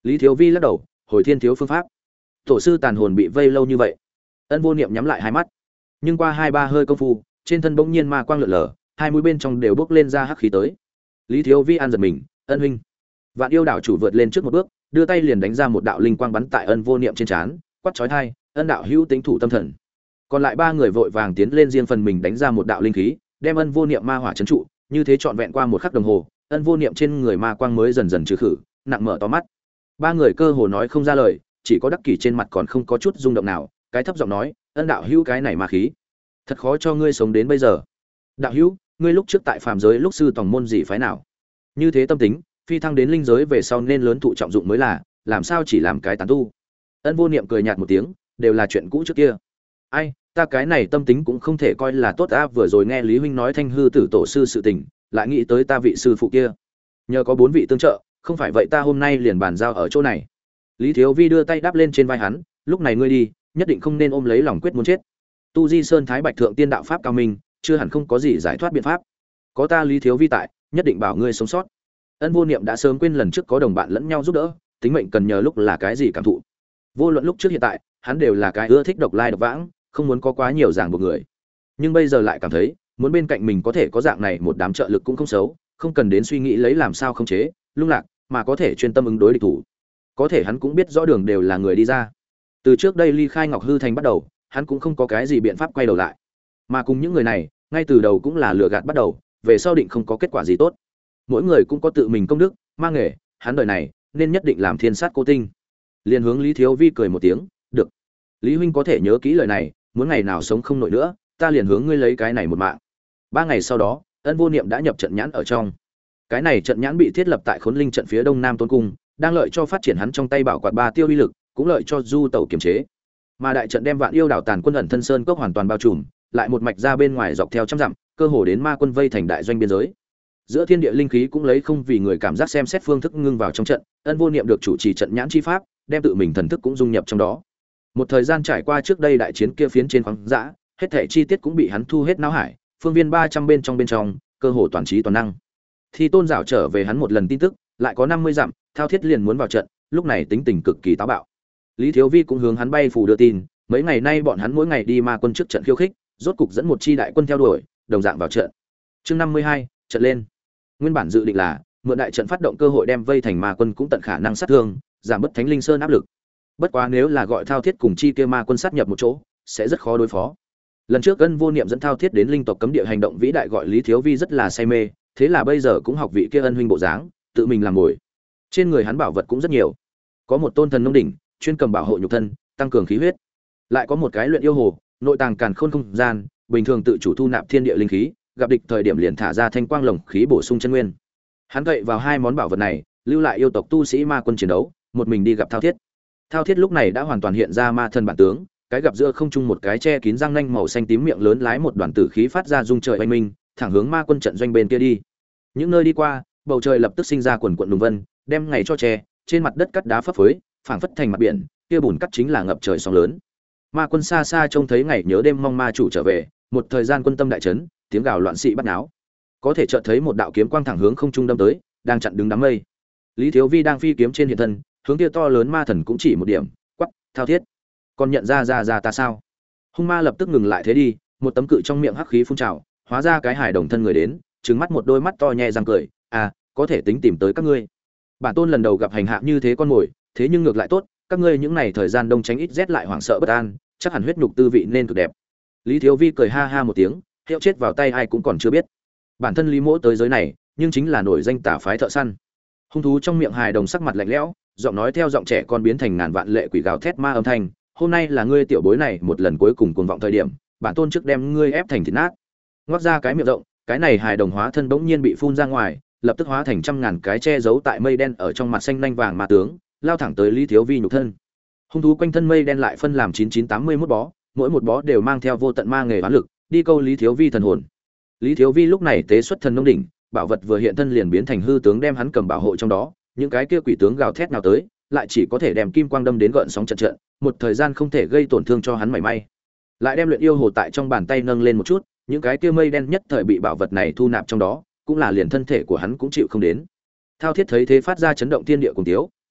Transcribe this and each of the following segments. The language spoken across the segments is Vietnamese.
Lý Thiếu Vi lắc đầu, hồi thiên thiếu phương pháp. Tổ sư tàn hồn bị vây lâu như vậy. Ân Vô Niệm nhắm lại hai mắt, nhưng qua hai ba hơi công phu, trên thân bỗng nhiên ma quang lượn lờ, hai mũi bên trong đều bốc lên ra hắc khí tới. Lý Thiếu Vi an giật mình, Ân huynh. Vạn Yêu đảo chủ vượt lên trước một bước, đưa tay liền đánh ra một đạo linh quang bắn tại Ân Vô Niệm trên trán, quát chói tai, Ân đạo hữu tính thủ tâm thần. Còn lại ba người vội vàng tiến lên riêng phần mình đánh ra một đạo linh khí, đem Ân Vô Niệm ma hỏa trấn trụ, như thế trọn vẹn qua một khắc đồng hồ, Ân Vô Niệm trên người ma quang mới dần dần trừ khử, nặng mở to mắt. Ba người cơ hồ nói không ra lời, chỉ có Đắc Kỷ trên mặt còn không có chút rung động nào, cái thấp giọng nói, Ân đạo hữu cái này ma khí, thật khó cho ngươi sống đến bây giờ. Đạo hữu, ngươi lúc trước tại phàm giới lúc sư tòng môn gì phái nào? Như thế tâm tính, phi thăng đến linh giới về sau nên lớn thụ trọng dụng mới là, làm sao chỉ làm cái tán tu? Ân Vô Niệm cười nhạt một tiếng, đều là chuyện cũ trước kia. Ai, ta cái này tâm tính cũng không thể coi là tốt a, vừa rồi nghe Lý huynh nói Thanh hư tử tổ sư sự tình, lại nghĩ tới ta vị sư phụ kia. Nhờ có bốn vị tương trợ, không phải vậy ta hôm nay liền bàn giao ở chỗ này. Lý Thiếu Vi đưa tay đáp lên trên vai hắn, lúc này ngươi đi, nhất định không nên ôm lấy lòng quyết muốn chết. Tu Di Sơn Thái Bạch thượng tiên đạo pháp cao minh, chưa hẳn không có gì giải thoát biện pháp. Có ta Lý Thiếu Vi tại, nhất định bảo ngươi sống sót. Ân Vô Niệm đã sớm quên lần trước có đồng bạn lẫn nhau giúp đỡ, tính mệnh cần nhờ lúc là cái gì cảm thụ. Vô luận lúc trước hiện tại, hắn đều là cái ưa thích độc lai độc vãng, không muốn có quá nhiều ràng buộc người. Nhưng bây giờ lại cảm thấy, muốn bên cạnh mình có thể có dạng này một đám trợ lực cũng không xấu, không cần đến suy nghĩ lấy làm sao khống chế, lung lạc, mà có thể chuyên tâm ứng đối địch thủ. Có thể hắn cũng biết rõ đường đều là người đi ra. Từ trước đây ly khai Ngọc Hư Thành bắt đầu, hắn cũng không có cái gì biện pháp quay đầu lại. Mà cùng những người này, ngay từ đầu cũng là lừa gạt bắt đầu, về sau định không có kết quả gì tốt. Mỗi người cũng có tự mình công đức, mang nghề, hắn đời này nên nhất định làm thiên sát cô tinh. Liên hướng Lý Thiếu Vi cười một tiếng, "Được. Lý huynh có thể nhớ kỹ lời này, muốn ngày nào sống không nổi nữa, ta liền hướng ngươi lấy cái này một mạng." 3 ngày sau đó, Ân Vô Niệm đã nhập trận nhãn ở trong. Cái này trận nhãn bị thiết lập tại Khốn Linh trận phía đông nam Tôn cung, đang lợi cho phát triển hắn trong tay bảo quạt ba tiêu uy lực, cũng lợi cho du tẩu kiềm chế. Mà đại trận đem Vạn Yêu đảo tàn quân ẩn thân sơn cốc hoàn toàn bao trùm, lại một mạch ra bên ngoài dọc theo trăm dặm, cơ hồ đến ma quân vây thành đại doanh biên giới. Giữa thiên địa linh khí cũng lấy không vì người cảm giác xem xét phương thức ngưng vào trong trận, Ân Vô Niệm được chủ trì trận nhãn chi pháp, đem tự mình thần thức cũng dung nhập trong đó. Một thời gian trải qua trước đây đại chiến kia phiến trên khoáng dã, hết thảy chi tiết cũng bị hắn thu hết não hải, phương viên 300 bên trong, cơ hồ toàn trí toàn năng. Thì Tôn Giảo trở về hắn một lần tin tức, lại có 50 dặm, Thao Thiết liền muốn vào trận, lúc này tính tình cực kỳ táo bạo. Lý Thiếu Vi cũng hướng hắn bay phù đưa tin, mấy ngày nay bọn hắn mỗi ngày đi ma quân trước trận khiêu khích, rốt cục dẫn một chi đại quân theo đuổi, đồng dạng vào trận. Chương 52, trận lên. Nguyên bản dự định là mượn đại trận phát động cơ hội đem vây thành ma quân cũng tận khả năng sát thương, giảm bớt Thánh Linh Sơn áp lực. Bất quá nếu là gọi Thao Thiết cùng chi kia ma quân sát nhập một chỗ, sẽ rất khó đối phó. Lần trước Ân Vô Niệm dẫn Thao Thiết đến linh tộc cấm địa hành động vĩ đại gọi Lý Thiếu Vi rất là say mê, thế là bây giờ cũng học vị kia Ân huynh bộ dáng, tự mình làm mồi. Trên người hắn bảo vật cũng rất nhiều. Có một tôn thần nông đỉnh, chuyên cầm bảo hộ nhục thân, tăng cường khí huyết. Lại có một cái luyện yêu hồ, nội tàng càn khôn không gian, bình thường tự chủ thu nạp thiên địa linh khí, gặp địch thời điểm liền thả ra thanh quang lồng khí bổ sung chân nguyên. Hắn cậy vào hai món bảo vật này, lưu lại yêu tộc tu sĩ ma quân chiến đấu, một mình đi gặp Thao Thiết. Thao Thiết lúc này đã hoàn toàn hiện ra ma thần bản tướng, cái gặp giữa không trung một cái che kín răng nanh màu xanh tím miệng lớn lái một đoàn tử khí phát ra rung trời oanh minh, thẳng hướng ma quân trận doanh bên kia đi. Những nơi đi qua, bầu trời lập tức sinh ra quần quần đùng vân, đem ngày cho che, trên mặt đất cắt đá phấp phới, phảng phất thành mặt biển, kia bùn cắt chính là ngập trời sóng lớn. Ma quân xa xa trông thấy ngày nhớ đêm mong ma chủ trở về, một thời gian quân tâm đại chấn, tiếng gào loạn xị bắt náo. Có thể chợt thấy một đạo kiếm quang thẳng hướng không trung đâm tới, đang chặn đứng đám mây. Lý Thiếu Vi đang phi kiếm trên hiện thân, hướng kia to lớn ma thần cũng chỉ một điểm, quắc, Thao Thiết. Còn nhận ra ta sao? Hung ma lập tức ngừng lại thế đi, một tấm cự trong miệng hắc khí phun trào, hóa ra cái hài đồng thân người đến, trừng mắt một đôi mắt to nhe răng cười, "À, có thể tính tìm tới các ngươi. Bản tôn lần đầu gặp hành hạ như thế con mồi, thế nhưng ngược lại tốt, các ngươi những này thời gian đông tránh ít rét lại hoảng sợ bất an, chắc hẳn huyết nhục tư vị nên cực đẹp." Lý Thiếu Vi cười ha ha một tiếng, hiệu chết vào tay ai cũng còn chưa biết. Bản thân Lý Mỗ tới giới này, nhưng chính là nổi danh tà phái thợ săn. Hung thú trong miệng hài đồng sắc mặt lạnh lẽo, giọng nói theo giọng trẻ con biến thành ngàn vạn lệ quỷ gào thét ma âm thanh, "Hôm nay là ngươi tiểu bối này một lần cuối cùng cuồng vọng thời điểm, bản tôn trước đem ngươi ép thành thịt nát." Ngoác ra cái miệng rộng, cái này hài đồng hóa thân bỗng nhiên bị phun ra ngoài, lập tức hóa thành trăm ngàn cái che giấu tại mây đen ở trong mặt xanh nhanh vàng ma tướng, lao thẳng tới Lý Thiếu Vi nhục thân. Hung thú quanh thân mây đen lại phân làm 9981 bó, mỗi một bó đều mang theo vô tận ma nghề oán lực, đi câu Lý Thiếu Vi thần hồn. Lý Thiếu Vi lúc này tế xuất thần nông đỉnh, bảo vật vừa hiện thân liền biến thành hư tướng đem hắn cầm bảo hộ trong đó, những cái kia quỷ tướng gào thét nào tới, lại chỉ có thể đem kim quang đâm đến gợn sóng trận trận, một thời gian không thể gây tổn thương cho hắn mảy may. Lại đem luyện yêu hồ tại trong bàn tay nâng lên một chút, những cái kia mây đen nhất thời bị bảo vật này thu nạp trong đó, cũng là liền thân thể của hắn cũng chịu không đến. Thao Thiết thấy thế phát ra chấn động thiên địa cùng tiếu,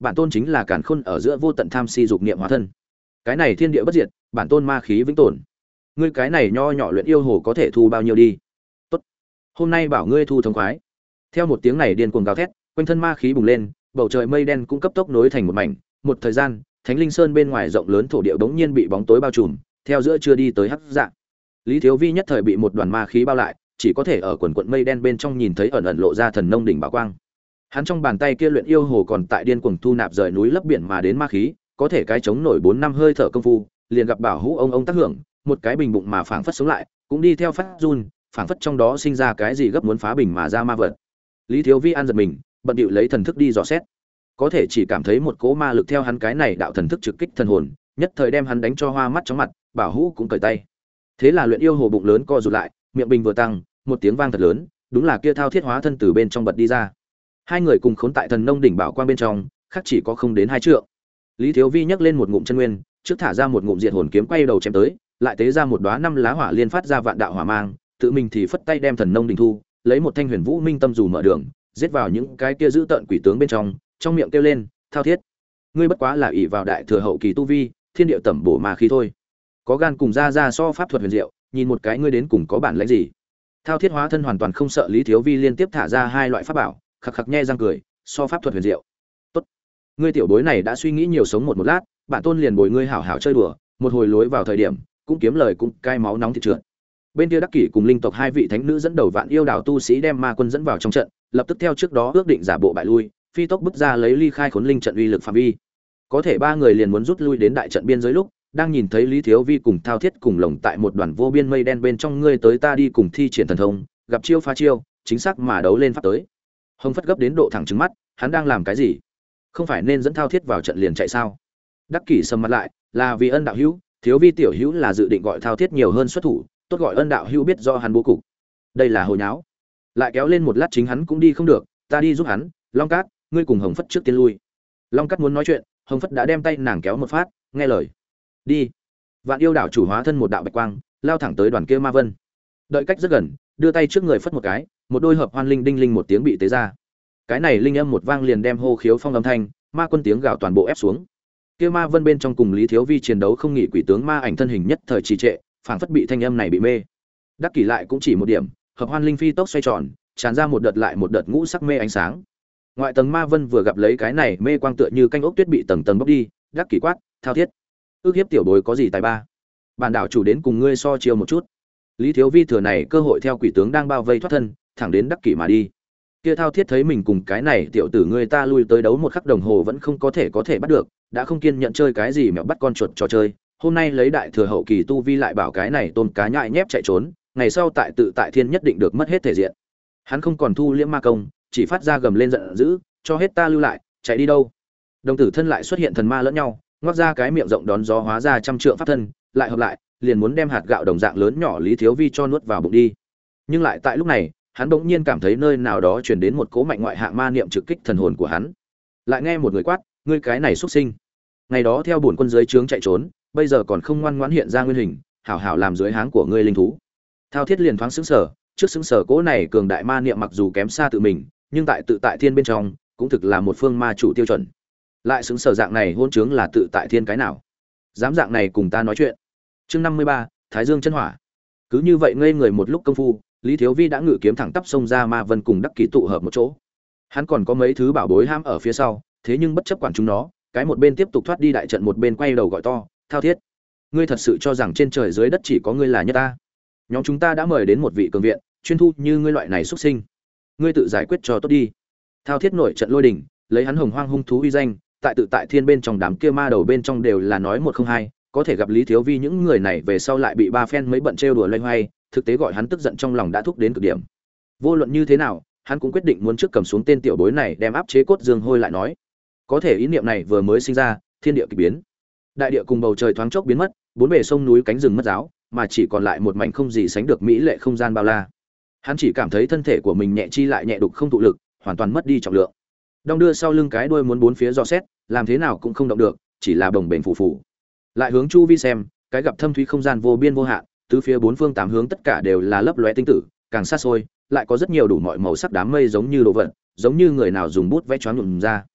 bản tôn chính là càn khôn ở giữa vô tận tham si dục niệm hóa thân. Cái này thiên địa bất diệt, bản tôn ma khí vĩnh tồn. Ngươi cái này nho nhỏ luyện yêu hồ có thể thu bao nhiêu đi? Tốt, hôm nay bảo ngươi thu thống khoái. Theo một tiếng này điên cuồng gào thét, quanh thân ma khí bùng lên, bầu trời mây đen cũng cấp tốc nối thành một mảnh. Một thời gian, Thánh Linh Sơn bên ngoài rộng lớn thổ địa bỗng nhiên bị bóng tối bao trùm, theo giữa chưa đi tới hắc dạng. Lý Thiếu Vi nhất thời bị một đoàn ma khí bao lại, chỉ có thể ở quần quần mây đen bên trong nhìn thấy ẩn ẩn lộ ra thần nông đỉnh bảo quang. Hắn trong bàn tay kia luyện yêu hồ còn tại điên cuồng thu nạp rời núi lấp biển mà đến ma khí, có thể cái chống nổi 4 năm hơi thở công phu, liền gặp bảo hũ ông tác hưởng, một cái bình bụng mà phảng phất sống lại, cũng đi theo phát run, phảng phất trong đó sinh ra cái gì gấp muốn phá bình mà ra ma vật. Lý Thiếu Vi an giật mình, bận điệu lấy thần thức đi dò xét, có thể chỉ cảm thấy một cỗ ma lực theo hắn cái này đạo thần thức trực kích thần hồn, nhất thời đem hắn đánh cho hoa mắt chóng mặt, bảo hũ cũng cởi tay. Thế là luyện yêu hồ bụng lớn co rụt lại, miệng bình vừa tăng, một tiếng vang thật lớn, đúng là kia thao thiết hóa thân từ bên trong bật đi ra. Hai người cùng khốn tại thần nông đỉnh bảo quang bên trong, khác chỉ có không đến 2 trượng. Lý Thiếu Vi nhấc lên một ngụm chân nguyên, trước thả ra một ngụm diệt hồn kiếm quay đầu chém tới, lại tế ra một đóa 5 lá hỏa liên phát ra vạn đạo hỏa mang, tự mình thì phất tay đem thần nông đỉnh thu, lấy một thanh huyền vũ minh tâm dù mở đường, giết vào những cái kia giữ tợn quỷ tướng bên trong miệng kêu lên, thao thiết, ngươi bất quá là ỷ vào đại thừa hậu kỳ tu vi, thiên địa tẩm bổ ma khí thôi, có gan cùng ra so pháp thuật huyền diệu, nhìn một cái ngươi đến cùng có bản lĩnh gì. Thao thiết hóa thân hoàn toàn không sợ Lý Thiếu Vi liên tiếp thả ra 2 loại pháp bảo, khắc khắc nhe răng cười, so pháp thuật huyền diệu. Tốt, ngươi tiểu bối này đã suy nghĩ nhiều sống một lát, bản tôn liền bồi ngươi hảo hảo chơi đùa, một hồi lối vào thời điểm, cũng kiếm lời cũng cai máu nóng thịt trượt. Bên kia Đắc Kỷ cùng linh tộc 2 vị thánh nữ dẫn đầu vạn yêu đảo tu sĩ đem ma quân dẫn vào trong trận, lập tức theo trước đó ước định giả bộ bại lui, phi tốc bứt ra lấy ly khai khốn linh trận uy lực phạm vi. Có thể 3 người liền muốn rút lui đến đại trận biên giới lúc, đang nhìn thấy Lý Thiếu Vi cùng Thao Thiết cùng lồng tại một đoàn vô biên mây đen bên trong, ngươi tới ta đi cùng thi triển thần thông, gặp chiêu phá chiêu, chính xác mà đấu lên pháp tới. Hồng Phất gấp đến độ thẳng trừng mắt, hắn đang làm cái gì? Không phải nên dẫn Thao Thiết vào trận liền chạy sao? Đắc Kỷ sầm mặt lại, là vì ân đạo hữu, Thiếu Vi tiểu hữu là dự định gọi Thao Thiết nhiều hơn xuất thủ, tốt gọi ân đạo hữu biết do hắn bố cục. Đây là hồi nháo. Lại kéo lên một lát chính hắn cũng đi không được, ta đi giúp hắn, Long Cát, ngươi cùng Hồng Phất trước tiên lui. Long Cát muốn nói chuyện, Hồng Phất đã đem tay nàng kéo một phát, nghe lời. Đi. Vạn yêu đảo chủ hóa thân một đạo bạch quang, lao thẳng tới đoàn kia ma vân. Đợi cách rất gần, đưa tay trước người phất một cái, một đôi hợp hoan linh đinh linh một tiếng bị tế ra. Cái này linh âm một vang liền đem hô khiếu phong âm thanh, ma quân tiếng gào toàn bộ ép xuống. Kia ma vân bên trong cùng Lý Thiếu Vi chiến đấu không nghỉ, quỷ tướng ma ảnh thân hình nhất thời trì trệ, phảng phất bị thanh âm này bị mê. Đắc Kỷ lại cũng chỉ một điểm, hợp hoan linh phi tốc xoay tròn, tràn ra một đợt lại một đợt ngũ sắc mê ánh sáng. Ngoại tầng ma vân vừa gặp lấy cái này mê quang tựa như canh ốc tuyết bị tầng tầng bốc đi, Đắc Kỷ quát, Thao Thiết, ước hiếp tiểu bối có gì tài ba? Bản đảo chủ đến cùng ngươi so chiêu một chút. Lý Thiếu Vi thừa này cơ hội theo quỷ tướng đang bao vây thoát thân, thẳng đến Đắc Kỷ mà đi. Kia Thao Thiết thấy mình cùng cái này tiểu tử người ta lui tới đấu một khắc đồng hồ vẫn không có thể bắt được, đã không kiên nhận chơi cái gì mẹo bắt con chuột trò chơi, hôm nay lấy đại thừa hậu kỳ tu vi lại bảo cái này tôm cá nhại nhép chạy trốn, ngày sau tại tự tại thiên nhất định được mất hết thể diện. Hắn không còn thu liễm ma công, chỉ phát ra gầm lên giận dữ, cho hết ta lưu lại, chạy đi đâu? Đồng tử thân lại xuất hiện thần ma lẫn nhau, ngoác ra cái miệng rộng đón gió hóa ra trăm trượng pháp thân, lại hợp lại, liền muốn đem hạt gạo đồng dạng lớn nhỏ Lý Thiếu Vi cho nuốt vào bụng đi. Nhưng lại tại lúc này, hắn bỗng nhiên cảm thấy nơi nào đó truyền đến một cỗ mạnh ngoại hạng ma niệm trực kích thần hồn của hắn. Lại nghe một người quát, ngươi cái này xuất sinh. Ngày đó theo bổn quân dưới trướng chạy trốn, bây giờ còn không ngoan ngoãn hiện ra nguyên hình, hảo hảo làm dưới háng của ngươi linh thú. Thao Thiết liền thoáng sững sờ, trước sững sờ cỗ này cường đại ma niệm mặc dù kém xa tự mình, nhưng tại tự tại thiên bên trong, cũng thực là một phương ma chủ tiêu chuẩn. Lại sững sờ dạng này hôn trướng là tự tại thiên cái nào? Dám dạng này cùng ta nói chuyện. Chương 53, Thái Dương chân hỏa. Cứ như vậy ngây người một lúc công phu, Lý Thiếu Vi đã ngự kiếm thẳng tắp xông ra ma vân cùng Đắc Kỷ tụ hợp một chỗ. Hắn còn có mấy thứ bảo bối ham ở phía sau, thế nhưng bất chấp quản chúng nó, cái một bên tiếp tục thoát đi đại trận, một bên quay đầu gọi to, Thao Thiết, ngươi thật sự cho rằng trên trời dưới đất chỉ có ngươi là nhất ta? Nhóm chúng ta đã mời đến một vị cường viện, chuyên thu như ngươi loại này xuất sinh, ngươi tự giải quyết cho tốt đi. Thao Thiết nổi trận lôi đình, lấy hắn hồng hoang hung thú uy danh, tại tự tại thiên bên trong đám kia ma đầu bên trong đều là nói một không hai, có thể gặp Lý Thiếu Vi những người này về sau lại bị ba phen mấy bận trêu đùa loay hoay, thực tế gọi hắn tức giận trong lòng đã thúc đến cực điểm. Vô luận như thế nào, hắn cũng quyết định muốn trước cầm xuống tên tiểu bối này đem áp chế cốt dương hôi lại nói. Có thể ý niệm này vừa mới sinh ra, thiên địa kỳ biến, đại địa cùng bầu trời thoáng chốc biến mất, bốn bề sông núi cánh rừng mất giáo, mà chỉ còn lại một mảnh không gì sánh được mỹ lệ không gian bao la. Hắn chỉ cảm thấy thân thể của mình nhẹ chi lại nhẹ đục không tụ lực, hoàn toàn mất đi trọng lượng. Đong đưa sau lưng cái đuôi muốn bốn phía dò xét, làm thế nào cũng không động được, chỉ là bồng bềnh phù phù. Lại hướng chu vi xem, cái gặp thâm thúy không gian vô biên vô hạn, tứ phía bốn phương tám hướng tất cả đều là lấp lóe tinh tử, càng xa xôi, lại có rất nhiều đủ mọi màu sắc đám mây giống như đồ vật, giống như người nào dùng bút vẽ choáng nhuộm ra.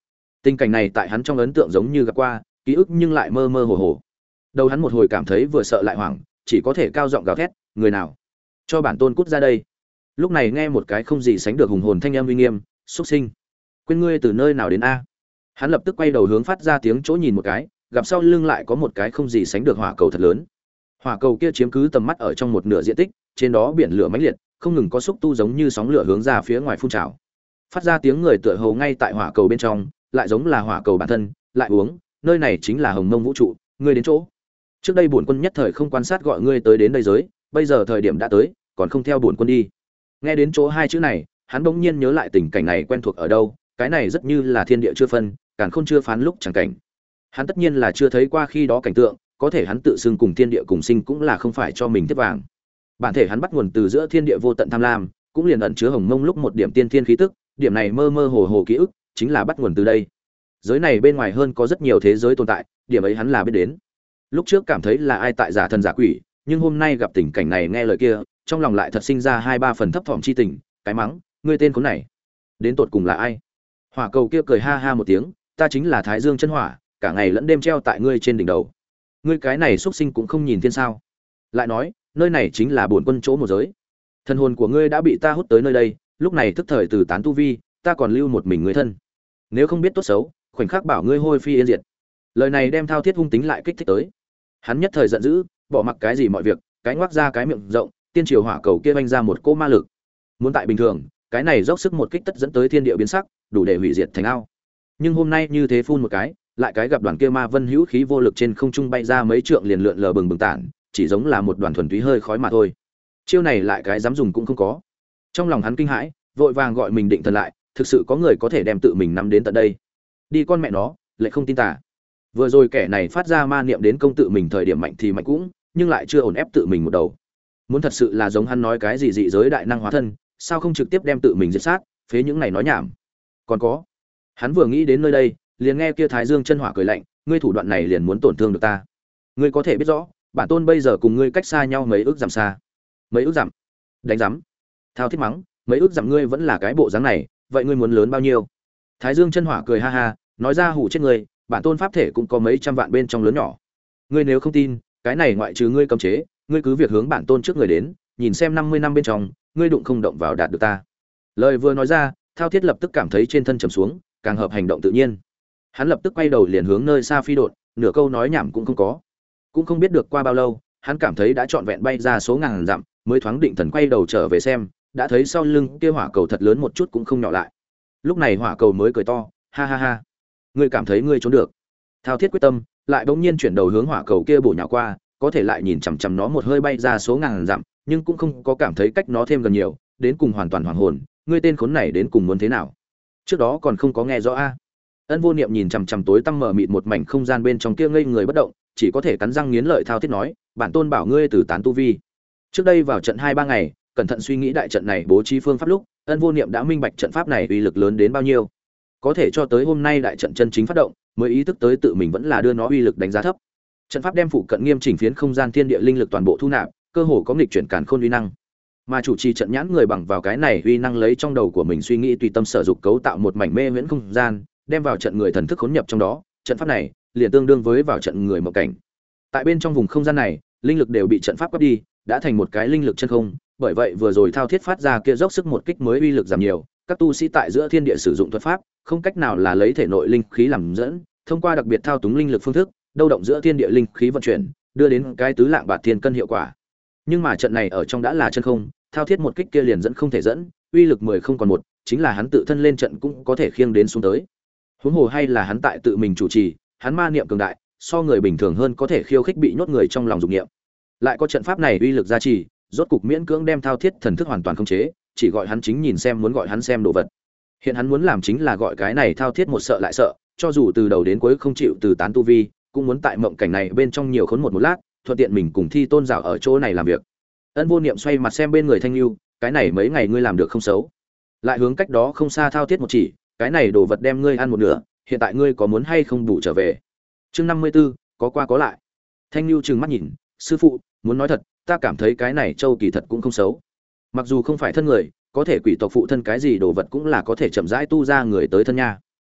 Tình cảnh này tại hắn trong ấn tượng giống như gặp qua, ký ức nhưng lại mơ mơ hồ hồ. Đầu hắn một hồi cảm thấy vừa sợ lại hoảng, chỉ có thể cao giọng gào thét, người nào cho bản tôn cút ra đây. Lúc này nghe một cái không gì sánh được hùng hồn thanh âm uy nghiêm, xuất sinh, quên ngươi từ nơi nào đến a. Hắn lập tức quay đầu hướng phát ra tiếng chỗ nhìn một cái, gặp sau lưng lại có một cái không gì sánh được hỏa cầu thật lớn. Hỏa cầu kia chiếm cứ tầm mắt ở trong một nửa diện tích, trên đó biển lửa mãnh liệt, không ngừng có xúc tu giống như sóng lửa hướng ra phía ngoài phun trào. Phát ra tiếng người tựa hồ ngay tại hỏa cầu bên trong, lại giống là hỏa cầu bản thân, lại uống, nơi này chính là Hồng Mông vũ trụ, ngươi đến chỗ. Trước đây bổn quân nhất thời không quan sát gọi ngươi tới đến đây giới, bây giờ thời điểm đã tới, còn không theo bổn quân đi. Nghe đến chỗ hai chữ này, hắn bỗng nhiên nhớ lại tình cảnh này quen thuộc ở đâu, cái này rất như là thiên địa chưa phân, càn khôn chưa phán lúc chẳng cảnh. Hắn tất nhiên là chưa thấy qua khi đó cảnh tượng, có thể hắn tự xưng cùng thiên địa cùng sinh cũng là không phải cho mình tiếp vàng. Bản thể hắn bắt nguồn từ giữa thiên địa vô tận tham lam, cũng liền ẩn chứa Hồng Mông lúc một điểm tiên thiên khí tức, điểm này mơ mơ hồ hồ ký ức, chính là bắt nguồn từ đây. Giới này bên ngoài hơn có rất nhiều thế giới tồn tại, điểm ấy hắn là biết đến. Lúc trước cảm thấy là ai tại giả thần giả quỷ, nhưng hôm nay gặp tình cảnh này nghe lời kia, trong lòng lại thật sinh ra hai ba phần thấp thỏm chi tình, cái mắng, ngươi tên khốn này, đến tột cùng là ai? Hỏa cầu kia cười ha ha một tiếng, ta chính là Thái Dương chân hỏa, cả ngày lẫn đêm treo tại ngươi trên đỉnh đầu. Ngươi cái này xuất sinh cũng không nhìn thiên sao? Lại nói, nơi này chính là bổn quân chỗ một giới. Thần hồn của ngươi đã bị ta hút tới nơi đây, lúc này thức thời từ tán tu vi, ta còn lưu một mình ngươi thân. Nếu không biết tốt xấu, khoảnh khắc bảo ngươi hôi phi yên diệt. Lời này đem Thao Thiết hung tính lại kích thích tới. Hắn nhất thời giận dữ, bỏ mặc cái gì mọi việc, cái ngoác ra cái miệng rộng, tiên triều hỏa cầu kia vanh ra một cỗ ma lực. Muốn tại bình thường, cái này dốc sức một kích tất dẫn tới thiên địa biến sắc, đủ để hủy diệt thành ao. Nhưng hôm nay như thế phun một cái, lại cái gặp đoàn kia ma vân hữu khí vô lực trên không trung bay ra mấy trượng liền lượn lờ bừng bừng tản, chỉ giống là một đoàn thuần túy hơi khói mà thôi. Chiêu này lại cái dám dùng cũng không có. Trong lòng hắn kinh hãi, vội vàng gọi mình định thần lại, thực sự có người có thể đem tự mình nắm đến tận đây. Đi con mẹ nó, lại không tin tà. Vừa rồi kẻ này phát ra ma niệm đến công tự mình thời điểm mạnh thì mạnh cũng, nhưng lại chưa ổn ép tự mình một đầu. Muốn thật sự là giống hắn nói cái gì dị giới đại năng hóa thân, sao không trực tiếp đem tự mình diệt sát, phế những này nói nhảm. Còn có, hắn vừa nghĩ đến nơi đây, liền nghe kia Thái Dương chân hỏa cười lạnh, ngươi thủ đoạn này liền muốn tổn thương được ta. Ngươi có thể biết rõ, bản tôn bây giờ cùng ngươi cách xa nhau mấy ước dặm xa. Mấy ước dặm? Đánh rắm. Thao Thiết mắng, mấy ước dặm ngươi vẫn là cái bộ dáng này, vậy ngươi muốn lớn bao nhiêu? Thái Dương chân hỏa cười ha ha, nói ra hủ chết ngươi, bản tôn pháp thể cũng có mấy trăm vạn bên trong lớn nhỏ. Ngươi nếu không tin, cái này ngoại trừ ngươi cấm chế, ngươi cứ việc hướng bản tôn trước người đến, nhìn xem 50 năm bên trong, ngươi đụng không động vào đạt được ta. Lời vừa nói ra, Thao Thiết lập tức cảm thấy trên thân trầm xuống, càng hợp hành động tự nhiên. Hắn lập tức quay đầu liền hướng nơi xa phi đột, nửa câu nói nhảm cũng không có. Cũng không biết được qua bao lâu, hắn cảm thấy đã trọn vẹn bay ra số ngàn dặm, mới thoáng định thần quay đầu trở về xem, đã thấy sau lưng kia hỏa cầu thật lớn một chút cũng không nhỏ lại. Lúc này hỏa cầu mới cười to, ha ha ha, ngươi cảm thấy ngươi trốn được? Thao Thiết quyết tâm, lại bỗng nhiên chuyển đầu hướng hỏa cầu kia bổ nhào qua, có thể lại nhìn chằm chằm nó một hơi bay ra số ngàn dặm, nhưng cũng không có cảm thấy cách nó thêm gần nhiều, đến cùng hoàn toàn hoảng hồn, ngươi tên khốn này đến cùng muốn thế nào? Trước đó còn không có nghe rõ a. Ân Vô Niệm nhìn chằm chằm tối tăm mờ mịt một mảnh không gian bên trong kia ngây người bất động, chỉ có thể cắn răng nghiến lợi Thao Thiết nói, bản tôn bảo ngươi từ tán tu vi. Trước đây vào trận 2-3 ngày, cẩn thận suy nghĩ đại trận này bố trí phương pháp lúc, Ân Vô Niệm đã minh bạch trận pháp này uy lực lớn đến bao nhiêu. Có thể cho tới hôm nay đại trận chân chính phát động, mới ý thức tới tự mình vẫn là đưa nó uy lực đánh giá thấp. Trận pháp đem phụ cận nghiêm chỉnh phiến không gian thiên địa linh lực toàn bộ thu nạp, cơ hồ có nghịch chuyển càn khôn uy năng. Mà chủ trì trận nhãn người bằng vào cái này uy năng lấy trong đầu của mình suy nghĩ tùy tâm sở dục cấu tạo một mảnh mê miễn không gian, đem vào trận người thần thức khốn nhập trong đó, trận pháp này liền tương đương với vào trận người mộng cảnh. Tại bên trong vùng không gian này, linh lực đều bị trận pháp cướp đi, đã thành một cái linh lực chân không, bởi vậy vừa rồi Thao Thiết phát ra kia dốc sức một kích mới uy lực giảm nhiều, các tu sĩ tại giữa thiên địa sử dụng thuật pháp, không cách nào là lấy thể nội linh khí làm dẫn, thông qua đặc biệt thao túng linh lực phương thức, đâu động giữa thiên địa linh khí vận chuyển, đưa đến cái tứ lạng bạt thiên cân hiệu quả. Nhưng mà trận này ở trong đã là chân không, Thao Thiết một kích kia liền dẫn không thể dẫn, uy lực 10 không còn một, chính là hắn tự thân lên trận cũng có thể khiêng đến xuống tới. Huống hồ hay là hắn tại tự mình chủ trì, hắn ma niệm cường đại, so người bình thường hơn có thể khiêu khích bị nhốt người trong lòng dục niệm. Lại có trận pháp này uy lực gia trì, rốt cục miễn cưỡng đem Thao Thiết thần thức hoàn toàn khống chế, chỉ gọi hắn chính nhìn xem muốn gọi hắn xem đồ vật. Hiện hắn muốn làm chính là gọi cái này Thao Thiết một sợ lại sợ, cho dù từ đầu đến cuối không chịu từ tán tu vi, cũng muốn tại mộng cảnh này bên trong nhiều khốn một lát, thuận tiện mình cùng Thi Tôn Giảo ở chỗ này làm việc. Ân Vô Niệm xoay mặt xem bên người Thanh Lưu, cái này mấy ngày ngươi làm được không xấu. Lại hướng cách đó không xa Thao Thiết một chỉ, cái này đồ vật đem ngươi ăn một nửa, hiện tại ngươi có muốn hay không đủ trở về. Chương 54, có qua có lại. Thanh Lưu trừng mắt nhìn, sư phụ, muốn nói thật, ta cảm thấy cái này châu kỳ thật cũng không xấu. Mặc dù không phải thân người, có thể quỷ tộc phụ thân cái gì đồ vật cũng là có thể chậm rãi tu ra người tới thân nha.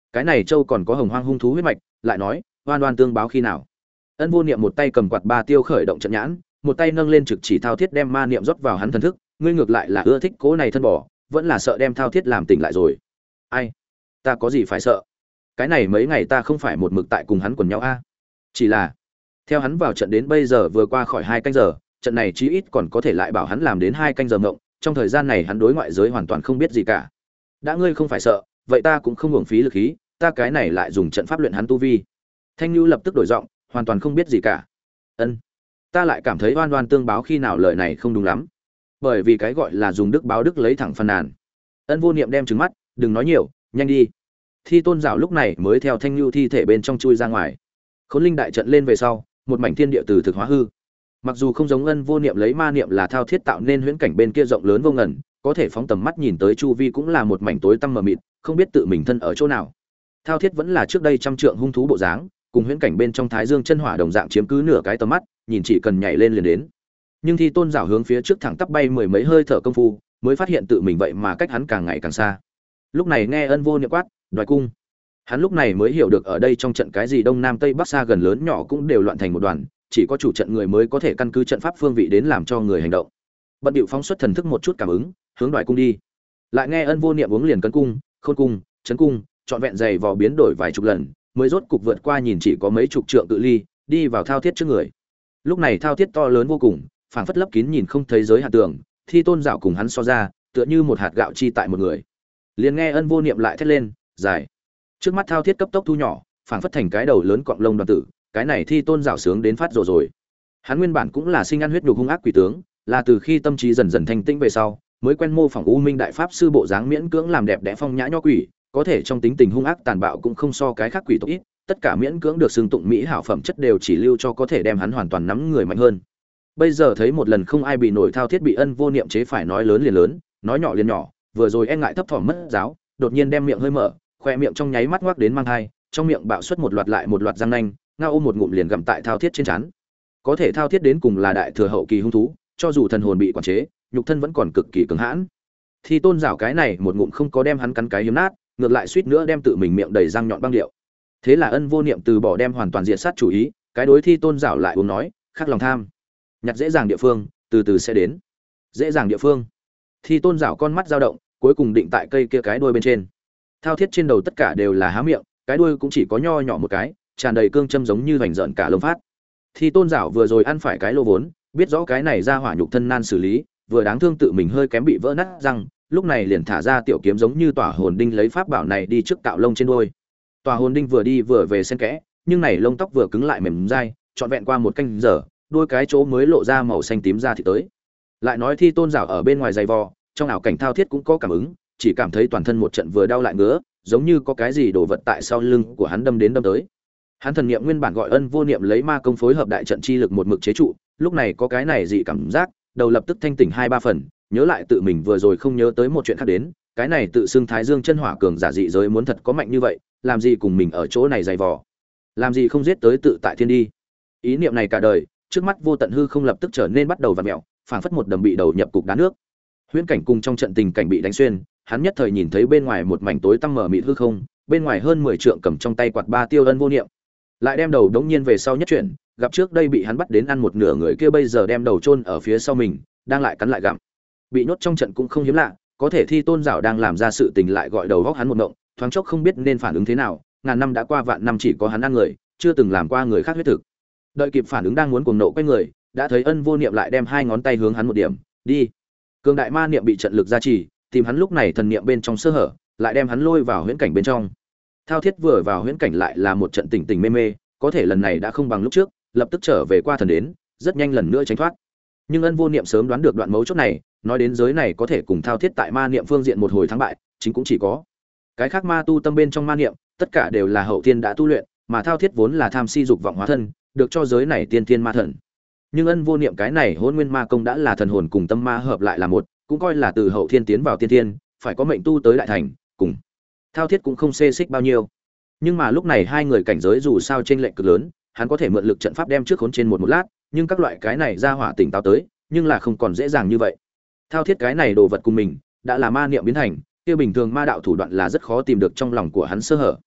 cái này châu còn có hồng hoang hung thú huyết mạch, lại nói oan oan tương báo khi nào. Ân Vô Niệm một tay cầm quạt ba tiêu khởi động trận nhãn, một tay nâng lên trực chỉ thao thiết đem ma niệm rót vào hắn thần thức, ngươi ngược lại là ưa thích cố này thân bỏ, vẫn là sợ đem thao thiết làm tỉnh lại rồi. Ai, ta có gì phải sợ? Cái này mấy ngày ta không phải một mực tại cùng hắn quần nhau a. Chỉ là theo hắn vào trận đến bây giờ vừa qua khỏi 2 canh giờ, trận này chí ít còn có thể lại bảo hắn làm đến 2 canh giờ ngộng, trong thời gian này hắn đối ngoại giới hoàn toàn không biết gì cả. Đã ngươi không phải sợ, vậy ta cũng không uổng phí lực khí, ta cái này lại dùng trận pháp luyện hắn tu vi. Thanh Nhu lập tức đổi giọng, hoàn toàn không biết gì cả. Ân, ta lại cảm thấy oan oan tương báo khi nào lời này không đúng lắm. Bởi vì cái gọi là dùng đức báo đức lấy thẳng phàn nàn. Ân Vô Niệm đem trừng mắt, đừng nói nhiều, nhanh đi. Thi Tôn Giảo lúc này mới theo Thanh Nhu thi thể bên trong chui ra ngoài. Khốn Linh đại trận lên về sau, một mảnh thiên địa từ thực hóa hư. Mặc dù không giống Ân Vô Niệm lấy ma niệm là thao thiết tạo nên huyễn cảnh bên kia rộng lớn vô ngần, có thể phóng tầm mắt nhìn tới chu vi cũng là một mảnh tối tăm mờ mịt, không biết tự mình thân ở chỗ nào. Thao thiết vẫn là trước đây trăm trượng hung thú bộ dáng, cùng huyễn cảnh bên trong Thái Dương chân hỏa đồng dạng chiếm cứ nửa cái tầm mắt, nhìn chỉ cần nhảy lên liền đến. Nhưng Thi Tôn Giảo hướng phía trước thẳng tắp bay mười mấy hơi thở công phu, mới phát hiện tự mình vậy mà cách hắn càng ngày càng xa. Lúc này nghe Ân Vô Niệm quát, "Đoài cung!" Hắn lúc này mới hiểu được ở đây trong trận cái gì đông nam tây bắc xa gần lớn nhỏ cũng đều loạn thành một đoàn, chỉ có chủ trận người mới có thể căn cứ trận pháp phương vị đến làm cho người hành động. Bận điệu phóng xuất thần thức một chút cảm ứng, hướng Đoài cung đi. Lại nghe Ân Vô Niệm uống liền cấn cung, khôn cung, chấn cung, trọn vẹn dày vò biến đổi vài chục lần, mới rốt cục vượt qua nhìn chỉ có mấy chục trượng cự ly, đi vào thao thiết trước người. Lúc này thao thiết to lớn vô cùng, phảng phất lấp kín nhìn không thấy giới hạn tường, Thi Tôn Giảo cùng hắn so ra, tựa như một hạt gạo chi tại một người. Liền nghe Ân Vô Niệm lại thét lên, dài. Trước mắt thao thiết cấp tốc thu nhỏ, phảng phất thành cái đầu lớn cọng lông đoàn tử, cái này Thi Tôn Giảo sướng đến phát rồi. Hắn nguyên bản cũng là sinh ăn huyết nhục hung ác quỷ tướng, là từ khi tâm trí dần dần thanh tĩnh về sau, mới quen mô phỏng U Minh đại pháp sư bộ dáng miễn cưỡng làm đẹp đẽ phong nhã nho quỷ, có thể trong tính tình hung ác tàn bạo cũng không so cái khác quỷ tộc ít, tất cả miễn cưỡng được xưng tụng mỹ hảo phẩm chất đều chỉ lưu cho có thể đem hắn hoàn toàn nắm người mạnh hơn. Bây giờ thấy một lần không ai bị nổi thao thiết bị Ân Vô Niệm chế phải nói lớn liền lớn, nói nhỏ liền nhỏ, vừa rồi e ngại thấp thỏm mất giáo, đột nhiên đem miệng hơi mở, khoe miệng trong nháy mắt ngoác đến mang hai, trong miệng bạo xuất một loạt lại một loạt răng nanh, ngao ôm một ngụm liền gặm tại thao thiết trên trán. Có thể thao thiết đến cùng là đại thừa hậu kỳ hung thú, cho dù thần hồn bị quản chế, nhục thân vẫn còn cực kỳ cứng hãn. Thi Tôn Giảo cái này một ngụm không có đem hắn cắn cái hiếm nát, ngược lại suýt nữa đem tự mình miệng đầy răng nhọn băng điệu. Thế là Ân Vô Niệm từ bỏ đem hoàn toàn diệt sát chủ ý, cái đối Thi Tôn Giảo lại uống nói, khắc lòng tham, nhặt dễ dàng địa phương, từ từ sẽ đến. Dễ dàng địa phương. Thi Tôn Giảo con mắt dao động, cuối cùng định tại cây kia cái đuôi bên trên. Thao thiết trên đầu tất cả đều là há miệng, cái đuôi cũng chỉ có nho nhỏ một cái, tràn đầy cương châm giống như vành rợn cả lông phát. Thi Tôn Giảo vừa rồi ăn phải cái lô vốn, biết rõ cái này ra hỏa nhục thân nan xử lý, vừa đáng thương tự mình hơi kém bị vỡ nát răng, lúc này liền thả ra tiểu kiếm giống như tỏa hồn đinh lấy pháp bảo này đi trước cạo lông trên đuôi. Tỏa hồn đinh vừa đi vừa về xen kẽ, nhưng này lông tóc vừa cứng lại mềm dai, trọn vẹn qua một canh giờ, đuôi cái chỗ mới lộ ra màu xanh tím ra thì tới. Lại nói Thi Tôn Giảo ở bên ngoài dày vò, trong ảo cảnh thao thiết cũng có cảm ứng, chỉ cảm thấy toàn thân một trận vừa đau lại ngứa, giống như có cái gì đổ vật tại sau lưng của hắn đâm đến đâm tới. Hắn thần niệm nguyên bản gọi Ân Vô Niệm lấy ma công phối hợp đại trận chi lực một mực chế trụ, lúc này có cái này dị cảm giác, đầu lập tức thanh tỉnh 2-3 phần, nhớ lại tự mình vừa rồi không nhớ tới một chuyện khác đến, cái này tự xưng Thái Dương chân hỏa cường giả dị giới muốn thật có mạnh như vậy, làm gì cùng mình ở chỗ này dày vò, làm gì không giết tới tự tại thiên đi. Ý niệm này cả đời, trước mắt vô tận hư không lập tức trở nên bắt đầu vặn mèo, phảng phất một đầm bị đầu nhập cục đá nước. Huyễn cảnh cùng trong trận tình cảnh bị đánh xuyên, hắn nhất thời nhìn thấy bên ngoài một mảnh tối tăm mờ mịt hư không, bên ngoài hơn 10 trượng cầm trong tay quạt ba tiêu Ân Vô Niệm. Lại đem đầu đống nhiên về sau nhất chuyển, gặp trước đây bị hắn bắt đến ăn một nửa người kia bây giờ đem đầu chôn ở phía sau mình, đang lại cắn lại gặm. Bị nhốt trong trận cũng không hiếm lạ, có thể Thi Tôn Giảo đang làm ra sự tình lại gọi đầu góc hắn một ngộng, thoáng chốc không biết nên phản ứng thế nào, ngàn năm đã qua vạn năm chỉ có hắn ăn người, chưa từng làm qua người khác huyết thực. Đợi kịp phản ứng đang muốn cuồng nộ quay người, đã thấy Ân Vô Niệm lại đem 2 ngón tay hướng hắn một điểm, đi. Cường đại ma niệm bị trận lực gia trì, tìm hắn lúc này thần niệm bên trong sơ hở, lại đem hắn lôi vào huyễn cảnh bên trong. Thao thiết vừa vào huyễn cảnh lại là một trận tỉnh tỉnh mê mê, có thể lần này đã không bằng lúc trước, lập tức trở về qua thần đến, rất nhanh lần nữa tránh thoát. Nhưng Ân Vô Niệm sớm đoán được đoạn mấu chốt này, nói đến giới này có thể cùng thao thiết tại ma niệm phương diện một hồi thắng bại, chính cũng chỉ có cái khác ma tu tâm bên trong ma niệm, tất cả đều là hậu thiên đã tu luyện, mà thao thiết vốn là tham si dục vọng hóa thân, được cho giới này tiên thiên ma thần. Nhưng Ân Vô Niệm cái này hôn nguyên ma công đã là thần hồn cùng tâm ma hợp lại là một, cũng coi là từ hậu thiên tiến vào tiên thiên, phải có mệnh tu tới đại thành, cùng thao thiết cũng không xê xích bao nhiêu. Nhưng mà lúc này hai người cảnh giới dù sao chênh lệch cực lớn, hắn có thể mượn lực trận pháp đem trước khốn trên một lát, nhưng các loại cái này ra hỏa tỉnh táo tới, nhưng là không còn dễ dàng như vậy. Thao thiết cái này đồ vật cùng mình, đã là ma niệm biến thành, kia bình thường ma đạo thủ đoạn là rất khó tìm được trong lòng của hắn sơ hở.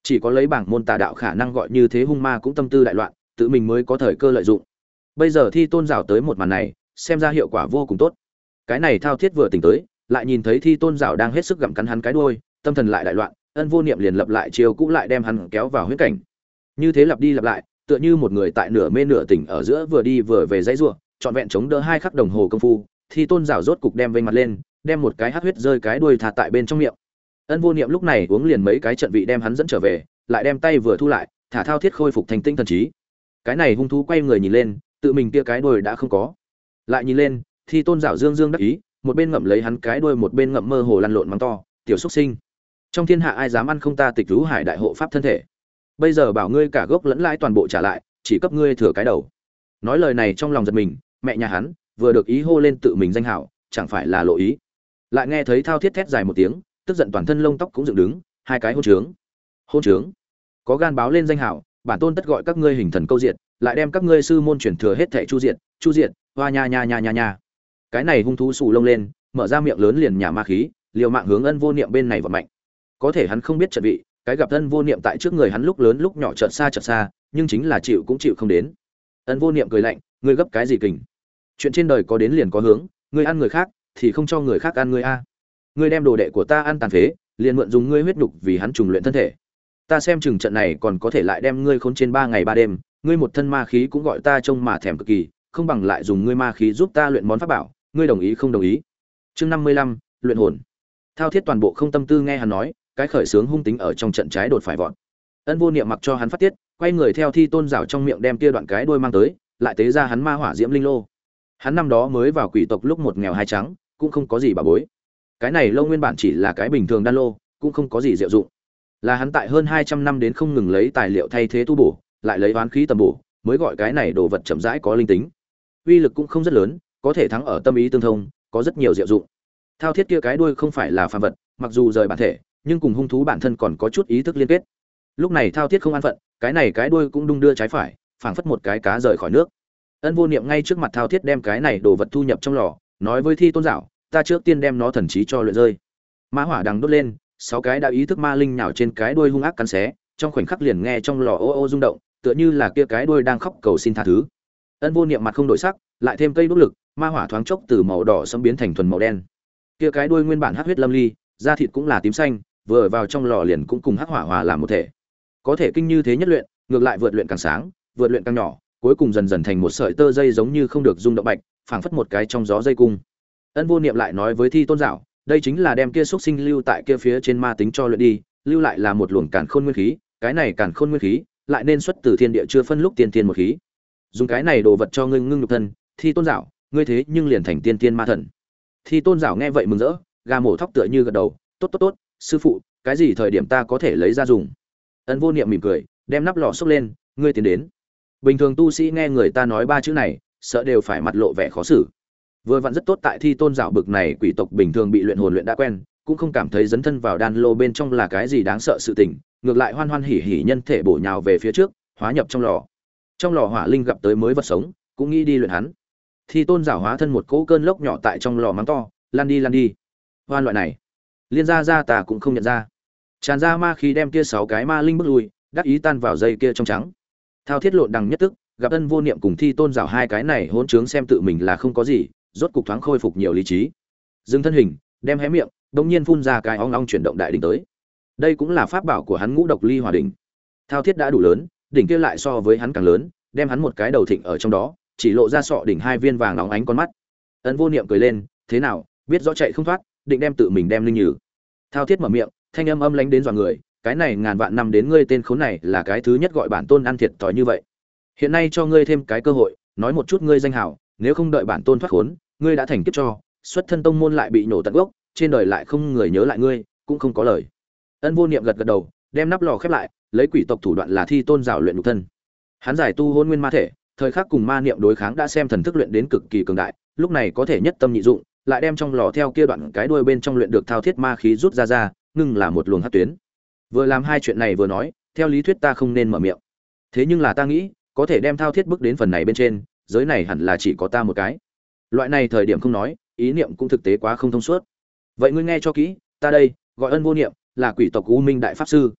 Chỉ có lấy bảng môn tà đạo khả năng gọi như thế hung ma cũng tâm tư đại loạn, tự mình mới có thời cơ lợi dụng. Bây giờ Thi Tôn Giảo tới một màn này, xem ra hiệu quả vô cùng tốt. Cái này Thao Thiết vừa tỉnh tới, lại nhìn thấy Thi Tôn Giảo đang hết sức gặm cắn hắn cái đuôi, tâm thần lại đại loạn, Ân Vô Niệm liền lập lại chiêu cũ lại đem hắn kéo vào huyễn cảnh. Như thế lặp đi lặp lại, tựa như một người tại nửa mê nửa tỉnh ở giữa vừa đi vừa về dãy rủa, trọn vẹn chống đỡ 2 khắc đồng hồ công phu, Thi Tôn Giảo rốt cục đem vênh mặt lên, đem một cái hắc huyết rơi cái đuôi thả tại bên trong miệng. Ân Vô Niệm lúc này uống liền mấy cái trận vị đem hắn dẫn trở về, lại đem tay vừa thu lại, thả Thao Thiết khôi phục thành tinh thần trí. Cái này hung thú quay người nhìn lên, tự mình kia cái đuôi đã không có. Lại nhìn lên, Thi Tôn Giảo dương dương đắc ý, một bên ngậm lấy hắn cái đuôi một bên ngậm mơ hồ lăn lộn mắng to, "Tiểu xuất sinh, trong thiên hạ ai dám ăn không ta Tịch Rú Hải đại hộ pháp thân thể? Bây giờ bảo ngươi cả gốc lẫn lãi toàn bộ trả lại, chỉ cấp ngươi thừa cái đầu." Nói lời này trong lòng giật mình, mẹ nhà hắn vừa được ý hô lên tự mình danh hảo, chẳng phải là lộ ý. Lại nghe thấy Thao Thiết thét dài một tiếng, tức giận toàn thân lông tóc cũng dựng đứng, hai cái hôn trướng. Hôn trướng, có gan báo lên danh hảo, bản tôn tất gọi các ngươi hình thần câu diệt, lại đem các ngươi sư môn truyền thừa hết thảy chu diệt, hoa nha nha nha nha nha. Cái này hung thú sù lông lên, mở ra miệng lớn liền nhả ma khí, liều mạng hướng Ân Vô Niệm bên này vọt mạnh. Có thể hắn không biết trận vị, cái gặp Ân Vô Niệm tại trước người hắn lúc lớn lúc nhỏ chợt xa, nhưng chính là chịu cũng chịu không đến. Ân Vô Niệm cười lạnh, ngươi gấp cái gì kình? Chuyện trên đời có đến liền có hướng, ngươi ăn người khác thì không cho người khác ăn ngươi a. Ngươi đem đồ đệ của ta ăn tàn phế, liền mượn dùng ngươi huyết nhục vì hắn trùng luyện thân thể. Ta xem chừng trận này còn có thể lại đem ngươi khốn trên 3 ngày 3 đêm, ngươi một thân ma khí cũng gọi ta trông mà thèm cực kỳ, không bằng lại dùng ngươi ma khí giúp ta luyện món pháp bảo, ngươi đồng ý không đồng ý? Chương 55, luyện hồn. Thao Thiết toàn bộ không tâm tư nghe hắn nói, cái khởi sướng hung tính ở trong trận trái đột phải vọt. Ân Vô Niệm mặc cho hắn phát tiết, quay người theo Thi Tôn Giảo trong miệng đem kia đoạn cái đuôi mang tới, lại tế ra hắn ma hỏa diễm linh lô. Hắn năm đó mới vào quỷ tộc lúc một nghèo hai trắng, cũng không có gì bà bối. Cái này lô nguyên bản chỉ là cái bình thường đan lô, cũng không có gì diệu dụng. Là hắn tại hơn 200 năm đến không ngừng lấy tài liệu thay thế tu bổ, lại lấy oán khí tầm bổ, mới gọi cái này đồ vật chậm rãi có linh tính. Uy lực cũng không rất lớn, có thể thắng ở tâm ý tương thông, có rất nhiều diệu dụng. Thao Thiết kia cái đuôi không phải là phàm vật, mặc dù rời bản thể, nhưng cùng hung thú bản thân còn có chút ý thức liên kết. Lúc này Thao Thiết không an phận, cái này cái đuôi cũng đung đưa trái phải, phảng phất một cái cá rời khỏi nước. Ân Vô Niệm ngay trước mặt Thao Thiết đem cái này đồ vật thu nhập trong lò, nói với Thi Tôn Giảo, ta trước tiên đem nó thần trí cho luyện rơi. Ma hỏa đằng đốt lên, 6 cái đã ý thức ma linh nhào trên cái đuôi hung ác cắn xé, trong khoảnh khắc liền nghe trong lò ô ô rung động, tựa như là kia cái đuôi đang khóc cầu xin tha thứ. Ân Vô Niệm mặt không đổi sắc, lại thêm cây đốt lực, ma hỏa thoáng chốc từ màu đỏ sẫm biến thành thuần màu đen. Kia cái đuôi nguyên bản hắc huyết lâm ly, da thịt cũng là tím xanh, vừa vào trong lò liền cũng cùng hắc hỏa hòa làm một thể. Có thể kinh như thế nhất luyện, ngược lại vượt luyện càng sáng, vượt luyện càng nhỏ, cuối cùng dần dần thành một sợi tơ dây giống như không được rung động bạch, phảng phất một cái trong gió dây cung. Ân Vô Niệm lại nói với Thi Tôn Giảo, đây chính là đem kia xúc sinh lưu tại kia phía trên ma tính cho luyện đi, lưu lại là một luồng càn khôn nguyên khí, cái này càn khôn nguyên khí lại nên xuất từ thiên địa chưa phân lúc tiên tiên một khí. Dùng cái này đồ vật cho ngươi ngưng nhục thân, Thi Tôn Giảo, ngươi thế nhưng liền thành tiên tiên ma thần. Thi Tôn Giảo nghe vậy mừng rỡ, gà mổ thóc tựa như gật đầu, tốt, sư phụ, cái gì thời điểm ta có thể lấy ra dùng? Ân Vô Niệm mỉm cười, đem nắp lò xốc lên, ngươi tiến đến. Bình thường tu sĩ nghe người ta nói 3 chữ này, sợ đều phải mặt lộ vẻ khó xử. Vừa vặn rất tốt tại Thi Tôn Giảo bực này quỷ tộc bình thường bị luyện hồn luyện đã quen, cũng không cảm thấy dấn thân vào đan lô bên trong là cái gì đáng sợ sự tình, ngược lại hoan hoan hỉ hỉ nhân thể bổ nhào về phía trước, hóa nhập trong lò. Trong lò hỏa linh gặp tới mới vật sống, cũng nghĩ đi luyện hắn. Thi Tôn Giảo hóa thân một cỗ cơn lốc nhỏ tại trong lò mắng to, lan đi. Hoan loại này, liên ra ta cũng không nhận ra. Tràn ra ma khí đem kia 6 cái ma linh bước lui, đắc ý tan vào dây kia trong trắng. Thao Thiết lộn đằng nhất tức, gặp Ân Vô Niệm cùng Thi Tôn Giảo hai cái này hỗn trướng xem tự mình là không có gì, rốt cục thoáng khôi phục nhiều lý trí. Dừng thân hình, đem hé miệng, đột nhiên phun ra cái ong ong chuyển động đại đỉnh tới. Đây cũng là pháp bảo của hắn Ngũ Độc Ly Hỏa đỉnh. Thao Thiết đã đủ lớn, đỉnh kia lại so với hắn càng lớn, đem hắn một cái đầu thịnh ở trong đó, chỉ lộ ra sọ đỉnh 2 viên vàng óng ánh con mắt. Ân Vô Niệm cười lên, thế nào, biết rõ chạy không thoát, định đem tự mình đem linh nhử. Thao Thiết mở miệng, thanh âm lánh đến dọa người, cái này ngàn vạn năm đến ngươi tên khốn này là cái thứ nhất gọi bản tôn ăn thiệt thòi như vậy. Hiện nay cho ngươi thêm cái cơ hội, nói một chút ngươi danh hảo, nếu không đợi bản tôn thoát khốn, ngươi đã thành kiếp cho, xuất thân tông môn lại bị nổ tận gốc, trên đời lại không người nhớ lại ngươi, cũng không có lời. Ân Vô Niệm gật gật đầu, đem nắp lò khép lại, lấy quỷ tộc thủ đoạn là Thi Tôn Giảo luyện nhục thân. Hắn giải tu hôn nguyên ma thể, thời khắc cùng ma niệm đối kháng đã xem thần thức luyện đến cực kỳ cường đại, lúc này có thể nhất tâm nhị dụng, lại đem trong lò theo kia đoạn cái đuôi bên trong luyện được thao thiết ma khí rút ra, ngưng là một luồng hắc tuyến. Vừa làm hai chuyện này vừa nói, theo lý thuyết ta không nên mở miệng. Thế nhưng là ta nghĩ, có thể đem thao thiết bước đến phần này bên trên, giới này hẳn là chỉ có ta một cái. Loại này thời điểm không nói, ý niệm cũng thực tế quá không thông suốt. Vậy ngươi nghe cho kỹ, ta đây, gọi Ân Vô Niệm, là quỷ tộc U Minh đại pháp sư.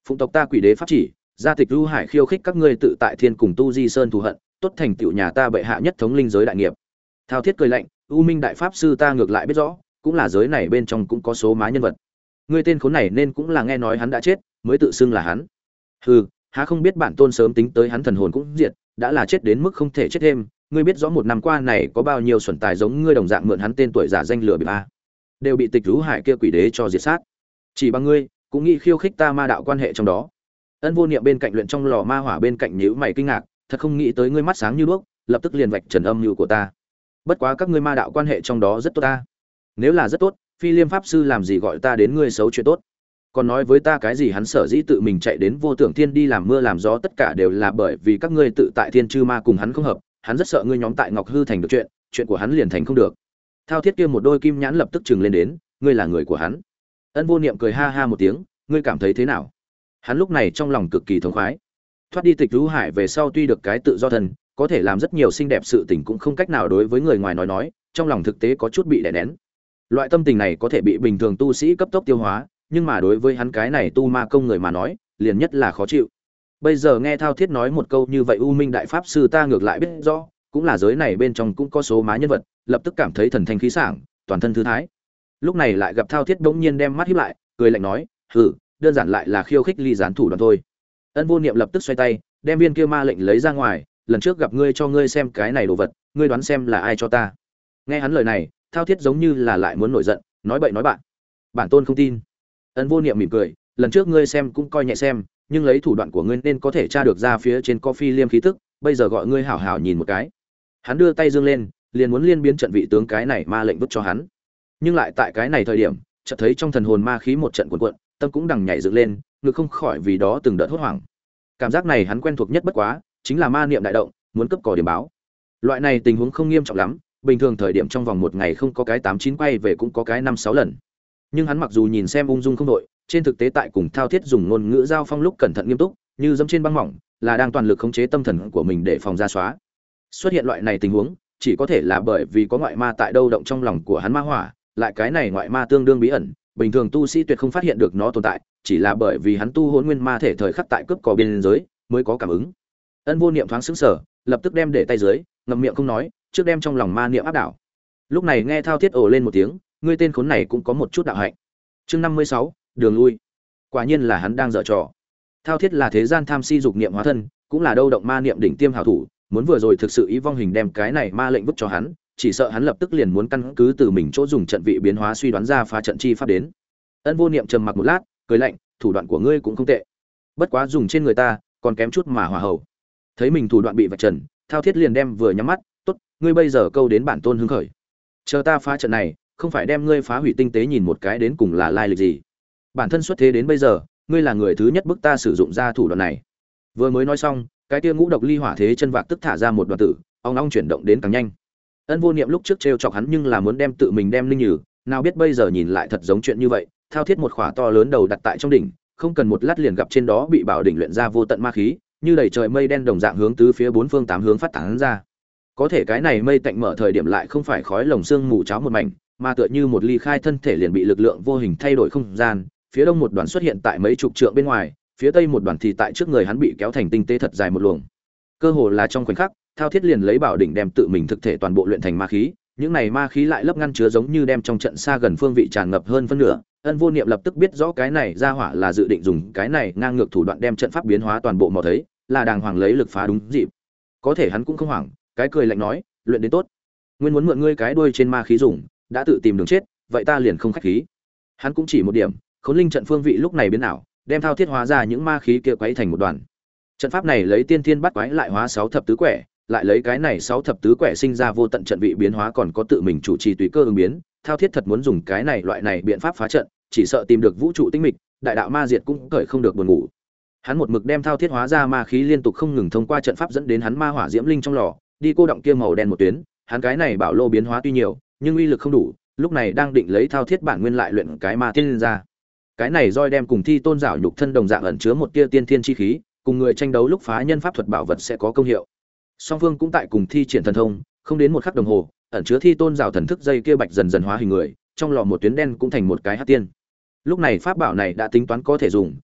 Phụng tộc ta quỷ đế pháp chỉ, gia tịch lưu hải khiêu khích các ngươi tự tại thiên cùng tu di sơn thù hận, tốt thành tựu nhà ta bệ hạ nhất thống linh giới đại nghiệp. Thao Thiết cười lạnh, U Minh đại pháp sư ta ngược lại biết rõ, cũng là giới này bên trong cũng có số má nhân vật. Ngươi tên khốn này nên cũng là nghe nói hắn đã chết, mới tự xưng là hắn. Hừ, há không biết bản tôn sớm tính tới hắn thần hồn cũng diệt, đã là chết đến mức không thể chết thêm. Ngươi biết rõ một năm qua này có bao nhiêu xuẩn tài giống ngươi đồng dạng mượn hắn tên tuổi giả danh lừa bịp a, đều bị tịch lũ hải kia quỷ đế cho diệt sát. Chỉ bằng ngươi cũng nghĩ khiêu khích ta ma đạo quan hệ trong đó. Ân Vô Niệm bên cạnh luyện trong lò ma hỏa bên cạnh nhíu mày kinh ngạc, thật không nghĩ tới ngươi mắt sáng như đuốc, lập tức liền vạch trần âm mưu của ta. Bất quá các ngươi ma đạo quan hệ trong đó rất tốt ta. Nếu là rất tốt, Phi Liêm pháp sư làm gì gọi ta đến ngươi xấu chuyện tốt? Còn nói với ta cái gì hắn sở dĩ tự mình chạy đến Vô Tưởng Thiên đi làm mưa làm gió tất cả đều là bởi vì các ngươi tự tại Thiên Chư Ma cùng hắn không hợp, hắn rất sợ ngươi nhóm tại Ngọc Hư thành được chuyện của hắn liền thành không được. Thao Thiết kia một đôi kim nhãn lập tức trừng lên đến, ngươi là người của hắn. Ân Vô Niệm cười ha ha một tiếng, ngươi cảm thấy thế nào? Hắn lúc này trong lòng cực kỳ thống khoái. Thoát đi tịch lũ hải về sau tuy được cái tự do thân, có thể làm rất nhiều xinh đẹp sự tình cũng không cách nào đối với người ngoài nói, trong lòng thực tế có chút bị đè nén. Loại tâm tình này có thể bị bình thường tu sĩ cấp tốc tiêu hóa, nhưng mà đối với hắn cái này tu ma công người mà nói, liền nhất là khó chịu. Bây giờ nghe Thao Thiết nói một câu như vậy, U Minh đại pháp sư ta ngược lại biết rõ, cũng là giới này bên trong cũng có số má nhân vật, lập tức cảm thấy thần thanh khí sảng, toàn thân thư thái. Lúc này lại gặp Thao Thiết bỗng nhiên đem mắt híp lại, cười lạnh nói, "Hừ, đơn giản lại là khiêu khích ly gián thủ đoạn thôi." Ân Vô Niệm lập tức xoay tay, đem viên kia ma lệnh lấy ra ngoài, lần trước gặp ngươi cho ngươi xem cái này đồ vật, ngươi đoán xem là ai cho ta. Nghe hắn lời này, Thao Thiết giống như là lại muốn nổi giận, nói bậy nói bạn. Bản tôn không tin. Ân Vô Niệm mỉm cười, lần trước ngươi xem cũng coi nhẹ xem, nhưng lấy thủ đoạn của ngươi nên có thể tra được ra phía trên có Phi Liêm khí tức, bây giờ gọi ngươi hảo hảo nhìn một cái. Hắn đưa tay dương lên, liền muốn liên biến trận vị tướng cái này ma lệnh vứt cho hắn. Nhưng lại tại cái này thời điểm, chợt thấy trong thần hồn ma khí một trận cuộn cuộn, tâm cũng đằng nhảy dựng lên, ngực không khỏi vì đó từng đợt hốt hoảng. Cảm giác này hắn quen thuộc nhất bất quá, chính là ma niệm đại động, muốn cấp cò điểm báo. Loại này tình huống không nghiêm trọng lắm, bình thường thời điểm trong vòng một ngày không có cái 8-9 quay về cũng có cái 5-6 lần. Nhưng hắn mặc dù nhìn xem ung dung không đội, trên thực tế tại cùng Thao Thiết dùng ngôn ngữ giao phong lúc cẩn thận nghiêm túc, như dẫm trên băng mỏng, là đang toàn lực khống chế tâm thần của mình để phòng ra xóa. Xuất hiện loại này tình huống, chỉ có thể là bởi vì có ngoại ma tại đâu động trong lòng của hắn ma hỏa, lại cái này ngoại ma tương đương bí ẩn, bình thường tu sĩ tuyệt không phát hiện được nó tồn tại, chỉ là bởi vì hắn tu hồn nguyên ma thể thời khắc tại cướp cò biên giới mới có cảm ứng. Ân Vô Niệm thoáng sững sờ, lập tức đem để tay dưới, ngậm miệng không nói, trước đem trong lòng ma niệm áp đảo. Lúc này nghe Thao Thiết ồ lên một tiếng, ngươi tên khốn này cũng có một chút đạo hạnh. Chương 56, đường lui. Quả nhiên là hắn đang giở trò. Thao Thiết là thế gian tham si dục niệm hóa thân, cũng là đâu động ma niệm đỉnh tiêm hảo thủ, muốn vừa rồi thực sự ý vong hình đem cái này ma lệnh vứt cho hắn, chỉ sợ hắn lập tức liền muốn căn cứ từ mình chỗ dùng trận vị biến hóa suy đoán ra phá trận chi pháp đến. Ân Vô Niệm trầm mặc một lát, cười lạnh, thủ đoạn của ngươi cũng không tệ, bất quá dùng trên người ta còn kém chút mà hỏa hầu. Thấy mình thủ đoạn bị vạch trần, Thao Thiết liền đem vừa nhắm mắt, tốt, ngươi bây giờ câu đến bản tôn hứng khởi, chờ ta phá trận này, không phải đem ngươi phá hủy tinh tế nhìn một cái đến cùng là lai lịch gì. Bản thân xuất thế đến bây giờ, ngươi là người thứ nhất bức ta sử dụng ra thủ đoạn này. Vừa mới nói xong, cái tia ngũ độc ly hỏa thế chân vạc tức thả ra một đoạn tử, ong ong chuyển động đến càng nhanh. Ân Vô Niệm lúc trước trêu chọc hắn nhưng là muốn đem tự mình đem linh nhử, nào biết bây giờ nhìn lại thật giống chuyện như vậy. Thao Thiết một khỏa to lớn đầu đặt tại trong đỉnh, không cần một lát liền gặp trên đó bị bảo đỉnh luyện ra vô tận ma khí, như đầy trời mây đen đồng dạng hướng tứ phía bốn phương tám hướng phát tán ra. Có thể cái này mây tạnh mở thời điểm lại không phải khói lồng sương mù cháo một mảnh, mà tựa như một ly khai thân thể liền bị lực lượng vô hình thay đổi không gian, phía đông một đoàn xuất hiện tại mấy chục trượng bên ngoài, phía tây một đoàn thì tại trước người hắn bị kéo thành tinh tế thật dài một luồng. Cơ hồ là trong khoảnh khắc, Thao Thiết liền lấy bảo đỉnh đem tự mình thực thể toàn bộ luyện thành ma khí, những này ma khí lại lấp ngăn chứa giống như đem trong trận xa gần phương vị tràn ngập hơn phân nửa. Ân Vô Niệm lập tức biết rõ cái này ra hỏa là dự định dùng cái này ngang ngược thủ đoạn đem trận pháp biến hóa toàn bộ mò thấy, là đàng hoàng lấy lực phá đúng dịp. Có thể hắn cũng không hoảng, cái cười lạnh nói, luyện đến tốt. Nguyên muốn mượn ngươi cái đuôi trên ma khí dùng, đã tự tìm đường chết, vậy ta liền không khách khí. Hắn cũng chỉ một điểm, Khốn Linh trận phương vị lúc này biến ảo, đem Thao Thiết hóa ra những ma khí kia quấy thành một đoàn. Trận pháp này lấy tiên thiên bắt quái lại hóa 6 thập tứ quẻ, lại lấy cái này 6 thập tứ quẻ sinh ra vô tận trận vị biến hóa còn có tự mình chủ trì tùy cơ ứng biến, Thao Thiết thật muốn dùng cái này loại này biện pháp phá trận, chỉ sợ tìm được vũ trụ tinh mịch, đại đạo ma diệt cũng cởi không được buồn ngủ. Hắn một mực đem Thao Thiết hóa ra ma khí liên tục không ngừng thông qua trận pháp dẫn đến hắn ma hỏa diễm linh trong lò, đi cô động kia màu đen một tuyến, hắn cái này bảo lô biến hóa tuy nhiều, nhưng uy lực không đủ, lúc này đang định lấy Thao Thiết bản nguyên lại luyện cái ma tiên ra. Cái này roi đem cùng Thi Tôn giảo nhục thân đồng dạng ẩn chứa một tia tiên thiên chi khí, cùng người tranh đấu lúc phá nhân pháp thuật bảo vật sẽ có công hiệu. Song phương cũng tại cùng thi triển thần thông, không đến một khắc đồng hồ, ẩn chứa Thi Tôn giảo thần thức dây kia bạch dần dần hóa hình người, trong lò một tuyến đen cũng thành một cái hắc tiên. Lúc này pháp bảo này đã tính toán có thể dùng,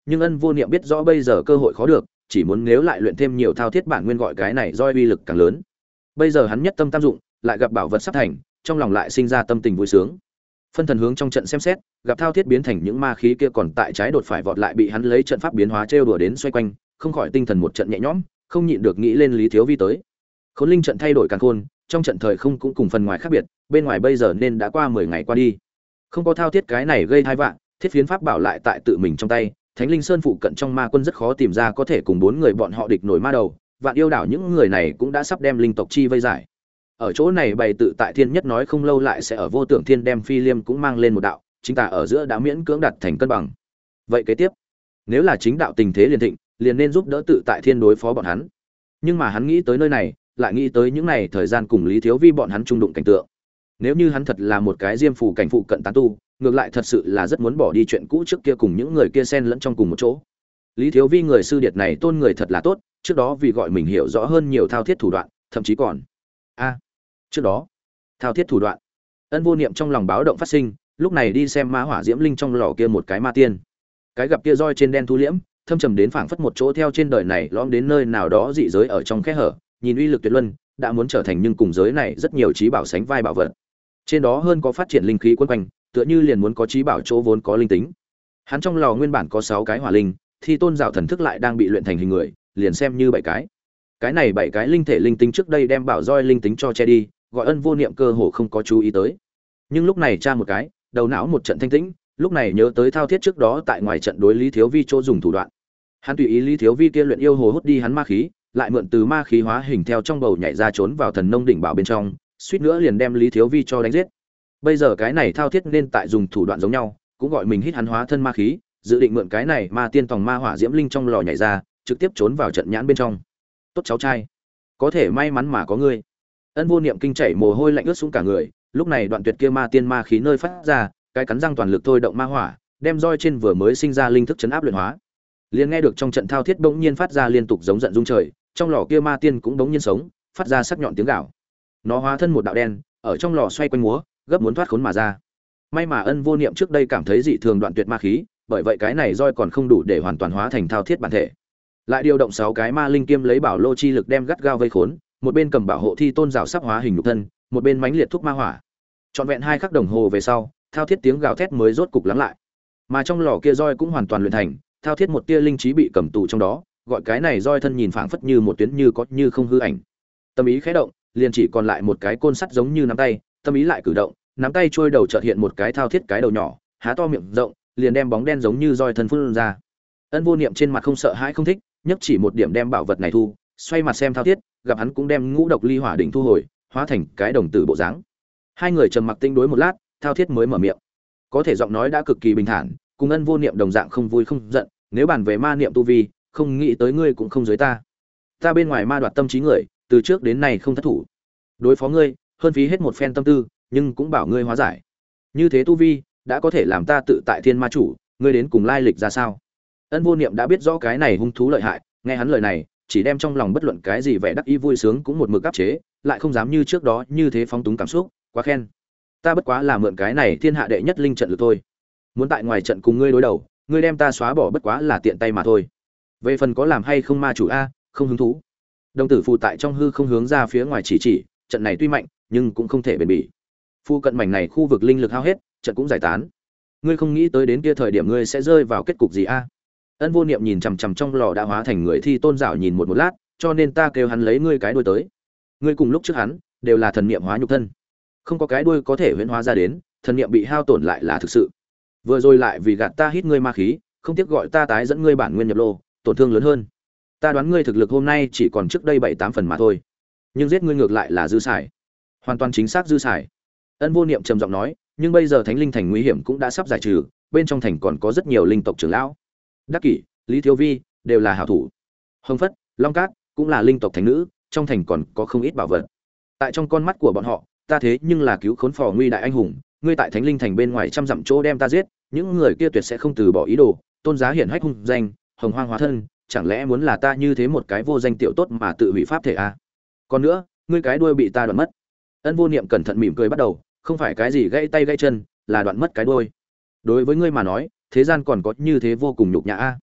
nhưng Ân Vô Niệm biết rõ bây giờ cơ hội khó được, chỉ muốn nếu lại luyện thêm nhiều thao thiết bản nguyên gọi cái này roi uy lực càng lớn. Bây giờ hắn nhất tâm tam dụng, lại gặp bảo vật sắp thành, trong lòng lại sinh ra tâm tình vui sướng. Phân thần hướng trong trận xem xét, gặp thao thiết biến thành những ma khí kia còn tại trái đột phải vọt lại bị hắn lấy trận pháp biến hóa trêu đùa đến xoay quanh, không khỏi tinh thần một trận nhẹ nhõm, không nhịn được nghĩ lên Lý Thiếu Vi tới. Khốn linh trận thay đổi càn khôn, trong trận thời không cũng cùng phần ngoài khác biệt, bên ngoài bây giờ nên đã qua 10 ngày qua đi. Không có thao thiết cái này gây tai vạ, thiết phiến pháp bảo lại tại tự mình trong tay, Thánh Linh Sơn phụ cận trong ma quân rất khó tìm ra có thể cùng 4 người bọn họ địch nổi ma đầu, Vạn Yêu đảo những người này cũng đã sắp đem linh tộc chi vây giải. Ở chỗ này bày tự tại thiên nhất nói không lâu lại sẽ ở vô tượng thiên đem phi liêm cũng mang lên một đạo, chính tà ở giữa đã miễn cưỡng đặt thành cân bằng. Vậy kế tiếp, nếu là chính đạo tình thế liền thịnh, liền nên giúp đỡ tự tại thiên đối phó bọn hắn. Nhưng mà hắn nghĩ tới nơi này, lại nghĩ tới những này thời gian cùng Lý Thiếu Vi bọn hắn chung đụng cảnh tượng. Nếu như hắn thật là một cái diêm phù cảnh phụ cận tán tu, ngược lại thật sự là rất muốn bỏ đi chuyện cũ trước kia cùng những người kia xen lẫn trong cùng một chỗ. Lý Thiếu Vi người sư điệt này tôn người thật là tốt, trước đó vì gọi mình hiểu rõ hơn nhiều thao thiết thủ đoạn, thậm chí còn trước đó thao thiết thủ đoạn. Ân Vô Niệm trong lòng báo động phát sinh, lúc này đi xem ma hỏa diễm linh trong lò kia một cái ma tiên. Cái gặp kia roi trên đen thu liễm, thâm trầm đến phảng phất một chỗ theo trên đời này lõm đến nơi nào đó dị giới ở trong khe hở, nhìn uy lực tuyệt luân, đã muốn trở thành nhưng cùng giới này rất nhiều trí bảo sánh vai bảo vật. Trên đó hơn có phát triển linh khí quấn quanh, tựa như liền muốn có trí bảo chỗ vốn có linh tính. Hắn trong lò nguyên bản có 6 cái hỏa linh, thì tôn dạo thần thức lại đang bị luyện thành hình người, liền xem như 7 cái. Cái này 7 cái linh thể linh tính trước đây đem bảo roi linh tính cho che đi, gọi Ân Vô Niệm cơ hồ không có chú ý tới. Nhưng lúc này tra một cái, đầu não một trận thanh tĩnh, lúc này nhớ tới thao thiết trước đó tại ngoài trận đối Lý Thiếu Vi chỗ dùng thủ đoạn. Hắn tùy ý Lý Thiếu Vi kia luyện yêu hồ hút đi hắn ma khí, lại mượn từ ma khí hóa hình theo trong bầu nhảy ra trốn vào thần nông đỉnh bảo bên trong, suýt nữa liền đem Lý Thiếu Vi cho đánh giết. Bây giờ cái này thao thiết nên tại dùng thủ đoạn giống nhau, cũng gọi mình hít hắn hóa thân ma khí, dự định mượn cái này ma tiên tòng ma hỏa diễm linh trong lò nhảy ra, trực tiếp trốn vào trận nhãn bên trong. Tốt cháu trai, có thể may mắn mà có ngươi. Ân Vô Niệm kinh chảy mồ hôi lạnh ướt xuống cả người, lúc này đoạn tuyệt kia ma tiên ma khí nơi phát ra, cái cắn răng toàn lực thôi động ma hỏa, đem roi trên vừa mới sinh ra linh thức chấn áp luyện hóa. Liền nghe được trong trận thao thiết bỗng nhiên phát ra liên tục giống giận rung trời, trong lò kia ma tiên cũng bỗng nhiên sống, phát ra sắc nhọn tiếng gào. Nó hóa thân một đạo đen, ở trong lò xoay quanh múa, gấp muốn thoát khốn mà ra. May mà Ân Vô Niệm trước đây cảm thấy dị thường đoạn tuyệt ma khí, bởi vậy cái này roi còn không đủ để hoàn toàn hóa thành thao thiết bản thể. Lại điều động 6 cái ma linh kiêm lấy bảo lô chi lực đem gắt gao vây khốn, một bên cầm bảo hộ thi tôn rào sắp hóa hình nhục thân, một bên mãnh liệt thúc ma hỏa. Trọn vẹn 2 khắc đồng hồ về sau, thao thiết tiếng gào thét mới rốt cục lắng lại. Mà trong lò kia roi cũng hoàn toàn luyện thành, thao thiết một tia linh trí bị cầm tù trong đó, gọi cái này roi thân nhìn phảng phất như một tuyến như có như không hư ảnh. Tâm ý khẽ động, liền chỉ còn lại một cái côn sắt giống như nắm tay, tâm ý lại cử động, nắm tay trôi đầu chợt hiện một cái thao thiết cái đầu nhỏ, há to miệng rộng, liền đem bóng đen giống như roi thân phun ra. Ân Vô Niệm trên mặt không sợ hãi không thích, nhấc chỉ một điểm đem bảo vật này thu, xoay mặt xem thao thiết, gặp hắn cũng đem ngũ độc ly hỏa đỉnh thu hồi, hóa thành cái đồng tử bộ dáng. Hai người trầm mặc tinh đối một lát, thao thiết mới mở miệng. Có thể giọng nói đã cực kỳ bình thản, cùng Ân Vô Niệm đồng dạng không vui không giận, nếu bàn về ma niệm tu vi, không nghĩ tới ngươi cũng không dưới ta. Ta bên ngoài ma đoạt tâm trí người, từ trước đến nay không thất thủ. Đối phó ngươi, hơn phí hết một phen tâm tư, nhưng cũng bảo ngươi hóa giải. Như thế tu vi, đã có thể làm ta tự tại thiên ma chủ, ngươi đến cùng lai lịch ra sao? Ân Vô Niệm đã biết rõ cái này hung thú lợi hại, nghe hắn lời này, chỉ đem trong lòng bất luận cái gì vẻ đắc ý vui sướng cũng một mực áp chế, lại không dám như trước đó như thế phóng túng cảm xúc, quá khen. Ta bất quá là mượn cái này thiên hạ đệ nhất linh trận lực thôi. Muốn tại ngoài trận cùng ngươi đối đầu, ngươi đem ta xóa bỏ bất quá là tiện tay mà thôi. Về phần có làm hay không ma chủ a, không hứng thú. Đồng tử phù tại trong hư không hướng ra phía ngoài chỉ, trận này tuy mạnh, nhưng cũng không thể bền bỉ. Phu cận mảnh này khu vực linh lực hao hết, trận cũng giải tán. Ngươi không nghĩ tới đến kia thời điểm ngươi sẽ rơi vào kết cục gì a? Ân Vô Niệm nhìn chằm chằm trong lò đã hóa thành người thi tôn dạo nhìn một lát, cho nên ta kêu hắn lấy ngươi cái đuôi tới. Ngươi cùng lúc trước hắn đều là thần niệm hóa nhục thân, không có cái đuôi có thể huyễn hóa ra đến, thần niệm bị hao tổn lại là thực sự. Vừa rồi lại vì gạt ta hít ngươi ma khí, không tiếc gọi ta tái dẫn ngươi bản nguyên nhập lô, tổn thương lớn hơn. Ta đoán ngươi thực lực hôm nay chỉ còn trước đây 7-8 phần mà thôi, nhưng giết ngươi ngược lại là dư xài, hoàn toàn chính xác dư xài. Ân Vô Niệm trầm giọng nói, nhưng bây giờ Thánh Linh Thành nguy hiểm cũng đã sắp giải trừ, bên trong thành còn có rất nhiều linh tộc trưởng lão. Đắc Kỷ, Lý Thiếu Vi đều là hảo thủ. Hồng Phất, Long Cát cũng là linh tộc thánh nữ, trong thành còn có không ít bảo vật. Tại trong con mắt của bọn họ, ta thế nhưng là cứu khốn phò nguy đại anh hùng, ngươi tại Thánh Linh Thành bên ngoài trăm dặm chỗ đem ta giết, những người kia tuyệt sẽ không từ bỏ ý đồ, tôn giá hiển hách hung danh, hồng hoang hóa thân, chẳng lẽ muốn là ta như thế một cái vô danh tiểu tốt mà tự hủy pháp thể a? Còn nữa, ngươi cái đuôi bị ta đoạn mất. Ân Vô Niệm cẩn thận mỉm cười bắt đầu, không phải cái gì gãy tay gãy chân, là đoạn mất cái đuôi. Đối với ngươi mà nói, thế gian còn có như thế vô cùng nhục nhã a.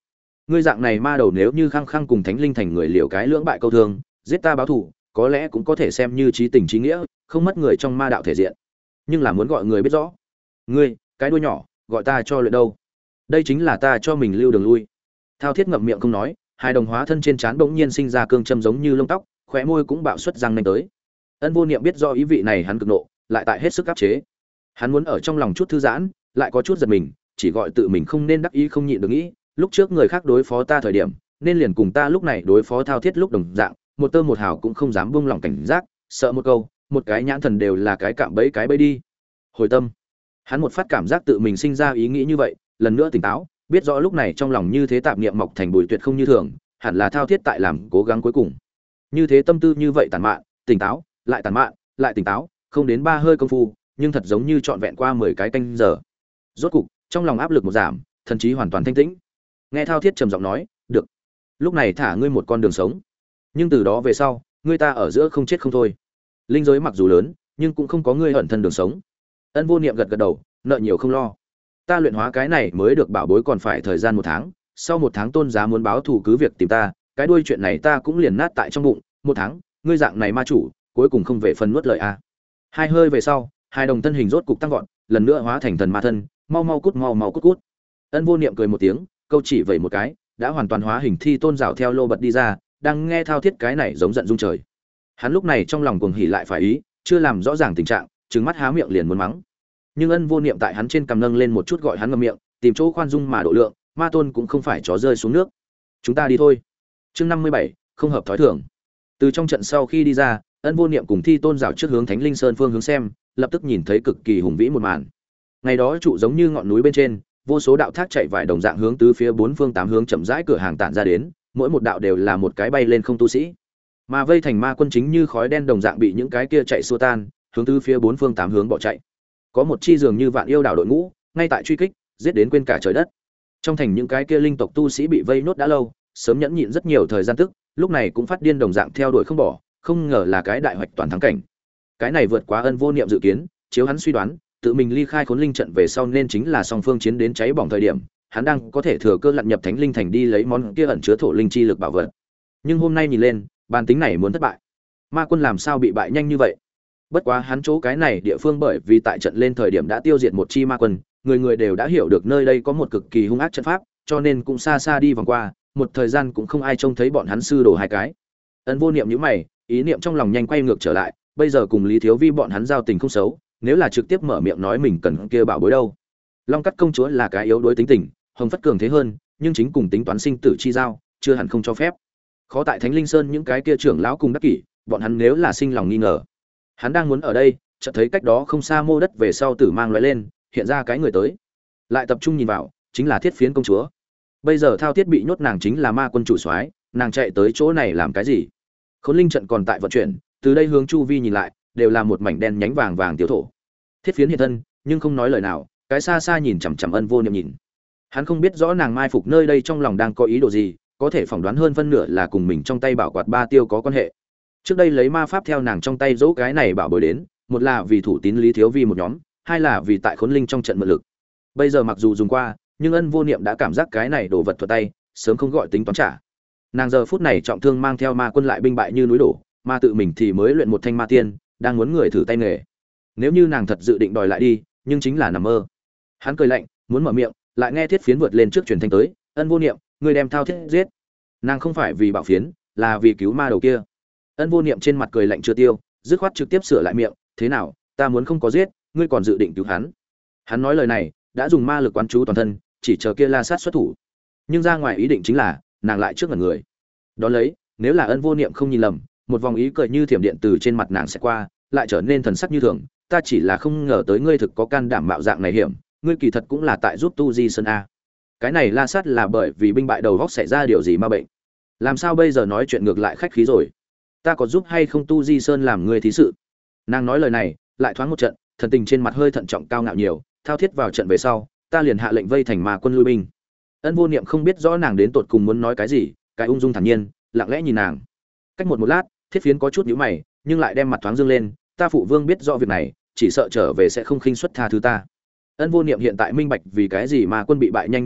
Ngươi dạng này ma đầu nếu như khăng khăng cùng thánh linh thành người liều cái lưỡng bại câu thương, giết ta báo thù, có lẽ cũng có thể xem như chí tình chí nghĩa, không mất người trong ma đạo thể diện. Nhưng là muốn gọi người biết rõ, ngươi cái đuôi nhỏ gọi ta cho luyện đâu? Đây chính là ta cho mình lưu đường lui. Thao Thiết ngậm miệng không nói, hai đồng hóa thân trên trán bỗng nhiên sinh ra cương châm giống như lông tóc, khóe môi cũng bạo xuất răng nanh tới. Ân Vô Niệm biết do ý vị này hắn cực nộ, lại tại hết sức áp chế. Hắn muốn ở trong lòng chút thư giãn, lại có chút giật mình, chỉ gọi tự mình không nên đắc ý không nhịn được nghĩ, lúc trước người khác đối phó ta thời điểm, nên liền cùng ta lúc này đối phó Thao Thiết lúc đồng dạng, một tơ một hào cũng không dám buông lỏng cảnh giác, sợ một câu, một cái nhãn thần đều là cái cạm bẫy cái bẫy đi. Hồi tâm, hắn một phát cảm giác tự mình sinh ra ý nghĩ như vậy, lần nữa tỉnh táo, biết rõ lúc này trong lòng như thế tạp niệm mọc thành bụi tuyệt không như thường, hẳn là Thao Thiết tại làm cố gắng cuối cùng. Như thế tâm tư như vậy tàn mạn, tỉnh táo, lại tàn mạn, lại tỉnh táo, không đến 3 hơi công phu, nhưng thật giống như trọn vẹn qua 10 cái canh giờ. Rốt cục, trong lòng áp lực một giảm, thần trí hoàn toàn thanh tĩnh. Nghe Thao Thiết trầm giọng nói, "Được, lúc này thả ngươi một con đường sống, nhưng từ đó về sau, ngươi ta ở giữa không chết không thôi. Linh giới mặc dù lớn, nhưng cũng không có ngươi ẩn thân đường sống." Ân Vô Niệm gật gật đầu, nợ nhiều không lo. Ta luyện hóa cái này mới được bảo bối còn phải thời gian 1 tháng, sau 1 tháng tôn giá muốn báo thù cứ việc tìm ta, cái đuôi chuyện này ta cũng liền nát tại trong bụng, 1 tháng, ngươi dạng này ma chủ, cuối cùng không về phần nuốt lời a. Hai hơi về sau, hai đồng thân hình rốt cục tăng vọt, lần nữa hóa thành thần ma thân, mau mau cút cút. Ân Vô Niệm cười một tiếng, câu chỉ vậy một cái, đã hoàn toàn hóa hình thi tôn rảo theo lô bật đi ra, đang nghe Thao Thiết cái này giống giận rung trời. Hắn lúc này trong lòng cuồng hỉ lại phải ý, chưa làm rõ ràng tình trạng, trừng mắt há miệng liền muốn mắng. Nhưng Ân Vô Niệm tại hắn trên cằm nâng lên một chút gọi hắn ngậm miệng, tìm chỗ khoan dung mà độ lượng, ma tôn cũng không phải chó rơi xuống nước. Chúng ta đi thôi. Chương 57, không hợp thói thường. Từ trong trận sau khi đi ra, Ân Vô Niệm cùng thi tôn rảo trước hướng Thánh Linh Sơn phương hướng xem, lập tức nhìn thấy cực kỳ hùng vĩ một màn. Ngày đó trụ giống như ngọn núi bên trên, vô số đạo thác chạy vải đồng dạng hướng tứ phía 4 phương 8 hướng chậm rãi cửa hàng tản ra đến, mỗi một đạo đều là một cái bay lên không tu sĩ. Mà vây thành ma quân chính như khói đen đồng dạng bị những cái kia chạy xua tan, hướng tứ phía 4 phương 8 hướng bỏ chạy. Có một chi dường như vạn yêu đảo đội ngũ, ngay tại truy kích, giết đến quên cả trời đất. Trong thành những cái kia linh tộc tu sĩ bị vây nốt đã lâu, sớm nhẫn nhịn rất nhiều thời gian tức, lúc này cũng phát điên đồng dạng theo đuổi không bỏ, không ngờ là cái đại hoạch toàn thắng cảnh. Cái này vượt quá Ân Vô Niệm dự kiến, chiếu hắn suy đoán, tự mình ly khai Khốn Linh trận về sau nên chính là song phương chiến đến cháy bỏng thời điểm, hắn đang có thể thừa cơ lặn nhập Thánh Linh thành đi lấy món kia ẩn chứa thổ linh chi lực bảo vật. Nhưng hôm nay nhìn lên, bàn tính này muốn thất bại. Ma quân làm sao bị bại nhanh như vậy? Bất quá hắn chỗ cái này địa phương bởi vì tại trận lên thời điểm đã tiêu diệt một chi ma quân, người người đều đã hiểu được nơi đây có một cực kỳ hung ác trận pháp, cho nên cũng xa xa đi vòng qua, một thời gian cũng không ai trông thấy bọn hắn sư đồ hai cái. Ân Vô Niệm nhíu mày, ý niệm trong lòng nhanh quay ngược trở lại, bây giờ cùng Lý Thiếu Vi bọn hắn giao tình không xấu, nếu là trực tiếp mở miệng nói mình cần kia bảo bối đâu. Long Cắt công chúa là cái yếu đuối tính tình, Hồng Phất cường thế hơn, nhưng chính cùng tính toán sinh tử chi giao, chưa hẳn không cho phép. Khó tại Thánh Linh Sơn những cái kia trưởng lão cùng đắc kỷ, bọn hắn nếu là sinh lòng nghi ngờ. Hắn đang muốn ở đây, chợt thấy cách đó không xa mô đất về sau tử mang lóe lên, hiện ra cái người tới. Lại tập trung nhìn vào, chính là Thiết Phiến công chúa. Bây giờ Thao Thiết bị nhốt nàng chính là ma quân chủ soái, nàng chạy tới chỗ này làm cái gì? Khốn Linh trận còn tại vận chuyển, từ đây hướng chu vi nhìn lại, đều là một mảnh đen nhánh vàng vàng tiểu thổ. Thiết Phiến hiện thân, nhưng không nói lời nào, cái xa xa nhìn chằm chằm Ân Vô Niệm nhìn. Hắn không biết rõ nàng mai phục nơi đây trong lòng đang có ý đồ gì, có thể phỏng đoán hơn phân nửa là cùng mình trong tay bảo quạt ba tiêu có quan hệ. Trước đây lấy ma pháp theo nàng trong tay dỗ cái này bảo bối đến, một là vì thủ tín Lý Thiếu Vi một nhóm, hai là vì tại Khốn Linh trong trận mượn lực. Bây giờ mặc dù dùng qua, nhưng Ân Vô Niệm đã cảm giác cái này đồ vật thuật tay, sớm không gọi tính toán trả. Nàng giờ phút này trọng thương mang theo ma quân lại binh bại như núi đổ, mà tự mình thì mới luyện một thanh ma tiên, đang muốn người thử tay nghề. Nếu như nàng thật dự định đòi lại đi, nhưng chính là nằm mơ. Hắn cười lạnh, muốn mở miệng, lại nghe Thiết Phiến vượt lên trước truyền thanh tới, "Ân Vô Niệm, ngươi đem Thao Thiết giết." Nàng không phải vì bảo phiến, là vì cứu ma đầu kia. Ân Vô Niệm trên mặt cười lạnh chưa tiêu, dứt khoát trực tiếp sửa lại miệng, "Thế nào, ta muốn không có giết, ngươi còn dự định cứu hắn?" Hắn nói lời này, đã dùng ma lực quán chú toàn thân, chỉ chờ kia La Sát xuất thủ. Nhưng ra ngoài ý định chính là, nàng lại trước mặt người. Đó lấy, nếu là Ân Vô Niệm không nhìn lầm, một vòng ý cười như thiểm điện từ trên mặt nàng sẽ qua, lại trở nên thần sắc như thường, "Ta chỉ là không ngờ tới ngươi thực có can đảm mạo dạng này hiểm, ngươi kỳ thật cũng là tại giúp Tu Di Sơn a." Cái này La Sát là bởi vì binh bại đầu góc xảy ra điều gì ma bệnh? Làm sao bây giờ nói chuyện ngược lại khách khí rồi? Ta có giúp hay không Tu Di Sơn làm ngươi thí sự? Nàng nói lời này, lại thoáng một trận, thần tình trên mặt hơi thận trọng cao ngạo nhiều, Thao Thiết vào trận về sau, ta liền hạ lệnh vây thành ma quân lui binh. Ân Vô Niệm không biết rõ nàng đến tột cùng muốn nói cái gì, cái ung dung thản nhiên, lặng lẽ nhìn nàng. Cách một lát, Thiết Phiến có chút nhíu mày, nhưng lại đem mặt thoáng dương lên, "Ta phụ vương biết rõ việc này, chỉ sợ trở về sẽ không khinh suất tha thứ ta." Ân Vô Niệm hiện tại minh bạch vì cái gì mà quân bị bại nhanh như vậy,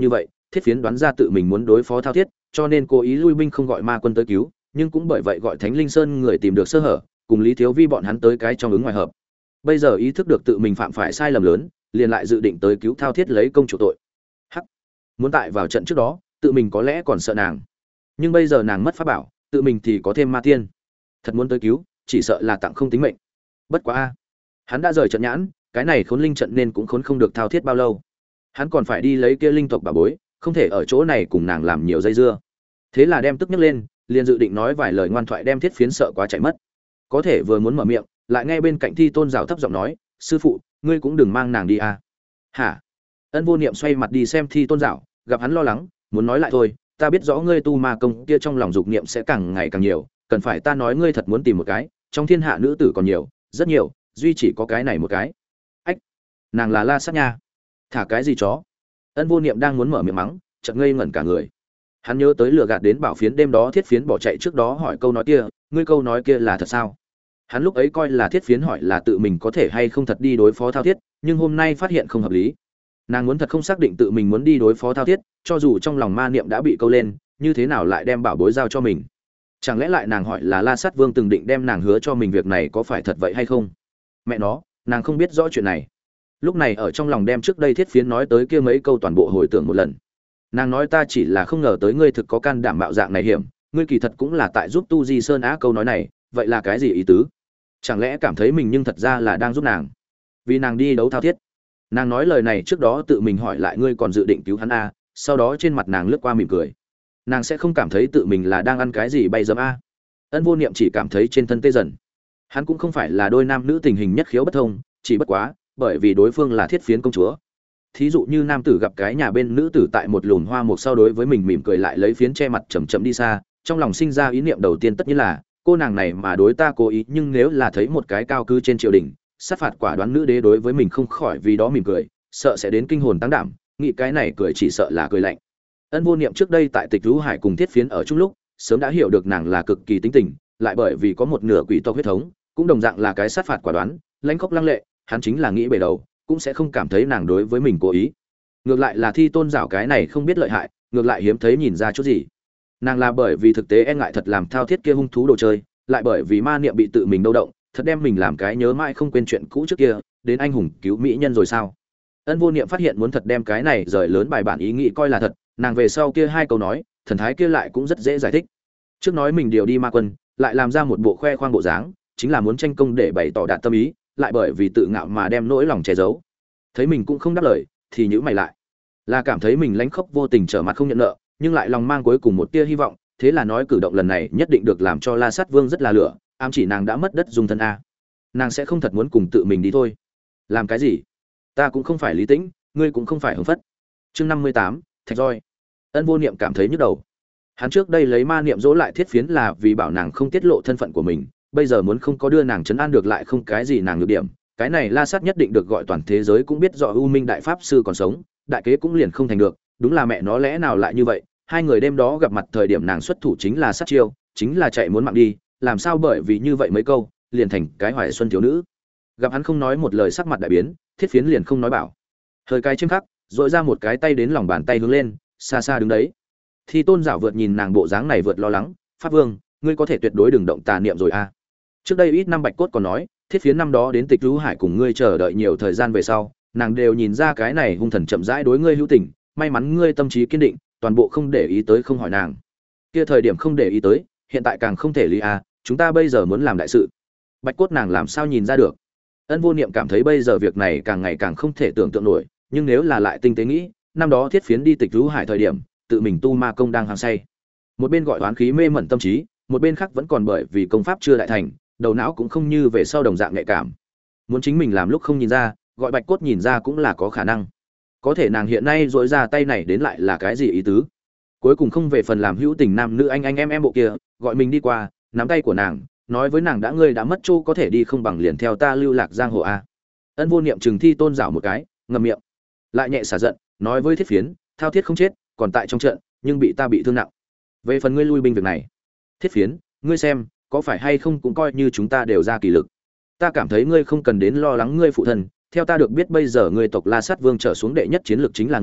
Thiết Phiến đoán ra tự mình muốn đối phó Thao Thiết, cho nên cố ý lui binh không gọi ma quân tới cứu, nhưng cũng bởi vậy gọi Thánh Linh Sơn người tìm được sơ hở, cùng Lý Thiếu Vi bọn hắn tới cái trong ứng ngoài hợp. Bây giờ ý thức được tự mình phạm phải sai lầm lớn, liền lại dự định tới cứu Thao Thiết lấy công chủ tội. Hắc, muốn tại vào trận trước đó, tự mình có lẽ còn sợ nàng, nhưng bây giờ nàng mất pháp bảo, tự mình thì có thêm ma tiên, thật muốn tới cứu, chỉ sợ là tặng không tính mệnh. Bất quá a, hắn đã rời trận nhãn, cái này khốn linh trận nên cũng khốn không được Thao Thiết bao lâu. Hắn còn phải đi lấy kia linh tộc bà bối, không thể ở chỗ này cùng nàng làm nhiều dây dưa. Thế là đem tức nhấc lên, liền dự định nói vài lời ngoan thoại đem Thiết Phiến sợ quá chạy mất. Có thể vừa muốn mở miệng, lại nghe bên cạnh Thi Tôn Giảo thấp giọng nói, sư phụ, ngươi cũng đừng mang nàng đi a. Hả? Ân Vô Niệm xoay mặt đi xem Thi Tôn Giảo, gặp hắn lo lắng, muốn nói lại thôi, ta biết rõ ngươi tu ma công kia trong lòng dục niệm sẽ càng ngày càng nhiều, cần phải ta nói ngươi thật muốn tìm một cái, trong thiên hạ nữ tử còn nhiều, rất nhiều, duy chỉ có cái này một cái. Ách, nàng là La Sát nha. Thả cái gì chó? Ân Vô Niệm đang muốn mở miệng mắng, chợt ngây ngẩn cả người. Hắn nhớ tới lừa gạt đến Bảo Phiến đêm đó Thiết Phiến bỏ chạy trước đó hỏi câu nói kia, ngươi câu nói kia là thật sao? Hắn lúc ấy coi là Thiết Phiến hỏi là tự mình có thể hay không thật đi đối phó Thao Thiết, nhưng hôm nay phát hiện không hợp lý. Nàng muốn thật không xác định tự mình muốn đi đối phó Thao Thiết, cho dù trong lòng ma niệm đã bị câu lên, như thế nào lại đem bảo bối giao cho mình? Chẳng lẽ lại nàng hỏi là La Sát Vương từng định đem nàng hứa cho mình việc này có phải thật vậy hay không? Mẹ nó, nàng không biết rõ chuyện này. Lúc này ở trong lòng đem trước đây Thiết Phiến nói tới kia mấy câu toàn bộ hồi tưởng một lần. Nàng nói ta chỉ là không ngờ tới ngươi thực có can đảm bạo dạng này hiểm, ngươi kỳ thật cũng là tại giúp Tu Di Sơn Á câu nói này, vậy là cái gì ý tứ? Chẳng lẽ cảm thấy mình nhưng thật ra là đang giúp nàng? Vì nàng đi đấu Thao Thiết. Nàng nói lời này trước đó tự mình hỏi lại ngươi còn dự định cứu hắn a, sau đó trên mặt nàng lướt qua mỉm cười. Nàng sẽ không cảm thấy tự mình là đang ăn cái gì bay dấm a. Ân Vô Niệm chỉ cảm thấy trên thân tê dần. Hắn cũng không phải là đôi nam nữ tình hình nhất khiếu bất thông, chỉ bất quá, bởi vì đối phương là Thiết Phiến công chúa. Thí dụ như nam tử gặp cái nhà bên nữ tử tại một lùn hoa mục sau đối với mình mỉm cười lại lấy phiến che mặt chậm chậm đi xa, trong lòng sinh ra ý niệm đầu tiên tất nhiên là cô nàng này mà đối ta cố ý, nhưng nếu là thấy một cái cao cư trên triều đình, sát phạt quả đoán nữ đế đối với mình không khỏi vì đó mỉm cười, sợ sẽ đến kinh hồn tăng đảm, nghĩ cái này cười chỉ sợ là cười lạnh. Ân Vô Niệm trước đây tại Tịch Vũ Hải cùng Thiết Phiến ở chung lúc, sớm đã hiểu được nàng là cực kỳ tính tình, lại bởi vì có một nửa quỷ tộc huyết thống, cũng đồng dạng là cái sát phạt quả đoán, lãnh khốc lăng lệ, hắn chính là nghĩ bề đầu, cũng sẽ không cảm thấy nàng đối với mình cố ý. Ngược lại là Thi Tôn Giảo cái này không biết lợi hại, ngược lại hiếm thấy nhìn ra chút gì. Nàng là bởi vì thực tế e ngại thật làm Thao Thiết kia hung thú đồ chơi, lại bởi vì ma niệm bị tự mình đâu động, thật đem mình làm cái nhớ mãi không quên chuyện cũ trước kia, đến anh hùng cứu mỹ nhân rồi sao? Ân Vô Niệm phát hiện muốn thật đem cái này rời lớn bài bản ý nghĩ coi là thật, nàng về sau kia hai câu nói, thần thái kia lại cũng rất dễ giải thích. Trước nói mình điều đi ma quân, lại làm ra một bộ khoe khoang bộ dáng, chính là muốn tranh công để bày tỏ đạt tâm ý, lại bởi vì tự ngạo mà đem nỗi lòng che giấu. Thấy mình cũng không đáp lời, thì nhíu mày lại. Là cảm thấy mình lãnh khốc vô tình trở mặt không nhận nợ, nhưng lại lòng mang cuối cùng một tia hy vọng, thế là nói cử động lần này nhất định được làm cho La Sát Vương rất là lửa, ám chỉ nàng đã mất đất dung thân a. Nàng sẽ không thật muốn cùng tự mình đi thôi. Làm cái gì? Ta cũng không phải Lý Tĩnh, ngươi cũng không phải Hồng Phất. Chương 58, Thạch Roi. Ân Vô Niệm cảm thấy nhức đầu. Hắn trước đây lấy ma niệm dỗ lại Thiết Phiến là vì bảo nàng không tiết lộ thân phận của mình, bây giờ muốn không có đưa nàng trấn an được lại không cái gì nàng nhược điểm, cái này La Sát nhất định được gọi toàn thế giới cũng biết rõ U Minh đại pháp sư còn sống, đại kế cũng liền không thành được, đúng là mẹ nó lẽ nào lại như vậy, hai người đêm đó gặp mặt thời điểm nàng xuất thủ chính là sát chiêu, chính là chạy muốn mạng đi, làm sao bởi vì như vậy mấy câu, liền thành cái Hoài Xuân thiếu nữ. Gặp hắn không nói một lời sắc mặt đại biến, Thiết Phiến liền không nói bảo. Hơi cái chiêm khắc, dội ra một cái tay đến lòng bàn tay hướng lên, xa xa đứng đấy. Thì Tôn Giảo vượt nhìn nàng bộ dáng này vượt lo lắng, Pháp Vương, ngươi có thể tuyệt đối đừng động tà niệm rồi a. Trước đây ít năm Bạch Cốt còn nói, Thiết Phiến năm đó đến Tịch Vũ Hải cùng ngươi chờ đợi nhiều thời gian về sau, nàng đều nhìn ra cái này hung thần chậm rãi đối ngươi hữu tình, may mắn ngươi tâm trí kiên định, toàn bộ không để ý tới không hỏi nàng. Kia thời điểm không để ý tới, hiện tại càng không thể lý a, chúng ta bây giờ muốn làm đại sự. Bạch Cốt nàng làm sao nhìn ra được? Ân Vô Niệm cảm thấy bây giờ việc này càng ngày càng không thể tưởng tượng nổi, nhưng nếu là lại tinh tế nghĩ, năm đó Thiết Phiến đi Tịch Vũ Hải thời điểm, tự mình tu ma công đang hăng say. Một bên gọi oán khí mê mẩn tâm trí, một bên khác vẫn còn bởi vì công pháp chưa đại thành, đầu não cũng không như về sau đồng dạng nhạy cảm. Muốn chính mình làm lúc không nhìn ra, gọi Bạch Cốt nhìn ra cũng là có khả năng. Có thể nàng hiện nay dỗi ra tay này đến lại là cái gì ý tứ? Cuối cùng không về phần làm hữu tình nam nữ anh em bộ kia, gọi mình đi qua, nắm tay của nàng, nói với nàng đã ngươi đã mất chỗ có thể đi không bằng liền theo ta lưu lạc giang hồ a. Ân Vô Niệm trừng Thi Tôn Giảo một cái, ngậm miệng, lại nhẹ xả giận, nói với Thiết Phiến, Thao Thiết không chết, còn tại trong trận, nhưng bị ta bị thương nặng. Về phần ngươi lui binh việc này, Thiết Phiến, ngươi xem, có phải hay không cũng coi như chúng ta đều ra kỳ lực. Ta cảm thấy ngươi không cần đến lo lắng ngươi phụ thân, theo ta được biết bây giờ ngươi tộc La Sát Vương trở xuống đệ nhất chiến lược chính là ngươi,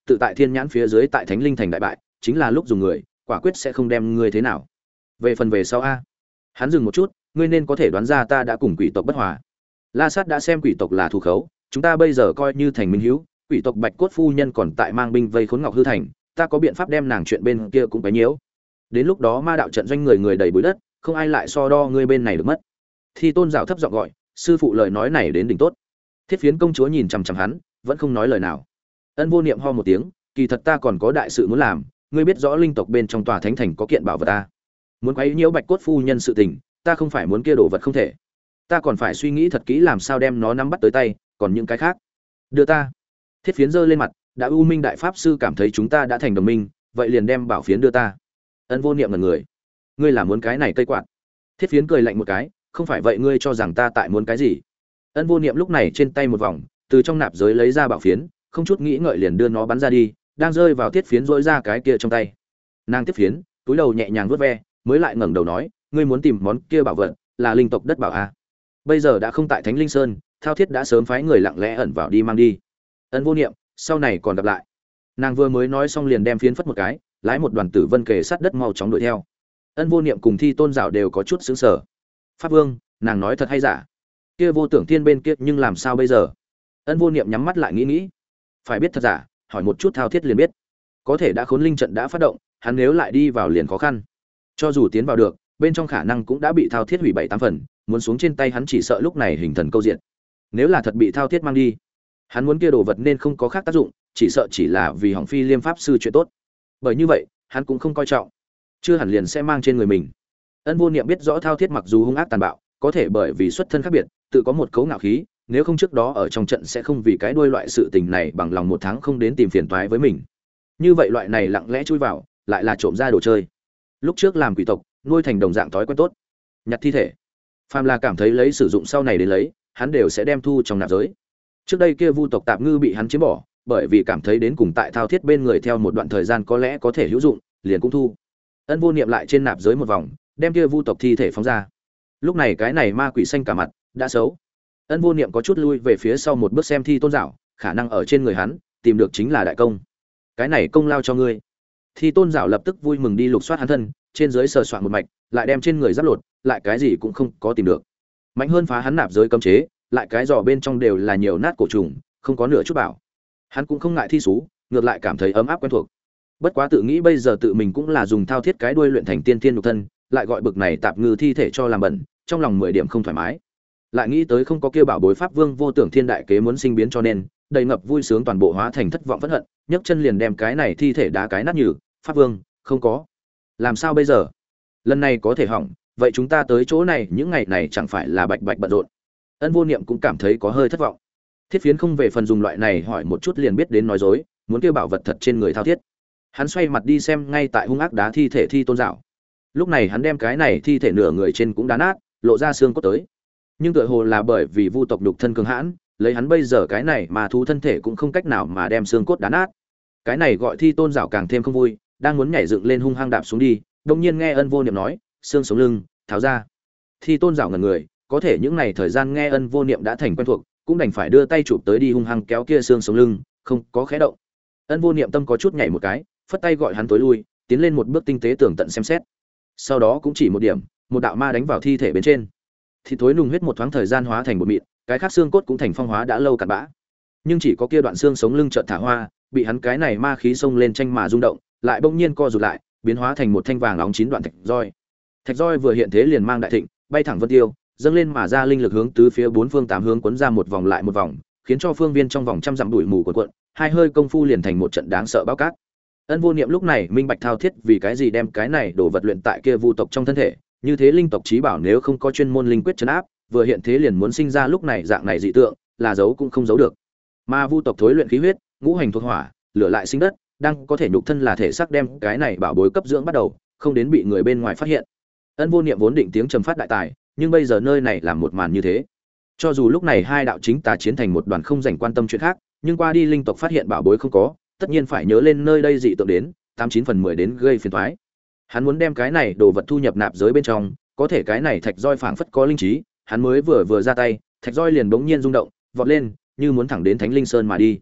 tự tại thiên nhãn phía dưới tại thánh linh thành đại bại, chính là lúc dùng người, quả quyết sẽ không đem ngươi thế nào. Về phần về sau a. Hắn dừng một chút, ngươi nên có thể đoán ra ta đã cùng quỷ tộc bất hòa. La Sát đã xem quỷ tộc là thù khấu, chúng ta bây giờ coi như thành minh hữu, quỷ tộc Bạch Cốt phu nhân còn tại mang binh vây khốn Ngọc Hư thành, ta có biện pháp đem nàng chuyện bên kia cũng bấy nhiễu. Đến lúc đó ma đạo trận doanh người người đầy bụi đất, không ai lại so đo ngươi bên này được mất. Thi Tôn Giảo thấp giọng gọi, sư phụ lời nói này đến đỉnh tốt. Thiết Phiến công chúa nhìn chằm chằm hắn, vẫn không nói lời nào. Ân Vô Niệm ho một tiếng, kỳ thật ta còn có đại sự muốn làm, ngươi biết rõ linh tộc bên trong tòa thánh thành có kiện bảo vật ta. Muốn quấy nhiễu Bạch Cốt phu nhân sự tình, ta không phải muốn kia đồ vật không thể. Ta còn phải suy nghĩ thật kỹ làm sao đem nó nắm bắt tới tay, còn những cái khác. Đưa ta. Thiết Phiến giơ lên mặt, đã U Minh đại pháp sư cảm thấy chúng ta đã thành đồng minh, vậy liền đem bảo phiến đưa ta. Ân Vô Niệm ngẩn người. Ngươi là muốn cái này cây quạt? Thiết Phiến cười lạnh một cái, không phải vậy ngươi cho rằng ta tại muốn cái gì? Ân Vô Niệm lúc này trên tay một vòng, từ trong nạp giới lấy ra bảo phiến, không chút nghĩ ngợi liền đưa nó bắn ra đi, đang rơi vào Thiết Phiến rỗi ra cái kia trong tay. Nàng tiếp phiến, túi đầu nhẹ nhàng vuốt ve, mới lại ngẩng đầu nói, ngươi muốn tìm món kia bảo vật, là linh tộc đất bảo a. Bây giờ đã không tại Thánh Linh Sơn, Thao Thiết đã sớm phái người lặng lẽ ẩn vào đi mang đi. Ân Vô Niệm, sau này còn gặp lại. Nàng vừa mới nói xong liền đem phiến phất một cái, lái một đoàn tử vân kề sát đất mau chóng đuổi theo. Ân Vô Niệm cùng Thi Tôn Giảo đều có chút sững sờ. Pháp Vương, nàng nói thật hay giả? Kia Vô Tưởng Thiên bên kia nhưng làm sao bây giờ? Ân Vô Niệm nhắm mắt lại nghĩ nghĩ. Phải biết thật giả, hỏi một chút Thao Thiết liền biết. Có thể đã khốn linh trận đã phát động, hắn nếu lại đi vào liền khó khăn. Cho dù tiến vào được, bên trong khả năng cũng đã bị Thao Thiết hủy 7-8 phần, muốn xuống trên tay hắn chỉ sợ lúc này hình thần câu diện. Nếu là thật bị Thao Thiết mang đi, hắn muốn kia đồ vật nên không có khác tác dụng, chỉ sợ chỉ là vì hỏng Phi Liêm pháp sư chuyện tốt. Bởi như vậy, hắn cũng không coi trọng, chưa hẳn liền sẽ mang trên người mình. Ân Vô Niệm biết rõ Thao Thiết mặc dù hung ác tàn bạo, có thể bởi vì xuất thân khác biệt, tự có một cấu ngạo khí, nếu không trước đó ở trong trận sẽ không vì cái đuôi loại sự tình này bằng lòng một tháng không đến tìm phiền toái với mình. Như vậy loại này lặng lẽ chui vào, lại là trộm ra đồ chơi. Lúc trước làm quỷ tộc, nuôi thành đồng dạng thói quen tốt. Nhặt thi thể, phàm là cảm thấy lấy sử dụng sau này đến lấy, hắn đều sẽ đem thu trong nạp giới. Trước đây kia Vu tộc tạp ngư bị hắn chiếm bỏ, bởi vì cảm thấy đến cùng tại Thao Thiết bên người theo một đoạn thời gian có lẽ có thể hữu dụng, liền cũng thu. Ân Vô Niệm lại trên nạp giới một vòng, đem kia Vu tộc thi thể phóng ra. Lúc này cái này ma quỷ xanh cả mặt, đã xấu. Ân Vô Niệm có chút lui về phía sau một bước xem Thi Tôn Giảo, khả năng ở trên người hắn tìm được chính là đại công. Cái này công lao cho ngươi. Thi Tôn Giảo lập tức vui mừng đi lục soát hắn thân, trên dưới sờ soạn một mạch, lại đem trên người giáp lột, lại cái gì cũng không có tìm được. Mạnh hơn phá hắn nạp giới cấm chế, lại cái giỏ bên trong đều là nhiều nát cổ trùng, không có nửa chút bảo. Hắn cũng không ngại thi sú, ngược lại cảm thấy ấm áp quen thuộc. Bất quá tự nghĩ bây giờ tự mình cũng là dùng Thao Thiết cái đuôi luyện thành tiên tiên nhục thân, lại gọi bực này tạp ngư thi thể cho làm bẩn, trong lòng 10 điểm không thoải mái. Lại nghĩ tới không có kia bảo bối pháp vương Vô Tưởng Thiên đại kế muốn sinh biến cho nên, đầy ngập vui sướng toàn bộ hóa thành thất vọng phẫn hận, nhấc chân liền đem cái này thi thể đá cái nát nhừ, pháp vương, không có. Làm sao bây giờ? Lần này có thể hỏng, vậy chúng ta tới chỗ này những ngày này chẳng phải là bạch bạch bận rộn. Ân Vô Niệm cũng cảm thấy có hơi thất vọng. Thiết Phiến không về phần dùng loại này hỏi một chút liền biết đến nói dối, muốn kêu bảo vật thật trên người Thao Thiết. Hắn xoay mặt đi xem ngay tại hung ác đá thi thể Thi Tôn Giảo. Lúc này hắn đem cái này thi thể nửa người trên cũng đá nát, lộ ra xương cốt tới. Nhưng tựa hồ là bởi vì Vu tộc đục thân cường hãn, lấy hắn bây giờ cái này mà thú thân thể cũng không cách nào mà đem xương cốt đá nát. Cái này gọi Thi Tôn Giảo càng thêm không vui, đang muốn nhảy dựng lên hung hăng đạp xuống đi, đột nhiên nghe Ân Vô Niệm nói, xương sống lưng, tháo ra. Thi Tôn Giảo ngẩn người, có thể những này thời gian nghe Ân Vô Niệm đã thành quen thuộc, cũng đành phải đưa tay chụp tới đi hung hăng kéo kia xương sống lưng, không có khẽ động. Ân Vô Niệm tâm có chút nhảy một cái, phất tay gọi hắn tối lui, tiến lên một bước tinh tế tường tận xem xét. Sau đó cũng chỉ một điểm, một đạo ma đánh vào thi thể bên trên. Thịt thối nung huyết một thoáng thời gian hóa thành bột mịn, cái khác xương cốt cũng thành phong hóa đã lâu cặn bã. Nhưng chỉ có kia đoạn xương sống lưng chợt thả hoa, bị hắn cái này ma khí xông lên tranh mà rung động, lại bỗng nhiên co rụt lại, biến hóa thành một thanh vàng óng chín đoạn thạch roi. Thạch roi vừa hiện thế liền mang đại thịnh, bay thẳng vân tiêu, dâng lên mà ra linh lực hướng tứ phía bốn phương tám hướng cuốn ra một vòng lại một vòng, khiến cho phương viên trong vòng trăm dặm bụi mù cuộn cuộn, hai hơi công phu liền thành một trận đáng sợ bão cát. Ân Vô Niệm lúc này minh bạch Thao Thiết vì cái gì đem cái này đổ vật luyện tại kia Vu tộc trong thân thể, như thế linh tộc chí bảo nếu không có chuyên môn linh quyết trấn áp, vừa hiện thế liền muốn sinh ra lúc này dạng này dị tượng, là giấu cũng không giấu được. Mà Vu tộc thối luyện khí huyết, ngũ hành thuộc hỏa, lửa lại sinh đất, đang có thể nhục thân là thể xác đem cái này bảo bối cấp dưỡng bắt đầu, không đến bị người bên ngoài phát hiện. Ân Vô Niệm vốn định tiếng trầm phát đại tài, nhưng bây giờ nơi này làm một màn như thế. Cho dù lúc này hai đạo chính tà chiến thành một đoàn không dành quan tâm chuyện khác, nhưng qua đi linh tộc phát hiện bảo bối không có, tất nhiên phải nhớ lên nơi đây dị tượng đến, 89/10 đến gây phiền toái. Hắn muốn đem cái này đồ vật thu nhập nạp giới bên trong, có thể cái này thạch roi phảng phất có linh trí, hắn mới vừa ra tay, thạch roi liền bỗng nhiên rung động, vọt lên, như muốn thẳng đến Thánh Linh Sơn mà đi.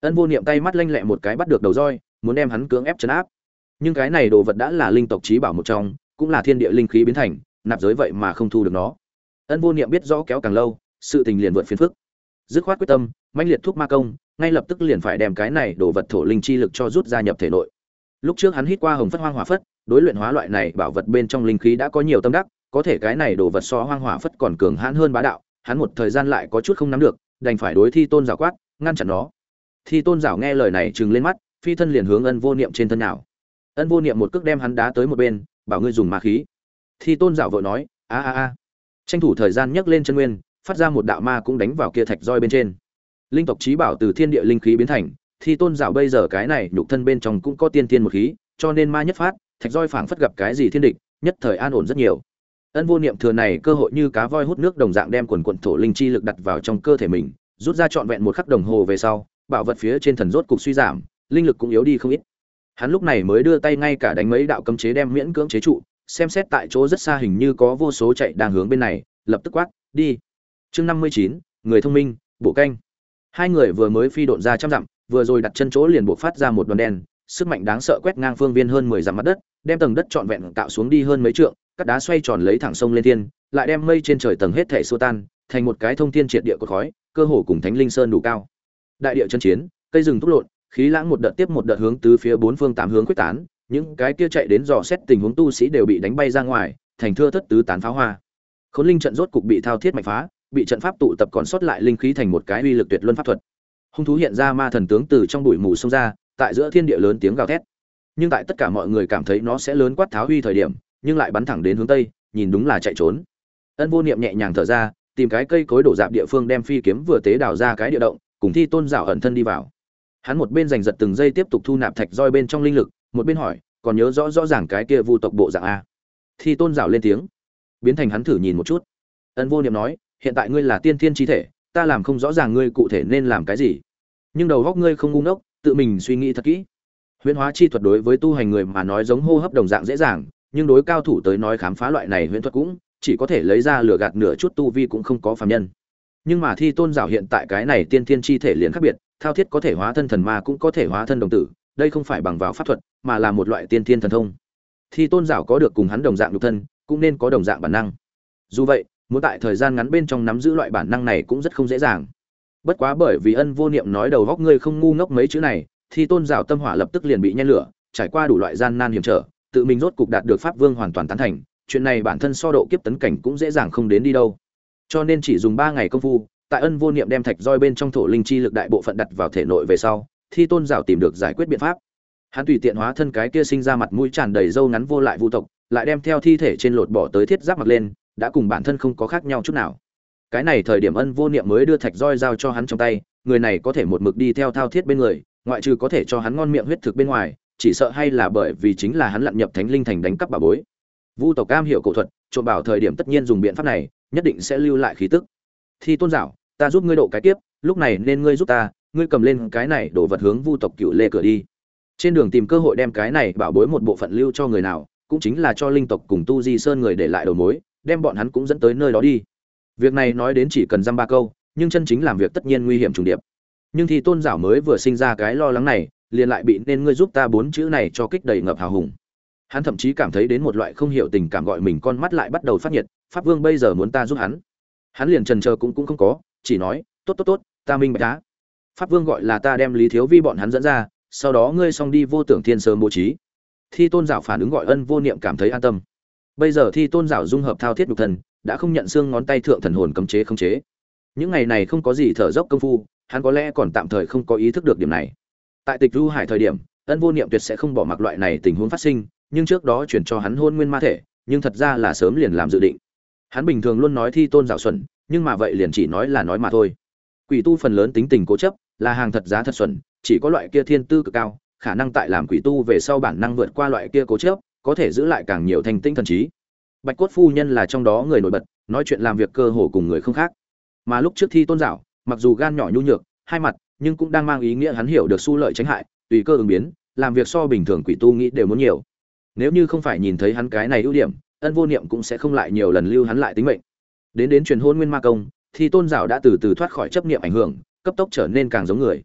Ân Vô Niệm tay mắt lanh lẹ một cái bắt được đầu roi, muốn đem hắn cưỡng ép trấn áp. Nhưng cái này đồ vật đã là linh tộc chí bảo một trong, cũng là thiên địa linh khí biến thành, nạp giới vậy mà không thu được nó. Ân Vô Niệm biết rõ kéo càng lâu, sự tình liền vượt phiền phức. Dứt khoát quyết tâm, mãnh liệt thuốc ma công, ngay lập tức liền phải đem cái này đồ vật thổ linh chi lực cho rút ra nhập thể nội. Lúc trước hắn hít qua hồng phất hoang hỏa phất, đối luyện hóa loại này bảo vật bên trong linh khí đã có nhiều tâm đắc, có thể cái này đồ vật so hoang hỏa phất còn cường hãn hơn bá đạo, hắn một thời gian lại có chút không nắm được, đành phải đối Thi Tôn Giảo quát, ngăn chặn nó. Thi Tôn Giảo nghe lời này trừng lên mắt, phi thân liền hướng Ân Vô Niệm trên thân nào. Ân Vô Niệm một cước đem hắn đá tới một bên, bảo ngươi dùng ma khí. Thi Tôn Giảo vội nói, a. Tranh thủ thời gian nhấc lên chân nguyên, phát ra một đạo ma cũng đánh vào kia thạch roi bên trên. Linh tộc chí bảo từ thiên địa linh khí biến thành, Thi Tôn Giảo bây giờ cái này nhục thân bên trong cũng có tiên tiên một khí, cho nên ma nhất phát, thạch roi phảng phất gặp cái gì thiên địch, nhất thời an ổn rất nhiều. Ân Vô Niệm thừa này cơ hội như cá voi hút nước đồng dạng đem quần quần thổ linh chi lực đặt vào trong cơ thể mình, rút ra trọn vẹn một khắc đồng hồ về sau, bảo vật phía trên thần rốt cục suy giảm, linh lực cũng yếu đi không ít. Hắn lúc này mới đưa tay ngay cả đánh mấy đạo cấm chế đem miễn cưỡng chế trụ, xem xét tại chỗ rất xa hình như có vô số chạy đang hướng bên này, lập tức quát, đi. Chương 59, người thông minh, bổ canh. Hai người vừa mới phi độn ra trăm dặm, vừa rồi đặt chân chỗ liền buộc phát ra một đoàn đen, sức mạnh đáng sợ quét ngang phương viên hơn 10 dặm mặt đất, đem tầng đất trọn vẹn tạo xuống đi hơn mấy trượng, các đá xoay tròn lấy thẳng sông lên thiên, lại đem mây trên trời tầng hết thảy xua tan, thành một cái thông thiên triệt địa của khói, cơ hồ cùng Thánh Linh Sơn đủ cao. Đại địa chân chiến, cây rừng thúc lộn, khí lãng một đợt tiếp một đợt hướng tứ phía bốn phương tám hướng quyết tán, những cái kia chạy đến dò xét tình huống tu sĩ đều bị đánh bay ra ngoài, thành thưa thất tứ tán pháo hoa. Khốn linh trận rốt cục bị thao thiết mạnh phá, bị trận pháp tụ tập còn sót lại linh khí thành một cái uy lực tuyệt luân pháp thuật. Hung thú hiện ra ma thần tướng từ trong bụi mù xông ra, tại giữa thiên địa lớn tiếng gào thét. Nhưng tại tất cả mọi người cảm thấy nó sẽ lớn quát tháo huy thời điểm, nhưng lại bắn thẳng đến hướng tây, nhìn đúng là chạy trốn. Ân Vô Niệm nhẹ nhàng thở ra, tìm cái cây cối đổ rạp địa phương đem phi kiếm vừa tế đào ra cái địa động, cùng Thi Tôn Giảo ẩn thân đi vào. Hắn một bên giành giật từng giây tiếp tục thu nạp thạch roi bên trong linh lực, một bên hỏi, còn nhớ rõ ràng cái kia vu tộc bộ dạng a? Thi Tôn Giảo lên tiếng, biến thành hắn thử nhìn một chút. Ân Vô Niệm nói, hiện tại ngươi là tiên thiên chi thể, ta làm không rõ ràng ngươi cụ thể nên làm cái gì, nhưng đầu óc ngươi không ngu ngốc, tự mình suy nghĩ thật kỹ. Huyễn hóa chi thuật đối với tu hành người mà nói giống hô hấp đồng dạng dễ dàng, nhưng đối cao thủ tới nói khám phá loại này huyễn thuật cũng chỉ có thể lấy ra lừa gạt nửa chút tu vi cũng không có phàm nhân. Nhưng mà Thi Tôn Giảo hiện tại cái này tiên thiên chi thể liền khác biệt, thao thiết có thể hóa thân thần ma cũng có thể hóa thân đồng tử, đây không phải bằng vào pháp thuật, mà là một loại tiên thiên thần thông. Thi Tôn Giảo có được cùng hắn đồng dạng nhục thân, cũng nên có đồng dạng bản năng. Dù vậy, muốn tại thời gian ngắn bên trong nắm giữ loại bản năng này cũng rất không dễ dàng. Bất quá bởi vì Ân Vô Niệm nói đầu góc ngươi không ngu ngốc mấy chữ này, Thi Tôn Giảo tâm hỏa lập tức liền bị nhen lửa, trải qua đủ loại gian nan hiểm trở, tự mình rốt cục đạt được pháp vương hoàn toàn tán thành, chuyện này bản thân so độ kiếp tấn cảnh cũng dễ dàng không đến đi đâu. Cho nên chỉ dùng 3 ngày công phu, tại Ân Vô Niệm đem thạch roi bên trong thổ linh chi lực đại bộ phận đặt vào thể nội về sau, Thi Tôn Giảo tìm được giải quyết biện pháp. Hắn tùy tiện hóa thân cái kia sinh ra mặt mũi tràn đầy râu ngắn vô lại vu tộc, lại đem theo thi thể trên lột bỏ tới thiết giáp mặc lên, đã cùng bản thân không có khác nhau chút nào. Cái này thời điểm Ân Vô Niệm mới đưa thạch roi giao cho hắn trong tay, người này có thể một mực đi theo thao thiết bên người, ngoại trừ có thể cho hắn ngon miệng huyết thực bên ngoài, chỉ sợ hay là bởi vì chính là hắn lặn nhập Thánh Linh Thành đánh cắp bảo bối. Vu tộc cam hiểu cổ thuật, trộm bảo thời điểm tất nhiên dùng biện pháp này, nhất định sẽ lưu lại khí tức. Thi Tôn Giảo, ta giúp ngươi độ cái tiếp, lúc này nên ngươi giúp ta, ngươi cầm lên cái này đổ vật hướng Vu tộc Cựu Lê cửa đi. Trên đường tìm cơ hội đem cái này bảo bối một bộ phận lưu cho người nào, cũng chính là cho linh tộc cùng Tu Di Sơn người để lại đầu mối, đem bọn hắn cũng dẫn tới nơi đó đi. Việc này nói đến chỉ cần dăm ba câu, nhưng chân chính làm việc tất nhiên nguy hiểm trùng điệp. Nhưng Thi Tôn Giảo mới vừa sinh ra cái lo lắng này, liền lại bị nên ngươi giúp ta 4 chữ này cho kích đầy ngập hào hùng. Hắn thậm chí cảm thấy đến một loại không hiểu tình cảm gọi mình con mắt lại bắt đầu phát nhiệt, Pháp Vương bây giờ muốn ta giúp hắn. Hắn liền chần chờ cũng không có, chỉ nói, tốt, ta minh bạch đã. Pháp Vương gọi là ta đem Lý Thiếu Vi bọn hắn dẫn ra, sau đó ngươi xong đi Vô Tưởng Thiên sớm bố trí. Thi Tôn Giảo phản ứng gọi Ân Vô Niệm cảm thấy an tâm. Bây giờ Thi Tôn Giảo dung hợp thao thiết nhục thần, đã không nhận xương ngón tay thượng thần hồn cấm chế không chế. Những ngày này không có gì thở dốc công phu, hắn có lẽ còn tạm thời không có ý thức được điểm này. Tại Tịch Du Hải thời điểm, Ân Vô Niệm tuyệt sẽ không bỏ mặc loại này tình huống phát sinh, nhưng trước đó chuyển cho hắn hôn nguyên ma thể, nhưng thật ra là sớm liền làm dự định. Hắn bình thường luôn nói Thi Tôn Giảo xuẩn, nhưng mà vậy liền chỉ nói là nói mà thôi. Quỷ tu phần lớn tính tình cố chấp, là hàng thật giá thật xuẩn, chỉ có loại kia thiên tư cực cao, khả năng tại làm quỷ tu về sau bản năng vượt qua loại kia cố chấp, có thể giữ lại càng nhiều thành tinh thần trí. Bạch Cốt phu nhân là trong đó người nổi bật, nói chuyện làm việc cơ hồ cùng người không khác. Mà lúc trước Thi Tôn Giảo, mặc dù gan nhỏ nhu nhược, hai mặt, nhưng cũng đang mang ý nghĩa hắn hiểu được xu lợi tránh hại, tùy cơ ứng biến, làm việc so bình thường quỷ tu nghĩ đều muốn nhiều. Nếu như không phải nhìn thấy hắn cái này ưu điểm, Ân Vô Niệm cũng sẽ không lại nhiều lần lưu hắn lại tính mệnh. Đến truyền hôn nguyên ma công, Thi Tôn Giảo đã từ từ thoát khỏi chấp niệm ảnh hưởng, cấp tốc trở nên càng giống người.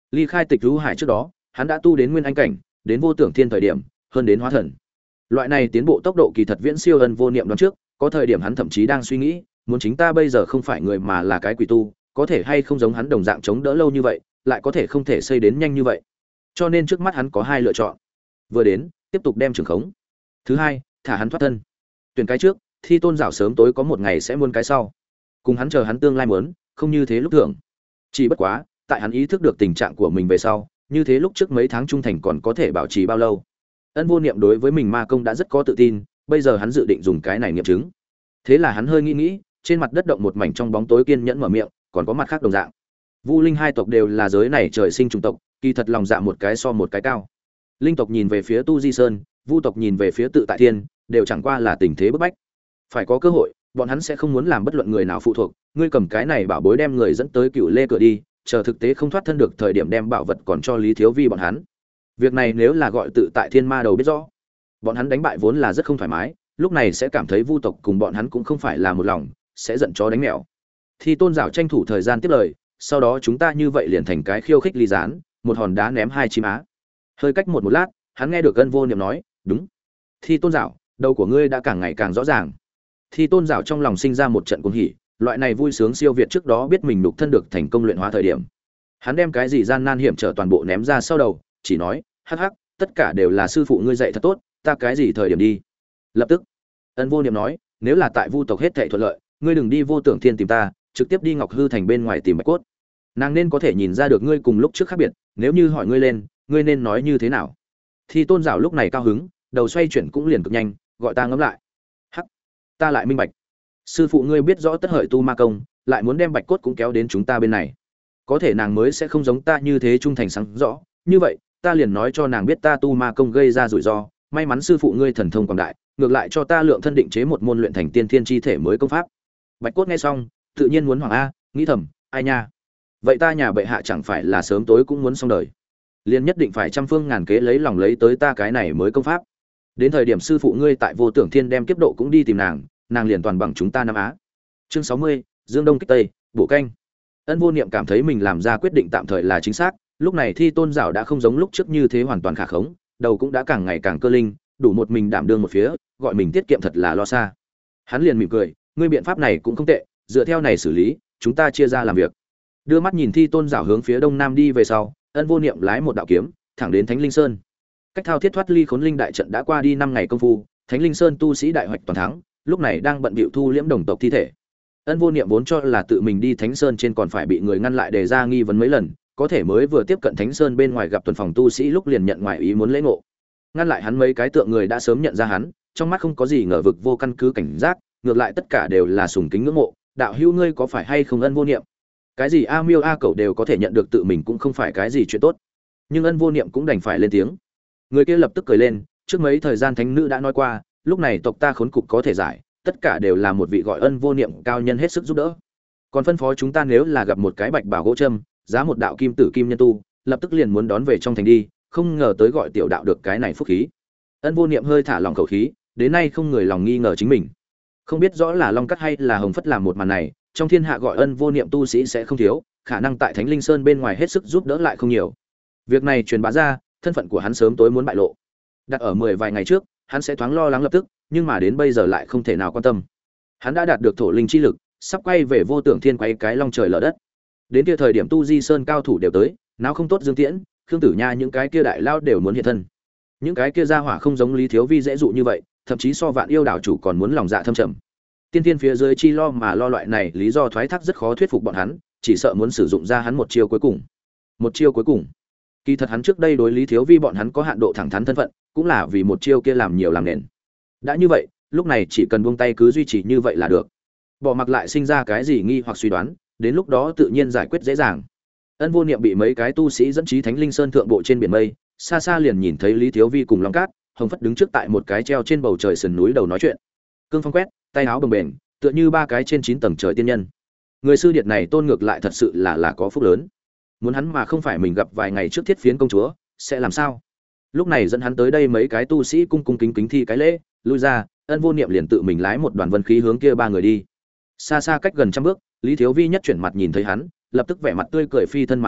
Ly khai Tịch Vũ Hải trước đó, hắn đã tu đến nguyên anh cảnh, đến vô tưởng thiên thời điểm, hơn đến hóa thần. Loại này tiến bộ tốc độ kỳ thật viễn siêu Ân Vô Niệm đoán trước, có thời điểm hắn thậm chí đang suy nghĩ, muốn chính ta bây giờ không phải người mà là cái quỷ tu, có thể hay không giống hắn đồng dạng chống đỡ lâu như vậy, lại có thể không thể xây đến nhanh như vậy. Cho nên trước mắt hắn có hai lựa chọn. Vừa đến, tiếp tục đem trường khống. Thứ hai, thả hắn thoát thân. Tuyển cái trước, Thi Tôn Giảo sớm tối có một ngày sẽ muôn cái sau. Cùng hắn chờ hắn tương lai muốn, không như thế lúc thường. Chỉ bất quá, tại hắn ý thức được tình trạng của mình về sau, như thế lúc trước mấy tháng trung thành còn có thể bảo trì bao lâu. Ân Vô Niệm đối với mình ma công đã rất có tự tin, bây giờ hắn dự định dùng cái này nghiệm chứng. Thế là hắn hơi nghĩ, trên mặt đất động một mảnh trong bóng tối kiên nhẫn mở miệng, còn có mặt khác đồng dạng. Vu Linh hai tộc đều là giới này trời sinh chủng tộc, kỳ thật lòng dạ một cái so một cái cao. Linh tộc nhìn về phía Tu Di Sơn, Vu tộc nhìn về phía Tự Tại Thiên, đều chẳng qua là tình thế bức bách. Phải có cơ hội, bọn hắn sẽ không muốn làm bất luận người nào phụ thuộc, ngươi cầm cái này bảo bối đem người dẫn tới Cựu Lê cửa đi, chờ thực tế không thoát thân được thời điểm đem bảo vật còn cho Lý Thiếu Vi bọn hắn. Việc này nếu là gọi Tự Tại Thiên ma đầu biết rõ, bọn hắn đánh bại vốn là rất không thoải mái, lúc này sẽ cảm thấy Vu tộc cùng bọn hắn cũng không phải là một lòng, sẽ giận chó đánh mèo. Thì Tôn Giảo tranh thủ thời gian tiếp lời, sau đó chúng ta như vậy liền thành cái khiêu khích ly gián, một hòn đá ném hai chim á. Hơi cách một lát, hắn nghe được Ân Vô Niệm nói, đúng. Thi Tôn Giảo, đầu của ngươi đã càng ngày càng rõ ràng. Thi Tôn Giảo trong lòng sinh ra một trận cuồng hỉ, loại này vui sướng siêu việt trước đó biết mình đục thân được thành công luyện hóa thời điểm. Hắn đem cái gì gian nan hiểm trở toàn bộ ném ra sau đầu, chỉ nói, hắc hắc, tất cả đều là sư phụ ngươi dạy thật tốt, ta cái gì thời điểm đi. Lập tức, Ân Vô Niệm nói, nếu là tại Vu tộc hết thảy thuận lợi, ngươi đừng đi Vô Tưởng Thiên tìm ta, trực tiếp đi Ngọc Hư thành bên ngoài tìm Bạch Cốt. Nàng nên có thể nhìn ra được ngươi cùng lúc trước khác biệt, nếu như hỏi ngươi lên, ngươi nên nói như thế nào? Thì Tôn Giảo lúc này cao hứng, đầu xoay chuyển cũng liền cực nhanh, gọi ta ngẫm lại. Hắc, ta lại minh bạch. Sư phụ ngươi biết rõ tất hợi tu ma công, lại muốn đem Bạch Cốt cũng kéo đến chúng ta bên này. Có thể nàng mới sẽ không giống ta như thế trung thành sáng rõ, như vậy, ta liền nói cho nàng biết ta tu ma công gây ra rủi ro, may mắn sư phụ ngươi thần thông quảng đại, ngược lại cho ta lượng thân định chế một môn luyện thành tiên thiên chi thể mới công pháp. Bạch Cốt nghe xong, tự nhiên muốn hoàng a, nghĩ thầm, ai nha. Vậy ta nhà bệ hạ chẳng phải là sớm tối cũng muốn xong đời. Liền nhất định phải trăm phương ngàn kế lấy lòng lấy tới ta cái này mới công pháp. Đến thời điểm sư phụ ngươi tại Vô Tưởng Thiên đem kiếp độ cũng đi tìm nàng, nàng liền toàn bằng chúng ta Nam Á. Chương 60, Dương Đông kích Tây, bổ canh. Ân Vô Niệm cảm thấy mình làm ra quyết định tạm thời là chính xác, lúc này Thi Tôn Giảo đã không giống lúc trước như thế hoàn toàn khả khống, đầu cũng đã càng ngày càng cơ linh, đủ một mình đảm đương một phía, gọi mình tiết kiệm thật là lo xa. Hắn liền mỉm cười, ngươi biện pháp này cũng không tệ, dựa theo này xử lý, chúng ta chia ra làm việc. Đưa mắt nhìn Thi Tôn Giảo hướng phía đông nam đi về sau, Ân Vô Niệm lái một đạo kiếm, thẳng đến Thánh Linh Sơn. Cách thao thiết thoát ly Khốn Linh đại trận đã qua đi 5 ngày công phu, Thánh Linh Sơn tu sĩ đại hoạch toàn thắng, lúc này đang bận bịu thu liễm đồng tộc thi thể. Ân Vô Niệm vốn cho là tự mình đi Thánh Sơn trên còn phải bị người ngăn lại đề ra nghi vấn mấy lần, có thể mới vừa tiếp cận Thánh Sơn bên ngoài gặp tuần phòng tu sĩ lúc liền nhận ngoại ý muốn lễ ngộ. Ngăn lại hắn mấy cái tượng người đã sớm nhận ra hắn, trong mắt không có gì ngờ vực vô căn cứ cảnh giác, ngược lại tất cả đều là sùng kính ngưỡng mộ, đạo hữu ngươi có phải hay không Ân Vô Niệm? Cái gì A Miêu A Cẩu đều có thể nhận được tự mình cũng không phải cái gì chuyện tốt. Nhưng Ân Vô Niệm cũng đành phải lên tiếng. Người kia lập tức cười lên, trước mấy thời gian thánh nữ đã nói qua, lúc này tộc ta khốn cục có thể giải, tất cả đều là một vị gọi Ân Vô Niệm cao nhân hết sức giúp đỡ. Còn phân phó chúng ta nếu là gặp một cái bạch bảo gỗ châm, giá một đạo kim tử kim nhân tu, lập tức liền muốn đón về trong thành đi, không ngờ tới gọi tiểu đạo được cái này phúc khí. Ân Vô Niệm hơi thả lòng khẩu khí, đến nay không người lòng nghi ngờ chính mình. Không biết rõ là Long Cắt hay là Hồng Phất làm một màn này, trong thiên hạ gọi Ân Vô Niệm tu sĩ sẽ không thiếu, khả năng tại Thánh Linh Sơn bên ngoài hết sức giúp đỡ lại không nhiều. Việc này truyền bá ra, thân phận của hắn sớm tối muốn bại lộ. Đặt ở vài ngày trước, hắn sẽ thoáng lo lắng lập tức, nhưng mà đến bây giờ lại không thể nào quan tâm. Hắn đã đạt được thổ linh chi lực, sắp quay về Vô Tưởng Thiên quay cái long trời lở đất. Đến kia thời điểm Tu Di Sơn cao thủ đều tới, nào không tốt Dương Tiễn, Khương Tử Nha những cái kia đại lao đều muốn hiện thân. Những cái kia gia hỏa không giống Lý Thiếu Vi dễ dụ như vậy, thậm chí so Vạn Yêu đảo chủ còn muốn lòng dạ thâm trầm. Tiên tiên phía dưới chi lo mà lo loại này lý do thoái thác rất khó thuyết phục bọn hắn, chỉ sợ muốn sử dụng ra hắn một chiêu cuối cùng. Một chiêu cuối cùng. Kỳ thật hắn trước đây đối Lý Thiếu Vi bọn hắn có hạn độ thẳng thắn thân phận, cũng là vì một chiêu kia làm nhiều làm nền. Đã như vậy, lúc này chỉ cần buông tay cứ duy trì như vậy là được. Bỏ mặc lại sinh ra cái gì nghi hoặc suy đoán, đến lúc đó tự nhiên giải quyết dễ dàng. Ân Vô Niệm bị mấy cái tu sĩ dẫn chí Thánh Linh Sơn thượng bộ trên biển mây, xa xa liền nhìn thấy Lý Thiếu Vi cùng Long Cát, Hồng Phất đứng trước tại một cái treo trên bầu trời sườn núi đầu nói chuyện. Cương phong quét, tay áo bồng bềnh, tựa như ba cái trên 9 tầng trời tiên nhân. Người sư điệt này tôn ngược lại thật sự là có phúc lớn. Muốn hắn mà không phải mình gặp vài ngày trước Thiết Phiến công chúa, sẽ làm sao? Lúc này dẫn hắn tới đây mấy cái tu sĩ cung cung kính kính thi cái lễ, lui ra, Ân Vô Niệm liền tự mình lái một đoàn vân khí hướng kia ba người đi. Xa xa cách gần trăm bước, Lý Thiếu Vi nhất chuyển mặt nhìn thấy hắn, lập tức vẻ mặt tươi cười phi thân mà đến,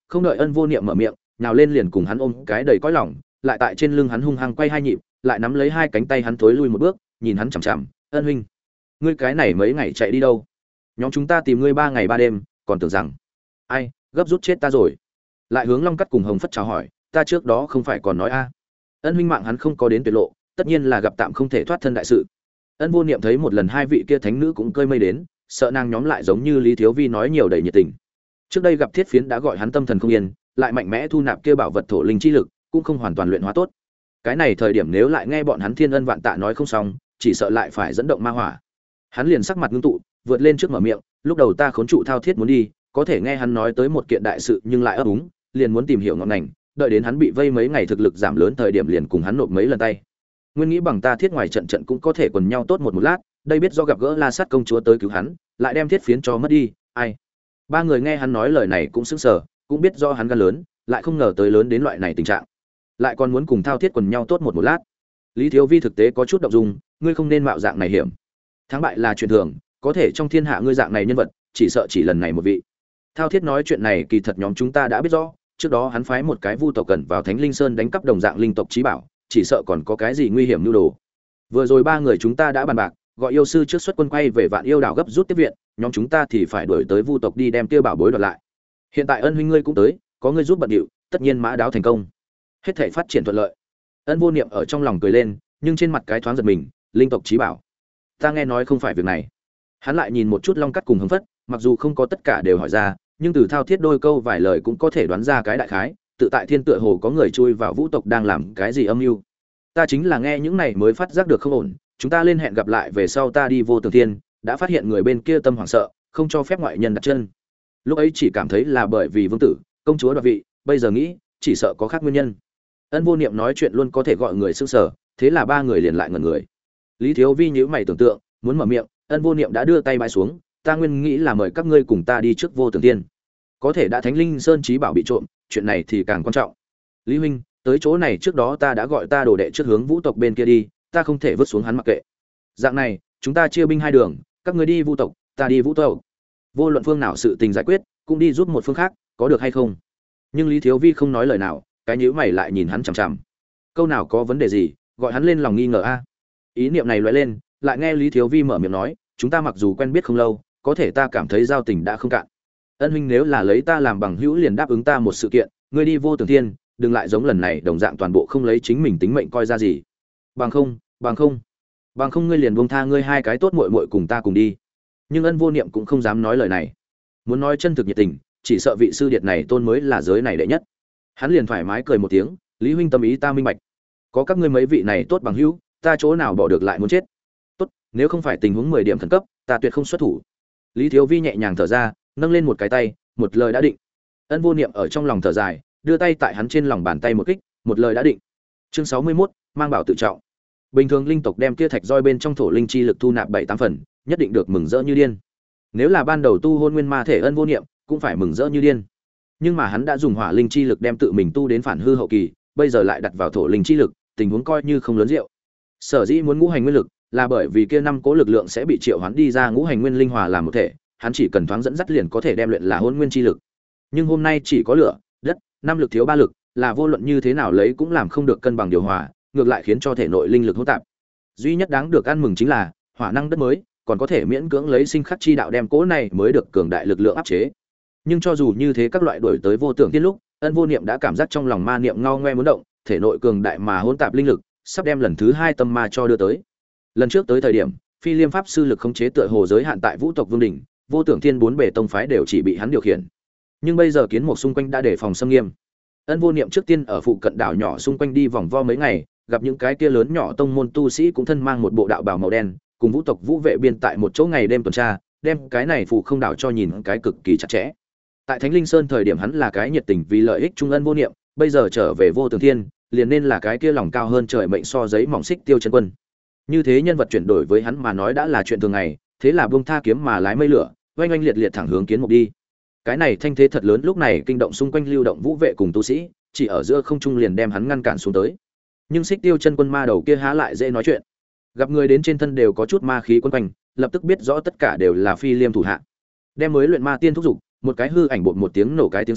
không đợi Ân Vô Niệm mở miệng, nào lên liền cùng hắn ôm cái đầy cõi lòng, lại tại trên lưng hắn hung hăng quay hai nhịp, lại nắm lấy hai cánh tay hắn thối lui một bước, nhìn hắn chằm chằm, "Ân huynh, ngươi cái này mấy ngày chạy đi đâu? Nhóm chúng ta tìm ngươi 3 ngày 3 đêm, còn tưởng rằng ai, gấp rút chết ta rồi." Lại hướng Long Cắt cùng Hồng Phất chào hỏi, "Ta trước đó không phải còn nói a?" Ân huynh mạng hắn không có đến tuyệt lộ, tất nhiên là gặp tạm không thể thoát thân đại sự. Ân Vô Niệm thấy một lần hai vị kia thánh nữ cũng cơi mây đến, sợ nàng nhóm lại giống như Lý Thiếu Vi nói nhiều đầy nhiệt tình. Trước đây gặp Thiết Phiến đã gọi hắn tâm thần không yên, lại mạnh mẽ thu nạp kia bảo vật thổ linh chi lực, cũng không hoàn toàn luyện hóa tốt. Cái này thời điểm nếu lại nghe bọn hắn thiên ân vạn tạ nói không xong, chỉ sợ lại phải dẫn động ma hỏa. Hắn liền sắc mặt ngưng tụ, vượt lên trước mở miệng, "Lúc đầu ta khốn trụ Thao Thiết muốn đi, có thể nghe hắn nói tới một kiện đại sự nhưng lại ấp úng, liền muốn tìm hiểu ngọn ngành, đợi đến hắn bị vây mấy ngày thực lực giảm lớn thời điểm liền cùng hắn nộp mấy lần tay. Nguyên nghĩ bằng ta Thiết ngoài trận trận cũng có thể quần nhau tốt một lát, đây biết do gặp gỡ La Sát công chúa tới cứu hắn, lại đem Thiết Phiến cho mất đi, ai." Ba người nghe hắn nói lời này cũng sững sờ, cũng biết do hắn gan lớn, lại không ngờ tới lớn đến loại này tình trạng, lại còn muốn cùng Thao Thiết quần nhau tốt một lát. Lý Thiếu Vi thực tế có chút động dung, "Ngươi không nên mạo dạng này hiểm. Thắng bại là chuyện thường, có thể trong thiên hạ ngươi dạng này nhân vật, chỉ sợ chỉ lần này một vị." Thao Thiết nói chuyện này kỳ thật nhóm chúng ta đã biết rõ, trước đó hắn phái một cái vu tộc cần vào Thánh Linh Sơn đánh cắp đồng dạng linh tộc chí bảo, chỉ sợ còn có cái gì nguy hiểm nhu đồ. Vừa rồi ba người chúng ta đã bàn bạc, gọi yêu sư trước xuất quân quay về Vạn Yêu đảo gấp rút tiếp viện, nhóm chúng ta thì phải đuổi tới vu tộc đi đem tiêu bảo bối đoạt lại. Hiện tại Ân huynh ngươi cũng tới, có ngươi giúp bận điệu, tất nhiên mã đáo thành công, hết thảy phát triển thuận lợi. Ân Vô Niệm ở trong lòng cười lên, nhưng trên mặt cái thoáng giật mình, linh tộc chí bảo, ta nghe nói không phải việc này. Hắn lại nhìn một chút Long Cắt cùng Hưng Phất, mặc dù không có tất cả đều hỏi ra, nhưng từ Thao Thiết đôi câu vài lời cũng có thể đoán ra cái đại khái, tự tại thiên tựa hồ có người chui vào vũ tộc đang làm cái gì âm mưu. Ta chính là nghe những này mới phát giác được không ổn, chúng ta lên hẹn gặp lại về sau ta đi Vô Tường Thiên, đã phát hiện người bên kia tâm hoảng sợ, không cho phép ngoại nhân đặt chân. Lúc ấy chỉ cảm thấy là bởi vì vương tử, công chúa đoạt vị, bây giờ nghĩ, chỉ sợ có khác nguyên nhân. Ân Vô Niệm nói chuyện luôn có thể gọi người sững sờ, thế là ba người liền lại ngẩn người. Lý Thiếu Vi nhíu mày tưởng tượng, muốn mở miệng, Ân Vô Niệm đã đưa tay bãi xuống, "Ta nguyên nghĩ là mời các ngươi cùng ta đi trước Vô Tường Thiên. Có thể đã Thánh Linh Sơn chí bảo bị trộm, chuyện này thì càng quan trọng. Lý huynh, tới chỗ này trước đó ta đã gọi ta đồ đệ trước hướng vũ tộc bên kia đi, ta không thể vứt xuống hắn mặc kệ. Dạng này, chúng ta chia binh hai đường, các ngươi đi vu tộc, ta đi vũ tộc. Vô luận phương nào sự tình giải quyết, cũng đi giúp một phương khác, có được hay không?" Nhưng Lý Thiếu Vi không nói lời nào, cái nhíu mày lại nhìn hắn chằm chằm. Câu nào có vấn đề gì, gọi hắn lên lòng nghi ngờ a. Ý niệm này lóe lên, lại nghe Lý Thiếu Vi mở miệng nói, "Chúng ta mặc dù quen biết không lâu, có thể ta cảm thấy giao tình đã không cạn. Ân huynh nếu là lấy ta làm bằng hữu liền đáp ứng ta một sự kiện, ngươi đi Vô Tường Thiên, đừng lại giống lần này đồng dạng toàn bộ không lấy chính mình tính mệnh coi ra gì. Bằng không ngươi liền buông tha ngươi hai cái tốt muội muội cùng ta cùng đi." Nhưng Ân Vô Niệm cũng không dám nói lời này. Muốn nói chân thực nhiệt tình, chỉ sợ vị sư điệt này tôn mới là giới này đệ nhất. Hắn liền thoải mái cười một tiếng, "Lý huynh tâm ý ta minh bạch. Có các ngươi mấy vị này tốt bằng hữu, ta chỗ nào bỏ được lại muốn chết. Tốt, nếu không phải tình huống 10 điểm khẩn cấp, ta tuyệt không xuất thủ." Lý Thiếu Vi nhẹ nhàng thở ra, nâng lên một cái tay, một lời đã định. Ân Vô Niệm ở trong lòng thở dài, đưa tay tại hắn trên lòng bàn tay một kích, một lời đã định. Chương 61, mang bảo tự trọng. Bình thường linh tộc đem kia thạch roi bên trong thổ linh chi lực thu nạp 7-8 phần, nhất định được mừng rỡ như điên. Nếu là ban đầu tu hôn nguyên ma thể Ân Vô Niệm, cũng phải mừng rỡ như điên. Nhưng mà hắn đã dùng hỏa linh chi lực đem tự mình tu đến phản hư hậu kỳ, bây giờ lại đặt vào thổ linh chi lực, tình huống coi như không lớn rượu. Sở dĩ muốn ngũ hành nguyên lực, là bởi vì kia 5 cố lực lượng sẽ bị triệu hoán đi ra ngũ hành nguyên linh hòa làm một thể, hắn chỉ cần thoáng dẫn dắt liền có thể đem luyện là hỗn nguyên chi lực. Nhưng hôm nay chỉ có lửa, đất, 5 lực thiếu 3 lực, là vô luận như thế nào lấy cũng làm không được cân bằng điều hòa, ngược lại khiến cho thể nội linh lực hỗn tạp. Duy nhất đáng được ăn mừng chính là hỏa năng đất mới, còn có thể miễn cưỡng lấy sinh khắc chi đạo đem cố này mới được cường đại lực lượng áp chế. Nhưng cho dù như thế các loại đổi tới Vô Tưởng Thiên lúc, Ân Vô Niệm đã cảm giác trong lòng ma niệm ngao ngoe muốn động, thể nội cường đại mà hỗn tạp linh lực, sắp đem lần thứ 2 tâm ma cho đưa tới. Lần trước tới thời điểm, Phi Liêm pháp sư lực khống chế tựa hồ giới hạn tại Vũ tộc Vương đỉnh, Vô Tưởng Thiên 4 bề tông phái đều chỉ bị hắn điều khiển. Nhưng bây giờ kiến mục xung quanh đã đề phòng xâm nghiêm. Ân Vô Niệm trước tiên ở phụ cận đảo nhỏ xung quanh đi vòng vo mấy ngày, gặp những cái kia lớn nhỏ tông môn tu sĩ cũng thân mang một bộ đạo bào màu đen, cùng vũ tộc vũ vệ biên tại một chỗ ngày đêm tuần tra, đem cái này phụ không đảo cho nhìn cái cực kỳ chặt chẽ. Tại Thánh Linh Sơn thời điểm hắn là cái nhiệt tình vì lợi ích trung Ân Vô Niệm, bây giờ trở về Vô Tường Thiên, liền nên là cái kia lòng cao hơn trời mệnh so giấy mỏng xích Tiêu Chân Quân. Như thế nhân vật chuyển đổi với hắn mà nói đã là chuyện thường ngày, thế là buông tha kiếm mà lái mây lửa, oanh oanh liệt liệt thẳng hướng kiến mục đi. Cái này thanh thế thật lớn lúc này kinh động xung quanh lưu động vũ vệ cùng tu sĩ, chỉ ở giữa không trung liền đem hắn ngăn cản xuống tới. Nhưng xích Tiêu Chân Quân ma đầu kia há lại dễ nói chuyện. Gặp người đến trên thân đều có chút ma khí quấn quanh, lập tức biết rõ tất cả đều là Phi Liêm thủ hạ. Đem mới luyện ma tiên thúc dục, một cái hư ảnh bột một tiếng nổ cái tiếng sấm,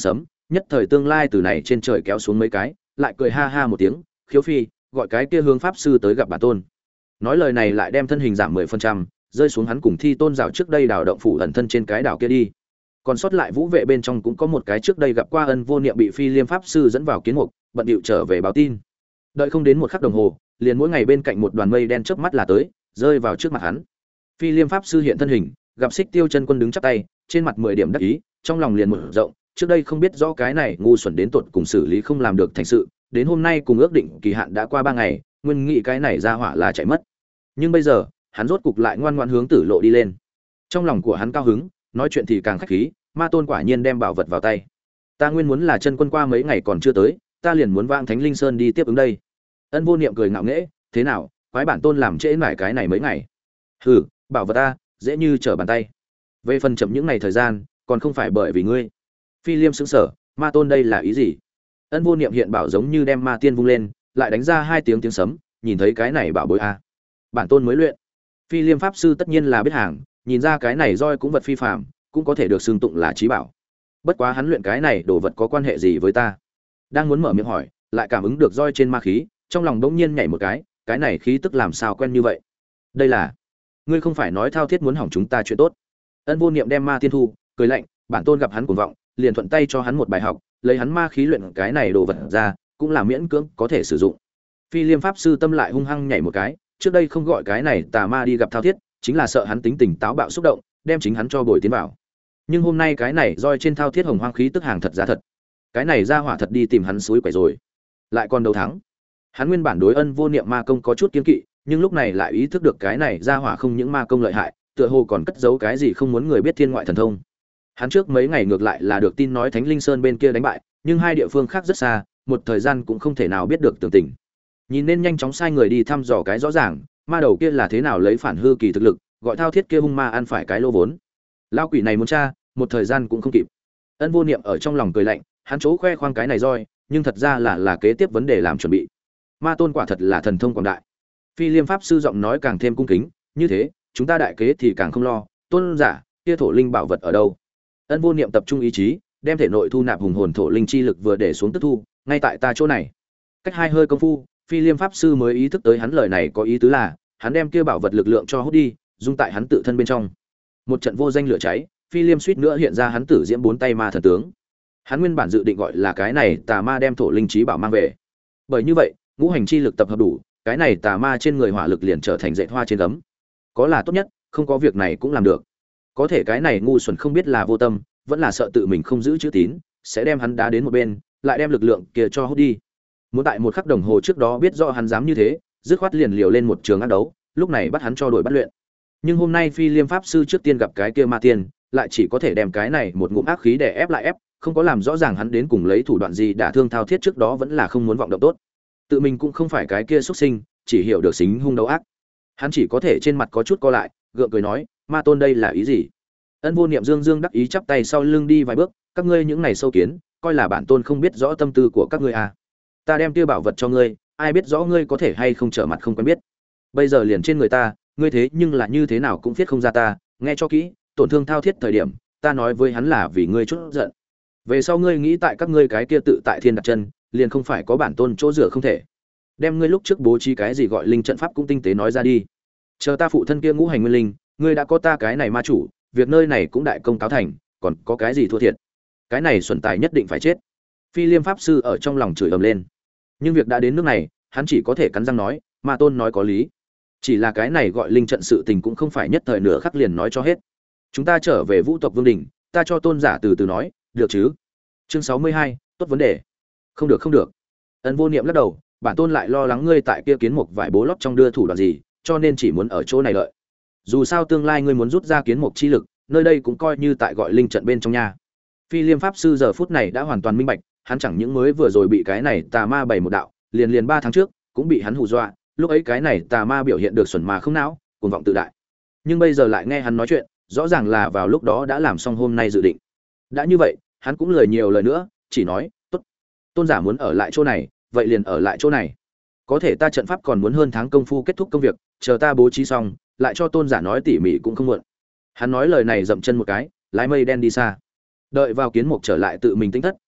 nhất thời tương lai từ này trên trời kéo xuống mấy cái, lại cười ha ha một tiếng, khiếu phi, gọi cái kia hướng pháp sư tới gặp bản tôn. Nói lời này lại đem thân hình giảm 10%, rơi xuống hắn cùng Thi Tôn dạo trước đây đào động phủ ẩn thân trên cái đảo kia đi. Còn sót lại vũ vệ bên trong cũng có một cái trước đây gặp qua Ân Vô Niệm bị Phi Liêm pháp sư dẫn vào kiến mục, bận điệu trở về báo tin. Đợi không đến một khắc đồng hồ, liền mỗi ngày bên cạnh một đoàn mây đen chớp mắt là tới, rơi vào trước mặt hắn. Phi Liêm pháp sư hiện thân hình, gặp Xích Tiêu chân quân đứng chắp tay, trên mặt 10 điểm đắc ý, trong lòng liền mở rộng, trước đây không biết rõ cái này ngu xuẩn đến tột cùng xử lý không làm được thành sự, đến hôm nay cùng ước định kỳ hạn đã qua 3 ngày, nguyên nghĩ cái này ra hỏa là chạy mất. Nhưng bây giờ, hắn rốt cục lại ngoan ngoãn hướng tử lộ đi lên. Trong lòng của hắn cao hứng, nói chuyện thì càng khách khí, Ma Tôn quả nhiên đem bảo vật vào tay. Ta nguyên muốn là chân quân qua mấy ngày còn chưa tới, ta liền muốn vang Thánh Linh Sơn đi tiếp ứng đây. Ân Vô Niệm cười ngạo nghễ, thế nào, quái bản tôn làm trễ mãi cái này mấy ngày. Hừ, bảo vật ta, dễ như trở bàn tay. Về phần chậm những ngày thời gian, còn không phải bởi vì ngươi. Phi Liêm sững sờ, Ma Tôn đây là ý gì? Ân Vô Niệm hiện bảo giống như đem ma tiên vung lên, lại đánh ra 2 tiếng sấm, nhìn thấy cái này bảo bối a. Bản tôn mới luyện. Phi Liêm pháp sư tất nhiên là biết hàng, nhìn ra cái này roi cũng vật phi phàm, cũng có thể được xưng tụng là trí bảo. Bất quá hắn luyện cái này đồ vật có quan hệ gì với ta? Đang muốn mở miệng hỏi, lại cảm ứng được roi trên ma khí, trong lòng bỗng nhiên nhảy một cái này khí tức làm sao quen như vậy? Đây là, ngươi không phải nói thao thiết muốn hỏng chúng ta chuyện tốt? Ân Vô Niệm đem ma tiên thu, cười lạnh, bản tôn gặp hắn cuồng vọng, liền thuận tay cho hắn một bài học, lấy hắn ma khí luyện cái này đồ vật ra, cũng là miễn cưỡng có thể sử dụng. Phi Liêm pháp sư tâm lại hung hăng nhảy một cái, trước đây không gọi cái này tà ma đi gặp thao thiết, chính là sợ hắn tính tình táo bạo xúc động, đem chính hắn cho bồi tiến vào. Nhưng hôm nay cái này roi trên thao thiết hồng hoang khí tức hàng thật giá thật, cái này ra hỏa thật đi tìm hắn suối quẩy rồi, lại còn đầu thắng. Hắn nguyên bản đối Ân Vô Niệm ma công có chút kiêng kỵ, nhưng lúc này lại ý thức được cái này ra hỏa không những ma công lợi hại, tựa hồ còn cất giấu cái gì không muốn người biết thiên ngoại thần thông. Hắn trước mấy ngày ngược lại là được tin nói Thánh Linh Sơn bên kia đánh bại, nhưng hai địa phương khác rất xa, một thời gian cũng không thể nào biết được tường tình. Nhìn nên nhanh chóng sai người đi thăm dò cái rõ ràng, ma đầu kia là thế nào lấy phản hư kỳ thực lực, gọi thao thiết kia hung ma ăn phải cái lô vốn. Lao quỷ này muốn tra, một thời gian cũng không kịp. Ân Vô Niệm ở trong lòng cười lạnh, hắn chỗ khoe khoang cái này roi, nhưng thật ra là kế tiếp vấn đề làm chuẩn bị. Ma Tôn quả thật là thần thông quảng đại. Phi Liêm pháp sư giọng nói càng thêm cung kính, như thế, chúng ta đại kế thì càng không lo. Tôn giả, kia thổ linh bảo vật ở đâu? Ân Vô Niệm tập trung ý chí, đem thể nội thu nạp hùng hồn thổ linh chi lực vừa để xuống tức thu, ngay tại ta chỗ này. Cách hai hơi công phu, Phi Liêm pháp sư mới ý thức tới hắn lời này có ý tứ là, hắn đem kia bảo vật lực lượng cho hút đi, dung tại hắn tự thân bên trong. Một trận vô danh lửa cháy, Phi Liêm suýt nữa hiện ra hắn tử diễm 4 tay ma thần tướng. Hắn nguyên bản dự định gọi là cái này tà ma đem thổ linh trí bảo mang về. Bởi như vậy, ngũ hành chi lực tập hợp đủ, cái này tà ma trên người hỏa lực liền trở thành dệt hoa trên gấm. Có là tốt nhất, không có việc này cũng làm được. Có thể cái này ngu xuẩn không biết là vô tâm, vẫn là sợ tự mình không giữ chữ tín, sẽ đem hắn đá đến một bên, lại đem lực lượng kia cho hút đi. Muốn tại một khắc đồng hồ trước đó biết rõ hắn dám như thế, dứt khoát liền liều lên một trường ác đấu, lúc này bắt hắn cho đổi bắt luyện. Nhưng hôm nay Phi Liêm pháp sư trước tiên gặp cái kia ma tiên, lại chỉ có thể đem cái này một ngụm ác khí để ép lại ép, không có làm rõ ràng hắn đến cùng lấy thủ đoạn gì đả thương thao thiết trước đó vẫn là không muốn vọng động tốt. Tự mình cũng không phải cái kia xuất sinh, chỉ hiểu được xính hung đấu ác. Hắn chỉ có thể trên mặt có chút co lại, gượng cười nói, ma tôn đây là ý gì? Ân Vô Niệm dương dương đắc ý chắp tay sau lưng đi vài bước, các ngươi những này sâu kiến, coi là bản tôn không biết rõ tâm tư của các ngươi à? Ta đem kia bảo vật cho ngươi, ai biết rõ ngươi có thể hay không trở mặt không quen biết. Bây giờ liền trên người ta, ngươi thế nhưng là như thế nào cũng viết không ra ta, nghe cho kỹ, tổn thương thao thiết thời điểm, ta nói với hắn là vì ngươi chút giận. Về sau ngươi nghĩ tại các ngươi cái kia tự tại thiên đặt chân, liền không phải có bản tôn chỗ rửa không thể. Đem ngươi lúc trước bố trí cái gì gọi linh trận pháp cũng tinh tế nói ra đi. Chờ ta phụ thân kia ngũ hành nguyên linh, ngươi đã có ta cái này ma chủ, việc nơi này cũng đại công cáo thành, còn có cái gì thua thiệt? Cái này xuẩn tài nhất định phải chết. Phi Liêm pháp sư ở trong lòng chửi ầm lên. Nhưng việc đã đến nước này, hắn chỉ có thể cắn răng nói, ma tôn nói có lý. Chỉ là cái này gọi linh trận sự tình cũng không phải nhất thời nửa khắc liền nói cho hết. Chúng ta trở về Vũ tộc Vương đình, ta cho tôn giả từ từ nói, được chứ? Chương 62, tốt vấn đề. Không được không được. Ân Vô Niệm lắc đầu, bản tôn lại lo lắng ngươi tại kia kiến mục vải bố lót trong đưa thủ đoạn gì, cho nên chỉ muốn ở chỗ này lợi. Dù sao tương lai ngươi muốn rút ra kiến mục chi lực, nơi đây cũng coi như tại gọi linh trận bên trong nha. Phi Liêm pháp sư giờ phút này đã hoàn toàn minh bạch, hắn chẳng những mới vừa rồi bị cái này tà ma bày một đạo, liền 3 tháng trước cũng bị hắn hù dọa, lúc ấy cái này tà ma biểu hiện được xuẩn mà không não, cuồng vọng tự đại. Nhưng bây giờ lại nghe hắn nói chuyện, rõ ràng là vào lúc đó đã làm xong hôm nay dự định. Đã như vậy, hắn cũng lời nhiều lời nữa, chỉ nói, "Tốt, tôn giả muốn ở lại chỗ này, vậy liền ở lại chỗ này. Có thể ta trận pháp còn muốn hơn tháng công phu kết thúc công việc, chờ ta bố trí xong, lại cho tôn giả nói tỉ mỉ cũng không muộn." Hắn nói lời này dậm chân một cái, lái mây đen đi xa. Đợi vào kiến mục trở lại tự mình tính thất,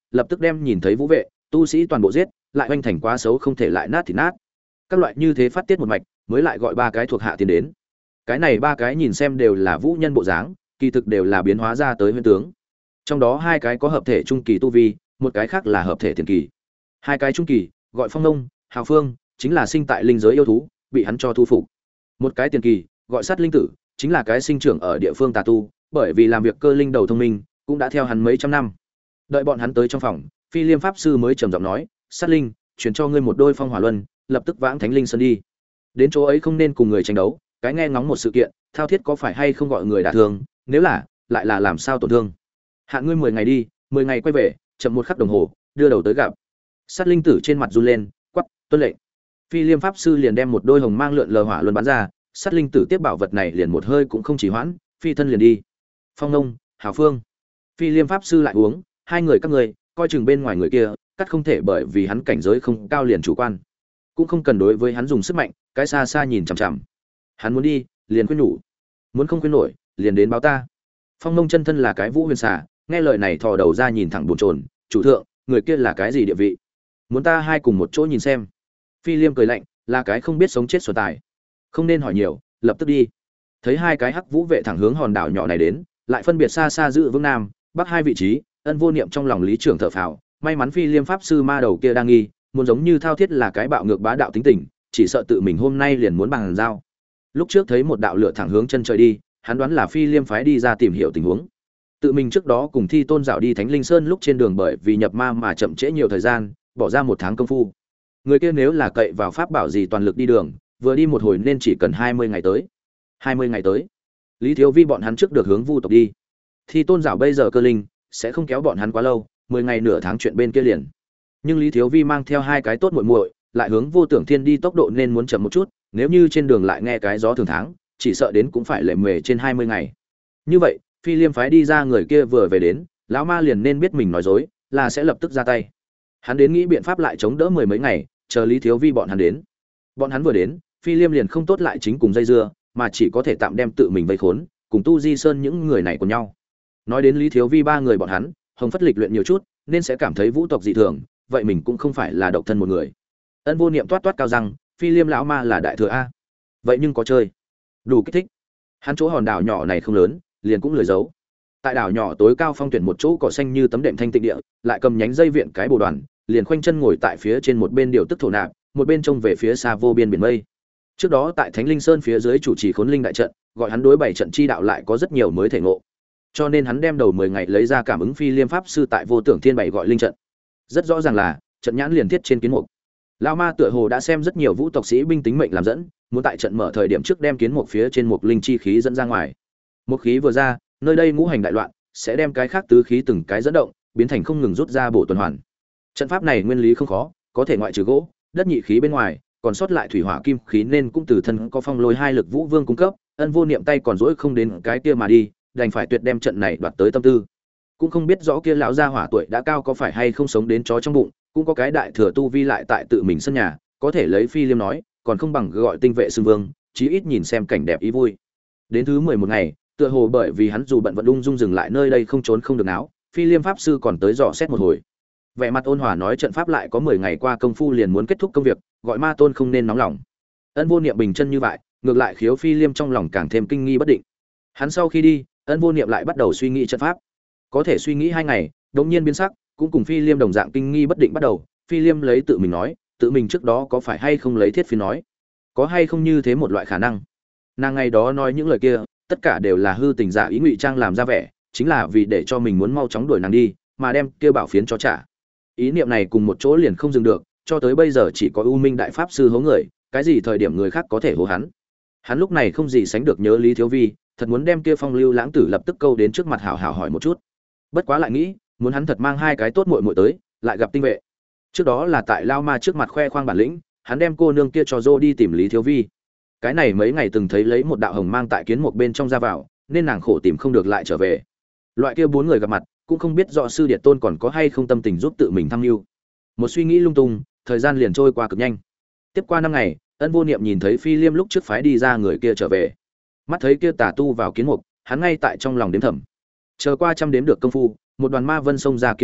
lập tức đem nhìn thấy vũ vệ tu sĩ toàn bộ giết, lại oanh thành quá xấu không thể lại nát thì nát. Các loại như thế phát tiết một mạch, mới lại gọi ba cái thuộc hạ tiến đến. Cái này ba cái nhìn xem đều là vũ nhân bộ dáng, kỳ thực đều là biến hóa ra tới huyễn tướng. Trong đó hai cái có hợp thể trung kỳ tu vi, một cái khác là hợp thể tiền kỳ. Hai cái trung kỳ, gọi Phong Nông, Hào Phương, chính là sinh tại linh giới yêu thú, bị hắn cho thu phục. Một cái tiền kỳ, gọi Sát Linh Tử, chính là cái sinh trưởng ở địa phương tà tu, bởi vì làm việc cơ linh đầu thông minh, cũng đã theo hắn mấy trăm năm. Đợi bọn hắn tới trong phòng, Phi Liêm pháp sư mới trầm giọng nói, "Sát Linh, truyền cho ngươi một đôi phong hỏa luân, lập tức vãng Thánh Linh Sơn đi. Đến chỗ ấy không nên cùng người tranh đấu, cái nghe ngóng một sự kiện, thao thiết có phải hay không gọi người đả thương, nếu là, lại là làm sao tổn thương. Hạn ngươi 10 ngày đi, 10 ngày quay về, chậm một khắc đồng hồ, đưa đầu tới gặp." Sát Linh Tử trên mặt run lên, quắc, tuân lệnh. Phi Liêm pháp sư liền đem một đôi hồng mang lượn lờ hỏa luân bắn ra, Sát Linh Tử tiếp bảo vật này liền một hơi cũng không chỉ hoãn, phi thân liền đi. Phong Nông, Hào Phương, Phi Liêm pháp sư lại uống, hai người các ngươi coi chừng bên ngoài người kia, cắt không thể bởi vì hắn cảnh giới không cao liền chủ quan, cũng không cần đối với hắn dùng sức mạnh, cái xa xa nhìn chằm chằm. Hắn muốn đi, liền khuyên nhủ, muốn không khuyên nổi, liền đến báo ta. Phong Nông chân thân là cái vũ huyền xà, nghe lời này thò đầu ra nhìn thẳng bồn chồn, chủ thượng, người kia là cái gì địa vị? Muốn ta hai cùng một chỗ nhìn xem. Phi Liêm cười lạnh, là cái không biết sống chết xuẩn tài, không nên hỏi nhiều, lập tức đi. Thấy hai cái hắc vũ vệ thẳng hướng hòn đảo nhỏ này đến, lại phân biệt xa xa giữ vững nam bắc hai vị trí. Ân Vô Niệm trong lòng lý trưởng thở phào, may mắn Phi Liêm pháp sư ma đầu kia đang nghi, muốn giống như thao thiết là cái bạo ngược bá đạo tính tình, chỉ sợ tự mình hôm nay liền muốn bằng giao. Lúc trước thấy một đạo lửa thẳng hướng chân trời đi, hắn đoán là Phi Liêm phái đi ra tìm hiểu tình huống. Tự mình trước đó cùng Thi Tôn dạo đi Thánh Linh Sơn lúc trên đường bởi vì nhập ma mà chậm trễ nhiều thời gian, bỏ ra 1 tháng công phu. Người kia nếu là cậy vào pháp bảo gì toàn lực đi đường, vừa đi một hồi nên chỉ cần 20 ngày tới. 20 ngày tới. Lý Thiếu Vi bọn hắn trước được hướng Vu tộc đi. Thi Tôn dạo bây giờ cơ linh, sẽ không kéo bọn hắn quá lâu, 10 ngày nửa tháng chuyện bên kia liền. Nhưng Lý Thiếu Vi mang theo hai cái tốt muội muội, lại hướng Vô Tưởng Thiên đi tốc độ nên muốn chậm một chút, nếu như trên đường lại nghe cái gió thường tháng, chỉ sợ đến cũng phải lệ mề trên 20 ngày. Như vậy, Phi Liêm phái đi ra người kia vừa về đến, lão ma liền nên biết mình nói dối, là sẽ lập tức ra tay. Hắn đến nghĩ biện pháp lại chống đỡ 10 mấy ngày, chờ Lý Thiếu Vi bọn hắn đến. Bọn hắn vừa đến, Phi Liêm liền không tốt lại chính cùng dây dưa, mà chỉ có thể tạm đem tự mình vây khốn, cùng Tu Di Sơn những người này cùng nhau. Nói đến Lý Thiếu Vi ba người bọn hắn, Hồng Phất lịch luyện nhiều chút, nên sẽ cảm thấy vũ tộc dị thường, vậy mình cũng không phải là độc thân một người. Ân Vô Niệm toát toát cao răng, Phi Liêm lão ma là đại thừa a. Vậy nhưng có chơi, đủ kích thích. Hắn chỗ hòn đảo nhỏ này không lớn, liền cũng lười giấu. Tại đảo nhỏ tối cao phong tuyển một chỗ cỏ xanh như tấm đệm thanh tịnh địa, lại cầm nhánh dây viện cái bồ đoàn, liền khoanh chân ngồi tại phía trên một bên điều tức thổ nạp, một bên trông về phía xa vô biên biển mây. Trước đó tại Thánh Linh Sơn phía dưới chủ trì Khốn Linh đại trận, gọi hắn đối bảy trận chi đạo lại có rất nhiều mới thể ngộ. Cho nên hắn đem đầu 10 ngày lấy ra cảm ứng Phi Liêm pháp sư tại Vô Tưởng Thiên bảy gọi linh trận. Rất rõ ràng là trận nhãn liền thiết trên kiến mục. Lão ma tựa hồ đã xem rất nhiều vũ tộc sĩ binh tính mệnh làm dẫn, muốn tại trận mở thời điểm trước đem kiến mục phía trên mục linh chi khí dẫn ra ngoài. Một khí vừa ra, nơi đây ngũ hành đại loạn, sẽ đem cái khác tứ khí từng cái dẫn động, biến thành không ngừng rút ra bổ tuần hoàn. Trận pháp này nguyên lý không khó, có thể ngoại trừ gỗ, đất nhị khí bên ngoài, còn sót lại thủy hỏa kim khí nên cũng từ thân có phong lôi hai lực vũ vương cung cấp. Ân Vô Niệm tay còn dỗi không đến cái kia mà đi, đành phải tuyệt đem trận này đoạt tới tâm tư. Cũng không biết rõ kia lão gia hỏa tuổi đã cao có phải hay không sống đến chó trong bụng, cũng có cái đại thừa tu vi lại tại tự mình sân nhà, có thể lấy Phi Liêm nói, còn không bằng gọi tinh vệ xưng vương, chí ít nhìn xem cảnh đẹp ý vui. Đến thứ 11 ngày, tựa hồ bởi vì hắn dù bận vận ung dung dừng lại nơi đây không trốn không được náo, Phi Liêm pháp sư còn tới dò xét một hồi. Vẻ mặt ôn hòa nói trận pháp lại có 10 ngày qua công phu liền muốn kết thúc công việc, gọi ma tôn không nên nóng lòng. Ân Vô Niệm bình chân như vậy, ngược lại khiếu Phi Liêm trong lòng càng thêm kinh nghi bất định. Hắn sau khi đi, Ân Vô Niệm lại bắt đầu suy nghĩ trận pháp. Có thể suy nghĩ 2 ngày, đột nhiên biến sắc, cũng cùng Phi Liêm đồng dạng kinh nghi bất định bắt đầu. Phi Liêm lấy tự mình nói, tự mình trước đó có phải hay không lấy Thiết Phi nói, có hay không như thế một loại khả năng. Nàng ngày đó nói những lời kia, tất cả đều là hư tình giả ý ngụy trang làm ra vẻ, chính là vì để cho mình muốn mau chóng đuổi nàng đi, mà đem kia bảo phiến cho trả. Ý niệm này cùng một chỗ liền không dừng được, cho tới bây giờ chỉ có U Minh đại pháp sư hố người, cái gì thời điểm người khác có thể hố hắn. Hắn lúc này không gì sánh được nhớ Lý Thiếu Vi, thật muốn đem kia Phong Lưu lãng tử lập tức câu đến trước mặt hảo hảo hỏi một chút. Bất quá lại nghĩ, muốn hắn thật mang hai cái tốt muội muội tới, lại gặp tinh vệ. Trước đó là tại Lao Ma trước mặt khoe khoang bản lĩnh, hắn đem cô nương kia cho Dô đi tìm Lý Thiếu Vi. Cái này mấy ngày từng thấy lấy một đạo hồng mang tại kiến một bên trong ra vào, nên nàng khổ tìm không được lại trở về. Loại kia 4 người gặp mặt, cũng không biết rõ sư điệt tôn còn có hay không tâm tình giúp tự mình tham mưu. Một suy nghĩ lung tung, thời gian liền trôi qua cực nhanh. Tiếp qua 5 ngày, Ân Vô Niệm nhìn thấy Phi Liêm lúc trước phái đi ra người kia trở về. Mắt thấy kia tà tu vào kiến mục, hắn ngay tại trong lòng đếm thầm. Chờ qua trăm đếm được công phu, một đoàn ma vân xông ra kiến mục,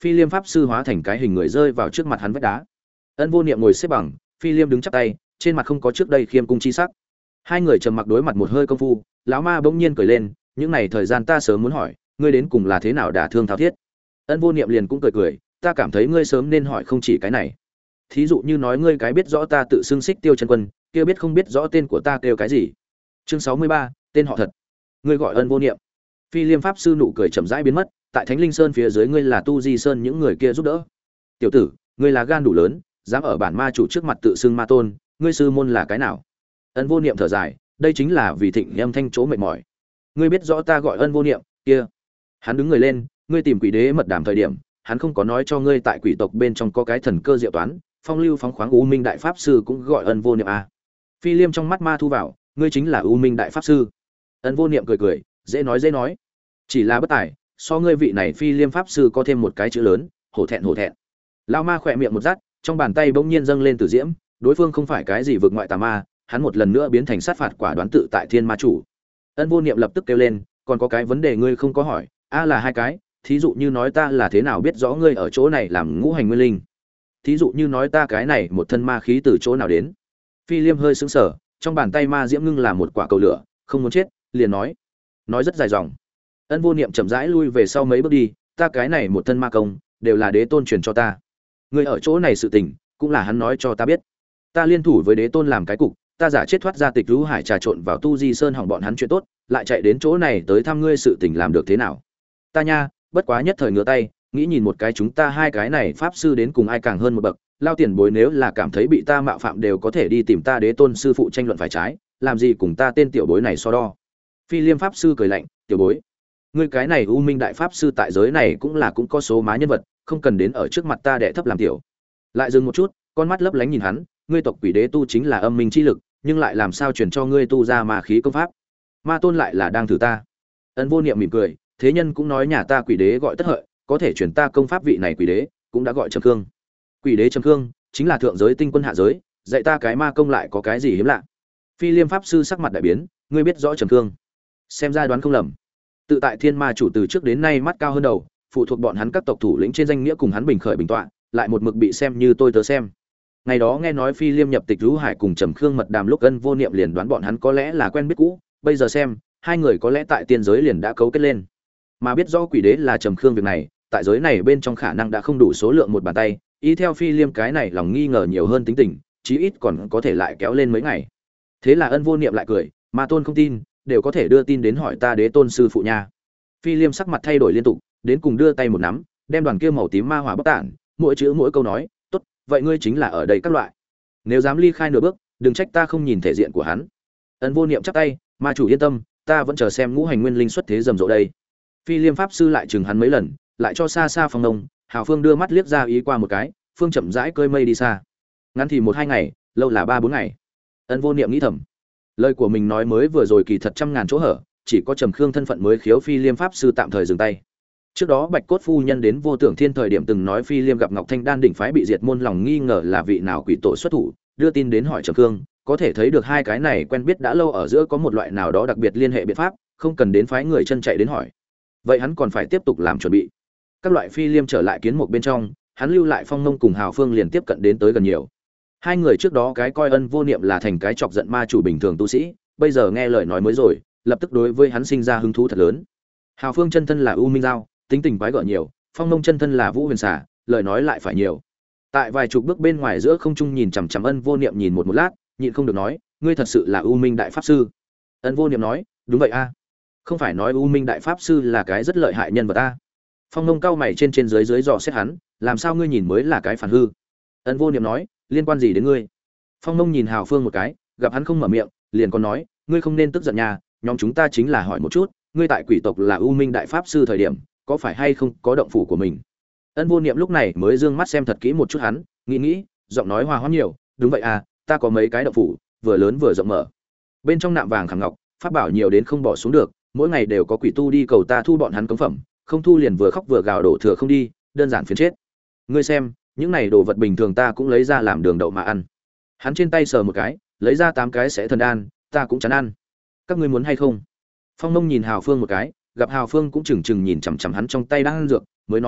Phi Liêm pháp sư hóa thành cái hình người rơi vào trước mặt hắn vách đá. Ân Vô Niệm ngồi xếp bằng, Phi Liêm đứng chắp tay, trên mặt không có trước đây khiêm cung chi sắc. Hai người trầm mặc đối mặt một hơi công phu, lão ma bỗng nhiên cười lên, những này thời gian ta sớm muốn hỏi, ngươi đến cùng là thế nào đả thương thao thiết. Ân Vô Niệm liền cũng cười cười, ta cảm thấy ngươi sớm nên hỏi không chỉ cái này. Thí dụ như nói ngươi cái biết rõ ta tự xưng Xích Tiêu chân quân, kia biết không biết rõ tên của ta kêu cái gì. Chương 63, tên họ thật. Ngươi gọi Ân Vô Niệm. Phi Liêm pháp sư nụ cười chậm rãi biến mất, tại Thánh Linh Sơn phía dưới ngươi là Tu Di Sơn những người kia giúp đỡ. Tiểu tử, ngươi là gan đủ lớn, dám ở bản ma chủ trước mặt tự xưng ma tôn, ngươi sư môn là cái nào? Ân Vô Niệm thở dài, đây chính là vì Thịnh âm thanh chỗ mệt mỏi. Ngươi biết rõ ta gọi Ân Vô Niệm, kia. Hắn đứng người lên, ngươi tìm quỷ đế mật đàm thời điểm, hắn không có nói cho ngươi tại quỷ tộc bên trong có cái thần cơ diệu toán, phong lưu phóng khoáng U Minh đại pháp sư cũng gọi Ân Vô Niệm à? Phi Liêm trong mắt ma thu vào, ngươi chính là U Minh đại pháp sư. Ân Vô Niệm cười cười, dễ nói dễ nói, chỉ là bất tài, so ngươi vị này Phi Liêm pháp sư có thêm một cái chữ lớn, hổ thẹn hổ thẹn. Lão ma khỏe miệng một rát, trong bàn tay bỗng nhiên dâng lên tử diễm, đối phương không phải cái gì vực ngoại tà ma, hắn một lần nữa biến thành sát phạt quả đoán tự tại thiên ma chủ. Ân Vô Niệm lập tức kêu lên, còn có cái vấn đề ngươi không có hỏi, là hai cái, thí dụ như nói ta là thế nào biết rõ ngươi ở chỗ này làm ngũ hành nguyên linh, thí dụ như nói ta cái này một thân ma khí từ chỗ nào đến. Phi Liêm hơi sững sờ, trong bàn tay ma diễm ngưng là một quả cầu lửa, không muốn chết, liền nói rất dài dòng. Ân Vô Niệm chậm rãi lui về sau mấy bước đi, ta cái này một thân ma công đều là đế tôn truyền cho ta, ngươi ở chỗ này sự tình cũng là hắn nói cho ta biết, ta liên thủ với đế tôn làm cái cục, ta giả chết thoát ra Tịch Lũ Hải trà trộn vào Tu Di Sơn hỏng bọn hắn chuyện tốt, lại chạy đến chỗ này tới thăm ngươi, sự tình làm được thế nào? Ta nha, bất quá nhất thời ngửa tay, nghĩ nhìn một cái chúng ta hai cái này pháp sư đến cùng ai càng hơn một bậc, lao tiền bối nếu là cảm thấy bị ta mạo phạm đều có thể đi tìm ta đế tôn sư phụ tranh luận phải trái, làm gì cùng ta tên tiểu bối này so đo. Phi Liêm pháp sư cười lạnh, tiểu bối, ngươi cái này U Minh đại pháp sư tại giới này cũng có số má nhân vật, không cần đến ở trước mặt ta đệ thấp làm tiểu. Lại dừng một chút, con mắt lấp lánh nhìn hắn, ngươi tộc quỷ đế tu chính là âm minh chi lực, nhưng lại làm sao truyền cho ngươi tu ra ma khí công pháp? Ma tôn lại là đang thử ta. Ân Vô Niệm mỉm cười, thế nhân cũng nói nhà ta quỷ đế gọi Tất Hợi, có thể truyền ta công pháp vị này quỷ đế cũng đã gọi Trầm Khương. Quỷ đế Trầm Khương chính là thượng giới tinh quân hạ giới, dạy ta cái ma công lại có cái gì hiếm lạ? Phi Liêm pháp sư sắc mặt đại biến, ngươi biết rõ Trầm Khương? Xem ra đoán không lầm. Tự tại Thiên Ma chủ từ trước đến nay mắt cao hơn đầu, phụ thuộc bọn hắn các tộc thủ lĩnh trên danh nghĩa cùng hắn bình khởi bình tọa, lại một mực bị xem như tôi tớ xem. Ngày đó nghe nói Phi Liêm nhập Tịch Lũ Hải cùng Trầm Khương mật đàm lúc Ân Vô Niệm liền đoán bọn hắn có lẽ là quen biết cũ, bây giờ xem, hai người có lẽ tại tiên giới liền đã cấu kết lên. Mà biết rõ quỷ đế là Trầm Khương việc này, tại giới này bên trong khả năng đã không đủ số lượng một bàn tay, y theo Phi Liêm cái này lòng nghi ngờ nhiều hơn tính tình, chí ít còn có thể lại kéo lên mấy ngày. Thế là Ân Vô Niệm lại cười, Ma tôn không tin, đều có thể đưa tin đến hỏi ta đế tôn sư phụ nha. Phi Liêm sắc mặt thay đổi liên tục, đến cùng đưa tay một nắm, đem đoàn kia màu tím ma hỏa bóc tản, mỗi chữ mỗi câu nói, tốt, vậy ngươi chính là ở đây các loại. Nếu dám ly khai nửa bước, đừng trách ta không nhìn thể diện của hắn. Ân Vô Niệm chắp tay, ma chủ yên tâm, ta vẫn chờ xem ngũ hành nguyên linh xuất thế rầm rộ đây. Phi Liêm pháp sư lại chừng hắn mấy lần, lại cho xa xa Phong Nông, Hào Phương đưa mắt liếc ra ý qua một cái, Phương chậm rãi cơi mây đi xa. Ngắn thì 1-2 ngày, lâu là 3-4 ngày. Ân Vô Niệm nghĩ thầm, lời của mình nói mới vừa rồi kỳ thật trăm ngàn chỗ hở, chỉ có Trầm Khương thân phận mới khiếu Phi Liêm pháp sư tạm thời dừng tay. Trước đó Bạch Cốt phu nhân đến Vô Tưởng Thiên thời điểm từng nói Phi Liêm gặp Ngọc Thanh Đan đỉnh phái bị diệt môn, lòng nghi ngờ là vị nào quỷ tổ xuất thủ, đưa tin đến hỏi Trầm Khương, có thể thấy được hai cái này quen biết đã lâu ở giữa có một loại nào đó đặc biệt liên hệ biện pháp, không cần đến phái người chân chạy đến hỏi. Vậy hắn còn phải tiếp tục làm chuẩn bị. Các loại Phi Liêm trở lại kiến mục bên trong, hắn lưu lại Phong Nông cùng Hào Phương liền tiếp cận đến tới gần nhiều. Hai người trước đó cái coi Ân Vô Niệm là thành cái chọc giận ma chủ bình thường tu sĩ, bây giờ nghe lời nói mới rồi, lập tức đối với hắn sinh ra hứng thú thật lớn. Hào Phương chân thân là U Minh Giao, tính tình quái gở nhiều, Phong Nông chân thân là Vũ Huyền Xà, lời nói lại phải nhiều. Tại vài chục bước bên ngoài giữa không trung nhìn chằm chằm Ân Vô Niệm nhìn một lát, nhịn không được nói, ngươi thật sự là U Minh đại pháp sư? Ân Vô Niệm nói, đúng vậy a. Không phải nói U Minh đại pháp sư là cái rất lợi hại nhân vật a? Phong Nông cao mày trên dưới dưới dò xét hắn, làm sao ngươi nhìn mới là cái phản hư? Ân Vô Niệm nói, liên quan gì đến ngươi? Phong Nông nhìn Hào Phương một cái, gặp hắn không mở miệng, liền còn nói, ngươi không nên tức giận nha, nhóm chúng ta chính là hỏi một chút, ngươi tại quỷ tộc là U Minh đại pháp sư thời điểm, có phải hay không có động phủ của mình? Ân Vô Niệm lúc này mới dương mắt xem thật kỹ một chút hắn, nghĩ, giọng nói hòa hoãn nhiều, đúng vậy à, ta có mấy cái động phủ, vừa lớn vừa rộng mở. Bên trong nạm vàng khảm ngọc, pháp bảo nhiều đến không bỏ xuống được, mỗi ngày đều có quỷ tu đi cầu ta thu bọn hắn cống phẩm, không thu liền vừa khóc vừa gào đổ thừa không đi, đơn giản phiền chết. Ngươi xem, những này đồ vật bình thường ta cũng lấy ra làm đường đậu mà ăn. Hắn trên tay sờ một cái, lấy ra 8 cái sẽ thần đan, ta cũng chán ăn. Các ngươi muốn hay không? Phong Nông nhìn Hào Phương một cái, gặp Hào Phương cũng chừng nhìn chằm chằm hắn trong tay đang ăn dược, mới nói,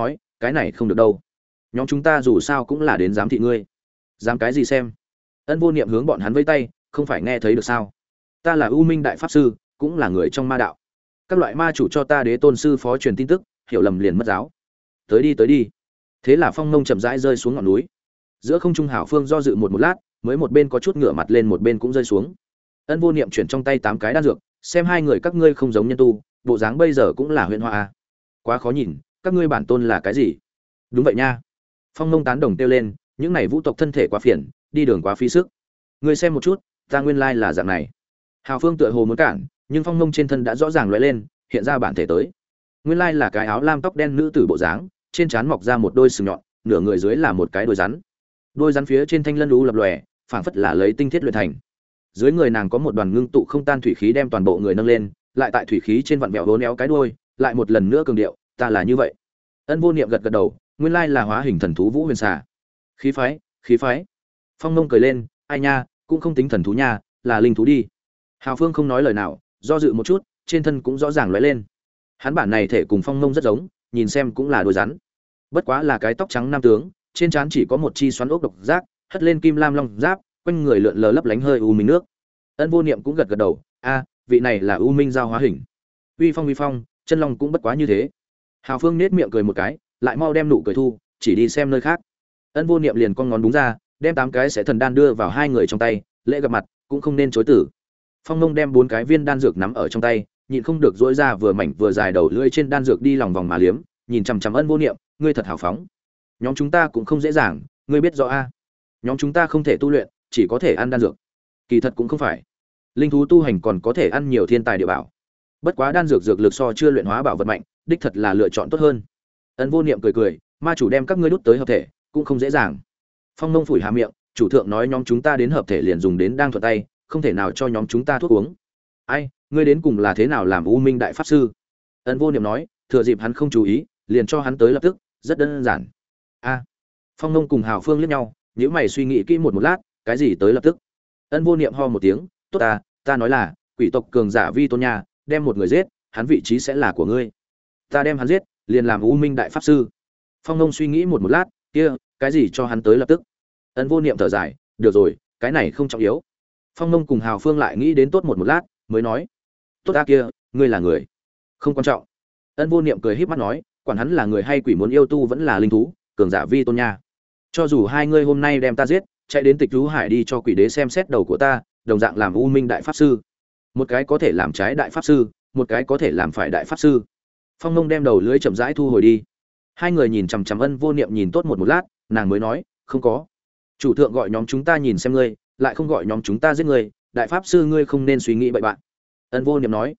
cái này không được đâu, nhóm chúng ta dù sao cũng là đến giám thị ngươi. Dám cái gì xem? Ân Vô Niệm hướng bọn hắn vẫy tay, không phải nghe thấy được sao? Ta là U Minh đại pháp sư, cũng là người trong ma đạo. Các loại ma chủ cho ta đế tôn sư phó truyền tin tức, hiểu lầm liền mất giáo. Tới đi tới đi. Thế là Phong Nông chậm rãi rơi xuống ngọn núi. Giữa không trung Hảo Phương do dự một lát, mới một bên có chút ngửa mặt lên một bên cũng rơi xuống. Ân Vô Niệm chuyển trong tay 8 cái đan dược, xem hai người các ngươi không giống nhân tu, bộ dáng bây giờ cũng là huyền hoa a. Quá khó nhìn, các ngươi bản tôn là cái gì? Đúng vậy nha. Phong Nông tán đồng kêu lên, những này vũ tộc thân thể quá phiền, đi đường quá phí sức. Ngươi xem một chút, ta nguyên lai là dạng này. Hào Phương tựa hồ muốn cản, nhưng Phong Nông trên thân đã rõ ràng lóe lên, hiện ra bản thể tới. Nguyên lai là cái áo lam tóc đen nữ tử bộ dáng, trên trán mọc ra một đôi sừng nhọn, nửa người dưới là một cái đôi rắn. Đôi rắn phía trên thanh lân lú lập lòe, phảng phất là lấy tinh thiết luyện thành. Dưới người nàng có một đoàn ngưng tụ không tan thủy khí đem toàn bộ người nâng lên, lại tại thủy khí trên vặn vẹo vốn éo cái đuôi, lại một lần nữa cường điệu, ta là như vậy. Ân Vô Niệm gật gật đầu, nguyên lai là hóa hình thần thú Vũ Huyền Xà. Khí phái, khí phái. Phong Nông cười lên, ai nha, cũng không tính thần thú nha, là linh thú đi. Hào Phương không nói lời nào, do dự một chút, trên thân cũng rõ ràng lóe lên. Hắn bản này thể cùng Phong Nông rất giống, nhìn xem cũng là đôi rắn. Bất quá là cái tóc trắng nam tướng, trên trán chỉ có một chi xoắn ốc độc giác, hất lên kim lam long giáp, quanh người lượn lờ lấp lánh hơi u minh nước. Ân Vô Niệm cũng gật gật đầu, a, vị này là u minh giao hóa hình. Uy phong, chân long cũng bất quá như thế. Hào Phương nết miệng cười một cái, lại mau đem nụ cười thu, chỉ đi xem nơi khác. Ân Vô Niệm liền con ngón đúng ra, đem 8 cái sẽ thần đan đưa vào hai người trong tay, lễ gặp mặt cũng không nên chối từ. Phong Nông đem 4 cái viên đan dược nắm ở trong tay, nhịn không được dỗi ra vừa mảnh vừa dài đầu lưỡi trên đan dược đi lòng vòng mà liếm, nhìn chằm chằm Ân Vô Niệm, ngươi thật hào phóng. Nhóm chúng ta cũng không dễ dàng, ngươi biết rõ a. Nhóm chúng ta không thể tu luyện, chỉ có thể ăn đan dược. Kỳ thật cũng không phải. Linh thú tu hành còn có thể ăn nhiều thiên tài địa bảo. Bất quá đan dược dược lực so chưa luyện hóa bảo vật mạnh, đích thật là lựa chọn tốt hơn. Ân Vô Niệm cười cười, ma chủ đem các ngươi đút tới hợp thể, cũng không dễ dàng. Phong Nông phủi hà miệng, chủ thượng nói nhóm chúng ta đến hợp thể liền dùng đến đang thuận tay, không thể nào cho nhóm chúng ta thuốc uống. Ai, ngươi đến cùng là thế nào làm U Minh đại pháp sư? Ân Vô Niệm nói, thừa dịp hắn không chú ý, liền cho hắn tới lập tức, rất đơn giản. A. Phong Nông cùng Hào Phương liếc nhau, nhíu mày suy nghĩ kỹ một lát, cái gì tới lập tức? Ân Vô Niệm ho một tiếng, tốt ta nói là, quỷ tộc cường giả Vi Tôn Nha, đem một người giết, hắn vị trí sẽ là của ngươi. Ta đem hắn giết, liền làm U Minh đại pháp sư. Phong Nông suy nghĩ một lát, kia, cái gì cho hắn tới lập tức? Ân Vô Niệm thở dài, được rồi, cái này không trọng yếu. Phong Nông cùng Hào Phương lại nghĩ đến tốt một lát, mới nói, tốt ta kia, ngươi là người, không quan trọng. Ân Vô Niệm cười híp mắt nói, quản hắn là người hay quỷ, muốn yêu tu vẫn là linh thú, cường giả Vi Tôn Nha. Cho dù hai ngươi hôm nay đem ta giết, chạy đến Tịch Thú Hải đi cho quỷ đế xem xét đầu của ta, đồng dạng làm U Minh đại pháp sư. Một cái có thể làm trái đại pháp sư, một cái có thể làm phải đại pháp sư. Phong Nông đem đầu lưỡi chậm rãi thu hồi đi. Hai người nhìn chằm chằm Ân Vô Niệm nhìn tốt một lát, nàng mới nói, không có. Chủ thượng gọi nhóm chúng ta nhìn xem ngươi, lại không gọi nhóm chúng ta giết ngươi, đại pháp sư ngươi không nên suy nghĩ bậy bạn. Ân Vô Niệm nói,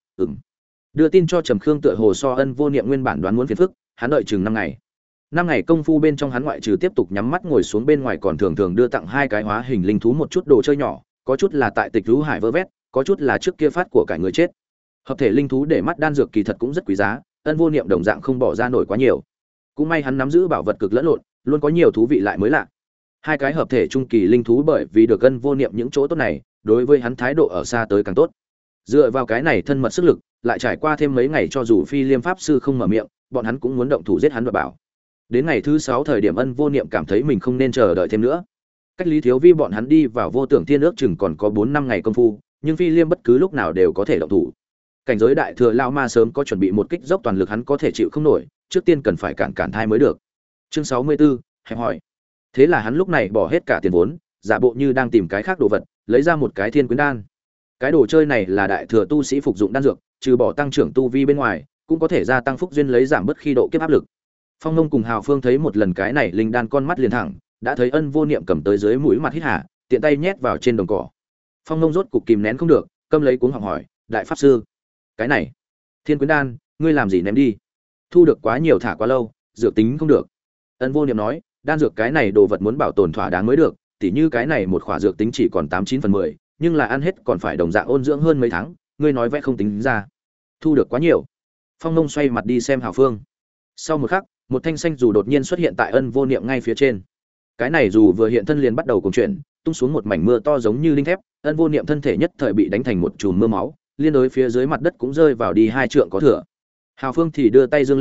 đưa tin cho Trầm Khương tựa hồ so Ân Vô Niệm nguyên bản đoán muốn phiền phức, hắn đợi chừng 5 ngày. 5 ngày công phu bên trong hắn ngoại trừ tiếp tục nhắm mắt ngồi xuống bên ngoài còn thường thường đưa tặng 2 cái hóa hình linh thú một chút đồ chơi nhỏ, có chút là tại Tịch Thú Hải vơ vét, có chút là trước kia phát của cải người chết. Hợp thể linh thú để mắt đan dược kỳ thật cũng rất quý giá, Ân Vô Niệm đồng dạng không bỏ ra nổi quá nhiều. Cũng may hắn nắm giữ bảo vật cực lẫn lộn, luôn có nhiều thú vị lại mới lạ. 2 cái hợp thể trung kỳ linh thú bởi vì được Ân Vô Niệm những chỗ tốt này, đối với hắn thái độ ở xa tới càng tốt. Dựa vào cái này thân mật sức lực, lại trải qua thêm mấy ngày cho dù Phi Liêm pháp sư không mở miệng, bọn hắn cũng muốn động thủ giết hắn và bảo. Đến ngày thứ 6 thời điểm Ân Vô Niệm cảm thấy mình không nên chờ đợi thêm nữa. Cách Lý Thiếu Vi bọn hắn đi vào Vô Tưởng Thiên ước chừng còn có 4-5 ngày công phu, nhưng Phi Liêm bất cứ lúc nào đều có thể động thủ. Cảnh giới đại thừa lão ma sớm có chuẩn bị một kích dốc toàn lực hắn có thể chịu không nổi, trước tiên cần phải cản thai mới được. Chương 64, hẹp hỏi. Thế là hắn lúc này bỏ hết cả tiền vốn, giả bộ như đang tìm cái khác đồ vật, lấy ra một cái Thiên Quyến đan. Cái đồ chơi này là đại thừa tu sĩ phục dụng đan dược, trừ bỏ tăng trưởng tu vi bên ngoài, cũng có thể gia tăng phúc duyên lấy giảm bất khi độ kiếp áp lực. Phong Nông cùng Hào Phương thấy một lần cái này linh đan con mắt liền thẳng, đã thấy Ân Vô Niệm cầm tới dưới mũi mặt hít hà, tiện tay nhét vào trên đồng cỏ. Phong Nông rốt cục kìm nén không được, câm lấy cuống họng hỏi, đại pháp sư, cái này Thiên Quyến đan, ngươi làm gì ném đi? Thu được quá nhiều thả quá lâu, dược tính không được. Ân Vô Niệm nói, đan dược cái này đồ vật muốn bảo tồn thỏa đáng mới được, tỉ như cái này một khỏa dược tính chỉ còn 89/10, nhưng là ăn hết còn phải đồng dạng ôn dưỡng hơn mấy tháng, ngươi nói vẽ không tính ra. Thu được quá nhiều. Phong Nông xoay mặt đi xem Hào Phương. Sau một khắc, một thanh xanh dù đột nhiên xuất hiện tại Ân Vô Niệm ngay phía trên. Cái này dù vừa hiện thân liền bắt đầu cuồng chuyển, tung xuống một mảnh mưa to giống như đinh thép, Ân Vô Niệm thân thể nhất thời bị đánh thành một chùm mưa máu, liên đối phía dưới mặt đất cũng rơi vào đi 2 trượng có thừa. Hào Phương thì đưa tay giương lên,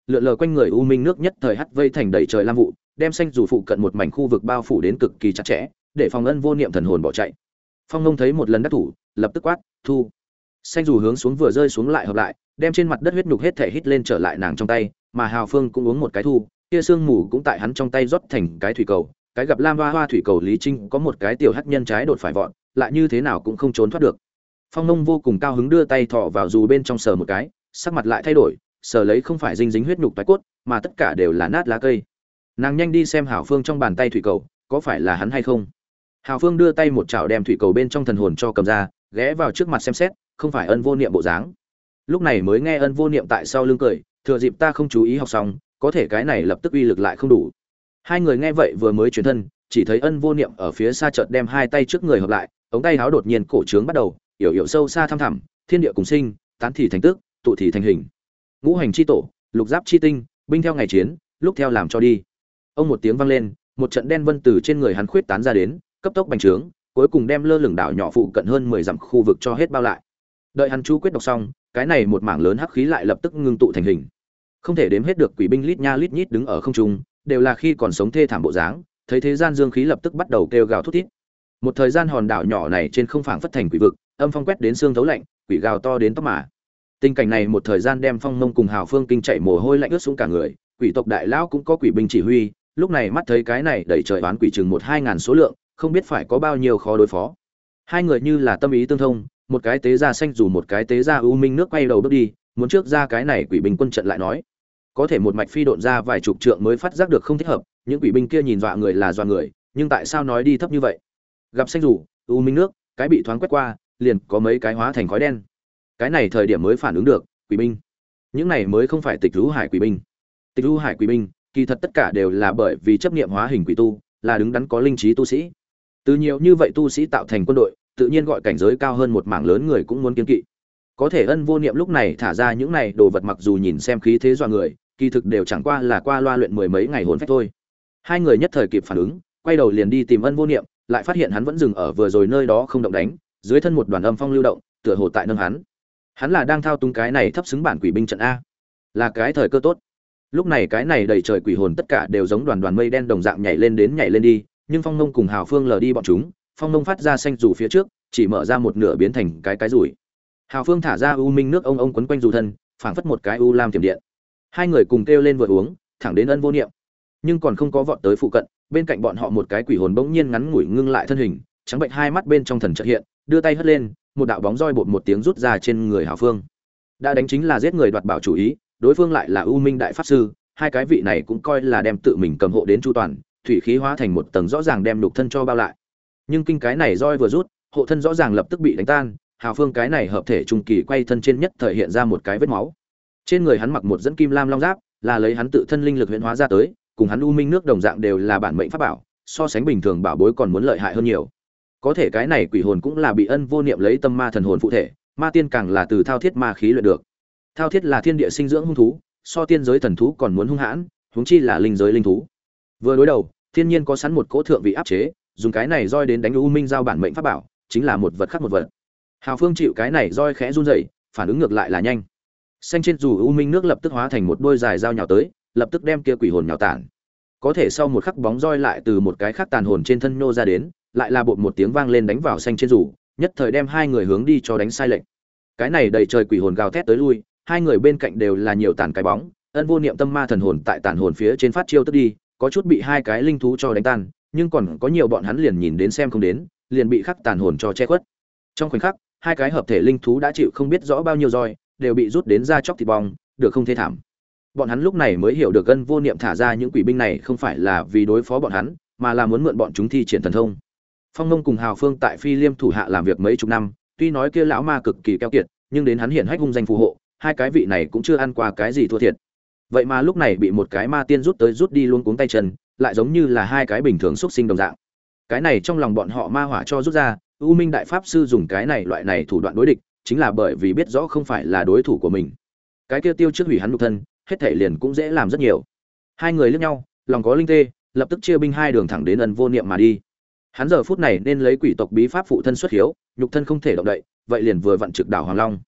lượn lờ quanh người u minh nước nhất thời hắt vây thành đầy trời lam vụ, đem xanh dù phụ cận một mảnh khu vực bao phủ đến cực kỳ chặt chẽ, để phòng Ân Vô Niệm thần hồn bỏ chạy. Phong Nông thấy một lần đắc thủ, lập tức quát, "Thu!" Xanh dù hướng xuống vừa rơi xuống lại hợp lại, đem trên mặt đất huyết nhục hết thể hít lên trở lại nàng trong tay, mà Hào Phương cũng uống một cái thu, kia sương mù cũng tại hắn trong tay rót thành cái thủy cầu, cái gặp lam hoa hoa thủy cầu Lý Trinh có một cái tiểu hắc nhân trái đột phải vọt, lại như thế nào cũng không trốn thoát được. Phong Nông vô cùng cao hứng đưa tay thọ vào dù bên trong sờ một cái, sắc mặt lại thay đổi, sờ lấy không phải dinh dính huyết nhục toái cốt, mà tất cả đều là nát lá cây. Nàng nhanh đi xem Hào Phương trong bàn tay thủy cầu, có phải là hắn hay không. Hào Phương đưa tay một chảo đem thủy cầu bên trong thần hồn cho cầm ra, ghé vào trước mặt xem xét, không phải Ân Vô Niệm bộ dáng. Lúc này mới nghe Ân Vô Niệm tại sau lưng cười, thừa dịp ta không chú ý học xong, có thể cái này lập tức uy lực lại không đủ. Hai người nghe vậy vừa mới chuyển thân, chỉ thấy Ân Vô Niệm ở phía xa chợt đem hai tay trước người hợp lại, ống tay áo đột nhiên cổ trướng bắt đầu, yểu yểu sâu xa thăm thẳm, thiên địa cùng sinh, tán thì thành tức, tụ thì thành hình. Ngũ hành chi tổ, lục giáp chi tinh, binh theo ngày chiến, lúc theo làm cho đi. Ông một tiếng vang lên, một trận đen vân từ trên người hắn khuyết tán ra đến, cấp tốc bành trướng, cuối cùng đem lơ lửng đảo nhỏ phụ cận hơn 10 dặm khu vực cho hết bao lại. Đợi hắn chú quyết đọc xong, cái này một mảng lớn hắc khí lại lập tức ngưng tụ thành hình. Không thể đếm hết được quỷ binh lít nha lít nhít đứng ở không trung, đều là khi còn sống thê thảm bộ dáng, thấy thế gian dương khí lập tức bắt đầu kêu gào thút thít. Một thời gian hòn đảo nhỏ này trên không phảng phất thành quỷ vực, âm phong quét đến xương thấu lạnh, quỷ gào to đến tóc mả. Tình cảnh này một thời gian đem Phong Nông cùng Hào Phương kinh chạy mồ hôi lạnh ướt xuống cả người, quỷ tộc đại lão cũng có quỷ binh chỉ huy, lúc này mắt thấy cái này đẩy trời oán quỷ chừng 1-2 ngàn số lượng, không biết phải có bao nhiêu khó đối phó. Hai người như là tâm ý tương thông, một cái tế ra xanh dù một cái tế ra u minh nước quay đầu bước đi, muốn trước ra cái này quỷ binh quân trận lại nói. Có thể một mạch phi độn ra vài chục trượng mới phát giác được không thích hợp, những quỷ binh kia nhìn dọa người là dọa người, nhưng tại sao nói đi thấp như vậy? Gặp xanh dù, u minh nước, cái bị thoáng quét qua, liền có mấy cái hóa thành khói đen. Cái này thời điểm mới phản ứng được, quỷ binh. Những này mới không phải Tịch Lũ Hải quỷ binh. Tịch Lũ Hải quỷ binh, kỳ thật tất cả đều là bởi vì chấp niệm hóa hình quỷ tu, là đứng đắn có linh trí tu sĩ. Từ nhiều như vậy tu sĩ tạo thành quân đội, tự nhiên gọi cảnh giới cao hơn một mảng lớn người cũng muốn kiêng kỵ. Có thể Ân Vô Niệm lúc này thả ra những này đồ vật mặc dù nhìn xem khí thế dọa người, kỳ thực đều chẳng qua là qua loa luyện 10 mấy ngày hồn phách thôi. Hai người nhất thời kịp phản ứng, quay đầu liền đi tìm Ân Vô Niệm, lại phát hiện hắn vẫn dừng ở vừa rồi nơi đó không động đánh, dưới thân một đoàn âm phong lưu động, tựa hồ tại nâng hắn. Hắn là đang thao túng cái này thấp xứng bản quỷ binh trận a. Là cái thời cơ tốt. Lúc này cái này đầy trời quỷ hồn tất cả đều giống đoàn đoàn mây đen đồng dạng nhảy lên đến nhảy lên đi, nhưng Phong Nông cùng Hào Phương lờ đi bọn chúng, Phong Nông phát ra xanh dù phía trước, chỉ mở ra một nửa biến thành cái rủi. Hào Phương thả ra u minh nước ông quấn quanh dù thân, phảng phất một cái u lam tiềm điện. Hai người cùng kêu lên vừa uống, thẳng đến Ân Vô Niệm. Nhưng còn không có vọt tới phụ cận, bên cạnh bọn họ một cái quỷ hồn bỗng nhiên ngắn ngủi ngưng lại thân hình, trắng bệnh hai mắt bên trong thần chợt hiện, đưa tay hất lên, một đạo bóng roi bột một tiếng rút ra trên người Hào Phương. Đã đánh chính là giết người đoạt bảo chủ ý, đối phương lại là U Minh đại pháp sư, hai cái vị này cũng coi là đem tự mình cầm hộ đến chu toàn, thủy khí hóa thành một tầng rõ ràng đem nhục thân cho bao lại. Nhưng kinh cái này roi vừa rút, hộ thân rõ ràng lập tức bị đánh tan, Hào Phương cái này hợp thể trung kỳ quay thân trên nhất thời hiện ra một cái vết máu. Trên người hắn mặc một dẫn kim lam long giáp, là lấy hắn tự thân linh lực huyễn hóa ra tới, cùng hắn U Minh nước đồng dạng đều là bản mệnh pháp bảo, so sánh bình thường bảo bối còn muốn lợi hại hơn nhiều. Có thể cái này quỷ hồn cũng là bị Ân Vô Niệm lấy tâm ma thần hồn phụ thể, ma tiên càng là từ thao thiết ma khí luyện được. Thao thiết là thiên địa sinh dưỡng hung thú, so tiên giới thần thú còn muốn hung hãn, huống chi là linh giới linh thú. Vừa đối đầu, thiên nhiên có sẵn một cỗ thượng vị áp chế, dùng cái này roi đến đánh U Minh giao bản mệnh pháp bảo, chính là một vật khác một vật. Hào Phương chịu cái này roi khẽ run rẩy, phản ứng ngược lại là nhanh. Xanh trên dù U Minh nước lập tức hóa thành một đôi dài dao nhào tới, lập tức đem kia quỷ hồn nhào tản. Có thể sau một khắc bóng roi lại từ một cái khác tàn hồn trên thân nhô ra đến, lại là bột một tiếng vang lên đánh vào xanh trên dù, nhất thời đem hai người hướng đi cho đánh sai lệch. Cái này đầy trời quỷ hồn gào thét tới lui, hai người bên cạnh đều là nhiều tàn cái bóng, Ân Vô Niệm tâm ma thần hồn tại tàn hồn phía trên phát chiêu tức đi, có chút bị hai cái linh thú cho đánh tan, nhưng còn có nhiều bọn hắn liền nhìn đến xem không đến, liền bị khắc tàn hồn cho che khuất. Trong khoảnh khắc, hai cái hợp thể linh thú đã chịu không biết rõ bao nhiêu roi, đều bị rút đến da chóc thịt bong, được không thê thảm. Bọn hắn lúc này mới hiểu được Ân Vô Niệm thả ra những quỷ binh này không phải là vì đối phó bọn hắn, mà là muốn mượn bọn chúng thi triển thần thông. Phong Nông cùng Hào Phương tại Phi Liêm thủ hạ làm việc mấy chục năm, tuy nói kia lão ma cực kỳ keo kiệt, nhưng đến hắn hiển hách hung danh phù hộ, hai cái vị này cũng chưa ăn qua cái gì thua thiệt. Vậy mà lúc này bị một cái ma tiên rút tới rút đi luôn cuống tay chân, lại giống như là hai cái bình thường xuất sinh đồng dạng. Cái này trong lòng bọn họ ma hỏa cho rút ra, U Minh đại pháp sư dùng cái này loại này thủ đoạn đối địch, chính là bởi vì biết rõ không phải là đối thủ của mình. Cái kia tiêu trước hủy hắn nhục thân, hết thể liền cũng dễ làm rất nhiều. Hai người liếc nhau, lòng có linh tê, lập tức chia binh hai đường thẳng đến Ân Vô Niệm mà đi. Hắn giờ phút này nên lấy quỷ tộc bí pháp phụ thân xuất hiếu, nhục thân không thể động đậy, vậy liền vừa vặn trực đảo Hoàng Long.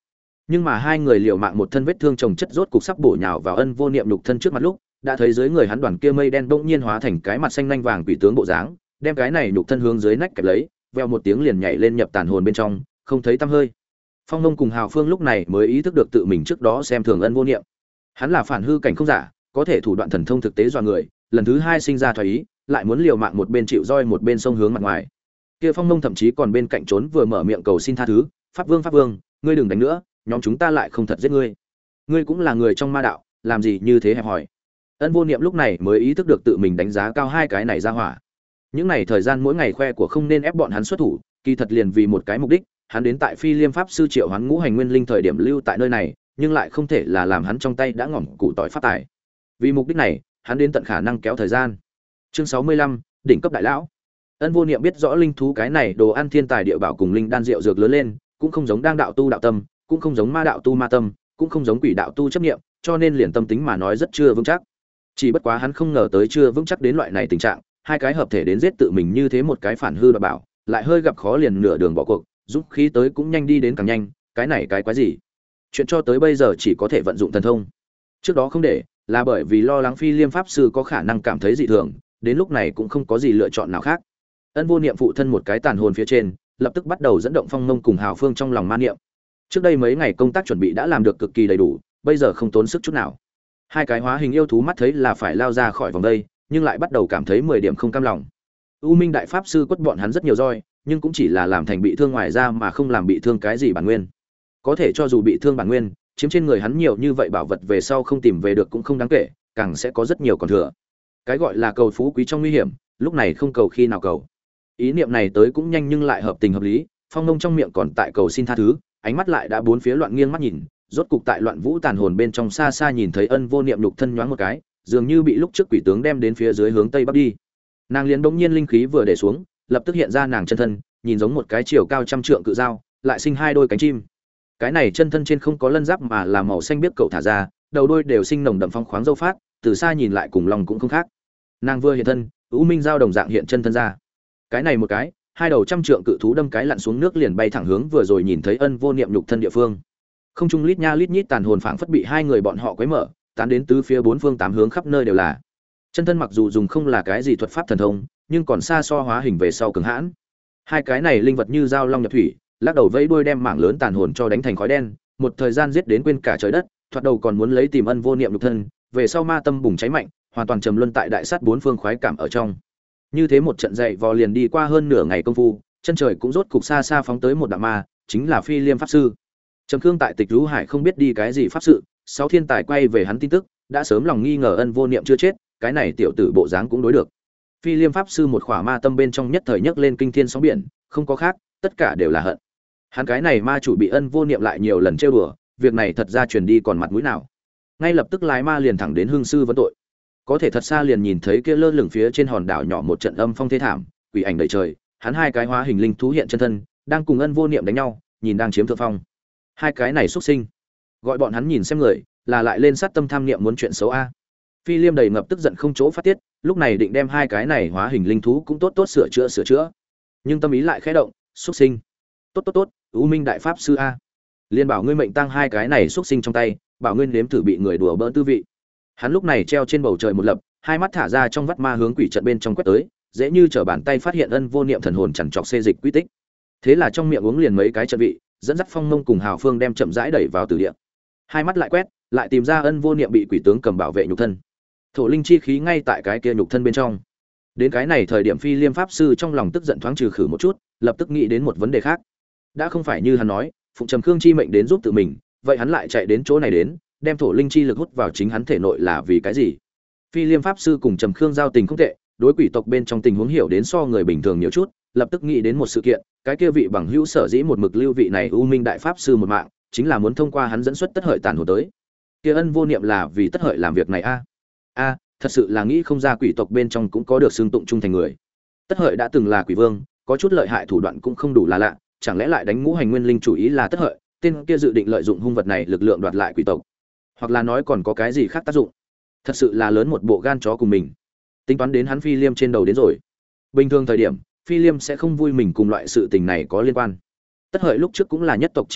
Nhưng mà hai người liều mạng một thân vết thương chồng chất rốt cục sắp bổ nhào vào Ân Vô Niệm nhục thân trước mặt lúc, đã thấy dưới người hắn đoàn kia mây đen bỗng nhiên hóa thành cái mặt xanh nhanh vàng quỷ tướng bộ dáng, đem cái này nhục thân hướng dưới nách kẹp lấy, veo một tiếng liền nhảy lên nhập tàn hồn bên trong, không thấy tăm hơi. Phong Nông cùng Hào Phương lúc này mới ý thức được tự mình trước đó xem thường Ân Vô Niệm. Hắn là phản hư cảnh không giả, có thể thủ đoạn thần thông thực tế dọa người, lần thứ hai sinh ra thoái ý, lại muốn liều mạng một bên chịu roi một bên sông hướng mặt ngoài. Kia Phong Nông thậm chí còn bên cạnh trốn vừa mở miệng cầu xin tha thứ, Pháp Vương, ngươi đừng đánh nữa, nhóm chúng ta lại không thật giết ngươi. Ngươi cũng là người trong ma đạo, làm gì như thế hẹp hòi. Ân Vô Niệm lúc này mới ý thức được tự mình đánh giá cao hai cái này ra hỏa. Những này thời gian mỗi ngày khoe của không nên ép bọn hắn xuất thủ, kỳ thật liền vì một cái mục đích, hắn đến tại Phi Liêm pháp sư triệu hoán ngũ hành nguyên linh thời điểm lưu tại nơi này, nhưng lại không thể là làm hắn trong tay đã ngỏm cụ tỏi pháp tài. Vì mục đích này, hắn đến tận khả năng kéo thời gian. Chương 65, đỉnh cấp đại lão. Ân Vô Niệm biết rõ linh thú cái này đồ ăn thiên tài địa bảo cùng linh đan rượu dược lớn lên, cũng không giống đang đạo tu đạo tâm, cũng không giống ma đạo tu ma tâm, cũng không giống quỷ đạo tu chấp niệm, cho nên liền tâm tính mà nói rất chưa vững chắc. Chỉ bất quá hắn không ngờ tới chưa vững chắc đến loại này tình trạng, hai cái hợp thể đến giết tự mình như thế một cái phản hư đoạt bảo, lại hơi gặp khó liền nửa đường bỏ cuộc, giúp khí tới cũng nhanh đi đến càng nhanh, cái này cái quái gì? Chuyện cho tới bây giờ chỉ có thể vận dụng thần thông. Trước đó không để, là bởi vì lo lắng Phi Liêm pháp sư có khả năng cảm thấy dị thường, đến lúc này cũng không có gì lựa chọn nào khác. Ân Vô Niệm phụ thân một cái tàn hồn phía trên, lập tức bắt đầu dẫn động Phong Nông cùng Hào Phương trong lòng ma niệm. Trước đây mấy ngày công tác chuẩn bị đã làm được cực kỳ đầy đủ, bây giờ không tốn sức chút nào. Hai cái hóa hình yêu thú mắt thấy là phải lao ra khỏi vòng đây, nhưng lại bắt đầu cảm thấy 10 điểm không cam lòng. U Minh đại pháp sư quất bọn hắn rất nhiều roi, nhưng cũng chỉ là làm thành bị thương ngoài ra mà không làm bị thương cái gì bản nguyên. Có thể cho dù bị thương bản nguyên, chiếm trên người hắn nhiều như vậy bảo vật về sau không tìm về được cũng không đáng kể, càng sẽ có rất nhiều còn thừa. Cái gọi là cầu phú quý trong nguy hiểm, lúc này không cầu khi nào cầu. Ý niệm này tới cũng nhanh nhưng lại hợp tình hợp lý, Phong Nông trong miệng còn tại cầu xin tha thứ, ánh mắt lại đã bốn phía loạn nghiêng mắt nhìn, rốt cục tại loạn vũ tàn hồn bên trong xa xa nhìn thấy Ân Vô Niệm nhục thân nhoáng một cái, dường như bị lúc trước quỷ tướng đem đến phía dưới hướng tây bắc đi. Nàng liền bỗng nhiên linh khí vừa để xuống, lập tức hiện ra nàng chân thân, nhìn giống một cái chiều cao trăm trượng cự dao, lại sinh hai đôi cánh chim. Cái này chân thân trên không có lân giáp mà là màu xanh biếc cậu thả ra, đầu đôi đều sinh nồng đậm phong khoáng dâu phát, từ xa nhìn lại cùng lòng cũng không khác. Nàng vừa hiện thân, U Minh dao đồng dạng hiện chân thân ra. Cái này một cái, hai đầu trăm trượng cự thú đâm cái lặn xuống nước liền bay thẳng hướng vừa rồi nhìn thấy Ân Vô Niệm nhục thân địa phương. Không trung lít nha lít nhít tàn hồn phảng phất bị hai người bọn họ quấy mở, tán đến tứ phía bốn phương tám hướng khắp nơi đều là. Chân thân mặc dù dùng không là cái gì thuật pháp thần thông, nhưng còn xa so hóa hình về sau cường hãn. Hai cái này linh vật như dao long nhập thủy, lắc đầu vẫy đuôi đem mảng lớn tàn hồn cho đánh thành khói đen, một thời gian giết đến quên cả trời đất, thoạt đầu còn muốn lấy tìm Ân Vô Niệm nhục thân, về sau ma tâm bùng cháy mạnh, hoàn toàn trầm luân tại đại sát bốn phương khoái cảm ở trong. Như thế một trận dậy vò liền đi qua hơn nửa ngày công phu, chân trời cũng rốt cục xa xa phóng tới một đạo ma, chính là Phi Liêm pháp sư. Trầm Khương tại Tịch Lũ Hải không biết đi cái gì pháp sự, sáu thiên tài quay về hắn tin tức, đã sớm lòng nghi ngờ Ân Vô Niệm chưa chết, cái này tiểu tử bộ dáng cũng đối được. Phi Liêm pháp sư một khỏa ma tâm bên trong nhất thời nhấc lên kinh thiên sóng biển, không có khác, tất cả đều là hận. Hắn cái này ma chủ bị Ân Vô Niệm lại nhiều lần trêu đùa, việc này thật ra truyền đi còn mặt mũi nào. Ngay lập tức lái ma liền thẳng đến Hưng sư vấn tội. Có thể thật xa liền nhìn thấy kia lơ lửng phía trên hòn đảo nhỏ một trận âm phong thê thảm, quỷ ảnh đầy trời, hắn hai cái hóa hình linh thú hiện chân thân, đang cùng Ân Vô Niệm đánh nhau, nhìn đang chiếm thượng phong. Hai cái này xuất sinh, gọi bọn hắn nhìn xem người, là lại lên sát tâm tham niệm muốn chuyện xấu a. Phi Liêm đầy ngập tức giận không chỗ phát tiết, lúc này định đem hai cái này hóa hình linh thú cũng tốt tốt sửa chữa. Nhưng tâm ý lại khẽ động, xuất sinh. Tốt, U Minh đại pháp sư a. Liên bảo ngươi mệnh tang hai cái này xuất sinh trong tay, bảo ngươi nếm thử bị người đùa bỡn tư vị. Hắn lúc này treo trên bầu trời một lập, hai mắt thả ra trong vắt ma hướng quỷ trận bên trong quét tới, dễ như trở bàn tay phát hiện Ân Vô Niệm thần hồn chằn trọc xê dịch quy tích. Thế là trong miệng uống liền mấy cái trận vị, dẫn dắt Phong Nông cùng Hào Phương đem chậm rãi đẩy vào tử địa. Hai mắt lại quét, lại tìm ra Ân Vô Niệm bị quỷ tướng cầm bảo vệ nhục thân. Thổ linh chi khí ngay tại cái kia nhục thân bên trong. Đến cái này thời điểm Phi Liêm pháp sư trong lòng tức giận thoáng trừ khử một chút, lập tức nghĩ đến một vấn đề khác. Đã không phải như hắn nói, phụng Trầm Khương chi mệnh đến giúp tự mình, vậy hắn lại chạy đến chỗ này đến, đem thổ linh chi lực hút vào chính hắn thể nội là vì cái gì? Phi Liêm pháp sư cùng Trầm Khương giao tình không tệ, đối quỷ tộc bên trong tình huống hiểu đến so người bình thường nhiều chút, lập tức nghĩ đến một sự kiện, cái kia vị bằng hữu sở dĩ một mực lưu vị này U Minh đại pháp sư một mạng, chính là muốn thông qua hắn dẫn xuất tất hợi tàn hồn tới. Kia Ân Vô Niệm là vì tất hợi làm việc này a. Thật sự là nghĩ không ra quỷ tộc bên trong cũng có được xương tụng trung thành người. Tất hợi đã từng là quỷ vương, có chút lợi hại thủ đoạn cũng không đủ là lạ, chẳng lẽ lại đánh ngũ hành nguyên linh chủ ý là tất hợi, tên kia dự định lợi dụng hung vật này lực lượng đoạt lại quỷ tộc, hoặc là nói còn có cái gì khác tác dụng. Thật sự là lớn một bộ gan chó cùng mình. Tính toán đến hắn Phi Liêm trên đầu đến rồi. Bình thường thời điểm, Phi Liêm sẽ không vui mình cùng loại sự tình này có liên quan. Tất hợi lúc trước cũng là nhất tộc chi chủ,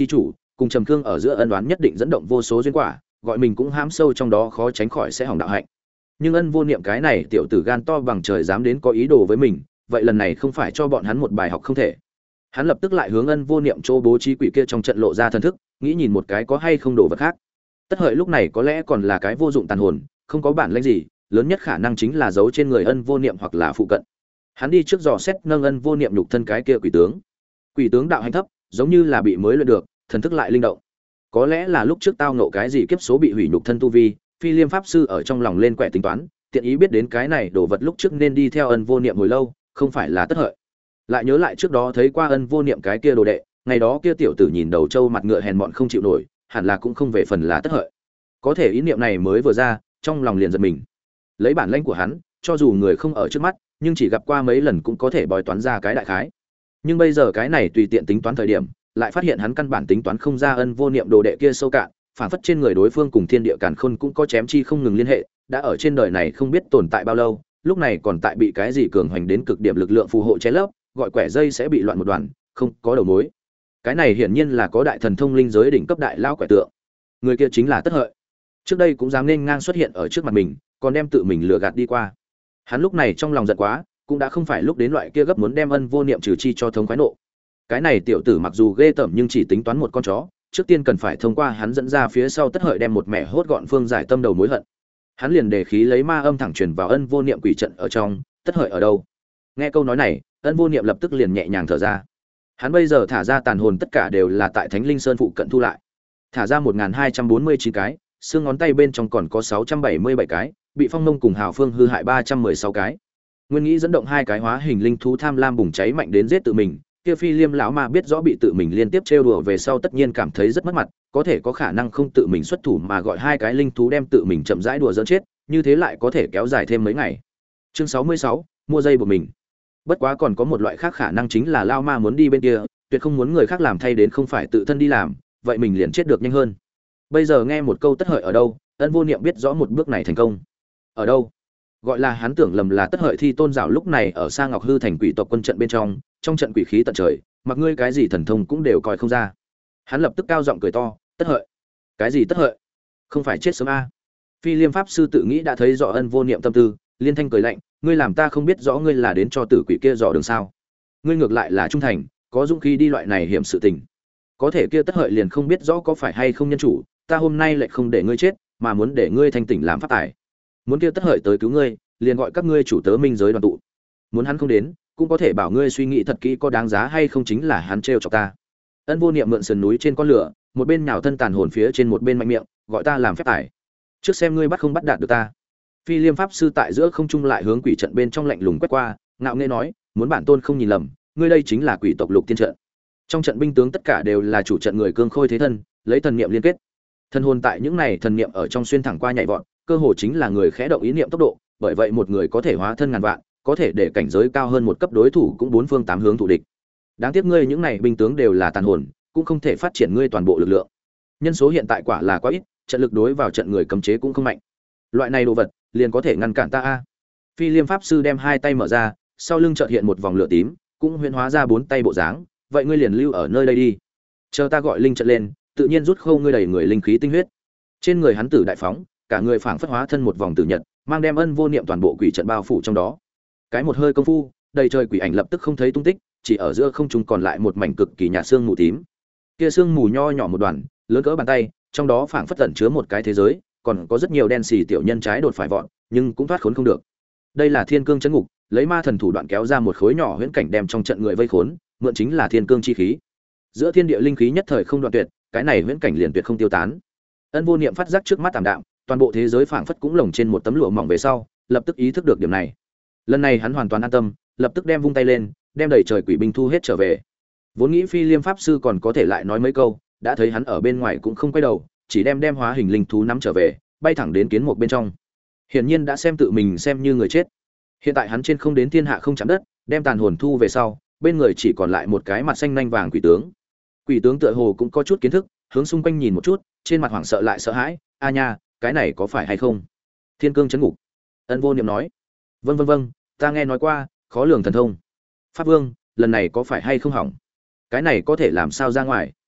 cùng Trầm Khương ở giữa ân oán nhất định dẫn động vô số duyên quả, gọi mình cũng hãm sâu trong đó khó tránh khỏi sẽ hỏng đạo hạnh. Nhưng Ân Vô Niệm cái này tiểu tử gan to bằng trời dám đến có ý đồ với mình, vậy lần này không phải cho bọn hắn một bài học không thể. Hắn lập tức lại hướng Ân Vô Niệm chỗ bố trí quỷ kia trong trận lộ ra thần thức, nghĩ nhìn một cái có hay không đồ vật khác. Tất Hợi lúc này có lẽ còn là cái vô dụng tàn hồn, không có bản lĩnh gì, lớn nhất khả năng chính là giấu trên người Ân Vô Niệm hoặc là phụ cận. Hắn đi trước dò xét nâng Ân Vô Niệm nhục thân cái kia quỷ tướng. Quỷ tướng đạo hành thấp, giống như là bị mới luyện được, thần thức lại linh động. Có lẽ là lúc trước tao ngộ cái gì kiếp số bị hủy nhục thân tu vi, Phi Liêm pháp sư ở trong lòng lên quẻ tính toán, tiện ý biết đến cái này đồ vật lúc trước nên đi theo Ân Vô Niệm hồi lâu, không phải là Tất Hợi. Lại nhớ lại trước đó thấy qua Ân Vô Niệm cái kia đồ đệ, ngày đó kia tiểu tử nhìn đầu trâu mặt ngựa hèn mọn không chịu nổi, hẳn là cũng không về phần là Tất Hợi. Có thể ý niệm này mới vừa ra, trong lòng liền giật mình. Lấy bản lĩnh của hắn, cho dù người không ở trước mắt, nhưng chỉ gặp qua mấy lần cũng có thể bói toán ra cái đại khái. Nhưng bây giờ cái này tùy tiện tính toán thời điểm, lại phát hiện hắn căn bản tính toán không ra Ân Vô Niệm đồ đệ kia sâu cạn, phản phất trên người đối phương cùng thiên địa càn khôn cũng có chém chi không ngừng liên hệ, đã ở trên đời này không biết tồn tại bao lâu, lúc này còn tại bị cái gì cường hoành đến cực điểm lực lượng phù hộ che lấp, gọi quẻ dây sẽ bị loạn một đoàn, không có đầu mối. Cái này hiển nhiên là có đại thần thông linh giới đỉnh cấp đại lao quẻ tượng. Người kia chính là Tất Hợi. Trước đây cũng dám nên ngang xuất hiện ở trước mặt mình, còn đem tự mình lừa gạt đi qua. Hắn lúc này trong lòng giận quá, cũng đã không phải lúc đến loại kia gấp muốn đem Ân Vô Niệm trừ chi cho thống khoái nộ. Cái này tiểu tử mặc dù ghê tởm nhưng chỉ tính toán một con chó, trước tiên cần phải thông qua hắn dẫn ra phía sau Tất Hợi đem một mẻ hốt gọn phương giải tâm đầu mối hận. Hắn liền đề khí lấy ma âm thẳng truyền vào Ân Vô Niệm quỷ trận ở trong, Tất Hợi ở đâu? Nghe câu nói này, Ân Vô Niệm lập tức liền nhẹ nhàng thở ra. Hắn bây giờ thả ra tàn hồn tất cả đều là tại Thánh Linh Sơn phụ cận thu lại. Thả ra 1249 cái, xương ngón tay bên trong còn có 677 cái, bị Phong Nông cùng Hào Phương hư hại 316 cái. Nguyên nghĩ dẫn động hai cái hóa hình linh thú tham lam bùng cháy mạnh đến giết tự mình, kia Phi Liêm lão ma biết rõ bị tự mình liên tiếp trêu đùa về sau tất nhiên cảm thấy rất mất mặt, có thể có khả năng không tự mình xuất thủ mà gọi hai cái linh thú đem tự mình chậm rãi đùa giỡn chết, như thế lại có thể kéo dài thêm mấy ngày. Chương 66, mua dây của mình. Bất quá còn có một loại khác khả năng chính là lão ma muốn đi bên kia, tuyệt không muốn người khác làm thay đến không phải tự thân đi làm, vậy mình liền chết được nhanh hơn. Bây giờ nghe một câu Tất Hợi ở đâu, Ân Vô Niệm biết rõ một bước này thành công. Ở đâu? Gọi là hắn tưởng lầm là Tất Hợi Thi Tôn Giảo lúc này ở Sa Ngọc Hư thành quỷ tộc quân trận bên trong trận quỷ khí tận trời, mặc ngươi cái gì thần thông cũng đều coi không ra. Hắn lập tức cao giọng cười to, Tất Hợi? Cái gì Tất Hợi? Không phải chết sớm a? Phi Liêm pháp sư tự nghĩ đã thấy rõ Ân Vô Niệm tâm tư, liên thanh cười lạnh, ngươi làm ta không biết rõ ngươi là đến cho tử quỷ kia dò đường sao? Ngươi ngược lại là trung thành, có dũng khí đi loại này hiểm sự tình. Có thể kia Tất Hợi liền không biết rõ có phải hay không nhân chủ, ta hôm nay lại không để ngươi chết, mà muốn để ngươi thanh tỉnh làm pháp tài. Muốn kia Tất Hợi tới cứu ngươi, liền gọi các ngươi chủ tớ minh giới đoàn tụ. Muốn hắn không đến, cũng có thể bảo ngươi suy nghĩ thật kỹ có đáng giá hay không, chính là hắn trêu chọc ta. Ân Vô Niệm mượn sườn núi trên con lửa, một bên nhào thân tàn hồn phía trên một bên mạnh miệng, gọi ta làm phép tài. Trước xem ngươi bắt không bắt đạt được ta. Phi Liêm pháp sư tại giữa không trung lại hướng quỷ trận bên trong lạnh lùng quét qua, ngạo nghễ nói, muốn bản tôn không nhìn lầm, ngươi đây chính là quỷ tộc Lục Tiên trận. Trong trận binh tướng tất cả đều là chủ trận người cương khôi thế thân, lấy thần niệm liên kết. Thần hồn tại những này thần niệm ở trong xuyên thẳng qua nhảy vọt, cơ hồ chính là người khẽ động ý niệm tốc độ, bởi vậy một người có thể hóa thân ngàn vạn, có thể để cảnh giới cao hơn một cấp đối thủ cũng bốn phương tám hướng thủ địch. Đáng tiếc ngươi những này binh tướng đều là tàn hồn, cũng không thể phát triển ngươi toàn bộ lực lượng. Nhân số hiện tại quả là quá ít, trận lực đối vào trận người cấm chế cũng không mạnh. Loại này đồ vật, liền có thể ngăn cản ta a. Phi Liêm pháp sư đem hai tay mở ra, sau lưng chợt hiện một vòng lửa tím, cũng huyễn hóa ra bốn tay bộ dáng, vậy ngươi liền lưu ở nơi đây đi. Chờ ta gọi linh trận lên, tự nhiên rút khâu ngươi đầy người linh khí tinh huyết. Trên người hắn tử đại phóng, cả người phảng phất hóa thân một vòng tử nhật, mang đem Ân Vô Niệm toàn bộ quỷ trận bao phủ trong đó. Cái một hơi công phu, đầy trời quỷ ảnh lập tức không thấy tung tích, chỉ ở giữa không trung còn lại một mảnh cực kỳ nhạt xương mù tím. Kia xương mù nho nhỏ một đoàn, lớn cỡ bàn tay, trong đó phảng phất tẩn chứa một cái thế giới, còn có rất nhiều đen xì tiểu nhân trái đột phải vọt, nhưng cũng thoát khốn không được. Đây là Thiên Cương Chấn Ngục, lấy ma thần thủ đoạn kéo ra một khối nhỏ huyễn cảnh đem trong trận người vây khốn, mượn chính là thiên cương chi khí. Giữa thiên địa linh khí nhất thời không đoạn tuyệt, cái này huyễn cảnh liền tuyệt không tiêu tán. Ân Vô Niệm phát giác trước mắt tạm đạm, toàn bộ thế giới phảng phất cũng lồng trên một tấm lụa mỏng về sau, lập tức ý thức được điểm này. Lần này hắn hoàn toàn an tâm, lập tức đem vung tay lên, đem đầy trời quỷ binh thu hết trở về. Vốn nghĩ Phi Liêm pháp sư còn có thể lại nói mấy câu, đã thấy hắn ở bên ngoài cũng không quay đầu, chỉ đem hóa hình linh thú nắm trở về, bay thẳng đến kiến mục bên trong. Hiển nhiên đã xem tự mình xem như người chết. Hiện tại hắn trên không đến thiên hạ không chạm đất, đem tàn hồn thu về sau, bên người chỉ còn lại một cái mặt xanh nhanh vàng quỷ tướng. Quỷ tướng tựa hồ cũng có chút kiến thức, hướng xung quanh nhìn một chút, trên mặt hoảng sợ lại sợ hãi, "A nha, cái này có phải hay không?" Thiên Cương Chấn Ngục. Ân Vô Niệm nói, Vâng, ta nghe nói qua, khó lường thần thông." "Pháp Vương, lần này có phải hay không hỏng? Cái này có thể làm sao ra ngoài?"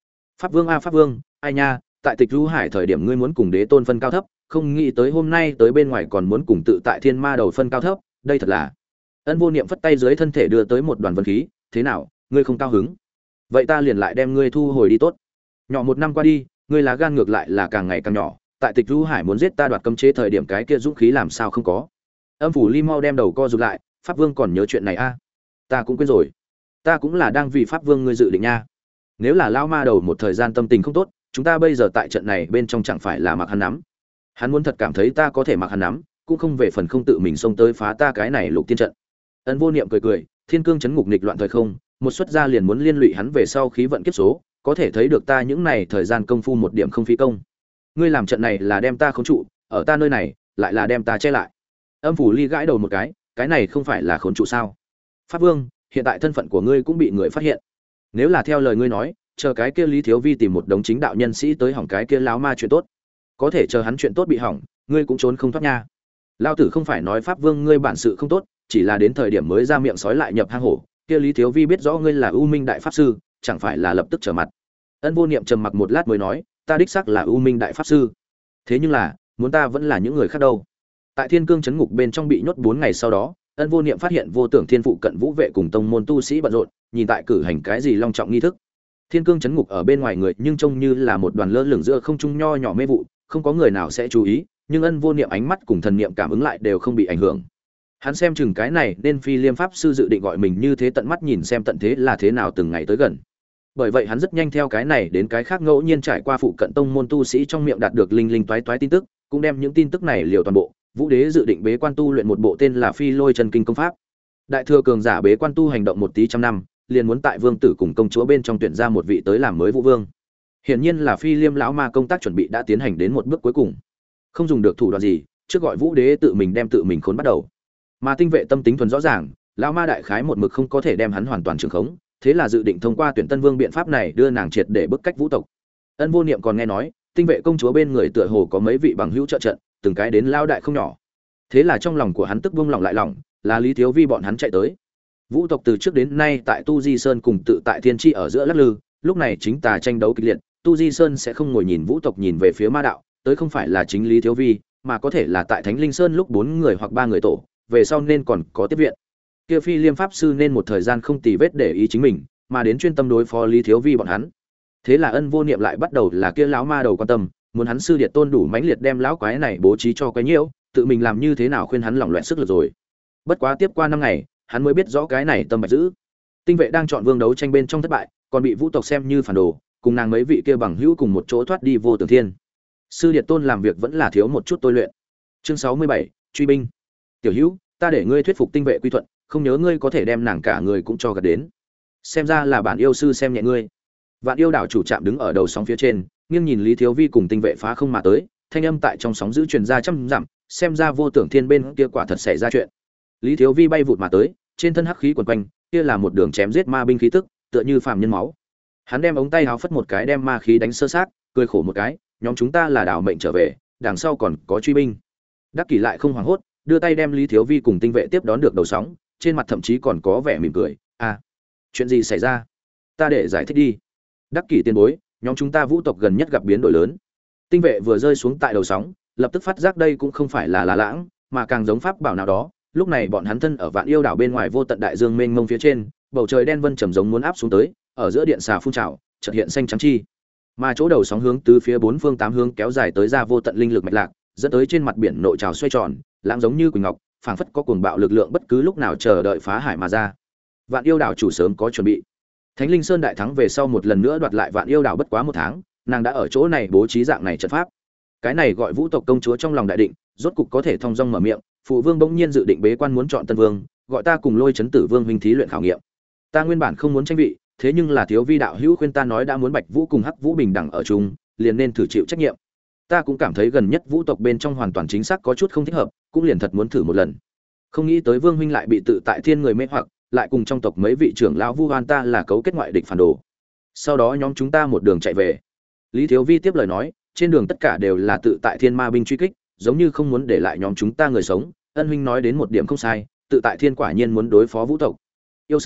Pháp Vương a Pháp Vương, ai nha, tại Tịch Du Hải thời điểm ngươi muốn cùng đế tôn phân cao thấp, không nghĩ tới hôm nay tới bên ngoài còn muốn cùng tự tại thiên ma đầu phân cao thấp, đây thật là. Ân Vô Niệm phất tay dưới thân thể đưa tới một đoàn vân khí, thế nào, ngươi không cao hứng? Vậy ta liền lại đem ngươi thu hồi đi tốt. Nhỏ một năm qua đi, ngươi lá gan ngược lại là càng ngày càng nhỏ, tại Tịch Du Hải muốn giết ta đoạt cấm chế thời điểm cái kia dũng khí làm sao không có. Âm Phủ Ly mau đem đầu co rụt lại, Pháp Vương còn nhớ chuyện này a? Ta cũng quên rồi. Ta cũng là đang vì Pháp Vương ngươi dự định nha. Nếu là lão ma đầu một thời gian tâm tình không tốt, chúng ta bây giờ tại trận này bên trong chẳng phải là mặc hắn nắm. Hắn muốn thật cảm thấy ta có thể mặc hắn nắm, cũng không về phần không tự mình xông tới phá ta cái này lục tiên trận. Ân Vô Niệm cười cười, thiên cương chấn ngục nghịch loạn thời không, một xuất gia liền muốn liên lụy hắn về sau khí vận kiếp số, có thể thấy được ta những này thời gian công phu một điểm không phí công. Ngươi làm trận này là đem ta khống trụ, ở ta nơi này lại là đem ta che lại. Âm Phủ Ly gãi đầu một cái này không phải là khốn trụ sao? Pháp Vương, hiện tại thân phận của ngươi cũng bị người phát hiện. Nếu là theo lời ngươi nói, chờ cái kia Lý Thiếu Vi tìm một đống chính đạo nhân sĩ tới hỏng cái kia láo ma chuyện tốt, có thể chờ hắn chuyện tốt bị hỏng, ngươi cũng trốn không thoát nha. Lao tử không phải nói Pháp Vương ngươi bản sự không tốt, chỉ là đến thời điểm mới ra miệng sói lại nhập hang hổ, kia Lý Thiếu Vi biết rõ ngươi là U Minh đại pháp sư, chẳng phải là lập tức trở mặt. Ân Vô Niệm trầm mặc một lát mới nói, ta đích xác là U Minh đại pháp sư. Thế nhưng là, muốn ta vẫn là những người khác đâu. Tại Thiên Cương chấn ngục bên trong bị nhốt 4 ngày sau đó, Ân Vô Niệm phát hiện Vô Tưởng Thiên phụ cận vũ vệ cùng tông môn tu sĩ bận rộn, nhìn tại cử hành cái gì long trọng nghi thức. Thiên Cương chấn ngục ở bên ngoài người nhưng trông như là một đoàn lơ lửng giữa không trung nho nhỏ mê vụ, không có người nào sẽ chú ý, nhưng Ân Vô Niệm ánh mắt cùng thần niệm cảm ứng lại đều không bị ảnh hưởng. Hắn xem chừng cái này nên Phi Liêm pháp sư dự định gọi mình như thế tận mắt nhìn xem tận thế là thế nào từng ngày tới gần. Bởi vậy hắn rất nhanh theo cái này đến cái khác ngẫu nhiên trải qua phụ cận tông môn tu sĩ trong miệng đạt được linh linh toái toái tin tức, cũng đem những tin tức này liều toàn bộ. Vũ Đế dự định bế quan tu luyện một bộ tên là Phi Lôi Chân Kinh công pháp. Đại thừa cường giả bế quan tu hành động một tí trăm năm, liền muốn tại vương tử cùng công chúa bên trong tuyển ra một vị tới làm mới vũ vương. Hiển nhiên là Phi Liêm lão ma công tác chuẩn bị đã tiến hành đến một bước cuối cùng. Không dùng được thủ đoạn gì, trước gọi Vũ Đế tự mình đem tự mình khốn bắt đầu. Mà tinh vệ tâm tính thuần rõ ràng, lão ma đại khái một mực không có thể đem hắn hoàn toàn trường khống, thế là dự định thông qua tuyển tân vương biện pháp này đưa nàng triệt để bức cách vũ tộc. Ân Vô Niệm còn nghe nói, tinh vệ công chúa bên người tựa hồ có mấy vị bằng hữu trợ trận, từng cái đến lao đại không nhỏ. Thế là trong lòng của hắn tức buông lòng lại lòng, là Lý Thiếu Vi bọn hắn chạy tới. Vũ tộc từ trước đến nay tại Tu Di Sơn cùng tự tại Thiên Chi ở giữa lắc lư, lúc này chính tà tranh đấu kịch liệt, Tu Di Sơn sẽ không ngồi nhìn Vũ tộc nhìn về phía ma đạo, tới không phải là chính Lý Thiếu Vi, mà có thể là tại Thánh Linh Sơn lúc 4 người hoặc 3 người tổ, về sau nên còn có tiếp viện. Kia Phi Liêm pháp sư nên một thời gian không tì vết để ý chính mình, mà đến chuyên tâm đối phó Lý Thiếu Vi bọn hắn. Thế là Ân Vô Niệm lại bắt đầu là kia lão ma đầu quan tâm, muốn hắn sư điệt tôn đủ mãnh liệt đem lão quái này bố trí cho quái nhiễu, tự mình làm như thế nào khuyên hắn lỏng loẹt sức lực rồi. Bất quá tiếp qua 5 ngày, hắn mới biết rõ cái này tâm bạch dữ. Tinh vệ đang chọn vương đấu tranh bên trong thất bại, còn bị Vũ tộc xem như phản đồ, cùng nàng mấy vị kia bằng hữu cùng một chỗ thoát đi Vô Tưởng Thiên. Sư điệt tôn làm việc vẫn là thiếu một chút tôi luyện. Chương 67, truy binh. Tiểu Hữu, ta để ngươi thuyết phục tinh vệ quy thuận, không nhớ ngươi có thể đem nàng cả người cũng cho gạt đến. Xem ra là bản yêu sư xem nhẹ ngươi. Vạn Yêu đảo chủ trạm đứng ở đầu sóng phía trên, nghiêng nhìn Lý Thiếu Vi cùng tinh vệ phá không mà tới, thanh âm tại trong sóng giữ truyền ra trăm dặm, xem ra Vô Tưởng Thiên bên kia quả thật xảy ra chuyện. Lý Thiếu Vi bay vụt mà tới, trên thân hắc khí quần quanh, kia là một đường chém giết ma binh khí tức, tựa như phàm nhân máu. Hắn đem ống tay áo phất một cái đem ma khí đánh sơ xác, cười khổ một cái, nhóm chúng ta là đảo mệnh trở về, đằng sau còn có truy binh. Đắc Kỷ lại không hoảng hốt, đưa tay đem Lý Thiếu Vi cùng tinh vệ tiếp đón được đầu sóng, trên mặt thậm chí còn có vẻ mỉm cười. À, chuyện gì xảy ra? Ta để giải thích đi. Đắc Kỷ tiền bối, nhóm chúng ta Vũ tộc gần nhất gặp biến đổi lớn. Tinh vệ vừa rơi xuống tại đầu sóng, lập tức phát giác đây cũng không phải là lãng, mà càng giống pháp bảo nào đó. Lúc này bọn hắn thân ở Vạn Yêu đảo bên ngoài vô tận đại dương mênh mông phía trên, bầu trời đen vân trầm giống muốn áp xuống tới, ở giữa điện xà phun trào, chợt hiện xanh trắng chi. Mà chỗ đầu sóng hướng từ phía 4 phương 8 hướng kéo dài tới ra vô tận linh lực mạch lạc, dẫn tới trên mặt biển nội trào xoay tròn, lãng giống như quỳnh ngọc, phảng phất có cuồng bạo lực lượng bất cứ lúc nào chờ đợi phá hải mà ra. Vạn Yêu đảo chủ sớm có chuẩn bị. Thánh Linh Sơn đại thắng về sau một lần nữa đoạt lại Vạn Yêu đảo bất quá 1 tháng, nàng đã ở chỗ này bố trí dạng này trận pháp. Cái này gọi Vũ tộc công chúa trong lòng đại định, rốt cục có thể thông dong mở miệng, phụ vương bỗng nhiên dự định bế quan muốn chọn tân vương, gọi ta cùng Lôi Chấn Tử Vương huynh thí luyện khảo nghiệm. Ta nguyên bản không muốn tranh vị, thế nhưng là Thiếu Vi đạo hữu khuyên ta nói đã muốn Bạch Vũ cùng Hắc Vũ bình đẳng ở chung, liền nên thử chịu trách nhiệm. Ta cũng cảm thấy gần nhất Vũ tộc bên trong hoàn toàn chính xác có chút không thích hợp, cũng liền thật muốn thử một lần. Không nghĩ tới Vương huynh lại bị tự tại thiên người mê hoặc, lại cùng trong tộc mấy vị trưởng lão vu oan ta là cấu kết ngoại địch phản đồ. Sau đó nhóm chúng ta một đường chạy về. Lý Thiếu Vi tiếp lời nói, trên đường tất cả đều là tự tại thiên ma binh truy kích, giống như không muốn để lại nhóm chúng ta người sống. Ân huynh nói đến một điểm không sai, tự tại thiên quả nhiên muốn đối phó Vũ tộc. Yêu sư,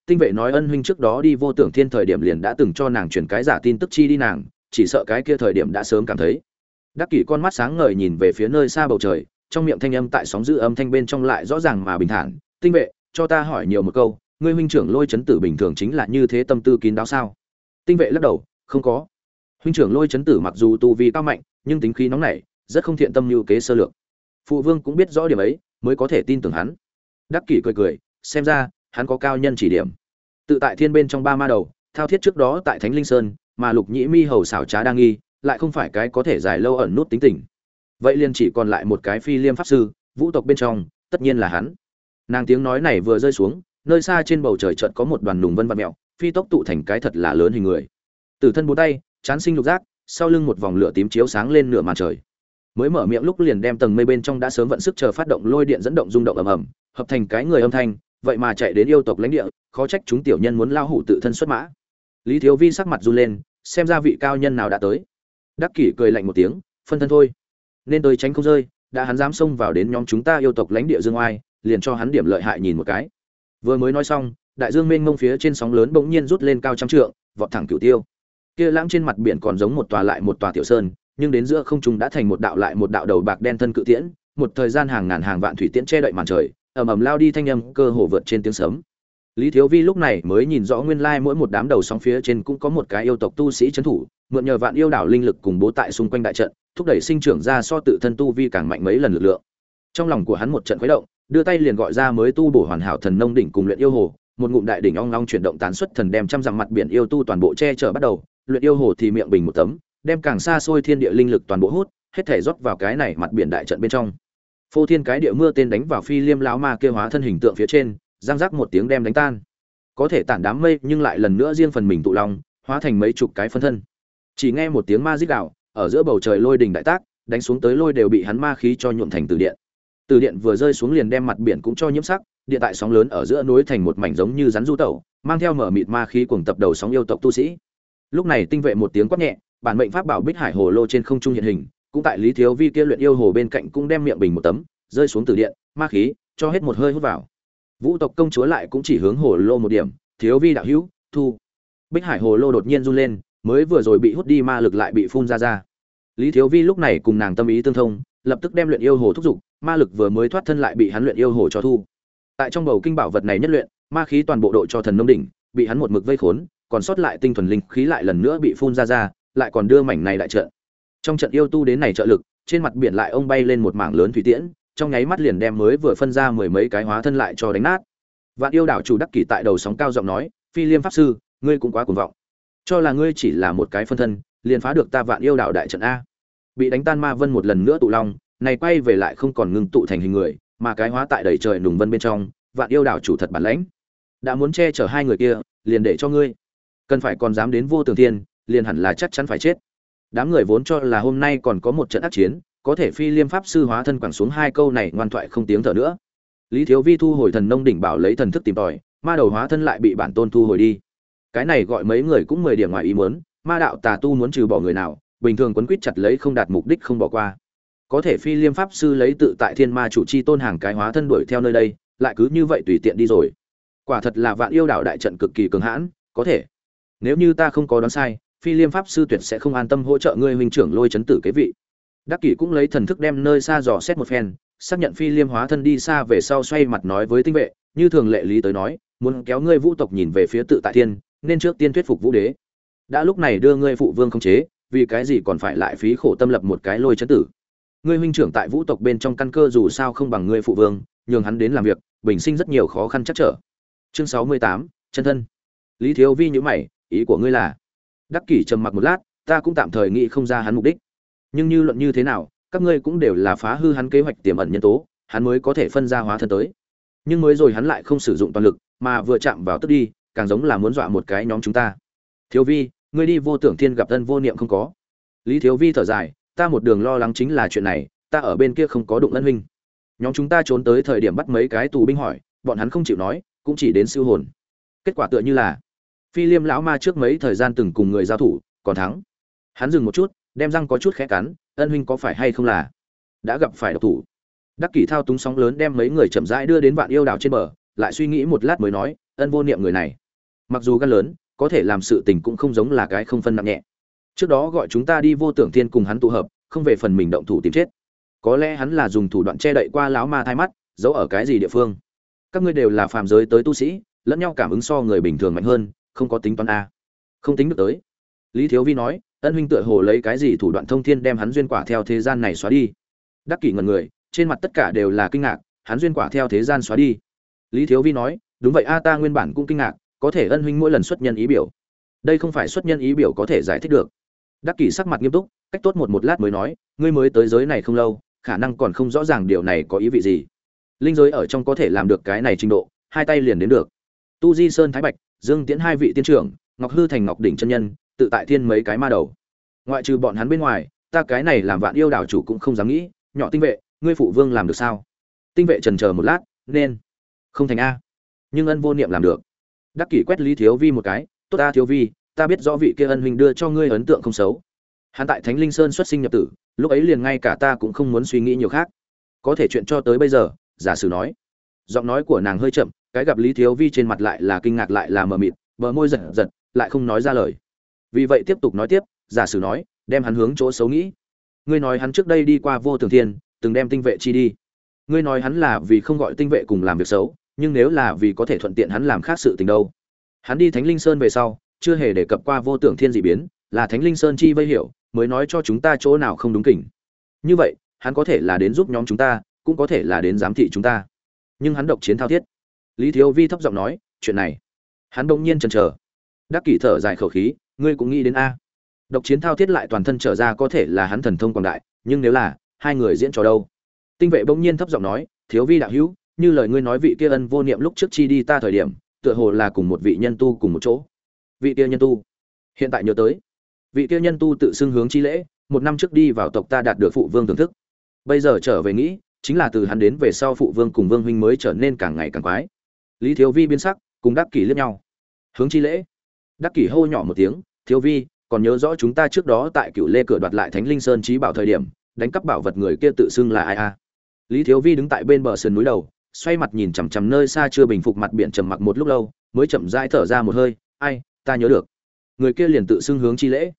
Tinh vệ nói ân huynh trước đó đi vô tưởng thiên thời điểm liền đã từng cho nàng truyền cái giả tin tức chi đi nàng, chỉ sợ cái kia thời điểm đã sớm cảm thấy. Đắc Kỷ con mắt sáng ngời nhìn về phía nơi xa bầu trời, trong miệng thanh âm tại sóng dữ âm thanh bên trong lại rõ ràng mà bình thản. Tinh vệ, cho ta hỏi nhiều một câu, ngươi huynh trưởng Lôi Chấn Tử bình thường chính là như thế tâm tư kín đáo sao? Tinh vệ lắc đầu, không có. Huynh trưởng Lôi Chấn Tử mặc dù tu vi cao mạnh, nhưng tính khí nóng nảy, rất không thiện tâm mưu kế sơ lược. Phụ vương cũng biết rõ điểm ấy, mới có thể tin tưởng hắn. Đắc Kỷ cười cười, xem ra hắn có cao nhân chỉ điểm. Tự tại thiên bên trong ba ma đầu, thao thiết trước đó tại Thánh Linh Sơn, mà Lục Nhĩ Mi hầu xảo trá đa nghi, lại không phải cái có thể dài lâu ẩn nút tính tình. Vậy liền chỉ còn lại một cái Phi Liêm pháp sư, vũ tộc bên trong, tất nhiên là hắn. Nàng tiếng nói này vừa rơi xuống, nơi xa trên bầu trời chợt có một đoàn nùng vân vặn mèo, phi tốc tụ thành cái thật là lớn hình người. Tử thân bốn tay, chán sinh lục giác, sau lưng một vòng lửa tím chiếu sáng lên nửa màn trời. Mới mở miệng lúc liền đem tầng mây bên trong đã sớm vận sức chờ phát động lôi điện dẫn động rung động ầm ầm, hợp thành cái người âm thanh, vậy mà chạy đến yêu tộc lãnh địa, khó trách chúng tiểu nhân muốn lao hủ tự thân xuất mã. Lý Thiếu Vi sắc mặt run lên, xem ra vị cao nhân nào đã tới. Đắc Kỷ cười lạnh một tiếng, phân thân thôi, nên tôi tránh không rơi, đã hắn dám xông vào đến nhóm chúng ta yêu tộc lãnh địa dương oai, liền cho hắn điểm lợi hại nhìn một cái. Vừa mới nói xong, đại dương mênh mông phía trên sóng lớn bỗng nhiên rút lên cao trăm trượng, vọt thẳng Cửu Tiêu. Kia lãng trên mặt biển còn giống một tòa lại một tòa tiểu sơn, nhưng đến giữa không trung đã thành một đạo lại một đạo đầu bạc đen thân cự tiễn, một thời gian hàng ngàn hàng vạn thủy tiễn che đậy màn trời, ầm ầm lao đi thanh âm cơ hồ vượt trên tiếng sấm. Lý Thiếu Vi lúc này mới nhìn rõ nguyên lai mỗi một đám đầu sóng phía trên cũng có một cái yêu tộc tu sĩ trấn thủ, mượn nhờ vạn yêu đảo linh lực cùng bố tại xung quanh đại trận, thúc đẩy sinh trưởng ra so tự thân tu vi càng mạnh mấy lần lực lượng. Trong lòng của hắn một trận khuấy động, đưa tay liền gọi ra mới tu bổ hoàn hảo thần nông đỉnh cùng luyện yêu hồ, một ngụm đại đỉnh ong long chuyển động tán xuất thần đem trăm dặm mặt biển yêu tu toàn bộ che chở bắt đầu, luyện yêu hồ thì miệng bình một tấm, đem càng xa xôi thiên địa linh lực toàn bộ hút, hết thể rót vào cái này mặt biển đại trận bên trong. Phô thiên cái địa mưa tên đánh vào Phi Liêm lão ma kia hóa thân hình tượng phía trên, răng rắc một tiếng đem đánh tan. Có thể tản đám mây nhưng lại lần nữa riêng phần mình tụ long, hóa thành mấy chục cái phân thân. Chỉ nghe một tiếng ma rít gào, ở giữa bầu trời lôi đình đại tác, đánh xuống tới lôi đều bị hắn ma khí cho nhuộm thành từ điện. Từ điện vừa rơi xuống liền đem mặt biển cũng cho nhiễm sắc, điện tại sóng lớn ở giữa nối thành một mảnh giống như rắn du tẩu, mang theo mở mịt ma khí cuồng tập đầu sóng yêu tộc tu sĩ. Lúc này tinh vệ một tiếng quát nhẹ, bản mệnh pháp bảo Bích Hải Hồ Lô trên không trung hiện hình, cũng tại Lý Thiếu Vi kia luyện yêu hồ bên cạnh cũng đem miệng bình một tấm, rơi xuống từ điện, ma khí cho hết một hơi hút vào. Vũ tộc công chúa lại cũng chỉ hướng hồ lô một điểm, Thiếu Vi đạo hữu, thu. Bích Hải Hồ Lô đột nhiên run lên, mới vừa rồi bị hút đi ma lực lại bị phun ra. Lý Thiếu Vi lúc này cùng nàng tâm ý tương thông, lập tức đem luyện yêu hồ thúc giục, ma lực vừa mới thoát thân lại bị hắn luyện yêu hồ cho thu. Tại trong bầu kinh bảo vật này nhất luyện, ma khí toàn bộ độ cho thần nông đỉnh, bị hắn một mực vây khốn, còn sót lại tinh thuần linh khí lại lần nữa bị phun ra, lại còn đưa mảnh này đại trận. Trong trận yêu tu đến này trợ lực, trên mặt biển lại ông bay lên một mảng lớn thủy tiễn, trong nháy mắt liền đem mới vừa phân ra mười mấy cái hóa thân lại cho đánh nát. Vạn yêu đảo chủ Đắc Kỷ tại đầu sóng cao giọng nói, Phi Liêm pháp sư, ngươi cũng quá cuồng vọng, cho là ngươi chỉ là một cái phân thân, liền phá được ta Vạn yêu đảo đại trận a. Bị đánh tan ma vân một lần nữa tụ long, này quay về lại không còn ngưng tụ thành hình người, mà cái hóa tại đầy trời nùng vân bên trong, Vạn yêu đảo chủ thật bản lãnh. Đã muốn che chở hai người kia, liền để cho ngươi. Cần phải còn dám đến vô tường thiên, liền hẳn là chắc chắn phải chết. Đám người vốn cho là hôm nay còn có một trận ác chiến, có thể Phi Liêm pháp sư hóa thân quẳng xuống hai câu này ngoan thoại không tiếng thở nữa. Lý Thiếu Vi thu hồi thần nông đỉnh bảo lấy thần thức tìm tòi, ma đầu hóa thân lại bị bản tôn thu hồi đi. Cái này gọi mấy người cũng 10 điểm ngoài ý muốn, ma đạo tà tu muốn trừ bỏ người nào, bình thường quấn quýt chặt lấy không đạt mục đích không bỏ qua. Có thể Phi Liêm pháp sư lấy tự tại thiên ma chủ chi tôn hàng cái hóa thân đuổi theo nơi đây, lại cứ như vậy tùy tiện đi rồi. Quả thật là Vạn yêu đảo đại trận cực kỳ cường hãn, có thể. Nếu như ta không có đoán sai, Phi Liêm pháp sư tuyệt sẽ không an tâm hỗ trợ ngươi huynh trưởng Lôi Chấn Tử kế vị. Đắc Kỷ cũng lấy thần thức đem nơi xa dò xét một phen, xác nhận Phi Liêm hóa thân đi xa về sau xoay mặt nói với tinh vệ, như thường lệ lý tới nói, muốn kéo ngươi vũ tộc nhìn về phía tự tại thiên, nên trước tiên thuyết phục vũ đế. Đã lúc này đưa ngươi phụ vương khống chế, vì cái gì còn phải lại phí khổ tâm lập một cái Lôi Chấn Tử? Ngươi huynh trưởng tại vũ tộc bên trong căn cơ dù sao không bằng ngươi phụ vương, nhường hắn đến làm việc, bình sinh rất nhiều khó khăn chắc trở. Chương 68, chân thân. Lý Thiếu Vi nhíu mày, ý của ngươi là? Đắc Kỷ trầm mặc một lát, ta cũng tạm thời nghĩ không ra hắn mục đích. Nhưng như luận như thế nào, các ngươi cũng đều là phá hư hắn kế hoạch tiềm ẩn nhân tố, hắn mới có thể phân ra hóa thân tới. Nhưng mới rồi hắn lại không sử dụng toàn lực, mà vừa chạm vào tức đi, càng giống là muốn dọa một cái nhóm chúng ta. Thiếu Vi, ngươi đi vô tưởng thiên gặp Ân Vô Niệm không có? Lý Thiếu Vi thở dài, ta một đường lo lắng chính là chuyện này, ta ở bên kia không có đụng Ân huynh. Nhóm chúng ta trốn tới thời điểm bắt mấy cái tù binh hỏi, bọn hắn không chịu nói, cũng chỉ đến siêu hồn. Kết quả tựa như là Phi Liêm lão ma trước mấy thời gian từng cùng người giao thủ, còn thắng. Hắn dừng một chút, đem răng có chút khẽ cắn, Ân huynh có phải hay không là đã gặp phải độc thủ? Đắc Kỷ thao túng sóng lớn đem mấy người chậm rãi đưa đến Vạn yêu đảo trên bờ, lại suy nghĩ một lát mới nói, Ân Vô Niệm người này mặc dù gan lớn, có thể làm sự tình cũng không giống là cái không phân nặng nhẹ. Trước đó gọi chúng ta đi Vô Tưởng Thiên cùng hắn tụ hợp, không về phần mình động thủ tìm chết. Có lẽ hắn là dùng thủ đoạn che đậy qua lão ma thai mắt, giấu ở cái gì địa phương. Các ngươi đều là phàm giới tới tu sĩ, lẫn nhau cảm ứng so người bình thường mạnh hơn, không có tính toán a. Không tính được tới. Lý Thiếu Vi nói, Ân huynh tựa hồ lấy cái gì thủ đoạn thông thiên đem hắn duyên quả theo thế gian này xóa đi. Đắc Kỷ ngẩn người, trên mặt tất cả đều là kinh ngạc, hắn duyên quả theo thế gian xóa đi. Lý Thiếu Vi nói, đúng vậy a, ta nguyên bản cũng kinh ngạc, có thể Ân huynh mỗi lần xuất nhân ý biểu. Đây không phải xuất nhân ý biểu có thể giải thích được. Đắc Kỷ sắc mặt nghiêm túc, cách tốt một lát mới nói, ngươi mới tới giới này không lâu, khả năng còn không rõ ràng điều này có ý vị gì. Linh giới ở trong có thể làm được cái này trình độ, hai tay liền đến được. Tu Di Sơn Thái Bạch, Dương Tiễn hai vị tiên trưởng, Ngọc Hư Thành Ngọc đỉnh chân nhân, tự tại thiên mấy cái ma đầu. Ngoại trừ bọn hắn bên ngoài, ta cái này làm Vạn Yêu đảo chủ cũng không dám nghĩ, nhỏ Tinh Vệ, ngươi phụ vương làm được sao? Tinh Vệ chần chờ một lát, nên không thành a. Nhưng Ân Vô Niệm làm được. Đắc Kỷ quét Lý Thiếu Vi một cái, tốt ta Thiếu Vi, ta biết rõ vị kia Ân huynh đưa cho ngươi ấn tượng không xấu. Hắn tại Thánh Linh Sơn xuất sinh nhập tử, lúc ấy liền ngay cả ta cũng không muốn suy nghĩ nhiều khác. Có thể chuyện cho tới bây giờ, giả sử nói. Giọng nói của nàng hơi chậm, cái gặp Lý Thiếu Vi trên mặt lại là kinh ngạc lại là mờ mịt, bờ môi giật giật, lại không nói ra lời. Vì vậy tiếp tục nói tiếp, giả sử nói, đem hắn hướng chỗ xấu nghĩ. Ngươi nói hắn trước đây đi qua Vô Tưởng Thiên, từng đem Tinh Vệ chi đi. Ngươi nói hắn là vì không gọi Tinh Vệ cùng làm việc xấu, nhưng nếu là vì có thể thuận tiện hắn làm khác sự tình đâu? Hắn đi Thánh Linh Sơn về sau, chưa hề đề cập qua Vô Tưởng Thiên dị biến, là Thánh Linh Sơn chi vây hiểu, mới nói cho chúng ta chỗ nào không đúng kỉnh. Như vậy, hắn có thể là đến giúp nhóm chúng ta, cũng có thể là đến giám thị chúng ta. Nhưng hắn độc chiến thao thiết. Lý Thiếu Vi thấp giọng nói, chuyện này, hắn bỗng nhiên chần chờ. Đắc Kỷ thở dài khẩu khí, ngươi cũng nghĩ đến a? Độc chiến thao thiết lại toàn thân trở ra có thể là hắn thần thông quảng đại, nhưng nếu là hai người diễn trò đâu? Tinh Vệ bỗng nhiên thấp giọng nói, Thiếu Vi đạo hữu, như lời ngươi nói vị kia Ân Vô Niệm lúc trước chi đi ta thời điểm, tựa hồ là cùng một vị nhân tu cùng một chỗ. Vị kia nhân tu, hiện tại nhớ tới, vị kia nhân tu tự xưng hướng chi lễ, một năm trước đi vào tộc ta đạt được phụ vương thưởng thức. Bây giờ trở về nghĩ, chính là từ hắn đến về sau phụ vương cùng vương huynh mới trở nên càng ngày càng quái. Lý Thiếu Vi biến sắc, cùng Đắc Kỷ liếc nhau. Hướng chi lễ? Đắc Kỷ hô nhỏ một tiếng, Thiếu Vi, còn nhớ rõ chúng ta trước đó tại Cửu Lê cửa đoạt lại Thánh Linh Sơn chí bảo thời điểm, đánh cắp bảo vật người kia tự xưng là ai a? Lý Thiếu Vi đứng tại bên bờ sườn núi đầu, xoay mặt nhìn chằm chằm nơi xa chưa bình phục mặt biển trầm mặc một lúc lâu, mới chậm rãi thở ra một hơi, ai, ta nhớ được. Người kia liền tự xưng hướng chi lễ.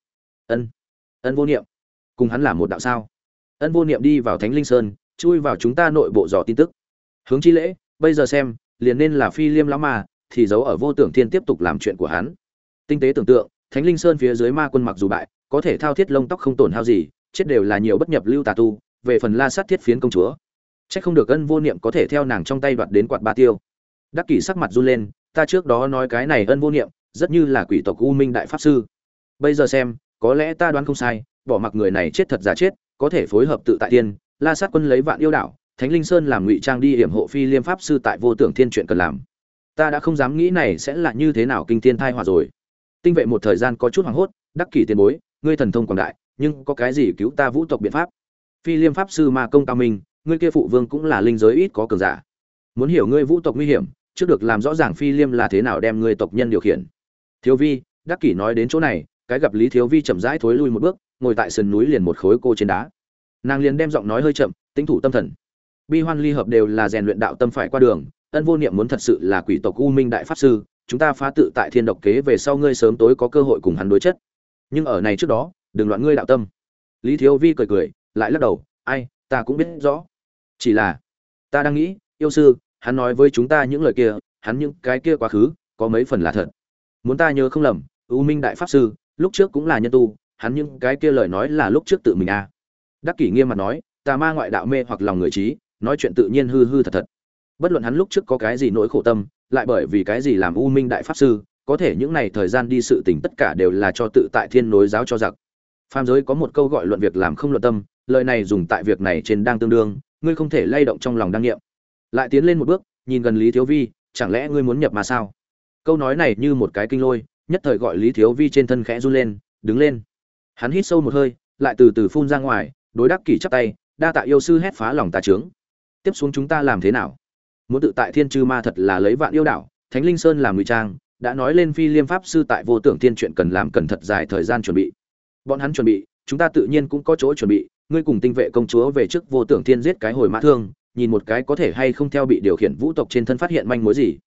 Ân Vô Niệm, cùng hắn là một đạo sao? Ân Vô Niệm đi vào Thánh Linh Sơn, chui vào chúng ta nội bộ dò tin tức. Hướng chi lễ, bây giờ xem, liền nên là Phi Liêm lão ma, thì giấu ở Vô Tưởng Thiên tiếp tục làm chuyện của hắn. Tinh tế tưởng tượng, Thánh Linh Sơn phía dưới ma quân mặc dù bại, có thể thao thiết lông tóc không tổn hao gì, chết đều là nhiều bất nhập lưu tà tu, về phần La Sát Thiết Phiến công chúa, chắc không được Ân Vô Niệm có thể theo nàng trong tay đoạt đến quạt ba tiêu. Đắc Kỷ sắc mặt run lên, ta trước đó nói cái này Ân Vô Niệm, rất như là quỷ tộc U Minh đại pháp sư. Bây giờ xem, có lẽ ta đoán không sai, bỏ mặc người này chết thật giả chết, có thể phối hợp tự tại tiên, La Sát quân lấy Vạn Yêu đảo, Thánh Linh Sơn làm ngụy trang đi hiểm hộ Phi Liêm pháp sư tại Vô Tưởng Thiên chuyện cần làm. Ta đã không dám nghĩ này sẽ là như thế nào kinh thiên thai họa rồi. Tinh Vệ một thời gian có chút hoảng hốt, Đắc Kỷ tiền bối, ngươi thần thông quảng đại, nhưng có cái gì cứu ta vũ tộc biện pháp? Phi Liêm pháp sư ma công cao minh, ngươi kia phụ vương cũng là linh giới ít có cường giả. Muốn hiểu ngươi vũ tộc nguy hiểm, trước được làm rõ ràng Phi Liêm là thế nào đem ngươi tộc nhân điều khiển. Thiếu Vi, Đắc Kỷ nói đến chỗ này, cái gặp Lý Thiếu Vi chậm rãi thối lui một bước, ngồi tại sườn núi liền một khối cô trên đá. Nàng liền đem giọng nói hơi chậm, tính thủ tâm thần. Bi Hoan ly hợp đều là rèn luyện đạo tâm phải qua đường, Ân Vô Niệm muốn thật sự là quỷ tộc U Minh đại pháp sư, chúng ta phá tự tại thiên độc kế về sau ngươi sớm tối có cơ hội cùng hắn đối chất. Nhưng ở này trước đó, đừng loạn ngươi đạo tâm. Lý Thiếu Vi cười cười, lại lắc đầu, ai, ta cũng biết rõ. Chỉ là, ta đang nghĩ, yêu sư, hắn nói với chúng ta những lời kia, hắn những cái kia quá khứ, có mấy phần là thật. Muốn ta nhớ không lầm, U Minh đại pháp sư, lúc trước cũng là nhân tu, hắn những cái kia lời nói là lúc trước tự mình a. Đắc Kỷ nghiêm mặt nói, tà ma ngoại đạo mê hoặc lòng người trí, nói chuyện tự nhiên hư hư thật thật. Bất luận hắn lúc trước có cái gì nỗi khổ tâm, lại bởi vì cái gì làm U Minh đại pháp sư, có thể những này thời gian đi sự tình tất cả đều là cho tự tại thiên nối giáo cho giặc. Phàm giới có một câu gọi luận việc làm không luận tâm, lời này dùng tại việc này trên đang tương đương, ngươi không thể lay động trong lòng đang nghiệm. Lại tiến lên một bước, nhìn gần Lý Thiếu Vi, chẳng lẽ ngươi muốn nhập mà sao? Câu nói này như một cái kinh lôi, nhất thời gọi Lý Thiếu Vi trên thân khẽ run lên, đứng lên. Hắn hít sâu một hơi, lại từ từ phun ra ngoài, đối Đắc Kỷ chắp tay, đa tạ yêu sư hét phá lòng tà trướng. Tiếp xuống chúng ta làm thế nào? Muốn tự tại thiên trừ ma thật là lấy Vạn Yêu đảo, Thánh Linh Sơn làm ngụy trang, đã nói lên Phi Liêm pháp sư tại Vô Tưởng Thiên chuyện cần làm cần thật dài thời gian chuẩn bị. Bọn hắn chuẩn bị, chúng ta tự nhiên cũng có chỗ chuẩn bị, ngươi cùng Tinh Vệ công chúa về trước Vô Tưởng Thiên giết cái hồi mã thương, nhìn một cái có thể hay không theo bị điều khiển vũ tộc trên thân phát hiện manh mối gì.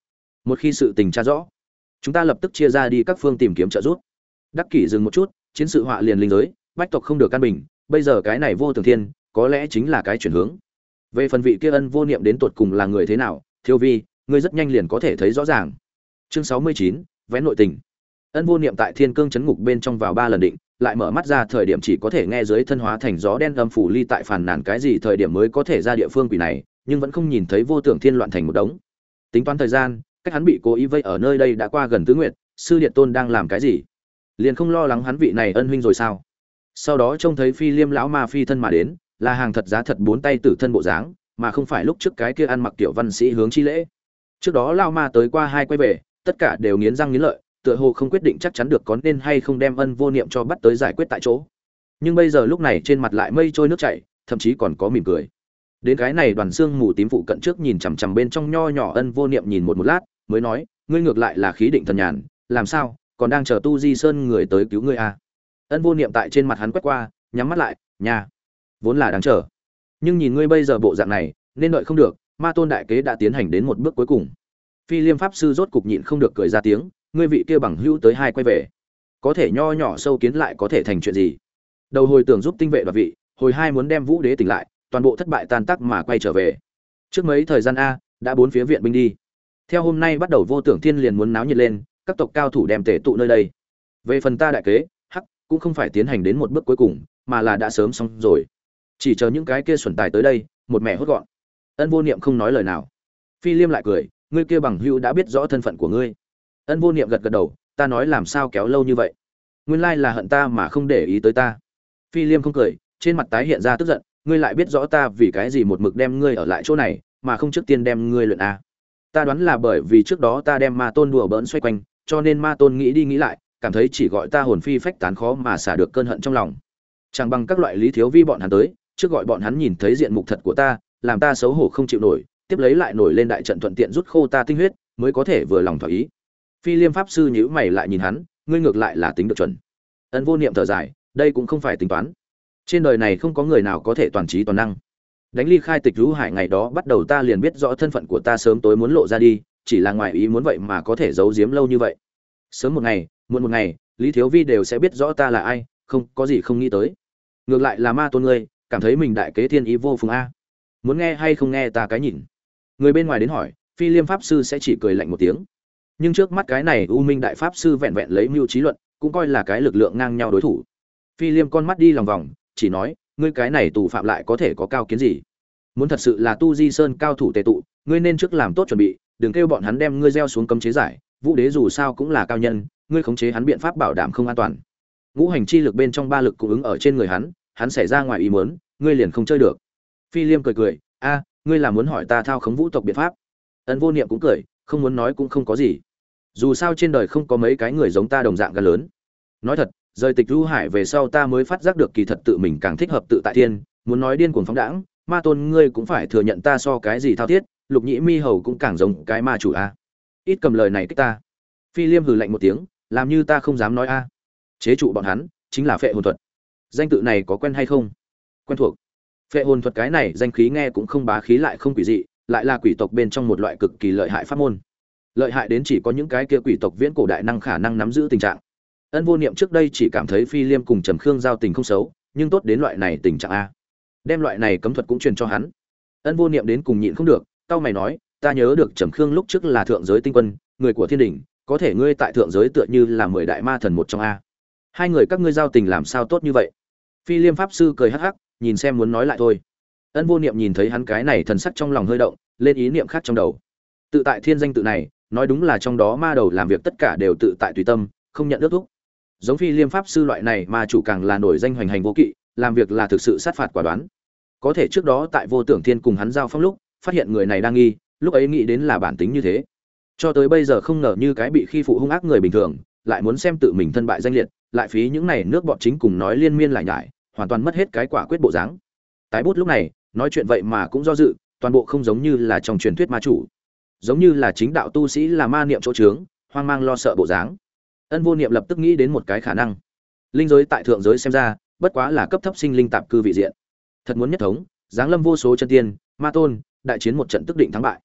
Một khi sự tình tra rõ, chúng ta lập tức chia ra đi các phương tìm kiếm trợ giúp. Đắc Kỷ dừng một chút, chiến sự họa liền linh giới, bách tộc không được căn bình, bây giờ cái này Vô Tưởng Thiên, có lẽ chính là cái chuyển hướng. Về phần vị kia Ân Vô Niệm đến tột cùng là người thế nào, Thiêu Vi, ngươi rất nhanh liền có thể thấy rõ ràng. Chương 69, vén nội tình. Ân Vô Niệm tại Thiên Cương trấn ngục bên trong vào 3 lần định, lại mở mắt ra thời điểm chỉ có thể nghe dưới thân hóa thành gió đen âm phủ ly tại phàn nàn cái gì thời điểm mới có thể ra địa phương quỷ này, nhưng vẫn không nhìn thấy Vô Tưởng Thiên loạn thành một đống. Tính toán thời gian, cách hắn bị cố ý vây ở nơi đây đã qua gần tứ nguyệt, sư điện tôn đang làm cái gì? Liền không lo lắng hắn vị này ân huynh rồi sao? Sau đó trông thấy Phi Liêm lão ma phi thân mà đến, là hàng thật giá thật 4 tay tử thân bộ dáng, mà không phải lúc trước cái kia ăn mặc tiểu văn sĩ hướng chi lễ. Trước đó lão ma tới qua 2 quay về, tất cả đều nghiến răng nghiến lợi, tựa hồ không quyết định chắc chắn được có nên hay không đem Ân Vô Niệm cho bắt tới giải quyết tại chỗ. Nhưng bây giờ lúc này trên mặt lại mây trôi nước chảy, thậm chí còn có mỉm cười. Đến cái này đoàn xương mù tím phụ cận trước nhìn chằm chằm bên trong nho nhỏ Ân Vô Niệm nhìn một lát, mới nói, ngươi ngược lại là khí định thần nhàn, làm sao, còn đang chờ Tu Di Sơn người tới cứu ngươi à? Ân Vô Niệm tại trên mặt hắn quét qua, nhắm mắt lại, nhà, vốn là đang chờ. Nhưng nhìn ngươi bây giờ bộ dạng này, nên đợi không được, Ma Tôn đại kế đã tiến hành đến một bước cuối cùng. Phi Liêm pháp sư rốt cục nhịn không được cười ra tiếng, ngươi vị kia bằng hữu tới 2 quay về, có thể nho nhỏ sâu kiến lại có thể thành chuyện gì? Đầu hồi tưởng giúp tinh vệ đoạt vị, hồi 2 muốn đem Vũ Đế tỉnh lại, toàn bộ thất bại tan tác mà quay trở về. Trước mấy thời gian a, đã 4 phía viện binh đi. Theo hôm nay bắt đầu Vô Tưởng Thiên liền muốn náo nhiệt lên, các tộc cao thủ đem tề tụ nơi đây. Về phần ta đại kế, hắc, cũng không phải tiến hành đến một bước cuối cùng, mà là đã sớm xong rồi. Chỉ chờ những cái kia xuẩn tài tới đây, một mẹ hốt gọn. Ân Vô Niệm không nói lời nào. Phi Liêm lại cười, ngươi kia bằng hữu đã biết rõ thân phận của ngươi. Ân Vô Niệm gật gật đầu, ta nói làm sao kéo lâu như vậy? Nguyên lai là hận ta mà không để ý tới ta. Phi Liêm không cười, trên mặt tái hiện ra tức giận, ngươi lại biết rõ ta vì cái gì một mực đem ngươi ở lại chỗ này, mà không trước tiên đem ngươi luyện a? Ta đoán là bởi vì trước đó ta đem Ma Tôn đùa bỡn xoay quanh, cho nên Ma Tôn nghĩ đi nghĩ lại, cảm thấy chỉ gọi ta hồn phi phách tán khó mà xả được cơn hận trong lòng. Chẳng bằng các loại Lý Thiếu Vi bọn hắn tới, trước gọi bọn hắn nhìn thấy diện mục thật của ta, làm ta xấu hổ không chịu nổi, tiếp lấy lại nổi lên đại trận thuận tiện rút khô ta tinh huyết, mới có thể vừa lòng thỏa ý. Phi Liêm pháp sư nhíu mày lại nhìn hắn, ngươi ngược lại là tính được chuẩn. Ân Vô Niệm thở dài, đây cũng không phải tính toán. Trên đời này không có người nào có thể toàn trí toàn năng. Đánh ly khai Tịch Rú Hải ngày đó bắt đầu ta liền biết rõ thân phận của ta sớm tối muốn lộ ra đi, chỉ là ngoài ý muốn vậy mà có thể giấu giếm lâu như vậy. Sớm một ngày, muộn một ngày, Lý Thiếu Vi đều sẽ biết rõ ta là ai, không có gì không nghĩ tới. Ngược lại là Ma Tôn ngươi, cảm thấy mình đại kế thiên ý vô phùng a. Muốn nghe hay không nghe ta cái nhìn. Người bên ngoài đến hỏi, Phi Liêm pháp sư sẽ chỉ cười lạnh một tiếng. Nhưng trước mắt cái này U Minh đại pháp sư vẹn vẹn lấy mưu trí luận, cũng coi là cái lực lượng ngang nhau đối thủ. Phi Liêm con mắt đi lòng vòng, chỉ nói, ngươi cái này tù phạm lại có thể có cao kiến gì? Muốn thật sự là Tu Di Sơn cao thủ tề tụ, ngươi nên trước làm tốt chuẩn bị, đừng kêu bọn hắn đem ngươi gieo xuống cấm chế giải. Vũ Đế dù sao cũng là cao nhân, ngươi khống chế hắn biện pháp bảo đảm không an toàn. Ngũ hành chi lực bên trong 3 lực cung ứng ở trên người hắn xảy ra ngoài ý muốn, ngươi liền không chơi được. Phi Liêm cười cười, a, ngươi là muốn hỏi ta thao khống vũ tộc biện pháp? Ân Vô Niệm cũng cười, không muốn nói cũng không có gì. Dù sao trên đời không có mấy cái người giống ta đồng dạng gan lớn. Nói thật, rời Tịch Rú Hải về sau ta mới phát giác được kỳ thật tự mình càng thích hợp tự tại thiên, muốn nói điên cuồng phóng đãng, Ma Tôn ngươi cũng phải thừa nhận ta so cái gì thao thiết, Lục Nhĩ Mi hầu cũng càng giống cái ma chủ a. Ít cầm lời này kích ta. Phi Liêm hừ lạnh một tiếng, làm như ta không dám nói a. Chế trụ bọn hắn chính là phệ hồn thuật. Danh tự này có quen hay không? Quen thuộc. Phệ hồn thuật cái này danh khí nghe cũng không bá khí lại không quỷ dị, lại là quỷ tộc bên trong một loại cực kỳ lợi hại pháp môn. Lợi hại đến chỉ có những cái kia quỷ tộc viễn cổ đại năng khả năng nắm giữ tình trạng. Ân Vô Niệm trước đây chỉ cảm thấy Phi Liêm cùng Trầm Khương giao tình không xấu, nhưng tốt đến loại này tình trạng a. Đem loại này cấm thuật cũng truyền cho hắn. Ân Vô Niệm đến cùng nhịn không được, cau mày nói, ta nhớ được Trầm Khương lúc trước là thượng giới tinh quân, người của thiên đình, có thể ngươi tại thượng giới tựa như là 10 đại ma thần một trong a. Hai người các ngươi giao tình làm sao tốt như vậy? Phi Liêm pháp sư cười hắc hắc, nhìn xem muốn nói lại thôi. Ân Vô Niệm nhìn thấy hắn cái này thần sắc trong lòng hơi động, lên ý niệm khác trong đầu. Tự tại thiên danh tự này, nói đúng là trong đó ma đầu làm việc tất cả đều tự tại tùy tâm, không nhận ước thúc. Giống Phi Liêm pháp sư loại này mà chủ càng là nổi danh hoành hành vô kỵ, làm việc là thực sự sát phạt quả đoán. Có thể trước đó tại Vô Tưởng Thiên cùng hắn giao phong lúc, phát hiện người này đang nghi, lúc ấy nghĩ đến là bản tính như thế. Cho tới bây giờ không ngờ như cái bị khi phụ hung ác người bình thường, lại muốn xem tự mình thân bại danh liệt, lại phí những này nước bọt chính cùng nói liên miên lại nhải, hoàn toàn mất hết cái quả quyết bộ dáng. Tái bút lúc này, nói chuyện vậy mà cũng do dự, toàn bộ không giống như là trong truyền thuyết ma chủ, giống như là chính đạo tu sĩ là ma niệm chỗ trướng, hoang mang lo sợ bộ dáng. Ân Vô Niệm lập tức nghĩ đến một cái khả năng. Linh giới tại thượng giới xem ra, bất quá là cấp thấp sinh linh tạp cư vị diện. Thật muốn nhất thống, giáng lâm vô số chân tiên, ma tôn, đại chiến một trận tức định thắng bại.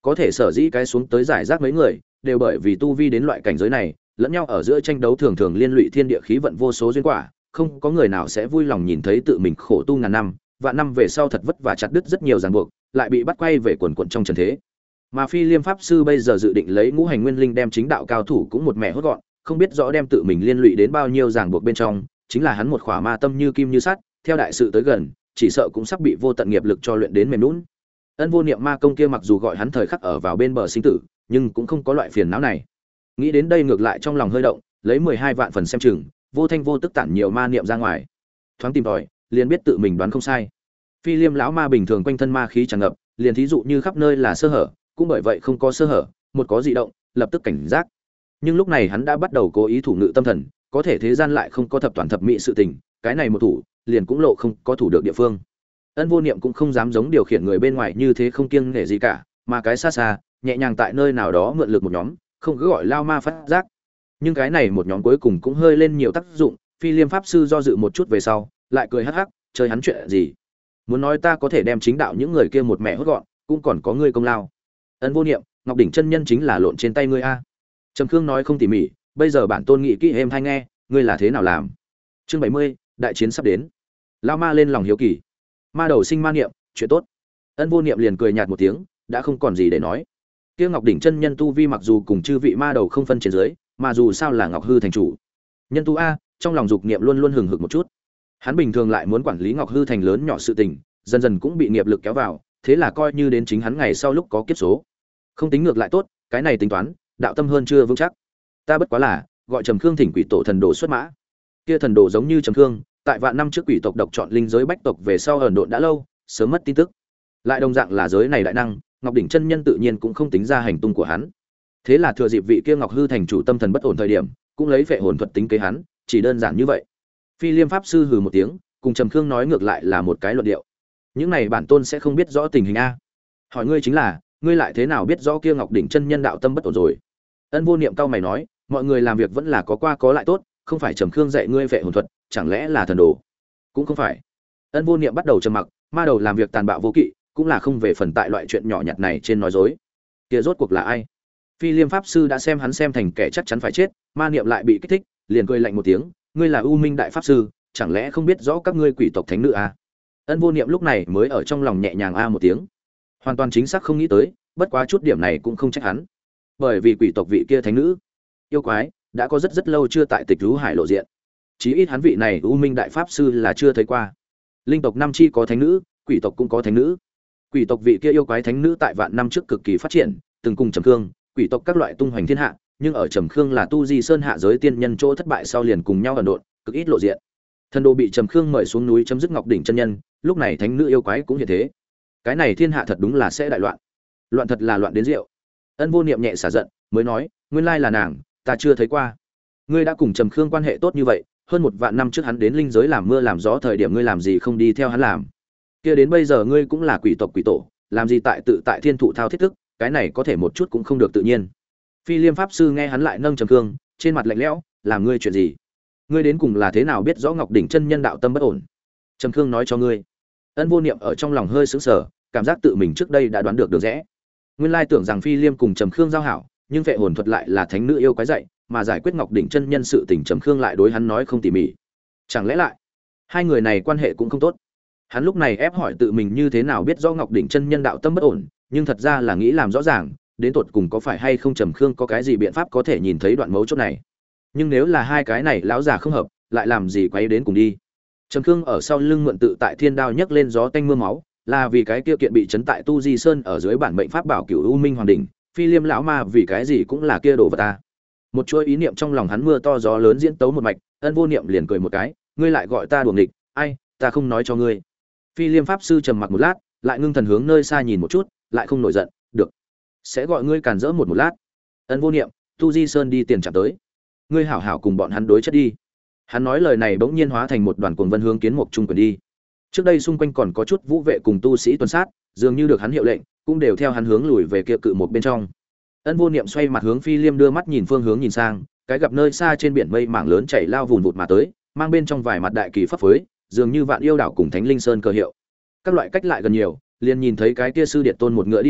có thể sở dĩ cái xuống tới giải rác mấy người đều bởi vì tu vi đến loại cảnh giới này, lẫn nhau ở giữa tranh đấu thường thường liên lụy thiên địa khí vận vô số duyên quả, không có người nào sẽ vui lòng nhìn thấy tự mình khổ tu ngàn năm, vạn năm về sau thật vất vả chặt đứt rất nhiều ràng buộc, lại bị bắt quay về quần quần trong trần thế. Mà Phi Liêm pháp sư bây giờ dự định lấy ngũ hành nguyên linh đem chính đạo cao thủ cũng một mẹ hốt gọn, không biết rõ đem tự mình liên lụy đến bao nhiêu ràng buộc bên trong, chính là hắn một khỏa ma tâm như kim như sắt, theo đại sự tới gần, chỉ sợ cũng sắp bị vô tận nghiệp lực cho luyện đến mềm nhũn. Ân vô niệm ma công kia mặc dù gọi hắn thời khắc ở vào bên bờ sinh tử, nhưng cũng không có loại phiền não này. Nghĩ đến đây ngược lại trong lòng hơi động, lấy 12 vạn phần xem chừng, vô thanh vô tức tản nhiều ma niệm ra ngoài. Thoáng tìm tòi, liền biết tự mình đoán không sai. Phi Liêm lão ma bình thường quanh thân ma khí tràn ngập, liền thí dụ như khắp nơi là sơ hở, cũng bởi vậy không có sơ hở, một có dị động, lập tức cảnh giác. Nhưng lúc này hắn đã bắt đầu cố ý thủ ngự tâm thần, có thể thế gian lại không có thập toàn thập mỹ sự tình, cái này một thủ, liền cũng lộ không có thủ được địa phương. Ân vô niệm cũng không dám giống điều khiển người bên ngoài như thế không kiêng nể gì cả, mà cái xa xa, nhẹ nhàng tại nơi nào đó mượn lực một nhóm, không cứ gọi lao ma phát giác. Nhưng cái này một nhóm cuối cùng cũng hơi lên nhiều tác dụng, Phi Liêm pháp sư do dự một chút về sau, lại cười hắc hắc, chơi hắn chuyện gì? Muốn nói ta có thể đem chính đạo những người kia một mẹ hốt gọn, cũng còn có ngươi công lao. Ân vô niệm, Ngọc đỉnh chân nhân chính là lộn trên tay ngươi a. Trầm Khương nói không tỉ mỉ, bây giờ bản tôn nghị kỹ êm hay nghe, ngươi là thế nào làm? Chương 70, đại chiến sắp đến. Lao ma lên lòng hiếu kỳ. Ma đầu sinh ma niệm, chuyện tốt. Ân vô niệm liền cười nhạt một tiếng, đã không còn gì để nói. Kia Ngọc đỉnh chân nhân tu vi mặc dù cùng chư vị ma đầu không phân trên dưới, mà dù sao là Ngọc hư thành chủ. Nhân tu a, trong lòng dục niệm luôn luôn hừng hực một chút. Hắn bình thường lại muốn quản lý Ngọc hư thành lớn nhỏ sự tình, dần dần cũng bị nghiệp lực kéo vào, thế là coi như đến chính hắn ngày sau lúc có kiếp số. Không tính ngược lại tốt, cái này tính toán, đạo tâm hơn chưa vững chắc. Ta bất quá là gọi Trầm Khương thỉnh quỷ tổ thần đồ xuất mã. Kia thần đồ giống như Trầm Khương, tại vạn năm trước quỷ tộc độc chọn linh giới bách tộc về sau ẩn độn đã lâu, sớm mất tin tức. Lại đồng dạng là giới này đại năng, Ngọc đỉnh chân nhân tự nhiên cũng không tính ra hành tung của hắn. Thế là thừa dịp vị kia Ngọc hư thành chủ tâm thần bất ổn thời điểm, cũng lấy phệ hồn thuật tính kế hắn, chỉ đơn giản như vậy. Phi Liêm pháp sư hừ một tiếng, cùng Trầm Khương nói ngược lại là một cái luận điệu. Những này bản tôn sẽ không biết rõ tình hình a. Hỏi ngươi chính là, ngươi lại thế nào biết rõ kia Ngọc đỉnh chân nhân đạo tâm bất ổn rồi? Ân vô niệm cao mày nói, mọi người làm việc vẫn là có qua có lại tốt, không phải Trầm Khương dạy ngươi phệ hồn thuật, chẳng lẽ là thần đồ? Cũng không phải. Ân vô niệm bắt đầu trầm mặc, ma đầu làm việc tàn bạo vô kỵ, cũng là không về phần tại loại chuyện nhỏ nhặt này trên nói dối. Kia rốt cuộc là ai? Phi Liêm pháp sư đã xem hắn xem thành kẻ chắc chắn phải chết, ma niệm lại bị kích thích, liền cười lạnh một tiếng, ngươi là U Minh đại pháp sư, chẳng lẽ không biết rõ các ngươi quỷ tộc thánh nữ à? Ân vô niệm lúc này mới ở trong lòng nhẹ nhàng a một tiếng, hoàn toàn chính xác không nghĩ tới, bất quá chút điểm này cũng không trách hắn, bởi vì quỷ tộc vị kia thánh nữ yêu quái đã có rất lâu chưa tại Tịch Rú Hải lộ diện, chí ít hắn vị này U Minh đại pháp sư là chưa thấy qua. Linh tộc năm chi có thánh nữ, quỷ tộc cũng có thánh nữ. Quỷ tộc vị kia yêu quái thánh nữ tại vạn năm trước cực kỳ phát triển, từng cùng Trầm Khương, quỷ tộc các loại tung hoành thiên hạ, nhưng ở Trầm Khương là tu di sơn hạ giới tiên nhân chỗ thất bại sau liền cùng nhau ẩn độn, cực ít lộ diện. Thần đồ bị Trầm Khương mời xuống núi chấm dứt Ngọc đỉnh chân nhân, lúc này thánh nữ yêu quái cũng như thế. Cái này thiên hạ thật đúng là sẽ đại loạn. Loạn thật là loạn đến rượu. Ân vô niệm nhẹ xả giận, mới nói, nguyên lai là nàng, ta chưa thấy qua. Ngươi đã cùng Trầm Khương quan hệ tốt như vậy, hơn một vạn năm trước hắn đến linh giới làm mưa làm gió thời điểm ngươi làm gì không đi theo hắn làm? Kia đến bây giờ ngươi cũng là quỷ tộc quỷ tổ, làm gì tại thiên thụ thao thiết thức, cái này có thể một chút cũng không được tự nhiên. Phi Liêm pháp sư nghe hắn lại nâng Trầm Khương, trên mặt lạnh lẽo, làm ngươi chuyện gì? Ngươi đến cùng là thế nào biết rõ Ngọc đỉnh chân nhân đạo tâm bất ổn? Trầm Khương nói cho ngươi. Ân vô niệm ở trong lòng hơi sững sờ, cảm giác tự mình trước đây đã đoán được được rẽ. Nguyên lai tưởng rằng Phi Liêm cùng Trầm Khương giao hảo, nhưng phệ hồn thuật lại là thánh nữ yêu quái dạy, mà giải quyết Ngọc đỉnh chân nhân sự tình Trầm Khương lại đối hắn nói không tỉ mỉ. Chẳng lẽ lại hai người này quan hệ cũng không tốt? Hắn lúc này ép hỏi tự mình như thế nào biết rõ Ngọc đỉnh chân nhân đạo tâm bất ổn, nhưng thật ra là nghĩ làm rõ ràng, đến tột cùng có phải hay không Trầm Khương có cái gì biện pháp có thể nhìn thấy đoạn mấu chốt này. Nhưng nếu là hai cái này lão già không hợp, lại làm gì quay đến cùng đi. Trầm Khương ở sau lưng mượn tự tại thiên đao nhấc lên gió tanh mưa máu, là vì cái kia kiện bị trấn tại Tu Di Sơn ở dưới bản mệnh pháp bảo Cửu U Minh Hoàng đỉnh, Phi Liêm lão ma vì cái gì cũng là kia đồ vật ta. Một chuỗi ý niệm trong lòng hắn mưa to gió lớn diễn tấu một mạch, Ân vô niệm liền cười một cái, ngươi lại gọi ta đùa nghịch, ai, ta không nói cho ngươi. Phi Liêm pháp sư trầm mặc một lát, lại ngưng thần hướng nơi xa nhìn một chút, lại không nổi giận, được, sẽ gọi ngươi càn rỡ một lát. Ân vô niệm, Tu Di Sơn đi tiền chạm tới, ngươi hảo hảo cùng bọn hắn đối chất đi. Hắn nói lời này bỗng nhiên hóa thành một đoàn cuồng vân hướng kiến mục trung quyền đi. Trước đây xung quanh còn có chút vũ vệ cùng tu sĩ tuần sát, dường như được hắn hiệu lệnh, cũng đều theo hắn hướng lùi về kia cự một bên trong. Ân vô niệm xoay mặt hướng Phi Liêm đưa mắt nhìn phương hướng nhìn sang, cái gặp nơi xa trên biển mây mảng lớn chảy lao vùn vụt mà tới, mang bên trong vài mặt đại kỳ pháp phối, dường như vạn yêu đảo cùng Thánh Linh Sơn cơ hiệu. Các loại cách lại gần nhiều, liền nhìn thấy cái kia sư điện tôn một ngựa đi đầu,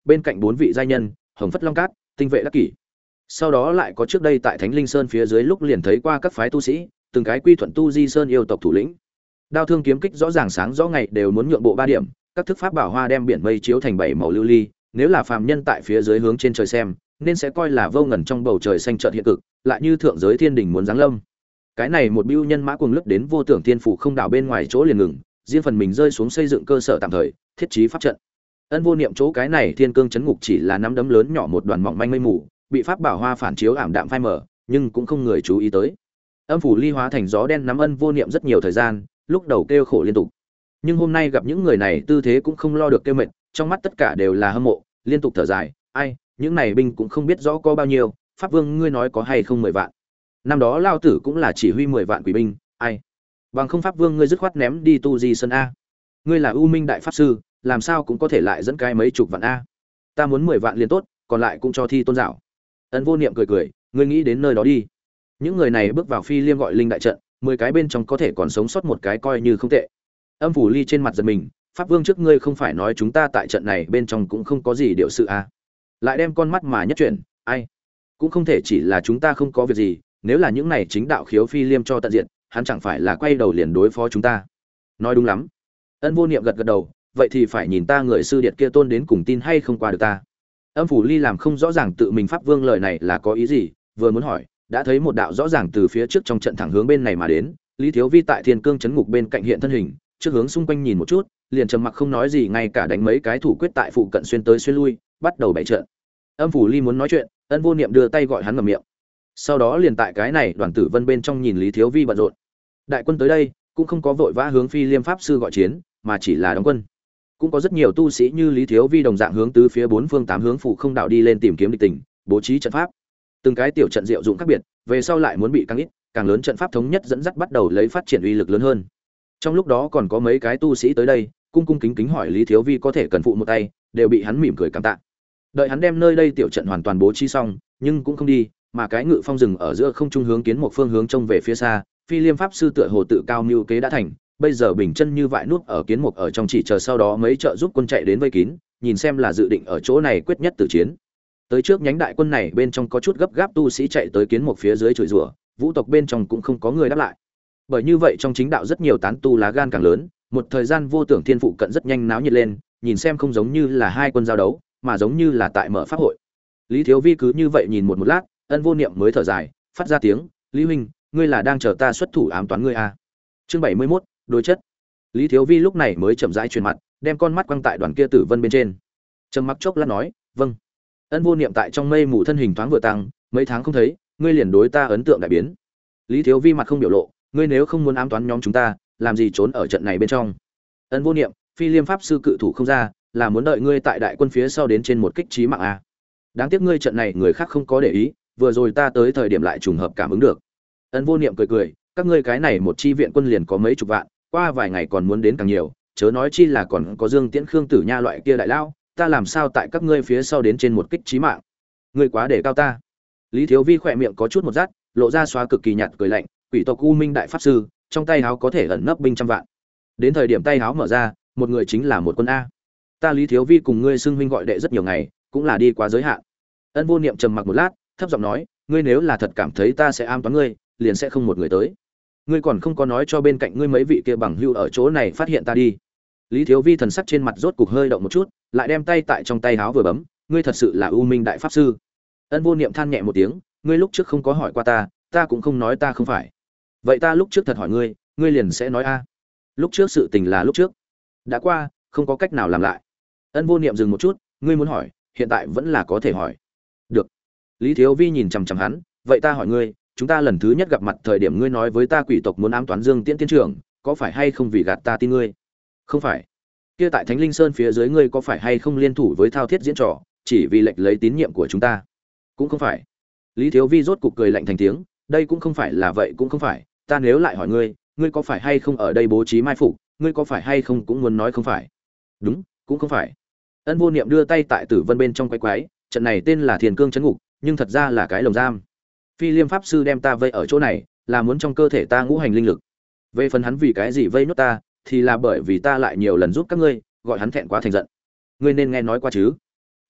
bên cạnh 4 vị giai nhân, Hồng Phất Long Cát, Tinh Vệ Đắc Kỷ. Sau đó lại có trước đây tại Thánh Linh Sơn phía dưới lúc liền thấy qua các phái tu sĩ, từng cái quy thuận tu Di Sơn yêu tộc thủ lĩnh. Đao thương kiếm kích rõ ràng sáng rõ ngày đều muốn nhượng bộ 3 điểm, các thức pháp bảo hoa đem biển mây chiếu thành 7 màu lưu ly, nếu là phàm nhân tại phía dưới hướng trên trời xem, nên sẽ coi là vô ngần trong bầu trời xanh chợt hiện cực, lại như thượng giới thiên đình muốn giáng lâm. Cái này một bưu nhân mã cuồng lướt đến vô tưởng thiên phủ không đảo bên ngoài chỗ liền ngừng, riêng phần mình rơi xuống xây dựng cơ sở tạm thời, thiết trí pháp trận. Ân Vô Niệm chỗ cái này thiên cương chấn ngục chỉ là nắm đấm lớn nhỏ một đoàn mỏng manh mây mù, bị pháp bảo hoa phản chiếu ảm đạm phai mờ, nhưng cũng không người chú ý tới. Âm phủ ly hóa thành gió đen nắm Ân Vô Niệm rất nhiều thời gian, lúc đầu kêu khổ liên tục. Nhưng hôm nay gặp những người này tư thế cũng không lo được kêu mệt, trong mắt tất cả đều là hâm mộ, liên tục thở dài, ai, những này binh cũng không biết rõ có bao nhiêu, pháp vương ngươi nói có hay không 10 vạn. Năm đó lao tử cũng là chỉ huy 10 vạn quỷ binh, ai? Bằng không pháp vương ngươi dứt khoát ném đi tu Di Sơn a. Ngươi là U Minh đại pháp sư, làm sao cũng có thể lại dẫn cái mấy chục vạn a. Ta muốn 10 vạn liền tốt, còn lại cũng cho thi tôn giáo. Ân Vô Niệm cười cười, ngươi nghĩ đến nơi đó đi. Những người này bước vào Phi Liêm gọi linh đại trận, 10 cái bên trong có thể còn sống sót một cái coi như không tệ. Âm phủ ly trên mặt giật mình, pháp vương trước ngươi không phải nói chúng ta tại trận này bên trong cũng không có gì điều sự a. Lại đem con mắt mà nhất chuyển, ai? Cũng không thể chỉ là chúng ta không có việc gì, nếu là những này chính đạo khiếu Phi Liêm cho tận diện, hắn chẳng phải là quay đầu liền đối phó chúng ta. Nói đúng lắm. Ân Vô Niệm gật gật đầu, vậy thì phải nhìn ta người sư điệt kia tôn đến cùng tin hay không qua được ta. Âm phủ ly làm không rõ ràng tự mình pháp vương lời này là có ý gì, vừa muốn hỏi, đã thấy một đạo rõ ràng từ phía trước trong trận thẳng hướng bên này mà đến, Lý Thiếu Vi tại Thiên Cương chấn ngục bên cạnh hiện thân hình, trước hướng xung quanh nhìn một chút, liền trầm mặc không nói gì, ngay cả đánh mấy cái thủ quyết tại phụ cận xuyên tới xuyên lui, bắt đầu bày trận. Âm phủ ly muốn nói chuyện, Ân Vô Niệm đưa tay gọi hắn ngậm miệng. Sau đó liền tại cái này Đoàn Tử Vân bên trong nhìn Lý Thiếu Vi bận rộn. Đại quân tới đây, cũng không có vội vã hướng Phi Liêm pháp sư gọi chiến, mà chỉ là đóng quân. Cũng có rất nhiều tu sĩ như Lý Thiếu Vi đồng dạng hướng tứ phía 4 phương 8 hướng phụ không đảo đi lên tìm kiếm địch tình, bố trí trận pháp. Từng cái tiểu trận diệu dụng khác biệt, về sau lại muốn bị càng ít, càng lớn trận pháp thống nhất dẫn dắt bắt đầu lấy phát triển uy lực lớn hơn. Trong lúc đó còn có mấy cái tu sĩ tới đây, cung cung kính kính hỏi Lý Thiếu Vi có thể cần phụ một tay, đều bị hắn mỉm cười cảm tạ. Đợi hắn đem nơi đây tiểu trận hoàn toàn bố trí xong, nhưng cũng không đi, mà cái ngự phong rừng ở giữa không trung hướng kiến một phương hướng trông về phía xa, Phi Liêm pháp sư tựa hồ tự cao mưu kế đã thành, bây giờ bình chân như vại nuốt ở kiến mục ở trong, chỉ chờ sau đó mấy trợ giúp quân chạy đến vây kín, nhìn xem là dự định ở chỗ này quyết nhất tử chiến. Tới trước nhánh đại quân này bên trong có chút gấp gáp tu sĩ chạy tới kiến mục phía dưới chửi rủa, vũ tộc bên trong cũng không có người đáp lại. Bởi như vậy trong chính đạo rất nhiều tán tu lá gan càng lớn, một thời gian vô tưởng thiên phụ cận rất nhanh náo nhiệt lên, nhìn xem không giống như là hai quân giao đấu, mà giống như là tại mở pháp hội. Lý Thiếu Vi cứ như vậy nhìn một lát, Ân Vô Niệm mới thở dài, phát ra tiếng, "Lý huynh, ngươi là đang chờ ta xuất thủ ám toán ngươi à?" Chương 71, đối chất. Lý Thiếu Vi lúc này mới chậm rãi chuyển mặt, đem con mắt quăng tại Đoàn kia Tử Vân bên trên. Trầm mặc chốc lát nói, "Vâng." Ân Vô Niệm tại trong mây mù thân hình thoáng vừa tăng, "Mấy tháng không thấy, ngươi liền đối ta ấn tượng đại biến." Lý Thiếu Vi mặt không biểu lộ, "Ngươi nếu không muốn ám toán nhóm chúng ta, làm gì trốn ở trận này bên trong?" Ân Vô Niệm, "Phi Liêm pháp sư cự thủ không ra, là muốn đợi ngươi tại đại quân phía sau đến trên một kích chí mạng à? Đáng tiếc ngươi trận này người khác không có để ý, vừa rồi ta tới thời điểm lại trùng hợp cảm ứng được." Ân Vô Niệm cười cười, "Các ngươi cái này một chi viện quân liền có mấy chục vạn, qua vài ngày còn muốn đến càng nhiều, chớ nói chi là còn có Dương Tiễn Khương Tử Nha loại kia đại lao, ta làm sao tại các ngươi phía sau đến trên một kích chí mạng? Ngươi quá để cao ta." Lý Thiếu Vi khỏe miệng có chút một rát, lộ ra xóa cực kỳ nhạt cười lạnh, "Quỷ tộc U Minh đại pháp sư, trong tay háo có thể ẩn nấp binh trăm vạn. Đến thời điểm tay háo mở ra, một người chính là một quân a. Ta Lý Thiếu Vi cùng ngươi xưng huynh gọi đệ rất nhiều ngày, cũng là đi quá giới hạn." Ân Vô Niệm trầm mặc một lát, thấp giọng nói, "Ngươi nếu là thật cảm thấy ta sẽ ám toán ngươi, liền sẽ không một người tới. Ngươi còn không có nói cho bên cạnh ngươi mấy vị kia bằng hữu ở chỗ này phát hiện ta đi." Lý Thiếu Vi thần sắc trên mặt rốt cục hơi động một chút, lại đem tay tại trong tay háo vừa bấm, "Ngươi thật sự là U Minh đại pháp sư?" Ân Vô Niệm than nhẹ một tiếng, "Ngươi lúc trước không có hỏi qua ta, ta cũng không nói ta không phải. Vậy ta lúc trước thật hỏi ngươi, ngươi liền sẽ nói a. Lúc trước sự tình là lúc trước, đã qua, không có cách nào làm lại." Ân Vô Niệm dừng một chút, "Ngươi muốn hỏi, hiện tại vẫn là có thể hỏi." "Được." Lý Thiếu Vi nhìn chằm chằm hắn, "Vậy ta hỏi ngươi, chúng ta lần thứ nhất gặp mặt thời điểm ngươi nói với ta quỷ tộc muốn ám toán Dương Tiễn tiên trưởng, có phải hay không vì gạt ta tin ngươi?" "Không phải." "Kia tại Thánh Linh Sơn phía dưới ngươi có phải hay không liên thủ với Thao Thiết diễn trò, chỉ vì lệch lấy tín nhiệm của chúng ta?" "Cũng không phải." Lý Thiếu Vi rốt cục cười lạnh thành tiếng, "Đây cũng không phải là vậy cũng không phải, ta nếu lại hỏi ngươi, ngươi có phải hay không ở đây bố trí mai phục, ngươi có phải hay không cũng muốn nói không phải?" "Đúng, cũng không phải." Ân Vô Niệm đưa tay tại Tử Vân bên trong quay quái, "Trận này tên là Thiên Cương trấn ngục, nhưng thật ra là cái lồng giam. Phi Liêm pháp sư đem ta vây ở chỗ này, là muốn trong cơ thể ta ngũ hành linh lực. Về phần hắn vì cái gì vây nốt ta, thì là bởi vì ta lại nhiều lần giúp các ngươi, gọi hắn thẹn quá thành giận. Ngươi nên nghe nói qua chứ?"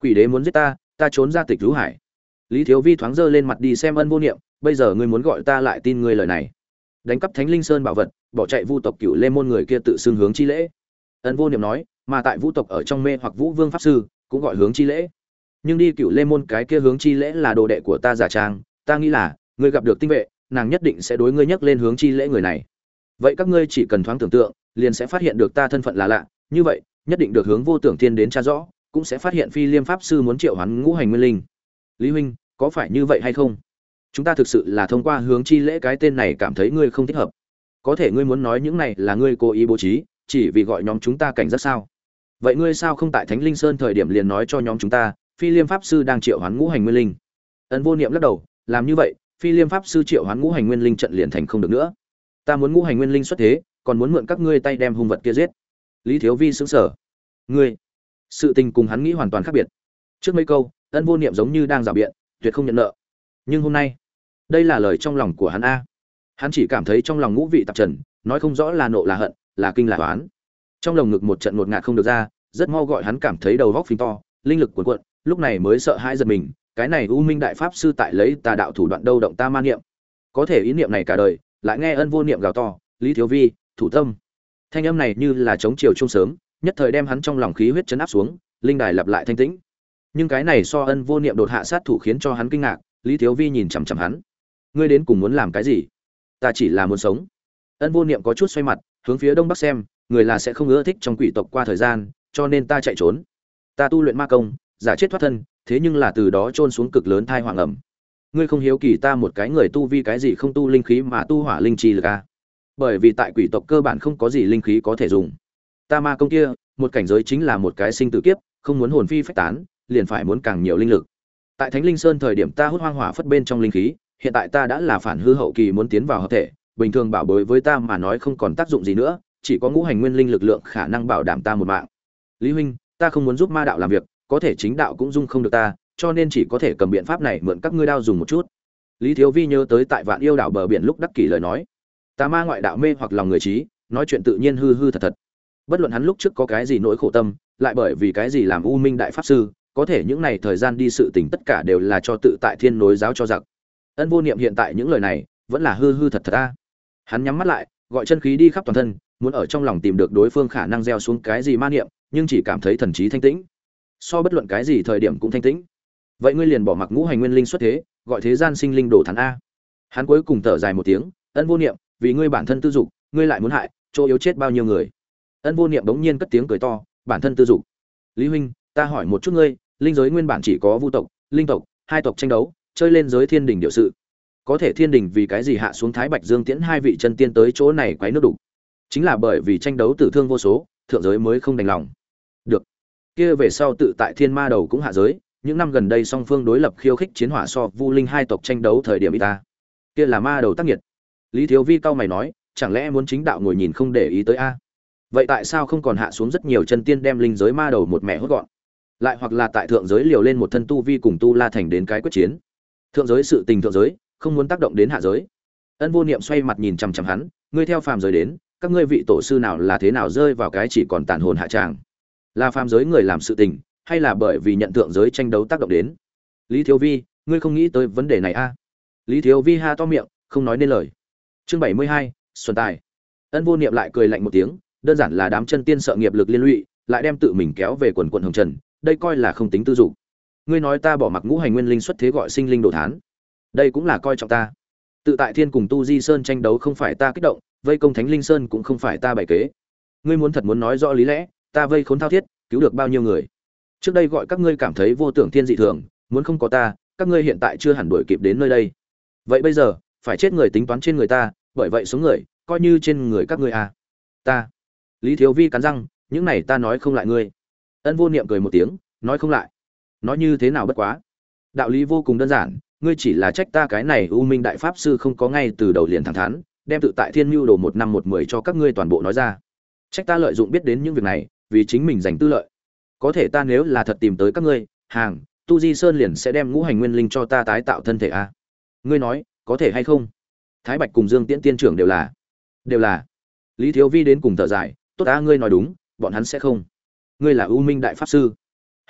Quỷ đế muốn giết ta, ta trốn ra Tịch Lũ Hải. Lý Thiếu Vi thoáng giơ lên mặt đi xem Ân Vô Niệm, bây giờ ngươi muốn gọi ta lại tin ngươi lời này. Đánh cắp Thánh Linh Sơn bảo vật, bỏ chạy Vu tộc Cửu Lê môn người kia tự xưng hướng chi lễ. Ân Vô Niệm nói, mà tại Vu tộc ở trong mê hoặc Vũ Vương pháp sư, cũng gọi hướng chi lễ. Nhưng đi Cửu Lê môn cái kia hướng chi lễ là đồ đệ của ta giả trang, ta nghĩ là, ngươi gặp được tinh vệ, nàng nhất định sẽ đối ngươi nhắc lên hướng chi lễ người này. Vậy các ngươi chỉ cần thoáng tưởng tượng, liền sẽ phát hiện được ta thân phận là lạ, như vậy, nhất định được hướng Vô Tưởng Thiên đến tra rõ, cũng sẽ phát hiện Phi Liêm pháp sư muốn triệu hoán Ngũ Hành Nguyên Linh. Lý huynh, có phải như vậy hay không? Chúng ta thực sự là thông qua hướng chi lễ cái tên này cảm thấy ngươi không thích hợp. Có thể ngươi muốn nói những này là ngươi cố ý bố trí, chỉ vì gọi nhóm chúng ta cảnh giác sao? Vậy ngươi sao không tại Thánh Linh Sơn thời điểm liền nói cho nhóm chúng ta, Phi Liêm pháp sư đang triệu hoán Ngũ Hành Nguyên Linh? Ân Vô Niệm lắc đầu, làm như vậy, Phi Liêm pháp sư triệu hoán Ngũ Hành Nguyên Linh trận liền thành không được nữa. Ta muốn Ngũ Hành Nguyên Linh xuất thế, còn muốn mượn các ngươi tay đem hung vật kia giết. Lý Thiếu Vi sững sờ. Ngươi, sự tình cùng hắn nghĩ hoàn toàn khác biệt. Trước mấy câu, Ân Vô Niệm giống như đang rảo biện, tuyệt không nhận nợ. Nhưng hôm nay, đây là lời trong lòng của hắn a. Hắn chỉ cảm thấy trong lòng ngũ vị tạp trần, nói không rõ là nộ là hận, là kinh là oán. Trong lồng ngực một trận ngột ngạt không được ra, rất mau gọi hắn cảm thấy đầu óc phình to, linh lực cuồn cuộn, lúc này mới sợ hãi giật mình, cái này U Minh đại pháp sư tại lấy tà đạo thủ đoạn đâu động ta ma niệm. Có thể ý niệm này cả đời, lại nghe Ân Vô Niệm gào to, Lý Thiếu Vi, thủ tâm. Thanh âm này như là chống chiều trung sớm, nhất thời đem hắn trong lòng khí huyết chấn áp xuống, linh đài lặp lại thanh tĩnh. Nhưng cái này so Ân Vô Niệm đột hạ sát thủ khiến cho hắn kinh ngạc, Lý Thiếu Vi nhìn chằm chằm hắn. Ngươi đến cùng muốn làm cái gì? Ta chỉ là muốn sống. Ân Vô Niệm có chút xoay mặt, hướng phía đông bắc xem, người là sẽ không ưa thích trong quỷ tộc qua thời gian, cho nên ta chạy trốn. Ta tu luyện ma công, giả chết thoát thân, thế nhưng là từ đó trôn xuống cực lớn thai hoàng ẩm. Ngươi không hiếu kỳ ta một cái người tu vi cái gì không tu linh khí mà tu hỏa linh chi lực a? Bởi vì tại quỷ tộc cơ bản không có gì linh khí có thể dùng. Ta ma công kia, một cảnh giới chính là một cái sinh tử kiếp, không muốn hồn phi phách tán, liền phải muốn càng nhiều linh lực. Tại Thánh Linh Sơn thời điểm ta hút hoang hỏa phất bên trong linh khí, hiện tại ta đã là phản hư hậu kỳ muốn tiến vào hợp thể, bình thường bảo bối với ta mà nói không còn tác dụng gì nữa, chỉ có ngũ hành nguyên linh lực lượng khả năng bảo đảm ta một mạng. Lý huynh, ta không muốn giúp ma đạo làm việc, có thể chính đạo cũng dung không được ta, cho nên chỉ có thể cầm biện pháp này mượn các ngươi đao dùng một chút. Lý Thiếu Vi nhớ tới tại Vạn Yêu đảo bờ biển lúc đắc kỷ lời nói, ta ma ngoại đạo mê hoặc lòng người trí, nói chuyện tự nhiên hư hư thật thật. Bất luận hắn lúc trước có cái gì nỗi khổ tâm, lại bởi vì cái gì làm U Minh đại pháp sư, có thể những này thời gian đi sự tình tất cả đều là cho tự tại thiên nối giáo cho giặc. Ân Vô Niệm hiện tại những lời này vẫn là hư hư thật thật a. Hắn nhắm mắt lại, gọi chân khí đi khắp toàn thân, muốn ở trong lòng tìm được đối phương khả năng gieo xuống cái gì ma niệm, nhưng chỉ cảm thấy thần trí thanh tĩnh. So bất luận cái gì thời điểm cũng thanh tĩnh. Vậy ngươi liền bỏ mặc ngũ hành nguyên linh xuất thế, gọi thế gian sinh linh đổ thán a. Hắn cuối cùng thở dài một tiếng, Ân Vô Niệm, vì ngươi bản thân tư dục, ngươi lại muốn hại, chỗ yếu chết bao nhiêu người. Ân Vô Niệm bỗng nhiên cất tiếng cười to, bản thân tư dục. Lý huynh, ta hỏi một chút ngươi, linh giới nguyên bản chỉ có vu tộc, linh tộc, hai tộc tranh đấu, chơi lên giới thiên đình điều sự. Có thể thiên đình vì cái gì hạ xuống Thái Bạch Dương tiễn hai vị chân tiên tới chỗ này quấy nước đủ? Chính là bởi vì tranh đấu tử thương vô số, thượng giới mới không đành lòng. Được. Kia về sau tự tại Thiên Ma Đầu cũng hạ giới, những năm gần đây song phương đối lập khiêu khích chiến hỏa so Vu Linh hai tộc tranh đấu thời điểm y ta. Kia là ma đầu tác nghiệt. Lý Thiếu Vi cao mày nói, chẳng lẽ muốn chính đạo ngồi nhìn không để ý tới a? Vậy tại sao không còn hạ xuống rất nhiều chân tiên đem linh giới ma đầu một mẹ hốt gọn? Lại hoặc là tại thượng giới liều lên một thân tu vi cùng tu La Thành đến cái quyết chiến. Thượng giới sự tình thượng giới, không muốn tác động đến hạ giới. Ân Vô Niệm xoay mặt nhìn chằm chằm hắn, ngươi theo phàm giới đến, các ngươi vị tổ sư nào là thế nào rơi vào cái chỉ còn tàn hồn hạ tràng? Là phàm giới người làm sự tình, hay là bởi vì nhận thượng giới tranh đấu tác động đến? Lý Thiếu Vi, ngươi không nghĩ tới vấn đề này a? Lý Thiếu Vi ha to miệng, không nói nên lời. Chương 72, Xuân Tài. Ân Vô Niệm lại cười lạnh một tiếng, đơn giản là đám chân tiên sợ nghiệp lực liên lụy, lại đem tự mình kéo về quần quần hồng trần, đây coi là không tính tư dục. Ngươi nói ta bỏ mặc ngũ hành nguyên linh xuất thế gọi sinh linh đồ thán, đây cũng là coi trọng ta. Tự tại thiên cùng tu di sơn tranh đấu không phải ta kích động, vây công thánh linh sơn cũng không phải ta bày kế. Ngươi muốn thật muốn nói rõ lý lẽ, ta vây khốn thao thiết, cứu được bao nhiêu người. Trước đây gọi các ngươi cảm thấy vô tưởng thiên dị thường, muốn không có ta, các ngươi hiện tại chưa hẳn đuổi kịp đến nơi đây. Vậy bây giờ, phải chết người tính toán trên người ta, bởi vậy số người, coi như trên người các ngươi à. Ta. Lý Thiếu Vi cắn răng, những này ta nói không lại ngươi. Ân Vô Niệm cười một tiếng, nói không lại. Nói như thế nào bất quá. Đạo lý vô cùng đơn giản, ngươi chỉ là trách ta cái này U Minh đại pháp sư không có ngay từ đầu liền thẳng thắn, đem tự tại thiên mưu đồ 1 năm 1 10 cho các ngươi toàn bộ nói ra. Trách ta lợi dụng biết đến những việc này, vì chính mình giành tư lợi. Có thể ta nếu là thật tìm tới các ngươi, hàng, Tu Di Sơn liền sẽ đem ngũ hành nguyên linh cho ta tái tạo thân thể a. Ngươi nói, có thể hay không? Thái Bạch cùng Dương Tiễn tiên trưởng đều là. Lý Thiếu Vi đến cùng thở dài, tốt á, ngươi nói đúng, bọn hắn sẽ không. Ngươi là U Minh đại pháp sư.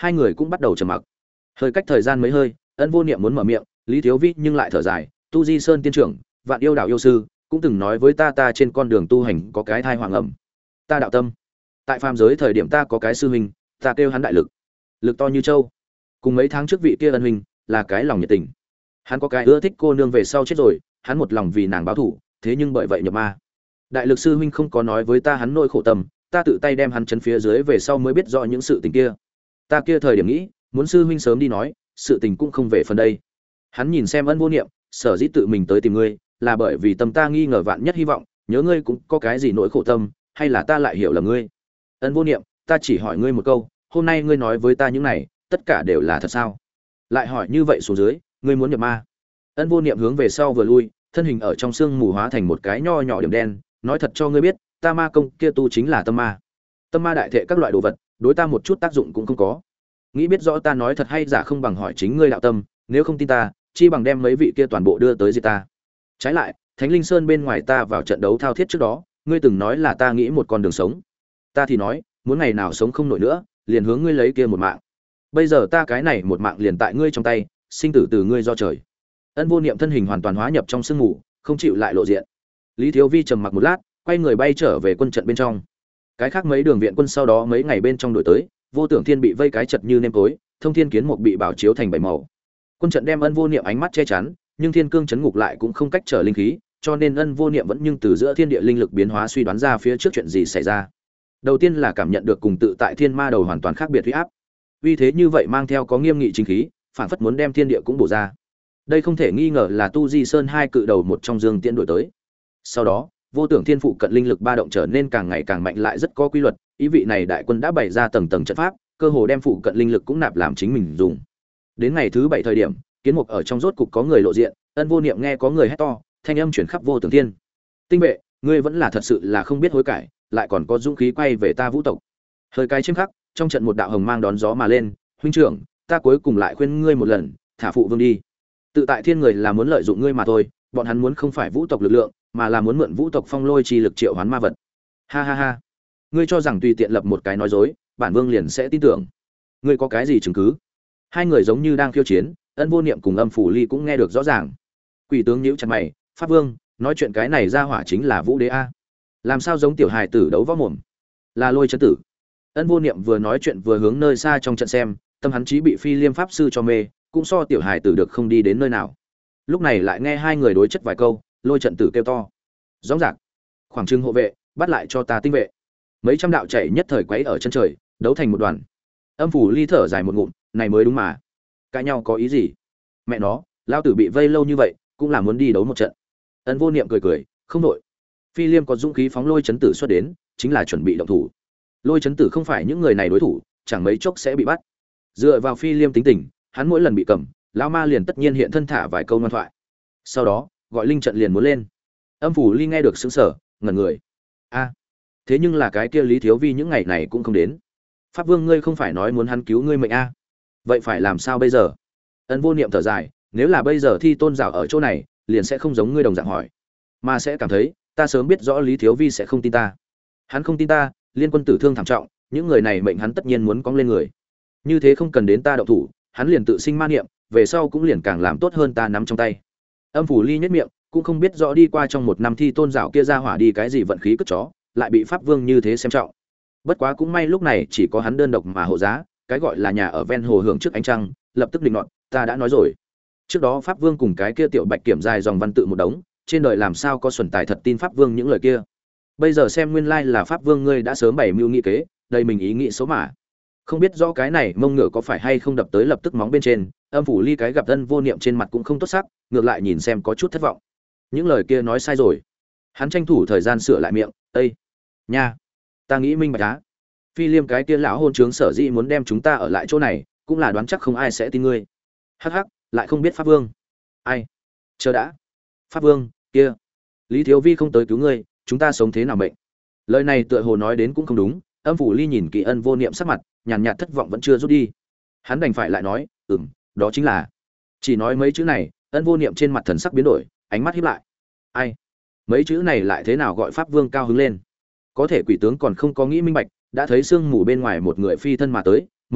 Hai người cũng bắt đầu trầm mặc. Hơi cách thời gian mấy hơi, Ân Vô Niệm muốn mở miệng, Lý Thiếu Vi nhưng lại thở dài, Tu Di Sơn tiên trưởng, Vạn Yêu đạo yêu sư, cũng từng nói với ta trên con đường tu hành có cái thai hoàng ẩm. Ta đạo tâm. Tại phàm giới thời điểm ta có cái sư huynh, ta kêu hắn đại lực. Lực to như châu. Cùng mấy tháng trước vị kia ân huynh, là cái lòng nhiệt tình. Hắn có cái ưa thích cô nương về sau chết rồi, hắn một lòng vì nàng báo thù, thế nhưng bởi vậy nhập ma. Đại lực sư huynh không có nói với ta hắn nỗi khổ tâm, ta tự tay đem hắn chấn phía dưới về sau mới biết rõ những sự tình kia. Ta kia thời điểm nghĩ, muốn sư huynh sớm đi nói, sự tình cũng không về phần đây. Hắn nhìn xem Ân Vô Niệm, sở dĩ tự mình tới tìm ngươi, là bởi vì tâm ta nghi ngờ vạn nhất hy vọng, nhớ ngươi cũng có cái gì nỗi khổ tâm, hay là ta lại hiểu lầm ngươi. Ân Vô Niệm, ta chỉ hỏi ngươi một câu, hôm nay ngươi nói với ta những này, tất cả đều là thật sao? Lại hỏi như vậy xuống dưới, ngươi muốn nhập ma? Ân Vô Niệm hướng về sau vừa lui, thân hình ở trong sương mù hóa thành một cái nho nhỏ điểm đen, nói thật cho ngươi biết, ta ma công kia tu chính là tâm ma. Tâm ma đại thệ các loại đồ vật, đối ta một chút tác dụng cũng không có. Nghĩ biết rõ ta nói thật hay giả không bằng hỏi chính ngươi đạo tâm, nếu không tin ta, chi bằng đem mấy vị kia toàn bộ đưa tới diệt ta. Trái lại, Thánh Linh Sơn bên ngoài ta vào trận đấu thao thiết trước đó, ngươi từng nói là ta nghĩ một con đường sống. Ta thì nói, muốn ngày nào sống không nổi nữa, liền hướng ngươi lấy kia một mạng. Bây giờ ta cái này một mạng liền tại ngươi trong tay, sinh tử từ ngươi do trời. Ân Vô Niệm thân hình hoàn toàn hóa nhập trong sương mù, không chịu lại lộ diện. Lý Thiếu Vi trầm mặc một lát, quay người bay trở về quân trận bên trong. Cái khác mấy đường viện quân sau đó mấy ngày bên trong đổi tới, Vô Tưởng Thiên bị vây cái chật như nêm tối, Thông Thiên Kiến Mục bị bảo chiếu thành bảy màu. Quân trận đem Ân Vô Niệm ánh mắt che chắn, nhưng Thiên Cương chấn ngục lại cũng không cách trở linh khí, cho nên Ân Vô Niệm vẫn nhưng từ giữa thiên địa linh lực biến hóa suy đoán ra phía trước chuyện gì xảy ra. Đầu tiên là cảm nhận được cùng tự tại thiên ma đầu hoàn toàn khác biệt uy áp. Uy thế như vậy mang theo có nghiêm nghị chính khí, phản phất muốn đem thiên địa cũng bổ ra. Đây không thể nghi ngờ là Tu Di Sơn hai cự đầu một trong Dương Tiễn đổi tới. Sau đó, Vô Tưởng Thiên phụ cận linh lực ba động trở nên càng ngày càng mạnh lại rất có quy luật, ý vị này đại quân đã bày ra tầng tầng trận pháp, cơ hồ đem phụ cận linh lực cũng nạp làm chính mình dùng. Đến ngày thứ 7 thời điểm, Kiến Mục ở trong rốt cục có người lộ diện, Ân Vô Niệm nghe có người hét to, thanh âm chuyển khắp Vô Tưởng Thiên. Tinh vệ, ngươi vẫn là thật sự là không biết hối cải, lại còn có dũng khí quay về ta Vũ tộc. Hơi cái chiêm khắc, trong trận một đạo hồng mang đón gió mà lên, huynh trưởng, ta cuối cùng lại khuyên ngươi một lần, thả phụ vương đi. Tự tại thiên người là muốn lợi dụng ngươi mà thôi, bọn hắn muốn không phải Vũ tộc lực lượng, mà là muốn mượn Vũ tộc phong lôi chi lực triệu hoán ma vật. Ha ha ha, ngươi cho rằng tùy tiện lập một cái nói dối, bản vương liền sẽ tin tưởng? Ngươi có cái gì chứng cứ? Hai người giống như đang khiêu chiến, Ân Vô Niệm cùng Âm Phủ Ly cũng nghe được rõ ràng. Quỷ tướng nhíu chặt mày, Pháp Vương, nói chuyện cái này ra hỏa chính là Vũ Đế a. Làm sao giống tiểu hài tử đấu võ mồm? Là Lôi Chấn Tử. Ân Vô Niệm vừa nói chuyện vừa hướng nơi xa trong trận xem, tâm hắn chí bị Phi Liêm pháp sư cho mê, cũng so tiểu hài tử được không đi đến nơi nào. Lúc này lại nghe hai người đối chất vài câu, Lôi Trận Tử kêu to: "Rõ ràng, khoảng trưng hộ vệ, bắt lại cho ta tinh vệ." Mấy trăm đạo chạy nhất thời quấy ở chân trời, đấu thành một đoàn. Âm Phủ Ly thở dài một ngụm, này mới đúng mà. Cãi nhau có ý gì? Mẹ nó, lao tử bị vây lâu như vậy, cũng là muốn đi đấu một trận. Ân Vô Niệm cười cười, không đổi. Phi Liêm có dũng khí phóng Lôi Chấn Tử xuất đến, chính là chuẩn bị động thủ. Lôi Chấn Tử không phải những người này đối thủ, chẳng mấy chốc sẽ bị bắt. Dựa vào Phi Liêm tính tình, hắn mỗi lần bị cầm, lão ma liền tất nhiên hiện thân thả vài câu ngoan thoại. Sau đó, gọi linh trận liền muốn lên. Âm Phủ Ly nghe được sững sờ, ngẩn người. A, thế nhưng là cái kia Lý Thiếu Vi những ngày này cũng không đến. Pháp Vương ngươi không phải nói muốn hắn cứu ngươi mệnh a? Vậy phải làm sao bây giờ? Ân Vô Niệm thở dài, nếu là bây giờ Thi Tôn Giảo ở chỗ này, liền sẽ không giống ngươi đồng dạng hỏi, mà sẽ cảm thấy, ta sớm biết rõ Lý Thiếu Vi sẽ không tin ta. Hắn không tin ta, liên quân tử thương thảm trọng, những người này mệnh hắn tất nhiên muốn cong lên người. Như thế không cần đến ta động thủ, hắn liền tự sinh ma niệm, về sau cũng liền càng làm tốt hơn ta nắm trong tay. Âm Phủ Ly nhếch miệng, cũng không biết rõ đi qua trong một năm Thi Tôn Giảo kia ra hỏa đi cái gì vận khí cất chó, lại bị Pháp Vương như thế xem trọng. Bất quá cũng may lúc này chỉ có hắn đơn độc mà hộ giá, cái gọi là nhà ở ven hồ hưởng trước ánh trăng, lập tức định nọt, ta đã nói rồi. Trước đó Pháp Vương cùng cái kia tiểu Bạch Kiểm dài dòng văn tự một đống, trên đời làm sao có xuẩn tài thật tin Pháp Vương những lời kia. Bây giờ xem nguyên lai là Pháp Vương ngươi đã sớm bày mưu nghị kế, đây mình ý nghĩ xấu mà. Không biết rõ cái này mông ngựa có phải hay không đập tới lập tức móng bên trên, Âm Phủ Ly cái gặp Ân Vô Niệm trên mặt cũng không tốt sắc, ngược lại nhìn xem có chút thất vọng. Những lời kia nói sai rồi. Hắn tranh thủ thời gian sửa lại miệng, "Ây, nha, ta nghĩ minh bạch á. Phi Liêm cái kia lão hôn trướng sở dĩ muốn đem chúng ta ở lại chỗ này, cũng là đoán chắc không ai sẽ tin ngươi." Hắc hắc, lại không biết Pháp Vương. Ai? Chờ đã. Pháp Vương, kia. Lý Thiếu Vi không tới cứu ngươi, chúng ta sống thế nào mệnh? Lời này tựa hồ nói đến cũng không đúng, Âm Phủ Ly nhìn Kỳ Ân Vô Niệm sắc mặt, nhàn nhạt thất vọng vẫn chưa rút đi. Hắn đành phải lại nói, đó chính là. Chỉ nói mấy chữ này, Ân Vô Niệm trên mặt thần sắc biến đổi, ánh mắt híp lại. Ai? Mấy chữ này lại thế nào gọi Pháp Vương cao hứng lên? Có thể quỷ tướng còn không có nghĩ minh bạch, đã thấy sương mù bên ngoài một người phi thân mà tới, mở miệng,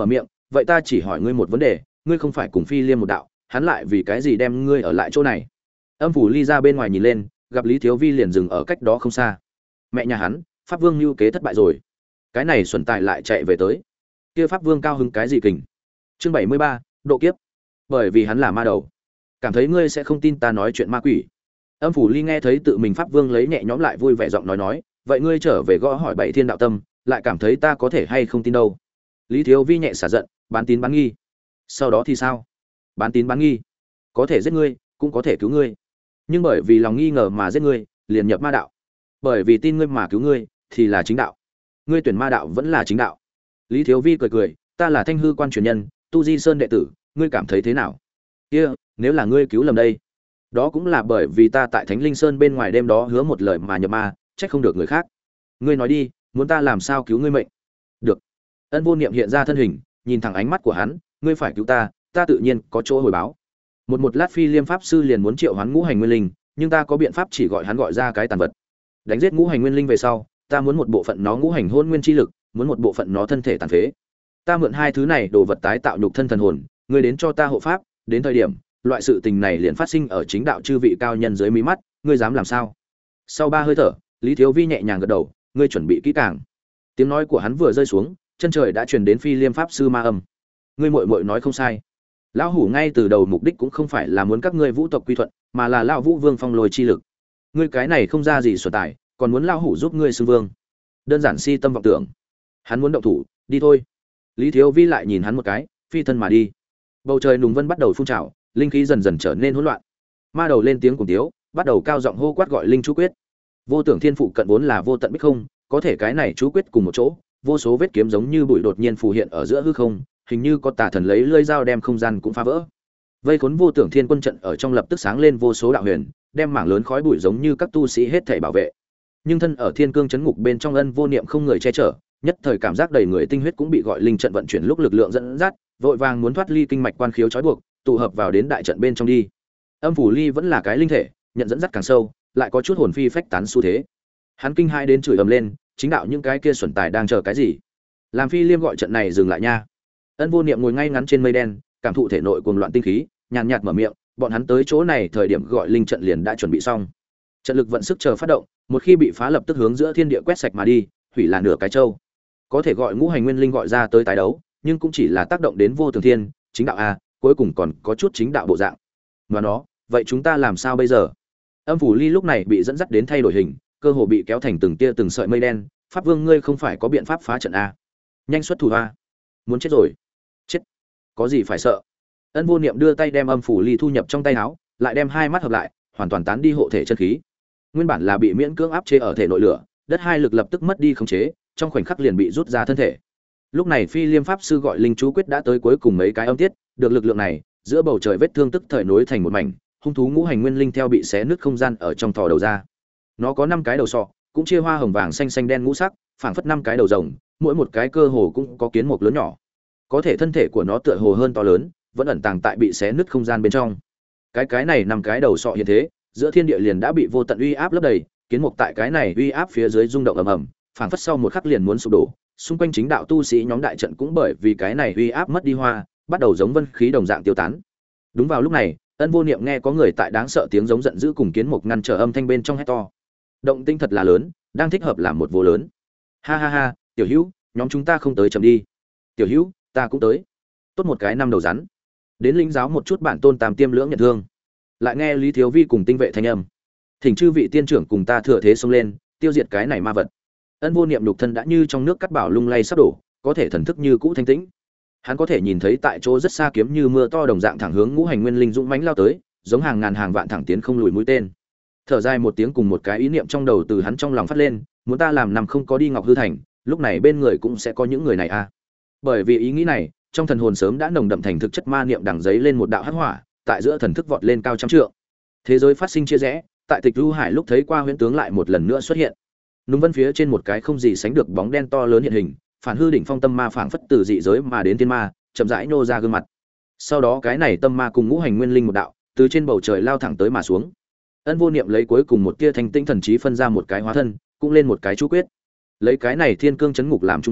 vậy ta chỉ hỏi ngươi một vấn đề, ngươi không phải cùng Phi Liêm một đạo, hắn lại vì cái gì đem ngươi ở lại chỗ này? Âm Phủ Ly ra bên ngoài nhìn lên, gặp Lý Thiếu Vi liền dừng ở cách đó không xa. Mẹ nhà hắn, Pháp Vương lưu kế thất bại rồi. Cái này xuẩn tài lại chạy về tới. Kia Pháp Vương cao hứng cái gì kình? Chương 73, độ kiếp. Bởi vì hắn là ma đầu. Cảm thấy ngươi sẽ không tin ta nói chuyện ma quỷ. Âm Phủ Ly nghe thấy tự mình Pháp Vương lấy nhẹ nhõm lại vui vẻ giọng nói, vậy ngươi trở về gõ hỏi Bảy Thiên đạo tâm, lại cảm thấy ta có thể hay không tin đâu. Lý Thiếu Vi nhẹ xả giận, bán tín bán nghi. Sau đó thì sao? Bán tín bán nghi, có thể giết ngươi, cũng có thể cứu ngươi. Nhưng bởi vì lòng nghi ngờ mà giết ngươi, liền nhập ma đạo. Bởi vì tin ngươi mà cứu ngươi, thì là chính đạo. Ngươi tuyển ma đạo vẫn là chính đạo. Lý Thiếu Vi cười cười, ta là Thanh Hư Quan truyền nhân, Tu Di Sơn đệ tử, ngươi cảm thấy thế nào? Kia, nếu là ngươi cứu lầm đây, đó cũng là bởi vì ta tại Thánh Linh Sơn bên ngoài đêm đó hứa một lời mà nhập ma, trách không được người khác. Ngươi nói đi, muốn ta làm sao cứu ngươi mệnh? Được. Ân Vô Niệm hiện ra thân hình, nhìn thẳng ánh mắt của hắn, ngươi phải cứu ta, ta tự nhiên có chỗ hồi báo. Một lát Phi Liêm pháp sư liền muốn triệu hoán Ngũ Hành Nguyên Linh, nhưng ta có biện pháp chỉ gọi hắn gọi ra cái tàn vật. Đánh giết Ngũ Hành Nguyên Linh về sau, ta muốn một bộ phận nó ngũ hành hôn nguyên chi lực, muốn một bộ phận nó thân thể tàn phế. Ta mượn hai thứ này đồ vật tái tạo nhục thân thần hồn, ngươi đến cho ta hộ pháp, đến thời điểm, loại sự tình này liền phát sinh ở chính đạo chư vị cao nhân dưới mí mắt, ngươi dám làm sao? Sau 3 hơi thở, Lý Thiếu Vi nhẹ nhàng gật đầu, ngươi chuẩn bị kỹ càng. Tiếng nói của hắn vừa rơi xuống, chân trời đã truyền đến Phi Liêm pháp sư ma âm. Ngươi muội muội nói không sai. Lão hủ ngay từ đầu mục đích cũng không phải là muốn các ngươi vũ tộc quy thuận, mà là lão Vũ Vương phong lôi chi lực. Ngươi cái này không ra gì sở tài, còn muốn lão hủ giúp ngươi xưng vương. Đơn giản si tâm vọng tưởng. Hắn muốn động thủ, đi thôi. Lý Thiếu Vi lại nhìn hắn một cái, phi thân mà đi. Bầu trời nùng vân bắt đầu phun trào, linh khí dần dần trở nên hỗn loạn. Ma đầu lên tiếng cùng tiếu, bắt đầu cao giọng hô quát gọi linh chú quyết. Vô tưởng thiên phụ cận vốn là vô tận bích không, có thể cái này chú quyết cùng một chỗ, vô số vết kiếm giống như bụi đột nhiên phù hiện ở giữa hư không, hình như có tà thần lấy lưỡi dao đem không gian cũng phá vỡ. Vây khốn vô tưởng thiên quân trận ở trong lập tức sáng lên vô số đạo huyền, đem mảng lớn khói bụi giống như các tu sĩ hết thảy bảo vệ. Nhưng thân ở thiên cương chấn ngục bên trong Ân Vô Niệm không người che chở, nhất thời cảm giác đầy người tinh huyết cũng bị gọi linh trận vận chuyển lúc lực lượng dẫn dắt, vội vàng muốn thoát ly kinh mạch quan khiếu trói buộc, tụ hợp vào đến đại trận bên trong đi. Âm Phủ Ly vẫn là cái linh thể, nhận dẫn dắt càng sâu, lại có chút hồn phi phách tán xu thế. Hắn kinh hai đến chửi ầm lên, chính đạo những cái kia xuẩn tài đang chờ cái gì? Làm Phi Liêm gọi trận này dừng lại nha. Ân Vô Niệm ngồi ngay ngắn trên mây đen, cảm thụ thể nội cuồng loạn tinh khí, nhàn nhạt mở miệng, bọn hắn tới chỗ này thời điểm gọi linh trận liền đã chuẩn bị xong. Trận lực vận sức chờ phát động, một khi bị phá lập tức hướng giữa thiên địa quét sạch mà đi, hủy là nửa cái châu. Có thể gọi ngũ hành nguyên linh gọi ra tới tái đấu, nhưng cũng chỉ là tác động đến vô thường thiên, chính đạo a, cuối cùng còn có chút chính đạo bộ dạng. Mà nó, vậy chúng ta làm sao bây giờ? Âm Phủ Ly lúc này bị dẫn dắt đến thay đổi hình, cơ hồ bị kéo thành từng tia từng sợi mây đen, Pháp Vương ngươi không phải có biện pháp phá trận a? Nhanh xuất thủ a. Muốn chết rồi. Chết. Có gì phải sợ? Ân Vô Niệm đưa tay đem Âm Phủ Ly thu nhập trong tay áo, lại đem hai mắt hợp lại, hoàn toàn tán đi hộ thể chân khí. Nguyên bản là bị miễn cưỡng áp chế ở thể nội lửa, đất hai lực lập tức mất đi khống chế, trong khoảnh khắc liền bị rút ra thân thể. Lúc này Phi Liêm pháp sư gọi linh chú quyết đã tới cuối cùng mấy cái âm tiết, được lực lượng này, giữa bầu trời vết thương tức thời nối thành một mảnh, hung thú ngũ hành nguyên linh theo bị xé nứt không gian ở trong thò đầu ra. Nó có 5 cái đầu sọ, cũng chia hoa hồng vàng xanh xanh đen ngũ sắc, phảng phất 5 cái đầu rồng, mỗi một cái cơ hồ cũng có kiến mục lớn nhỏ. Có thể thân thể của nó tựa hồ hơn to lớn, vẫn ẩn tàng tại bị xé nứt không gian bên trong. Cái này 5 cái đầu sọ hiện thế, giữa thiên địa liền đã bị vô tận uy áp lấp đầy, kiến mục tại cái này uy áp phía dưới rung động ầm ầm, phảng phất sau một khắc liền muốn sụp đổ. Xung quanh chính đạo tu sĩ nhóm đại trận cũng bởi vì cái này uy áp mất đi hoa, bắt đầu giống vân khí đồng dạng tiêu tán. Đúng vào lúc này, Ân Vô Niệm nghe có người tại đáng sợ tiếng giống giận dữ cùng kiến mục ngăn trở âm thanh bên trong hét to. Động tĩnh thật là lớn, đang thích hợp làm một vô lớn. Ha ha ha, tiểu hữu, nhóm chúng ta không tới chậm đi. Tiểu hữu, ta cũng tới. Tốt một cái năm đầu rắn. Đến lĩnh giáo một chút bản tôn tam tiêm lưỡng nhận thương. Lại nghe Lý Thiếu Vi cùng tinh vệ thanh âm. Thỉnh chư vị tiên trưởng cùng ta thừa thế xông lên, tiêu diệt cái này ma vật. Ân Vô Niệm nhục thân đã như trong nước cắt bảo lung lay sắp đổ, có thể thần thức như cũ thanh tĩnh. Hắn có thể nhìn thấy tại chỗ rất xa kiếm như mưa to đồng dạng thẳng hướng ngũ hành nguyên linh dũng mãnh lao tới, giống hàng ngàn hàng vạn thẳng tiến không lùi mũi tên. Thở dài một tiếng cùng một cái ý niệm trong đầu từ hắn trong lòng phát lên, muốn ta làm nằm không có đi Ngọc Hư Thành, lúc này bên người cũng sẽ có những người này a. Bởi vì ý nghĩ này, trong thần hồn sớm đã nồng đậm thành thực chất ma niệm đằng giấy lên một đạo hắc hỏa, tại giữa thần thức vọt lên cao trăm trượng. Thế giới phát sinh chia rẽ, tại Tịch Du Hải lúc thấy qua huyễn tướng lại một lần nữa xuất hiện. Nung vân phía trên một cái không gì sánh được bóng đen to lớn hiện hình, phản hư đỉnh phong tâm ma phảng phất từ dị giới mà đến thiên ma, chậm rãi nô ra gương mặt. Sau đó cái này tâm ma cùng ngũ hành nguyên linh một đạo, từ trên bầu trời lao thẳng tới mà xuống. Ân Vô Niệm lấy cuối cùng một tia thanh tinh thần trí phân ra một cái hóa thân, cũng lên một cái chú quyết. Lấy cái này thiên cương chấn ngục làm trung tâm,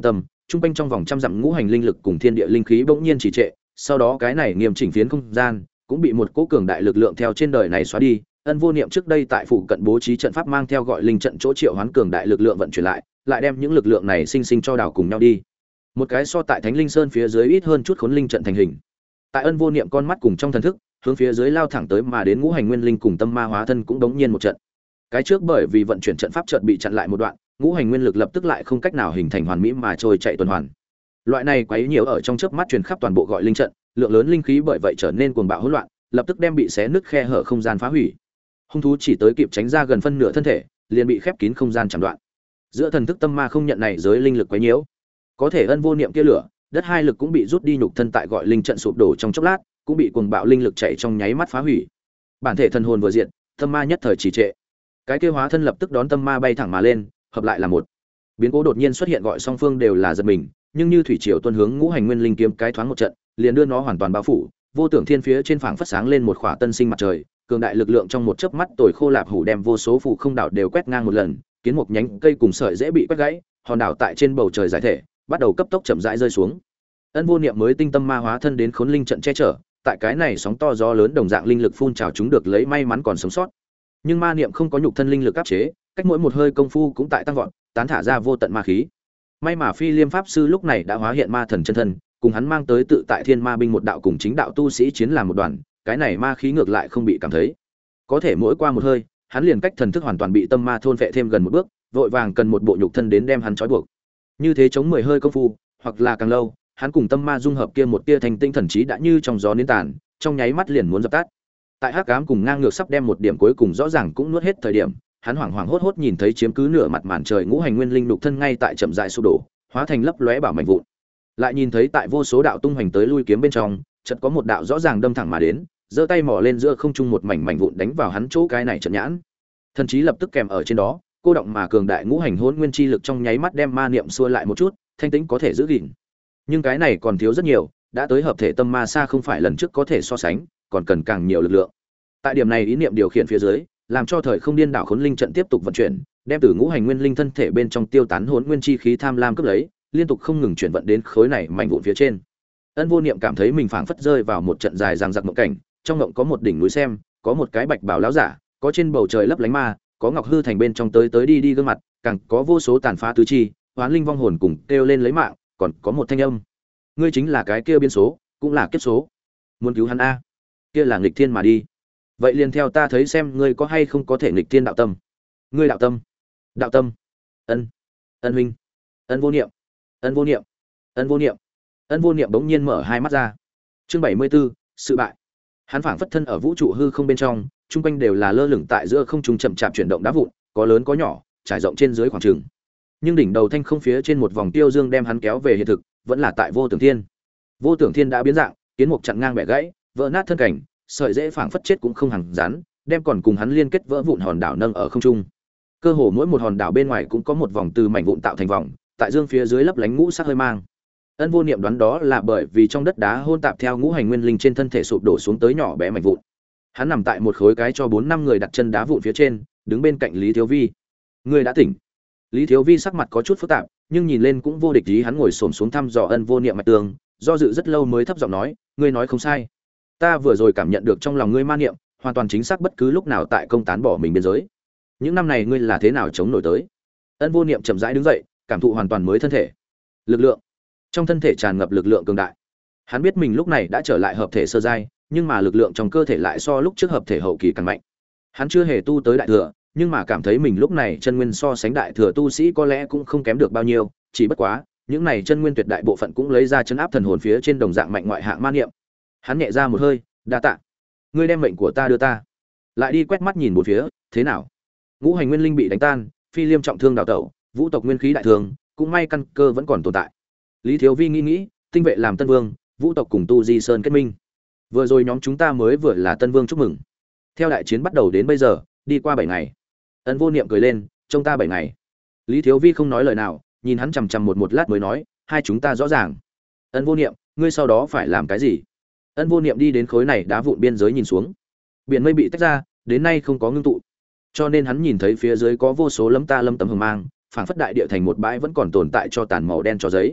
trung quanh trong vòng trăm dặm ngũ hành linh lực cùng thiên địa linh khí bỗng nhiên trì trệ, sau đó cái này nghiêm chỉnh phiến không gian cũng bị một cỗ cường đại lực lượng theo trên đời này xóa đi. Ân Vô Niệm trước đây tại phụ cận bố trí trận pháp mang theo gọi linh trận chỗ triệu hoán cường đại lực lượng vận chuyển lại đem những lực lượng này sinh sinh cho đảo cùng nhau đi. Một cái so tại Thánh Linh Sơn phía dưới ít hơn chút khốn linh trận thành hình. Tại Ân Vô Niệm con mắt cùng trong thần thức, hướng phía dưới lao thẳng tới mà đến ngũ hành nguyên linh cùng tâm ma hóa thân cũng đống nhiên một trận. Cái trước bởi vì vận chuyển trận pháp chợt bị chặn lại một đoạn, ngũ hành nguyên lực lập tức lại không cách nào hình thành hoàn mỹ mà trôi chạy tuần hoàn. Loại này quấy nhiễu ở trong chớp mắt truyền khắp toàn bộ gọi linh trận, lượng lớn linh khí bởi vậy trở nên cuồng bạo hỗn loạn, lập tức đem bị xé nứt khe hở không gian phá hủy. Hung thú chỉ tới kịp tránh ra gần phân nửa thân thể, liền bị khép kín không gian chặn đoạn. Giữa thần thức tâm ma không nhận này giới linh lực quấy nhiễu, có thể Ân Vô Niệm kia lửa, đất hai lực cũng bị rút đi, nhục thân tại gọi linh trận sụp đổ trong chốc lát, cũng bị cuồng bạo linh lực chạy trong nháy mắt phá hủy. Bản thể thần hồn vừa diện, tâm ma nhất thời trì trệ. Cái kia hóa thân lập tức đón tâm ma bay thẳng mà lên, hợp lại là một. Biến cố đột nhiên xuất hiện gọi song phương đều là giật mình, nhưng như thủy triều tuôn hướng ngũ hành nguyên linh kiếm cái thoáng một trận, liền đưa nó hoàn toàn bao phủ. Vô tưởng thiên phía trên phảng phất sáng lên một khỏa tân sinh mặt trời, cường đại lực lượng trong một chớp mắt tồi khô lạp hủ đem vô số phù không đảo đều quét ngang một lần, kiến một nhánh cây cùng sợi dễ bị quét gãy, hòn đảo tại trên bầu trời giải thể, bắt đầu cấp tốc chậm rãi rơi xuống. Ân Vô Niệm mới tinh tâm ma hóa thân đến khốn linh trận che chở, tại cái này sóng to gió lớn đồng dạng linh lực phun trào chúng được lấy may mắn còn sống sót. Nhưng ma niệm không có nhục thân linh lực áp chế, cách mỗi một hơi công phu cũng tại tăng vọt, tán thả ra vô tận ma khí. May mà Phi Liêm pháp sư lúc này đã hóa hiện ma thần chân thân, cùng hắn mang tới tự tại thiên ma binh một đạo cùng chính đạo tu sĩ chiến làm một đoàn, cái này ma khí ngược lại không bị cảm thấy. Có thể mỗi qua một hơi, hắn liền cách thần thức hoàn toàn bị tâm ma thôn phệ thêm gần một bước, vội vàng cần một bộ nhục thân đến đem hắn trói buộc. Như thế chống 10 hơi công phu, hoặc là càng lâu, hắn cùng tâm ma dung hợp kia một tia thành tinh thần trí đã như trong gió nến tàn, trong nháy mắt liền muốn dập tắt. Tại hắc ám cùng ngang ngược sắp đem một điểm cuối cùng rõ ràng cũng nuốt hết thời điểm, hắn hoảng hoảng hốt hốt nhìn thấy chiếm cứ nửa mặt màn trời ngũ hành nguyên linh lục thân ngay tại chậm rãi sụp đổ, hóa thành lấp lóe bảo mảnh vụn. Lại nhìn thấy tại vô số đạo tung hoành tới lui kiếm bên trong, chợt có một đạo rõ ràng đâm thẳng mà đến, giơ tay mò lên giữa không trung một mảnh mảnh vụn đánh vào hắn chỗ cái này trận nhãn. Thần trí lập tức kèm ở trên đó, cô động mà cường đại ngũ hành hỗn nguyên chi lực trong nháy mắt đem ma niệm xua lại một chút, thanh tĩnh có thể giữ gìn. Nhưng cái này còn thiếu rất nhiều, đã tới hợp thể tâm ma xa không phải lần trước có thể so sánh, còn cần càng nhiều lực lượng. Tại điểm này ý niệm điều khiển phía dưới, làm cho thời không điên đảo khốn linh trận tiếp tục vận chuyển, đem từ ngũ hành nguyên linh thân thể bên trong tiêu tán hỗn nguyên chi khí tham lam cướp lấy, liên tục không ngừng chuyển vận đến khối này mảnh vụn phía trên. Ân Vô Niệm cảm thấy mình phảng phất rơi vào một trận dài dằng dặc mộng cảnh, trong mộng có một đỉnh núi xem, có một cái bạch bào lão giả, có trên bầu trời lấp lánh ma, có ngọc hư thành bên trong tới tới đi đi gương mặt, càng có vô số tàn phá tứ chi, hoán linh vong hồn cùng kêu lên lấy mạng, còn có một thanh âm. Ngươi chính là cái kia biên số, cũng là kiếp số. Muốn cứu hắn a? Kia là nghịch thiên mà đi. Vậy liền theo ta thấy xem ngươi có hay không có thể nghịch thiên đạo tâm. Ngươi đạo tâm? Đạo tâm? Ân, Ân huynh. Ân Vô Niệm. Ân Vô Niệm. Ân Vô Niệm. Ân Vô Niệm bỗng nhiên mở hai mắt ra. Chương 74, sự bại. Hắn phảng phất thân ở vũ trụ hư không bên trong, trung quanh đều là lơ lửng tại giữa không trung chậm chạp chuyển động đá vụn, có lớn có nhỏ, trải rộng trên dưới khoảng trường. Nhưng đỉnh đầu thanh không phía trên một vòng tiêu dương đem hắn kéo về hiện thực, vẫn là tại Vô Tưởng Thiên. Vô Tưởng Thiên đã biến dạng, kiến mục chặn ngang bẻ gãy, vỡ nát thân cảnh, sợi dễ phảng phất chết cũng không hằng rắn, đem còn cùng hắn liên kết vỡ vụn hòn đảo nâng ở không trung. Cơ hồ mỗi một hòn đảo bên ngoài cũng có một vòng từ mảnh vụn tạo thành vòng, tại dương phía dưới lấp lánh ngũ sắc hơi mang. Ân Vô Niệm đoán đó là bởi vì trong đất đá hôn tạp theo ngũ hành nguyên linh trên thân thể sụp đổ xuống tới nhỏ bé mảnh vụn. Hắn nằm tại một khối cái cho 4-5 người đặt chân đá vụn phía trên, đứng bên cạnh Lý Thiếu Vi. Người đã tỉnh. Lý Thiếu Vi sắc mặt có chút phức tạp, nhưng nhìn lên cũng vô địch ý, hắn ngồi xổm xuống thăm dò Ân Vô Niệm mạch tường, do dự rất lâu mới thấp giọng nói, ngươi nói không sai. Ta vừa rồi cảm nhận được trong lòng ngươi ma niệm, hoàn toàn chính xác bất cứ lúc nào tại công tán bỏ mình biên giới. Những năm này ngươi là thế nào chống nổi tới? Ân Vô Niệm chậm rãi đứng dậy, cảm thụ hoàn toàn mới thân thể. Lực lượng trong thân thể tràn ngập lực lượng cường đại. Hắn biết mình lúc này đã trở lại hợp thể sơ giai, nhưng mà lực lượng trong cơ thể lại so lúc trước hợp thể hậu kỳ càng mạnh. Hắn chưa hề tu tới đại thừa, nhưng mà cảm thấy mình lúc này chân nguyên so sánh đại thừa tu sĩ có lẽ cũng không kém được bao nhiêu, chỉ bất quá, những này chân nguyên tuyệt đại bộ phận cũng lấy ra chấn áp thần hồn phía trên đồng dạng mạnh ngoại hạng ma niệm. Hắn nhẹ ra một hơi, đa tạ. Ngươi đem mệnh của ta đưa ta. Lại đi quét mắt nhìn một phía, thế nào? Ngũ hành nguyên linh bị đánh tan, Phi Liêm trọng thương đào tẩu, vũ tộc nguyên khí đại thương, cũng may căn cơ vẫn còn tồn tại. Lý Thiếu Vi nghĩ, tinh vệ làm tân vương, vũ tộc cùng Tu Di Sơn kết minh. Vừa rồi nhóm chúng ta mới vừa là tân vương chúc mừng. Theo đại chiến bắt đầu đến bây giờ, đi qua 7 ngày. Ân Vô Niệm cười lên, trông ta 7 ngày. Lý Thiếu Vi không nói lời nào, nhìn hắn chằm chằm một lát mới nói, hai chúng ta rõ ràng. Ân Vô Niệm, ngươi sau đó phải làm cái gì? Ân Vô Niệm đi đến khối này đá vụn biên giới nhìn xuống. Biển mây bị tách ra, đến nay không có ngưng tụ. Cho nên hắn nhìn thấy phía dưới có vô số lấm tấm hồng mang, phảng phất đại địa thành một bãi vẫn còn tồn tại cho tàn màu đen cho giấy.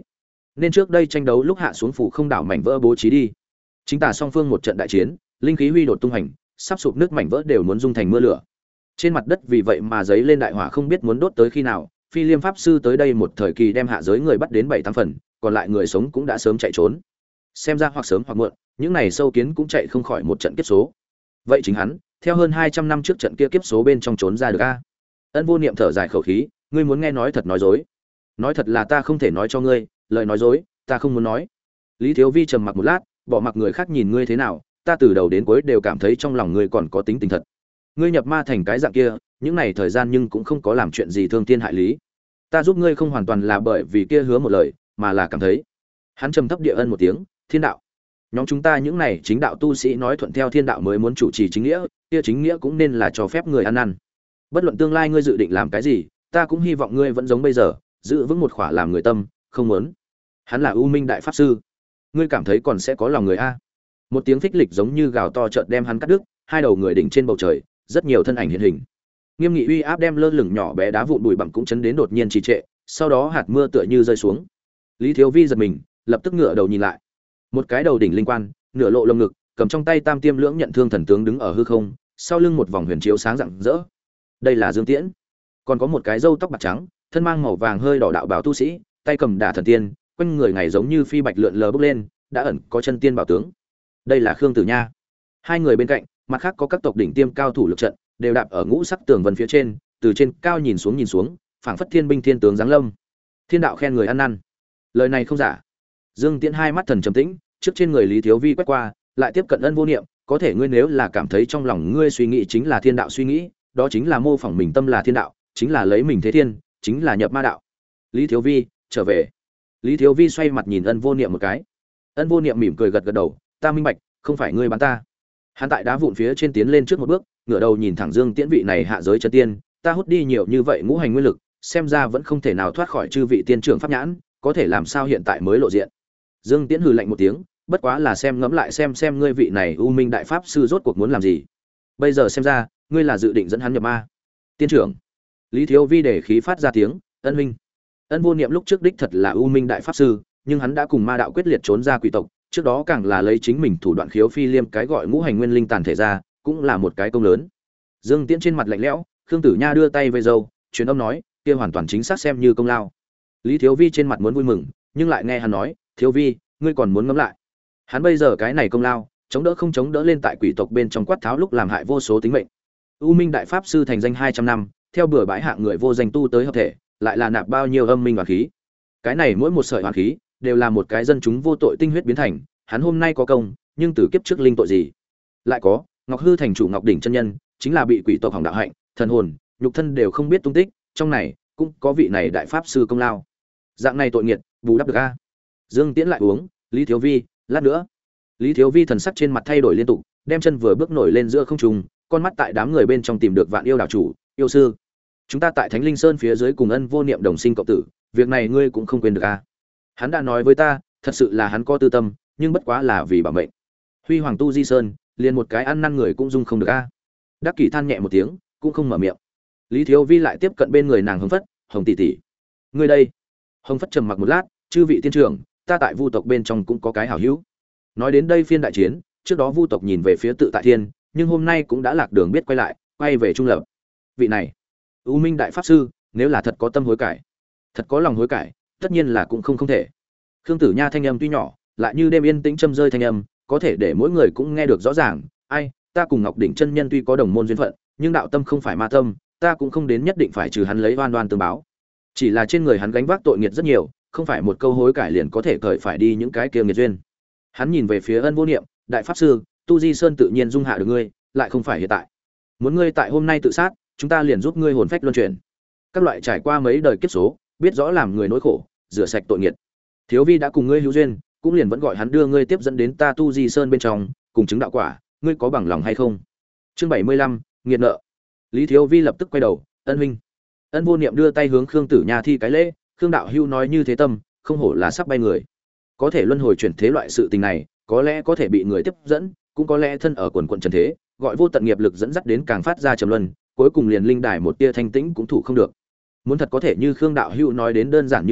nên trước đây tranh đấu lúc hạ xuống phủ không đảo mảnh vỡ bố trí đi. Chính tả song phương một trận đại chiến, linh khí huy đột tung hành, sắp sụp nước mảnh vỡ đều muốn dung thành mưa lửa. Trên mặt đất vì vậy mà giấy lên đại hỏa không biết muốn đốt tới khi nào. Phi Liêm pháp sư tới đây một thời kỳ đem hạ giới người bắt đến 7-8 phần, còn lại người sống cũng đã sớm chạy trốn. Xem ra hoặc sớm hoặc muộn, những này sâu kiến cũng chạy không khỏi một trận kiếp số. Vậy chính hắn, theo hơn 200 năm trước trận kia kiếp số bên trong trốn ra được a. Ân Vô Niệm thở dài khẩu khí, ngươi muốn nghe nói thật nói dối? Nói thật là ta không thể nói cho ngươi, lời nói dối, ta không muốn nói. Lý Thiếu Vi trầm mặc một lát, bỏ mặc người khác nhìn ngươi thế nào, ta từ đầu đến cuối đều cảm thấy trong lòng ngươi còn có tính tình thật. Ngươi nhập ma thành cái dạng kia, những này thời gian nhưng cũng không có làm chuyện gì thương thiên hại lý. Ta giúp ngươi không hoàn toàn là bởi vì kia hứa một lời, mà là cảm thấy. Hắn trầm thấp địa ân một tiếng, thiên đạo. Nhóm chúng ta những này chính đạo tu sĩ nói thuận theo thiên đạo mới muốn chủ trì chính nghĩa, kia chính nghĩa cũng nên là cho phép người ăn năn. Bất luận tương lai ngươi dự định làm cái gì, ta cũng hy vọng ngươi vẫn giống bây giờ, giữ vững một khỏa làm người tâm, không muốn. Hắn là U Minh đại pháp sư, ngươi cảm thấy còn sẽ có lòng người a? Một tiếng phích lịch giống như gào to chợt đem hắn cắt đứt, hai đầu người đỉnh trên bầu trời, rất nhiều thân ảnh hiện hình. Nghiêm nghị uy áp đem lơ lửng nhỏ bé đá vụn bụi bặm cũng chấn đến đột nhiên trì trệ, sau đó hạt mưa tựa như rơi xuống. Lý Thiếu Vi giật mình, lập tức ngửa đầu nhìn lại. Một cái đầu đỉnh linh quan, nửa lộ lồng ngực, cầm trong tay tam tiêm lưỡng nhận thương thần tướng đứng ở hư không, sau lưng một vòng huyền chiếu sáng rạng rỡ. Đây là Dương Tiễn. Còn có một cái râu tóc bạc trắng, thân mang màu vàng hơi đỏ đạo bào tu sĩ, tay cầm đả thần tiên, quanh người ngày giống như phi bạch lượn lờ bốc lên, đã ẩn có chân tiên bảo tướng. Đây là Khương Tử Nha. Hai người bên cạnh, mặt khác có các tộc đỉnh tiêm cao thủ lực trận, đều đạp ở ngũ sắc tường vân phía trên, từ trên cao nhìn xuống, phảng phất thiên binh thiên tướng giáng lâm. Thiên đạo khen người ăn năn. Lời này không giả. Dương Tiễn hai mắt thần trầm tĩnh, trước trên người Lý Thiếu Vi quét qua, lại tiếp cận Ân Vô Niệm, có thể ngươi nếu là cảm thấy trong lòng ngươi suy nghĩ chính là thiên đạo suy nghĩ, đó chính là mô phỏng mình tâm là thiên đạo, chính là lấy mình thế thiên, chính là nhập ma đạo. Lý Thiếu Vi, trở về. Lý Thiếu Vi xoay mặt nhìn Ân Vô Niệm một cái. Ân Vô Niệm mỉm cười gật gật đầu, ta minh bạch, không phải ngươi bán ta. Hắn tại đá vụn phía trên tiến lên trước một bước, ngửa đầu nhìn thẳng Dương Tiễn vị này hạ giới chân tiên, ta hút đi nhiều như vậy ngũ hành nguyên lực, xem ra vẫn không thể nào thoát khỏi chư vị tiên trưởng pháp nhãn, có thể làm sao hiện tại mới lộ diện. Dương Tiễn hừ lạnh một tiếng, bất quá là ngẫm lại xem ngươi vị này U Minh đại pháp sư rốt cuộc muốn làm gì. Bây giờ xem ra, ngươi là dự định dẫn hắn nhập ma. Tiên trưởng. Lý Thiếu Vi để khí phát ra tiếng, Ân huynh. Ân Vô Niệm lúc trước đích thật là U Minh đại pháp sư, nhưng hắn đã cùng ma đạo quyết liệt trốn ra quỷ tộc, trước đó càng là lấy chính mình thủ đoạn khiếu phi liêm cái gọi ngũ hành nguyên linh tàn thể ra, cũng là một cái công lớn. Dương Tiễn trên mặt lạnh lẽo, Khương Tử Nha đưa tay về râu, truyền âm nói, kia hoàn toàn chính xác xem như công lao. Lý Thiếu Vi trên mặt muốn vui mừng, nhưng lại nghe hắn nói, Thiếu Vi, ngươi còn muốn ngẫm lại. Hắn bây giờ cái này công lao, chống đỡ không chống đỡ lên tại quỷ tộc bên trong quát tháo lúc làm hại vô số tính mệnh. U Minh đại pháp sư thành danh 200 năm, theo bừa bãi hạng người vô danh tu tới hợp thể, lại là nạp bao nhiêu âm minh và khí. Cái này mỗi một sợi hoàn khí đều là một cái dân chúng vô tội tinh huyết biến thành, hắn hôm nay có công, nhưng từ kiếp trước linh tội gì? Lại có, Ngọc Hư thành chủ Ngọc đỉnh chân nhân, chính là bị quỷ tộc hỏng đạo hạnh, thần hồn, nhục thân đều không biết tung tích, trong này cũng có vị này đại pháp sư công lao. Dạng này tội nghiệt, bù đắp được a. Dương Tiễn lại uống, Lý Thiếu Vi, lát nữa. Lý Thiếu Vi thần sắc trên mặt thay đổi liên tục, đem chân vừa bước nổi lên giữa không trung, con mắt tại đám người bên trong tìm được Vạn Yêu đạo chủ, yêu sư. Chúng ta tại Thánh Linh Sơn phía dưới cùng Ân Vô Niệm đồng sinh cộng tử, việc này ngươi cũng không quên được a. Hắn đã nói với ta, thật sự là hắn có tư tâm, nhưng bất quá là vì bảo mệnh. Huy Hoàng tu Di Sơn, liền một cái ăn năn người cũng dung không được a. Đắc Kỷ than nhẹ một tiếng, cũng không mở miệng. Lý Thiếu Vi lại tiếp cận bên người nàng Hồng Phất, Hồng tỷ tỷ, ngươi đây. Hồng Phất trầm mặc một lát, chư vị tiên trưởng, ta tại Vu tộc bên trong cũng có cái hảo hữu. Nói đến đây phiên đại chiến, trước đó Vu tộc nhìn về phía Tự Tại Thiên, nhưng hôm nay cũng đã lạc đường biết quay lại, quay về trung lập. Vị này, U Minh đại pháp sư, nếu là thật có tâm hối cải, thật có lòng hối cải, tất nhiên là cũng không thể. Khương Tử Nha thanh âm tuy nhỏ, lại như đêm yên tĩnh châm rơi thanh âm, có thể để mỗi người cũng nghe được rõ ràng. Ai, ta cùng Ngọc đỉnh chân nhân tuy có đồng môn duyên phận, nhưng đạo tâm không phải ma tâm, ta cũng không đến nhất định phải trừ hắn lấy oan oan tương báo. Chỉ là trên người hắn gánh vác tội nghiệt rất nhiều, không phải một câu hối cải liền có thể cởi phải đi những cái kia nghiệt duyên. Hắn nhìn về phía Ân Vô Niệm, đại pháp sư, Tu Di Sơn tự nhiên dung hạ được ngươi, lại không phải hiện tại. Muốn ngươi tại hôm nay tự sát, chúng ta liền giúp ngươi hồn phách luân chuyển. Các loại trải qua mấy đời kiếp số, biết rõ làm người nỗi khổ, rửa sạch tội nghiệt. Thiếu Vi đã cùng ngươi hữu duyên, cũng liền vẫn gọi hắn đưa ngươi tiếp dẫn đến ta Tu Di Sơn bên trong, cùng chứng đạo quả, ngươi có bằng lòng hay không? Chương 75, nghiệt nợ. Lý Thiếu Vi lập tức quay đầu, Ân huynh. Ân Vô Niệm đưa tay hướng Khương Tử Nha thi cái lễ, Khương đạo hữu nói như thế tâm, không hổ là sắp bay người. Có thể luân hồi chuyển thế loại sự tình này, có lẽ có thể bị người tiếp dẫn, cũng có lẽ thân ở quần quần trần thế, gọi vô tận nghiệp lực dẫn dắt đến càng phát ra trầm luân, cuối cùng liền linh đài một tia thanh tĩnh cũng thủ không được. Muốn thật có thể như Khương đạo hữu nói đến đơn giản như vậy,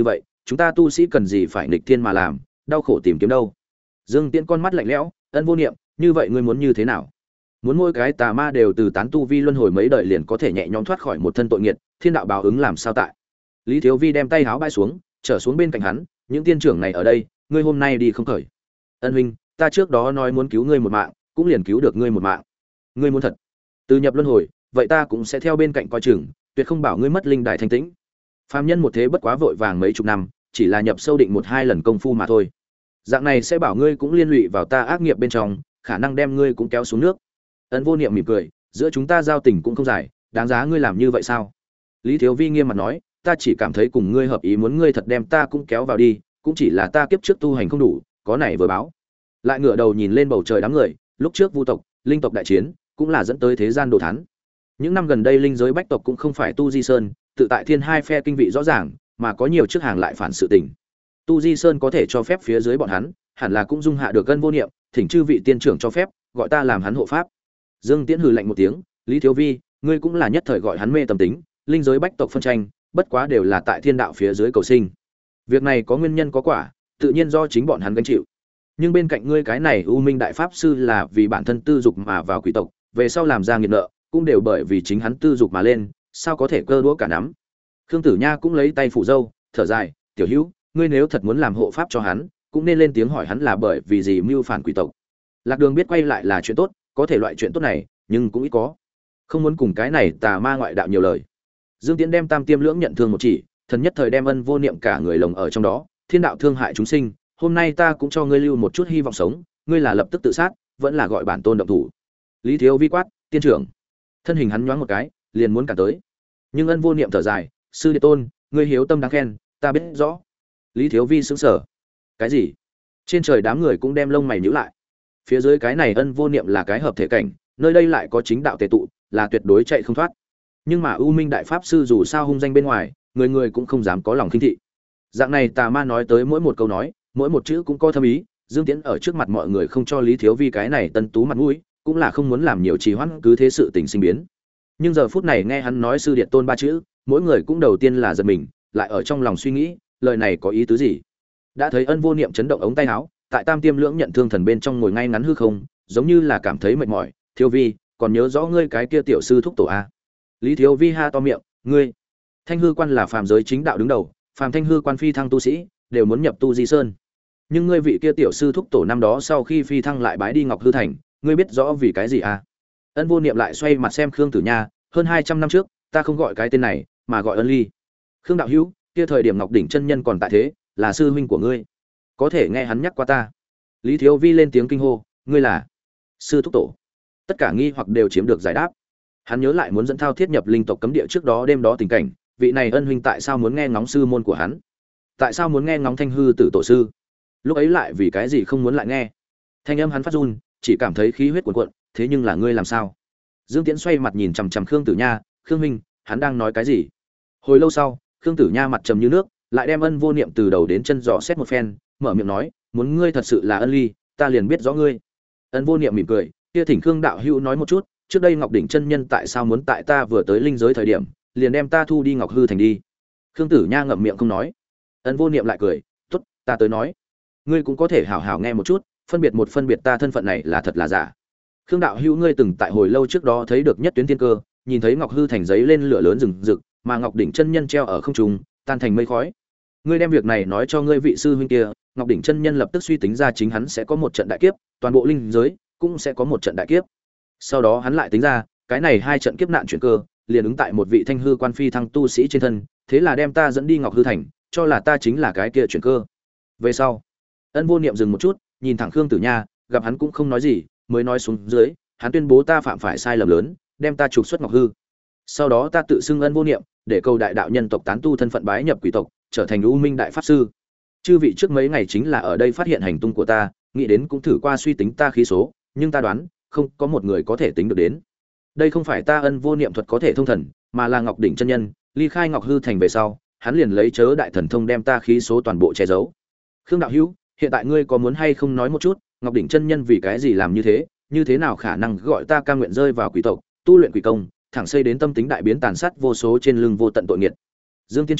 chúng ta tu sĩ cần gì phải nghịch thiên mà làm, đau khổ tìm kiếm đâu. Dương Tiễn con mắt lạnh lẽo, Ân Vô Niệm, như vậy ngươi muốn như thế nào? Muốn mỗi cái tà ma đều từ tán tu vi luân hồi mấy đời liền có thể nhẹ nhõm thoát khỏi một thân tội nghiệt, thiên đạo báo ứng làm sao tại? Lý Thiếu Vi đem tay háo bay xuống, trở xuống bên cạnh hắn, những tiên trưởng này ở đây, ngươi hôm nay đi không khởi. Ân huynh, ta trước đó nói muốn cứu ngươi một mạng, cũng liền cứu được ngươi một mạng. Ngươi muốn thật từ nhập luân hồi, vậy ta cũng sẽ theo bên cạnh coi chừng, tuyệt không bảo ngươi mất linh đài thanh tĩnh. Phàm nhân một thế bất quá vội vàng mấy chục năm, chỉ là nhập sâu định một hai lần công phu mà thôi. Dạng này sẽ bảo ngươi cũng liên lụy vào ta ác nghiệp bên trong, khả năng đem ngươi cũng kéo xuống nước. Ân Vô Niệm mỉm cười, giữa chúng ta giao tình cũng không dài, đáng giá ngươi làm như vậy sao? Lý Thiếu Vi nghiêm mặt nói, ta chỉ cảm thấy cùng ngươi hợp ý, muốn ngươi thật đem ta cũng kéo vào đi, cũng chỉ là ta kiếp trước tu hành không đủ, có này vừa báo. Lại ngửa đầu nhìn lên bầu trời đám người, lúc trước vu tộc, linh tộc đại chiến, cũng là dẫn tới thế gian đồ thán. Những năm gần đây linh giới bách tộc cũng không phải tu di sơn, tự tại thiên hai phe kinh vị rõ ràng, mà có nhiều trước hàng lại phản sự tình. Tu di sơn có thể cho phép phía dưới bọn hắn, hẳn là cũng dung hạ được Ân Vô Niệm, thỉnh chư vị tiên trưởng cho phép, gọi ta làm hắn hộ pháp. Dương Tiễn hừ lạnh một tiếng, Lý Thiếu Vi, ngươi cũng là nhất thời gọi hắn mê tâm tính, linh giới bách tộc phân tranh, bất quá đều là tại thiên đạo phía dưới cầu sinh. Việc này có nguyên nhân có quả, tự nhiên do chính bọn hắn gánh chịu. Nhưng bên cạnh ngươi cái này U Minh đại pháp sư là vì bản thân tư dục mà vào quỷ tộc, về sau làm ra nghiệt nợ, cũng đều bởi vì chính hắn tư dục mà lên, sao có thể cơ đũa cả nắm. Khương Tử Nha cũng lấy tay phủ dâu, thở dài, tiểu hữu, ngươi nếu thật muốn làm hộ pháp cho hắn, cũng nên lên tiếng hỏi hắn là bởi vì gì mưu phản quỷ tộc. Lạc Đường biết quay lại là chuyện tốt, có thể loại chuyện tốt này, nhưng cũng ít có. Không muốn cùng cái này tà ma ngoại đạo nhiều lời. Dương Tiễn đem Tam Tiêm Lưỡng nhận thương một chỉ, thần nhất thời đem Ân Vô Niệm cả người lồng ở trong đó, thiên đạo thương hại chúng sinh, hôm nay ta cũng cho ngươi lưu một chút hy vọng sống, ngươi là lập tức tự sát, vẫn là gọi bản tôn động thủ. Lý Thiếu Vi quát, tiên trưởng. Thân hình hắn nhoáng một cái, liền muốn cản tới. Nhưng Ân Vô Niệm thở dài, sư đệ tôn, ngươi hiếu tâm đáng khen, ta biết rõ. Lý Thiếu Vi sững sờ. Cái gì? Trên trời đám người cũng đem lông mày nhíu lại. Phía dưới cái này Ân Vô Niệm là cái hợp thể cảnh, nơi đây lại có chính đạo tề tụ, là tuyệt đối chạy không thoát. Nhưng mà U Minh đại pháp sư dù sao hung danh bên ngoài, người người cũng không dám có lòng khinh thị. Dạng này tà ma nói tới mỗi một câu nói, mỗi một chữ cũng có thâm ý, Dương Tiễn ở trước mặt mọi người không cho Lý Thiếu Vi cái này tân tú mặt mũi, cũng là không muốn làm nhiều trì hoãn cứ thế sự tình sinh biến. Nhưng giờ phút này nghe hắn nói sư điện tôn ba chữ, mỗi người cũng đầu tiên là giật mình, lại ở trong lòng suy nghĩ, lời này có ý tứ gì? Đã thấy Ân Vô Niệm chấn động ống tay áo, tại Tam Tiêm Lưỡng nhận thương thần bên trong ngồi ngay ngắn hư không, giống như là cảm thấy mệt mỏi, Thiếu Vi, còn nhớ rõ ngươi cái kia tiểu sư thúc tổ a? Lý Thiếu Vi ha to miệng, ngươi? Thanh hư quan là phàm giới chính đạo đứng đầu, phàm thanh hư quan phi thăng tu sĩ đều muốn nhập tu di sơn. Nhưng ngươi vị kia tiểu sư thúc tổ năm đó sau khi phi thăng lại bái đi Ngọc Hư Thành, ngươi biết rõ vì cái gì à? Ân Vô Niệm lại xoay mặt xem Khương Tử Nha, hơn 200 năm trước, ta không gọi cái tên này, mà gọi Ân Ly. Khương đạo hữu, kia thời điểm Ngọc đỉnh chân nhân còn tại thế, là sư huynh của ngươi. Có thể nghe hắn nhắc qua ta. Lý Thiếu Vi lên tiếng kinh hô, ngươi là sư thúc tổ. Tất cả nghi hoặc đều chiếm được giải đáp. Hắn nhớ lại muốn dẫn Thao Thiết nhập linh tộc cấm địa trước đó đêm đó tình cảnh, vị này ân huynh tại sao muốn nghe ngóng sư môn của hắn? Tại sao muốn nghe ngóng Thanh hư tử tổ sư? Lúc ấy lại vì cái gì không muốn lại nghe? Thanh âm hắn phát run, chỉ cảm thấy khí huyết cuồn cuộn, thế nhưng là ngươi làm sao? Dương Tiễn xoay mặt nhìn chằm chằm Khương Tử Nha, "Khương huynh, hắn đang nói cái gì?" Hồi lâu sau, Khương Tử Nha mặt trầm như nước, lại đem Ân Vô Niệm từ đầu đến chân dò xét một phen, mở miệng nói, "Muốn ngươi thật sự là Ân Ly, ta liền biết rõ ngươi." Ân Vô Niệm mỉm cười, kia thỉnh Khương đạo hữu nói một chút, trước đây Ngọc đỉnh chân nhân tại sao muốn tại ta vừa tới linh giới thời điểm, liền đem ta thu đi Ngọc Hư Thành đi? Khương Tử Nha ngậm miệng không nói. Ân Vô Niệm lại cười, "Tốt, ta tới nói. Ngươi cũng có thể hảo hảo nghe một chút, phân biệt ta thân phận này là thật là giả. Khương đạo hữu, ngươi từng tại hồi lâu trước đó thấy được nhất tuyến thiên cơ, nhìn thấy Ngọc Hư Thành giấy lên lửa lớn rừng rực, mà Ngọc đỉnh chân nhân treo ở không trung, tan thành mây khói. Ngươi đem việc này nói cho ngươi vị sư huynh kia, Ngọc đỉnh chân nhân lập tức suy tính ra chính hắn sẽ có một trận đại kiếp, toàn bộ linh giới cũng sẽ có một trận đại kiếp. Sau đó hắn lại tính ra, cái này hai trận kiếp nạn chuyển cơ, liền ứng tại một vị thanh hư quan phi thăng tu sĩ trên thân, thế là đem ta dẫn đi Ngọc Hư Thành, cho là ta chính là cái kia chuyển cơ. Về sau, Ân Vô Niệm dừng một chút, nhìn thẳng Khương Tử Nha, gặp hắn cũng không nói gì, mới nói xuống dưới, hắn tuyên bố ta phạm phải sai lầm lớn, đem ta trục xuất Ngọc Hư. Sau đó ta tự xưng Ân Vô Niệm, để cầu đại đạo nhân tộc tán tu thân phận bái nhập quỷ tộc, trở thành U Minh đại pháp sư. Chư vị trước mấy ngày chính là ở đây phát hiện hành tung của ta, nghĩ đến cũng thử qua suy tính ta khí số, nhưng ta đoán, không có một người có thể tính được đến. Đây không phải ta Ân Vô Niệm thuật có thể thông thần, mà là Ngọc đỉnh chân nhân, ly khai Ngọc Hư Thành về sau, hắn liền lấy chớ đại thần thông đem ta khí số toàn bộ che giấu. Khương đạo hữu, hiện tại ngươi có muốn hay không nói một chút, Ngọc đỉnh chân nhân vì cái gì làm như thế nào khả năng gọi ta ca nguyện rơi vào quỷ tộc, tu luyện quỷ công, thẳng xây đến tâm tính đại biến, tàn sát vô số trên lưng vô tận tội nghiệt. Dương tiên trưởng,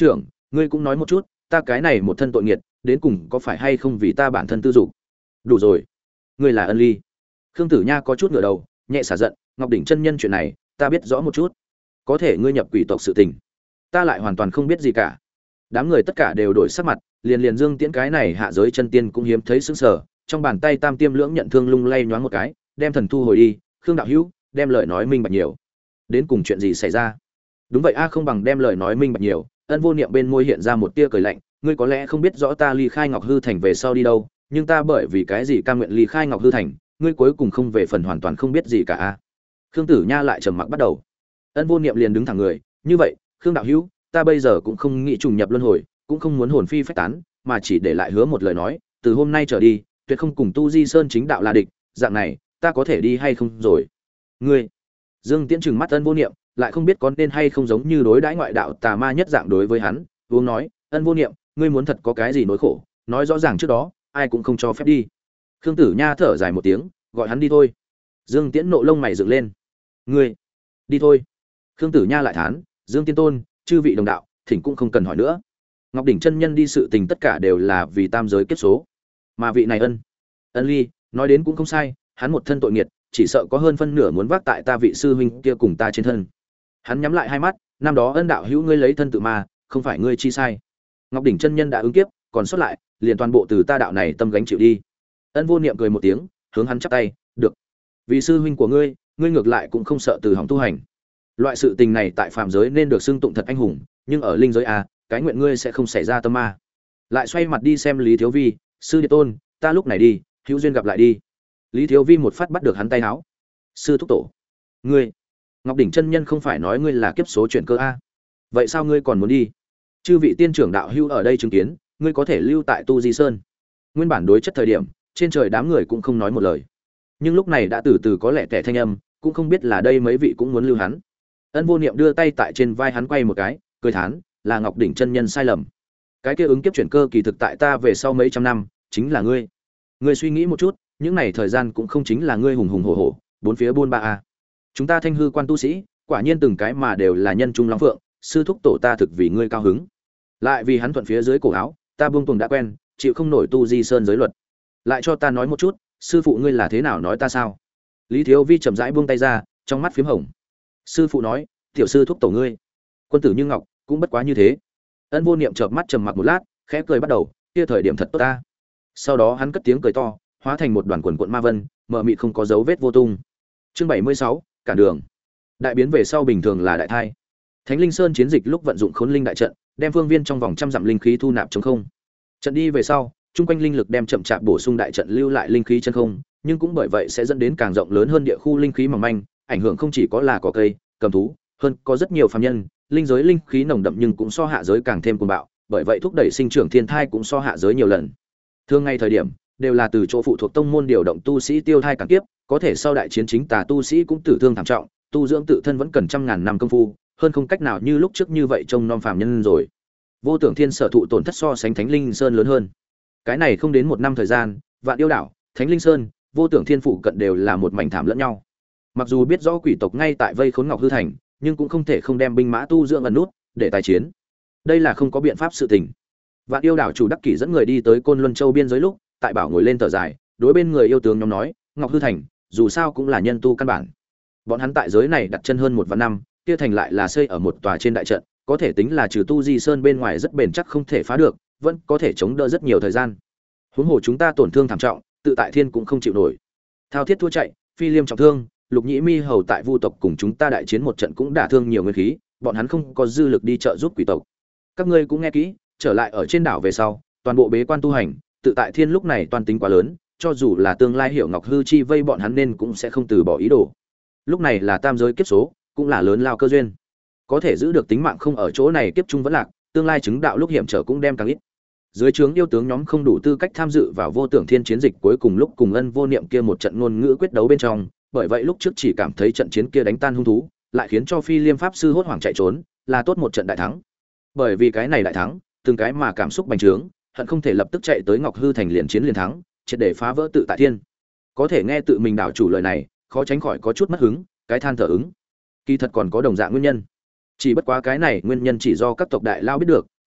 ngươi cũng nói một chút, ta cái này một thân tội nghiệt, đến cùng có phải hay không vì ta bản thân tư dục? Đủ rồi, ngươi là Ân Ly. Khương Tử Nha có chút ngửa đầu, nhẹ xả giận, Ngọc đỉnh chân nhân chuyện này, ta biết rõ một chút. Có thể ngươi nhập quỷ tộc sự tình, ta lại hoàn toàn không biết gì cả. Đám người tất cả đều đổi sắc mặt, liền Dương Tiễn cái này hạ giới chân tiên cũng hiếm thấy sững sờ, trong bàn tay tam tiêm lưỡng nhận thương lung lay nhoáng một cái, đem thần thu hồi đi. Khương đạo hữu, đem lời nói minh bạch nhiều. Đến cùng chuyện gì xảy ra? Đúng vậy a, không bằng đem lời nói minh bạch nhiều. Ân Vô Niệm bên môi hiện ra một tia cười lạnh, ngươi có lẽ không biết rõ ta ly khai Ngọc Hư Thành về sau đi đâu, nhưng ta bởi vì cái gì cam nguyện ly khai Ngọc Hư Thành, ngươi cuối cùng không về phần hoàn toàn không biết gì cả a. Khương Tử Nha lại trầm mặc bắt đầu. Ân Vô Niệm liền đứng thẳng người, như vậy, Khương đạo hữu, ta bây giờ cũng không nghĩ trùng nhập luân hồi, cũng không muốn hồn phi phách tán, mà chỉ để lại hứa một lời nói, từ hôm nay trở đi, tuyệt không cùng Tu Di Sơn chính đạo là địch, dạng này, ta có thể đi hay không rồi? Ngươi. Dương Tiễn trừng mắt Ân Vô Niệm, lại không biết có nên hay không giống như đối đãi ngoại đạo tà ma nhất dạng đối với hắn, uống nói, Ân Vô Niệm, ngươi muốn thật có cái gì nỗi khổ, nói rõ ràng trước đó, ai cũng không cho phép đi. Khương Tử Nha thở dài một tiếng, gọi hắn đi thôi. Dương Tiễn nộ lông mày dựng lên. Ngươi, đi thôi. Khương Tử Nha lại thán, Dương Tiên Tôn, chư vị đồng đạo, thỉnh cũng không cần hỏi nữa. Ngọc đỉnh chân nhân đi sự tình tất cả đều là vì tam giới kiếp số, mà vị này Ân Ly, nói đến cũng không sai, hắn một thân tội nghiệt, chỉ sợ có hơn phân nửa muốn vác tại ta vị sư huynh kia cùng ta trên thân. Hắn nhắm lại hai mắt, năm đó Ân đạo hữu ngươi lấy thân tự ma, không phải ngươi chi sai. Ngọc đỉnh chân nhân đã ứng kiếp, còn sót lại, liền toàn bộ từ ta đạo này tâm gánh chịu đi. Ân Vô Niệm cười một tiếng, hướng hắn chắp tay, được. Vì sư huynh của ngươi, ngươi ngược lại cũng không sợ từ hỏng tu hành. Loại sự tình này tại phàm giới nên được xưng tụng thật anh hùng, nhưng ở linh giới a, cái nguyện ngươi sẽ không xảy ra tâm ma. Lại xoay mặt đi xem Lý Thiếu Vi, sư điện tôn, ta lúc này đi, hữu duyên gặp lại đi. Lý Thiếu Vi một phát bắt được hắn tay áo. Sư thúc tổ, ngươi, Ngọc đỉnh chân nhân không phải nói ngươi là kiếp số chuyển cơ a? Vậy sao ngươi còn muốn đi? Chư vị tiên trưởng đạo hữu ở đây chứng kiến, ngươi có thể lưu tại Tu Di Sơn. Nguyên bản đối chất thời điểm, trên trời đám người cũng không nói một lời. Nhưng lúc này đã từ từ có lẽ kẻ thanh âm, cũng không biết là đây mấy vị cũng muốn lưu hắn. Ân Vô Niệm đưa tay tại trên vai hắn quay một cái, cười thán, là Ngọc đỉnh chân nhân sai lầm. Cái kia ứng kiếp chuyển cơ kỳ thực tại ta về sau mấy trăm năm, chính là ngươi. Ngươi suy nghĩ một chút, những này thời gian cũng không chính là ngươi hùng hùng hổ hổ, bốn phía buôn ba a. Chúng ta Thanh hư quan tu sĩ, quả nhiên từng cái mà đều là nhân trung long phượng, sư thúc tổ ta thực vì ngươi cao hứng. Lại vì hắn thuận phía dưới cổ áo, ta buông tuồng đã quen, chịu không nổi Tu Di Sơn giới luật. Lại cho ta nói một chút, sư phụ ngươi là thế nào nói ta sao? Lý Thiếu Vi chậm rãi buông tay ra, trong mắt phím hồng. Sư phụ nói, tiểu sư thúc tổ ngươi, quân tử như ngọc, cũng bất quá như thế. Ân Vô Niệm chợp mắt trầm mặc một lát, khẽ cười bắt đầu, kia thời điểm thật tốt ta. Sau đó hắn cất tiếng cười to, hóa thành một đoàn quần cuộn ma vân, mờ mịt không có dấu vết vô tung. Chương 76, cản đường. Đại biến về sau bình thường là đại thai. Thánh Linh Sơn chiến dịch lúc vận dụng Khốn Linh đại trận, đem phương viên trong vòng trăm dặm linh khí thu nạp trống không. Trận đi về sau, trung quanh linh lực đem chậm chạp bổ sung đại trận lưu lại linh khí chân không, nhưng cũng bởi vậy sẽ dẫn đến càng rộng lớn hơn địa khu linh khí mỏng manh, ảnh hưởng không chỉ có là cỏ cây, cầm thú, hơn có rất nhiều phàm nhân, linh giới linh khí nồng đậm nhưng cũng so hạ giới càng thêm cuồng bạo, bởi vậy thúc đẩy sinh trưởng thiên thai cũng so hạ giới nhiều lần. Thường ngay thời điểm đều là từ chỗ phụ thuộc tông môn điều động tu sĩ tiêu thai cản kiếp, có thể sau đại chiến chính tà tu sĩ cũng tử thương thảm trọng, tu dưỡng tự thân vẫn cần trăm ngàn năm công phu, hơn không cách nào như lúc trước như vậy trông nom phàm nhân rồi. Vô Tưởng Thiên sở thụ tổn thất so sánh Thánh Linh Sơn lớn hơn. Cái này không đến một năm thời gian, Vạn Yêu đảo, Thánh Linh Sơn, Vô Tưởng Thiên phụ cận đều là một mảnh thảm lẫn nhau. Mặc dù biết rõ quỷ tộc ngay tại vây khốn Ngọc Hư Thành, nhưng cũng không thể không đem binh mã tu dưỡng ẩn nút để tài chiến. Đây là không có biện pháp sự tình. Vạn Yêu đảo chủ đắc kỷ dẫn người đi tới Côn Luân Châu biên giới lúc, tại bảo ngồi lên thở dài, đối bên người yêu tướng nhóm nói, Ngọc Hư Thành, dù sao cũng là nhân tu căn bản. Bọn hắn tại giới này đặt chân hơn một vạn năm, kia thành lại là xây ở một tòa trên đại trận, có thể tính là trừ Tu Di Sơn bên ngoài rất bền chắc không thể phá được, vẫn có thể chống đỡ rất nhiều thời gian. Huống hồ chúng ta tổn thương thảm trọng, tự tại thiên cũng không chịu nổi. Thao Thiết thua chạy, Phi Liêm trọng thương, Lục Nhĩ Mi hầu tại Vu tộc cùng chúng ta đại chiến một trận cũng đả thương nhiều nguyên khí, bọn hắn không có dư lực đi trợ giúp quỷ tộc. Các ngươi cũng nghe kỹ, trở lại ở trên đảo về sau, toàn bộ bế quan tu hành, tự tại thiên lúc này toàn tính quá lớn, cho dù là tương lai hiểu Ngọc Hư chi vây bọn hắn nên cũng sẽ không từ bỏ ý đồ. Lúc này là tam giới kiếp số, cũng là lớn lao cơ duyên. Có thể giữ được tính mạng không ở chỗ này kiếp trung vẫn lạc, tương lai chứng đạo lúc hiểm trở cũng đem càng ít. Dưới trướng yêu tướng nhóm không đủ tư cách tham dự vào Vô Tưởng Thiên chiến dịch cuối cùng lúc cùng Ân Vô Niệm kia một trận ngôn ngữ quyết đấu bên trong, bởi vậy lúc trước chỉ cảm thấy trận chiến kia đánh tan hung thú, lại khiến cho Phi Liêm pháp sư hốt hoảng chạy trốn, là tốt một trận đại thắng. Bởi vì cái này đại thắng, từng cái mà cảm xúc bành trướng, hận không thể lập tức chạy tới Ngọc Hư Thành liền chiến liền thắng, triệt để phá vỡ tự tại thiên. Có thể nghe tự mình đảo chủ lời này, khó tránh khỏi có chút mất hứng, cái than thở ứng. Kỳ thật còn có đồng dạng nguyên nhân. Chỉ bất quá cái này nguyên nhân chỉ do các tộc đại lao biết được,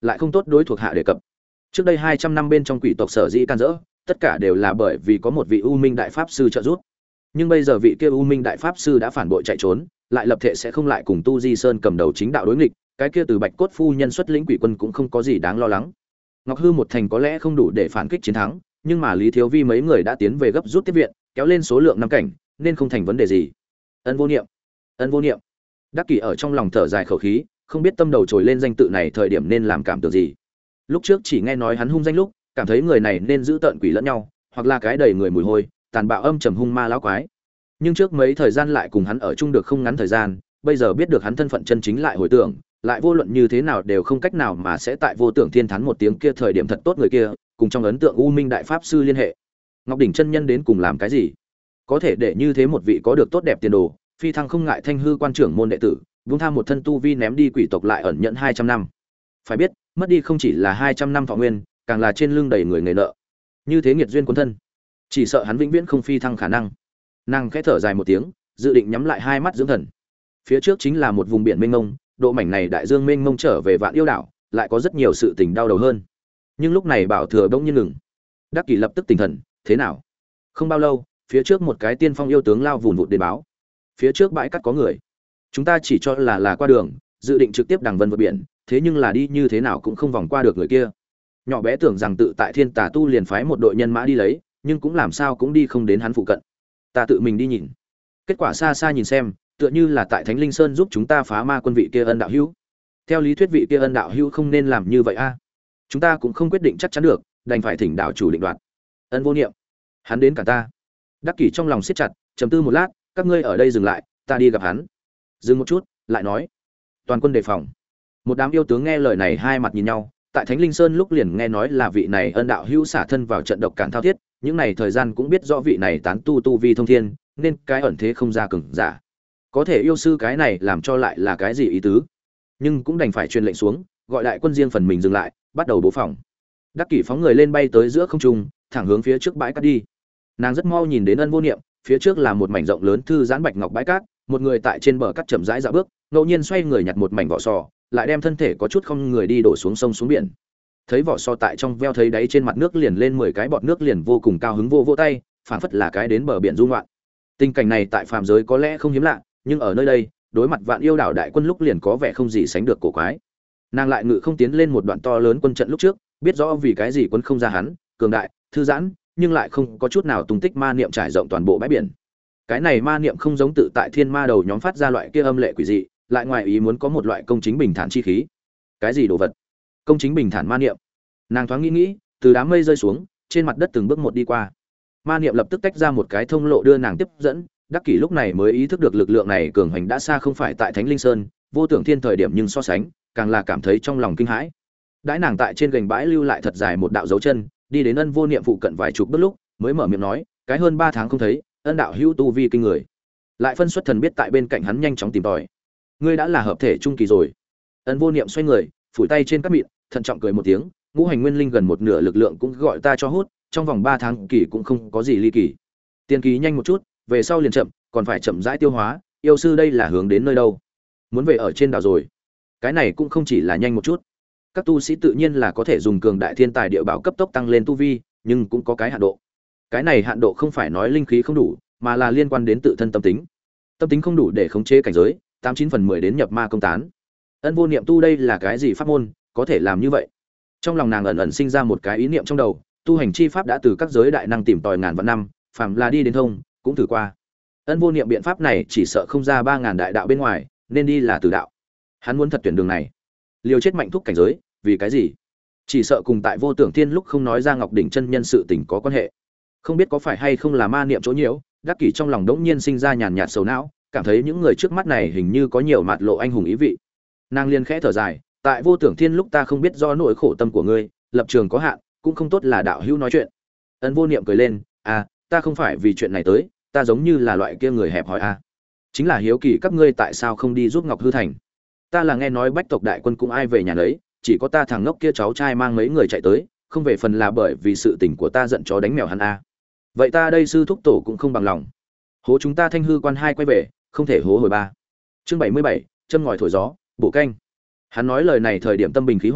lại không tốt đối thuộc hạ đề cập. Trước đây 200 năm bên trong quỷ tộc sở dĩ can dỡ, tất cả đều là bởi vì có một vị U Minh đại pháp sư trợ giúp. Nhưng bây giờ vị kia U Minh đại pháp sư đã phản bội chạy trốn, lại lập thể sẽ không lại cùng Tu Di Sơn cầm đầu chính đạo đối nghịch, cái kia từ Bạch Cốt phu nhân xuất lĩnh quỷ quân cũng không có gì đáng lo lắng. Ngọc Hư một thành có lẽ không đủ để phản kích chiến thắng, nhưng mà Lý Thiếu Vi mấy người đã tiến về gấp rút tiếp viện, kéo lên số lượng năm cảnh, nên không thành vấn đề gì. Ân Vô Niệm, Ân Vô Niệm. Đắc Kỷ ở trong lòng thở dài khẩu khí, không biết tâm đầu trồi lên danh tự này thời điểm nên làm cảm tưởng gì. Lúc trước chỉ nghe nói hắn hung danh lúc, cảm thấy người này nên giữ tợn quỷ lẫn nhau, hoặc là cái đầy người mùi hôi, tàn bạo âm trầm hung ma lão quái. Nhưng trước mấy thời gian lại cùng hắn ở chung được không ngắn thời gian, bây giờ biết được hắn thân phận chân chính lại hồi tưởng, lại vô luận như thế nào đều không cách nào mà sẽ tại vô tưởng thiên thắn một tiếng kia thời điểm thật tốt người kia, cùng trong ấn tượng U Minh đại pháp sư liên hệ. Ngọc đỉnh chân nhân đến cùng làm cái gì? Có thể để như thế một vị có được tốt đẹp tiền đồ, phi thăng không ngại thanh hư quan trưởng môn đệ tử, vung tham một thân tu vi ném đi quỷ tộc lại ẩn nhận 200 năm. Phải biết, mất đi không chỉ là 200 năm thọ nguyên, càng là trên lưng đầy người nợ. Như thế nghiệt duyên quân thân, chỉ sợ hắn vĩnh viễn không phi thăng khả năng. Nàng khẽ thở dài một tiếng, dự định nhắm lại hai mắt dưỡng thần. Phía trước chính là một vùng biển mênh mông, độ mảnh này đại dương mênh mông trở về Vạn Yêu đảo, lại có rất nhiều sự tình đau đầu hơn. Nhưng lúc này Bảo Thừa bỗng nhiên ngừng. Đắc Kỷ lập tức tỉnh thần, thế nào? Không bao lâu, phía trước một cái tiên phong yêu tướng lao vùn vụt đến báo. Phía trước bãi cát có người. Chúng ta chỉ cho là qua đường, dự định trực tiếp đằng vân vượt biển, thế nhưng là đi như thế nào cũng không vòng qua được người kia. Nhỏ bé tưởng rằng tự tại Thiên Tà tu liền phái một đội nhân mã đi lấy, nhưng cũng làm sao cũng đi không đến hắn phụ cận. Ta tự mình đi nhìn. Kết quả xa xa nhìn xem, tựa như là tại Thánh Linh Sơn giúp chúng ta phá ma quân vị kia Ân đạo hữu. Theo lý thuyết vị kia Ân đạo hữu không nên làm như vậy a. Chúng ta cũng không quyết định chắc chắn được, đành phải thỉnh đạo chủ định đoạt. Ân Vô Niệm, hắn đến cả ta. Đắc Kỷ trong lòng siết chặt, trầm tư một lát, các ngươi ở đây dừng lại, ta đi gặp hắn. Dừng một chút, lại nói, toàn quân đề phòng. Một đám yêu tướng nghe lời này hai mặt nhìn nhau, tại Thánh Linh Sơn lúc liền nghe nói là vị này Ân đạo hữu xả thân vào trận độc cản thao thiết, những này thời gian cũng biết rõ vị này tán tu vi thông thiên, nên cái ẩn thế không ra cường giả. Có thể yêu sư cái này làm cho lại là cái gì ý tứ? Nhưng cũng đành phải truyền lệnh xuống, gọi đại quân riêng phần mình dừng lại, bắt đầu bố phòng. Đắc Kỷ phóng người lên bay tới giữa không trung, thẳng hướng phía trước bãi cát đi. Nàng rất mau nhìn đến Ân Vô Niệm, phía trước là một mảnh rộng lớn thư giãn bạch ngọc bãi cát, một người tại trên bờ cát chậm rãi dạo bước, ngẫu nhiên xoay người nhặt một mảnh vỏ sò, lại đem thân thể có chút không người đi đổ xuống sông xuống biển. Thấy vỏ sò tại trong veo thấy đáy trên mặt nước liền lên 10 cái bọt nước liền vô cùng cao hứng vỗ tay, phảng phất là cái đến bờ biển du ngoạn. Tình cảnh này tại phàm giới có lẽ không hiếm lạ, nhưng ở nơi đây, đối mặt Vạn Yêu đảo đại quân lúc liền có vẻ không gì sánh được cổ quái. Nàng lại ngự không tiến lên một đoạn to lớn quân trận lúc trước, biết rõ vì cái gì quân không ra hắn, cường đại, thư giãn, nhưng lại không có chút nào tung tích ma niệm trải rộng toàn bộ bãi biển. Cái này ma niệm không giống tự tại thiên ma đầu nhóm phát ra loại kia âm lệ quỷ dị, lại ngoài ý muốn có một loại công chính bình thản chi khí. Cái gì đồ vật? Công chính bình thản ma niệm. Nàng thoáng nghĩ, từ đám mây rơi xuống, trên mặt đất từng bước một đi qua. Ma niệm lập tức tách ra một cái thông lộ đưa nàng tiếp dẫn. Đắc Kỷ lúc này mới ý thức được lực lượng này cường hành đã xa không phải tại Thánh Linh Sơn, vô tưởng thiên thời điểm nhưng so sánh, càng là cảm thấy trong lòng kinh hãi. Đãi nàng tại trên gành bãi lưu lại thật dài một đạo dấu chân, đi đến Ân Vô Niệm phụ cận vài chục bước lúc, mới mở miệng nói, cái hơn 3 tháng không thấy, Ân đạo hữu tu vi kinh người. Lại phân xuất thần biết tại bên cạnh hắn nhanh chóng tìm tòi. Ngươi đã là hợp thể trung kỳ rồi. Ân Vô Niệm xoay người, phủi tay trên các mịn, thận trọng cười một tiếng, ngũ hành nguyên linh gần một nửa lực lượng cũng gọi ta cho hút, trong vòng 3 tháng kỳ cũng không có gì ly kỳ. Tiên kỳ nhanh một chút, về sau liền chậm, còn phải chậm rãi tiêu hóa, yêu sư đây là hướng đến nơi đâu? Muốn về ở trên đảo rồi. Cái này cũng không chỉ là nhanh một chút. Các tu sĩ tự nhiên là có thể dùng cường đại thiên tài địa bảo cấp tốc tăng lên tu vi, nhưng cũng có cái hạn độ. Cái này hạn độ không phải nói linh khí không đủ, mà là liên quan đến tự thân tâm tính. Tâm tính không đủ để khống chế cảnh giới, 89/10 đến nhập ma công tán. Ân Vô Niệm tu đây là cái gì pháp môn, có thể làm như vậy? Trong lòng nàng ẩn ẩn sinh ra một cái ý niệm trong đầu, tu hành chi pháp đã từ các giới đại năng tìm tòi ngàn vạn năm, phàm là đi đến thông, cũng thử qua. Ân Vô Niệm biện pháp này chỉ sợ không ra 3000 đại đạo bên ngoài, nên đi là tử đạo. Hắn muốn thật tuyển đường này, liều chết mạnh thúc cảnh giới, vì cái gì? Chỉ sợ cùng tại Vô Tưởng Thiên lúc không nói ra Ngọc đỉnh chân nhân sự tình có quan hệ. Không biết có phải hay không là ma niệm chỗ nhiễu, Đắc Kỷ trong lòng đống nhiên sinh ra nhàn nhạt sầu não, cảm thấy những người trước mắt này hình như có nhiều mặt lộ anh hùng ý vị. Nàng liền khẽ thở dài, tại Vô Tưởng Thiên lúc ta không biết do nỗi khổ tâm của ngươi, lập trường có hạn, cũng không tốt là đạo hữu nói chuyện. Ân Vô Niệm cười lên, ta không phải vì chuyện này tới, ta giống như là loại kia người hẹp hòi chính là hiếu kỳ các ngươi tại sao không đi giúp Ngọc Hư Thành. Ta là nghe nói Bách tộc đại quân cũng ai về nhà đấy, chỉ có ta thằng ngốc kia cháu trai mang mấy người chạy tới, không về phần là bởi vì sự tình của ta giận chó đánh mèo hắn Vậy ta đây sư thúc tổ cũng không bằng lòng. Hố chúng ta Thanh Hư quan 2 quay về, không thể hố hồi 3. Chương 77, châm ngòi thổi gió, bộ canh. Hắn nói lời này thời điểm tâm bình khí hòa,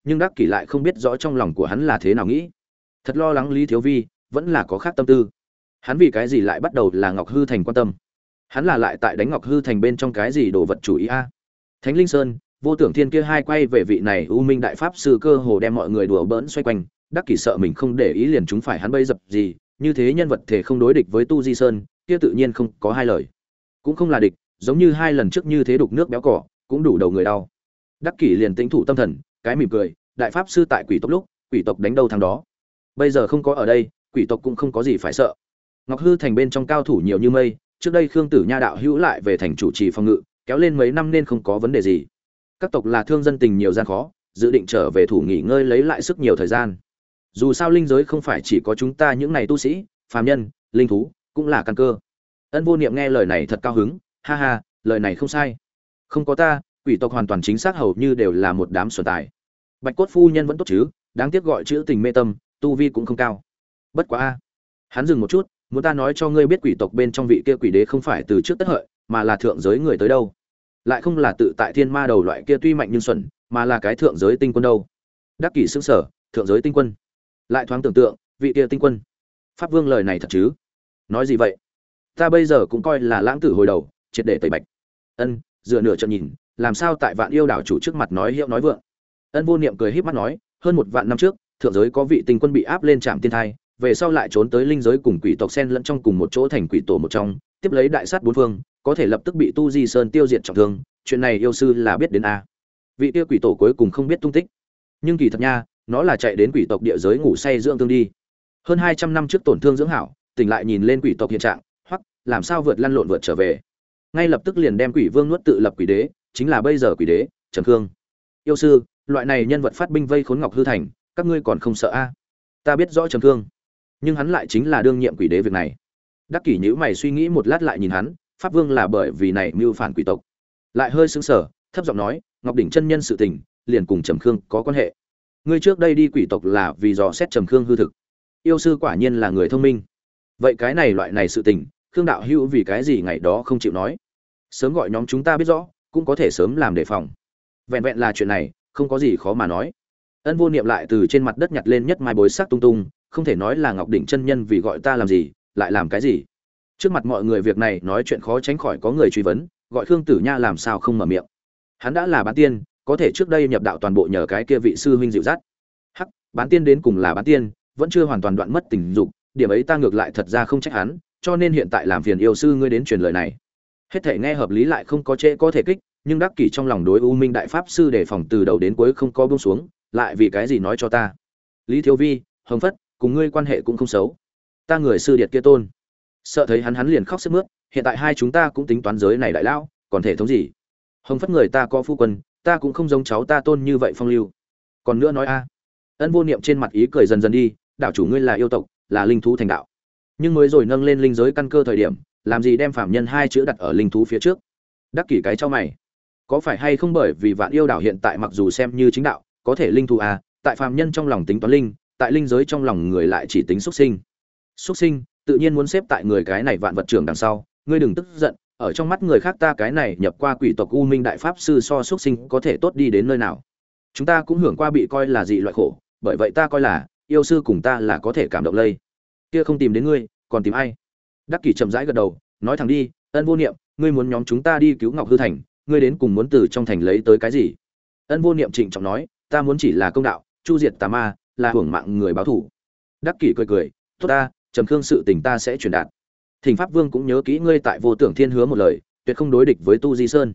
nhưng Đắc Kỷ lại không biết rõ trong lòng của hắn là thế nào nghĩ. Thật lo lắng Lý Thiếu Vi, vẫn là có khác tâm tư. Hắn vì cái gì lại bắt đầu là Ngọc Hư Thành quan tâm? Hắn là lại tại đánh Ngọc Hư Thành bên trong cái gì đồ vật chủ ý a? Thánh Linh Sơn, Vô Tưởng Thiên kia hai quay về vị này U Minh đại pháp sư cơ hồ đem mọi người đùa bỡn xoay quanh, Đắc Kỷ sợ mình không để ý liền chúng phải hắn bây dập gì, như thế nhân vật thể không đối địch với Tu Di Sơn, kia tự nhiên không có hai lời. Cũng không là địch, giống như hai lần trước như thế đục nước béo cỏ, cũng đủ đầu người đau. Đắc Kỷ liền tĩnh thủ tâm thần, cái mỉm cười, đại pháp sư tại quỷ tộc lúc, quỷ tộc đánh đâu thằng đó. Bây giờ không có ở đây, quỷ tộc cũng không có gì phải sợ. Ngọc Hư Thành bên trong cao thủ nhiều như mây, trước đây Khương Tử Nha đạo hữu lại về thành chủ trì phòng ngự, kéo lên mấy năm nên không có vấn đề gì. Các tộc là thương dân tình nhiều gian khó, dự định trở về thủ nghỉ ngơi lấy lại sức nhiều thời gian. Dù sao linh giới không phải chỉ có chúng ta những này tu sĩ, phàm nhân, linh thú cũng là căn cơ. Ân Vô Niệm nghe lời này thật cao hứng, ha ha, lời này không sai. Không có ta, quỷ tộc hoàn toàn chính xác hầu như đều là một đám xuẩn tài. Bạch Cốt phu nhân vẫn tốt chứ, đáng tiếc gọi chữ tình mê tâm, tu vi cũng không cao. Bất quá a. Hắn dừng một chút, muốn ta nói cho ngươi biết quỷ tộc bên trong vị kia quỷ đế không phải từ trước tất hợi, mà là thượng giới người tới đâu. Lại không là tự tại thiên ma đầu loại kia tuy mạnh nhưng xuẩn, mà là cái thượng giới tinh quân đâu. Đắc Kỷ sững sờ, thượng giới tinh quân. Lại thoáng tưởng tượng, vị kia tinh quân. Pháp Vương lời này thật chứ? Nói gì vậy? Ta bây giờ cũng coi là lãng tử hồi đầu, triệt để tẩy bạch. Ân, dựa nửa trận nhìn, làm sao tại Vạn Yêu đảo chủ trước mặt nói hiệu nói vượng. Ân Vô Niệm cười híp mắt nói, hơn một vạn năm trước, thượng giới có vị tinh quân bị áp lên trạm tiên thai, về sau lại trốn tới linh giới cùng quỷ tộc xen lẫn trong cùng một chỗ thành quỷ tổ một trong, tiếp lấy đại sát bốn phương, có thể lập tức bị Tu Di Sơn tiêu diệt trọng thương, chuyện này yêu sư là biết đến a. Vị kia quỷ tổ cuối cùng không biết tung tích. Nhưng kỳ thật nha, nó là chạy đến quỷ tộc địa giới ngủ say dưỡng thương đi. Hơn 200 năm trước tổn thương dưỡng hảo, tỉnh lại nhìn lên quỷ tộc hiện trạng, hoặc làm sao vượt lăn lộn vượt trở về. Ngay lập tức liền đem Quỷ Vương nuốt tự lập quỷ đế, chính là bây giờ quỷ đế, Trầm Khương. Yêu sư, loại này nhân vật phát binh vây khốn Ngọc Hư Thành, các ngươi còn không sợ a? Ta biết rõ Trầm Khương, nhưng hắn lại chính là đương nhiệm quỷ đế việc này. Đắc Kỷ nhíu mày suy nghĩ một lát lại nhìn hắn, Pháp Vương là bởi vì này mưu phản quỷ tộc. Lại hơi sững sờ, thấp giọng nói, Ngọc đỉnh chân nhân sự tình, liền cùng Trầm Khương có quan hệ. Ngươi trước đây đi quỷ tộc là vì dò xét Trầm Khương hư thực. Yêu sư quả nhiên là người thông minh. Vậy cái này loại này sự tình, Khương đạo hữu vì cái gì ngày đó không chịu nói? Sớm gọi nhóm chúng ta biết rõ, cũng có thể sớm làm đề phòng. Vẹn vẹn là chuyện này, không có gì khó mà nói. Ân Vô Niệm lại từ trên mặt đất nhặt lên nhất mai bối sắc tung tung, không thể nói là Ngọc đỉnh chân nhân vì gọi ta làm gì, lại làm cái gì? Trước mặt mọi người việc này nói chuyện khó tránh khỏi có người truy vấn, gọi Khương Tử Nha làm sao không mở miệng. Hắn đã là bán tiên, có thể trước đây nhập đạo toàn bộ nhờ cái kia vị sư huynh dịu dắt. Hắc, bán tiên đến cùng là bán tiên, vẫn chưa hoàn toàn đoạn mất tình dục, điểm ấy ta ngược lại thật ra không trách hắn, cho nên hiện tại làm phiền yêu sư ngươi đến truyền lời này. Hết thể nghe hợp lý lại không có trễ có thể kích, nhưng Đắc Kỷ trong lòng đối U Minh đại pháp sư đề phòng từ đầu đến cuối không có buông xuống, lại vì cái gì nói cho ta? Lý Thiếu Vi, Hồng Phất, cùng ngươi quan hệ cũng không xấu. Ta người sư điệt kia tôn. Sợ thấy hắn liền khóc sướt mướt, hiện tại hai chúng ta cũng tính toán giới này đại lão, còn thể thống gì? Hồng Phất người ta có phu quân, ta cũng không giống cháu ta tôn như vậy phong lưu. Còn nữa nói a. Ân Vô Niệm trên mặt ý cười dần dần đi, đạo chủ ngươi là yêu tộc, là linh thú thành đạo. Nhưng mới rồi nâng lên linh giới căn cơ thời điểm, làm gì đem phạm nhân hai chữ đặt ở linh thú phía trước? Đắc Kỷ cái cho mày. Có phải hay không bởi vì Vạn Yêu đảo hiện tại mặc dù xem như chính đạo, có thể linh thú à, tại phàm nhân trong lòng tính toán linh, tại linh giới trong lòng người lại chỉ tính xuất sinh. Xuất sinh, tự nhiên muốn xếp tại người cái này vạn vật trưởng đằng sau, ngươi đừng tức giận, ở trong mắt người khác ta cái này nhập qua quỷ tộc U Minh đại pháp sư so xuất sinh có thể tốt đi đến nơi nào. Chúng ta cũng hưởng qua bị coi là dị loại khổ, bởi vậy ta coi là yêu sư cùng ta là có thể cảm động lây. Kia không tìm đến ngươi, còn tìm ai? Đắc Kỷ chậm rãi gật đầu, nói thẳng đi, Ân Vô Niệm, ngươi muốn nhóm chúng ta đi cứu Ngọc Hư Thành, ngươi đến cùng muốn từ trong thành lấy tới cái gì? Ân Vô Niệm trịnh trọng nói, ta muốn chỉ là công đạo, chu diệt tà ma, là hưởng mạng người báo thù. Đắc Kỷ cười cười, tốt ta, Trầm Khương sự tình ta sẽ truyền đạt. Thỉnh Pháp Vương cũng nhớ kỹ ngươi tại Vô Tưởng Thiên hứa một lời, tuyệt không đối địch với Tu Di Sơn.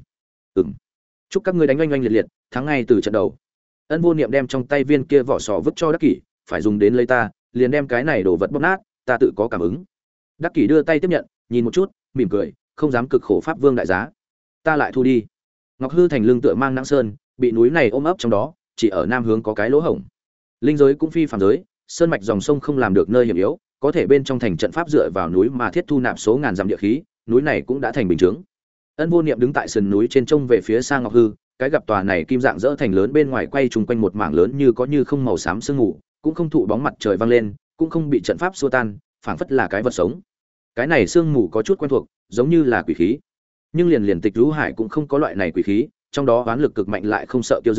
Chúc các ngươi đánh oanh oanh liệt liệt, thắng ngay từ trận đầu. Ân Vô Niệm đem trong tay viên kia vỏ sò vứt cho Đắc Kỷ, phải dùng đến lấy ta, liền đem cái này đồ vật bóp nát, ta tự có cảm ứng. Đắc Kỷ đưa tay tiếp nhận, nhìn một chút, mỉm cười, không dám cực khổ Pháp Vương đại giá. Ta lại thu đi. Ngọc Hư Thành lưng tựa mang nắng sơn, bị núi này ôm ấp trong đó, chỉ ở nam hướng có cái lỗ hổng. Linh giới cũng phi phàm giới, sơn mạch dòng sông không làm được nơi hiểm yếu, có thể bên trong thành trận pháp dựa vào núi mà thiết thu nạp số ngàn dặm địa khí, núi này cũng đã thành bình chứng. Ân Vô Niệm đứng tại sườn núi trên trông về phía xa Ngọc Hư, cái gặp tòa này kim dạng dỡ thành lớn bên ngoài quay trùng quanh một mảng lớn như có như không màu xám sương mù, cũng không thụ bóng mặt trời văng lên, cũng không bị trận pháp xua tan, phảng phất là cái vật sống. Cái này sương mù có chút quen thuộc, giống như là quỷ khí. Nhưng liền Tịch Lũ Hải cũng không có loại này quỷ khí, trong đó oán lực cực mạnh lại không sợ Tiêu Dương,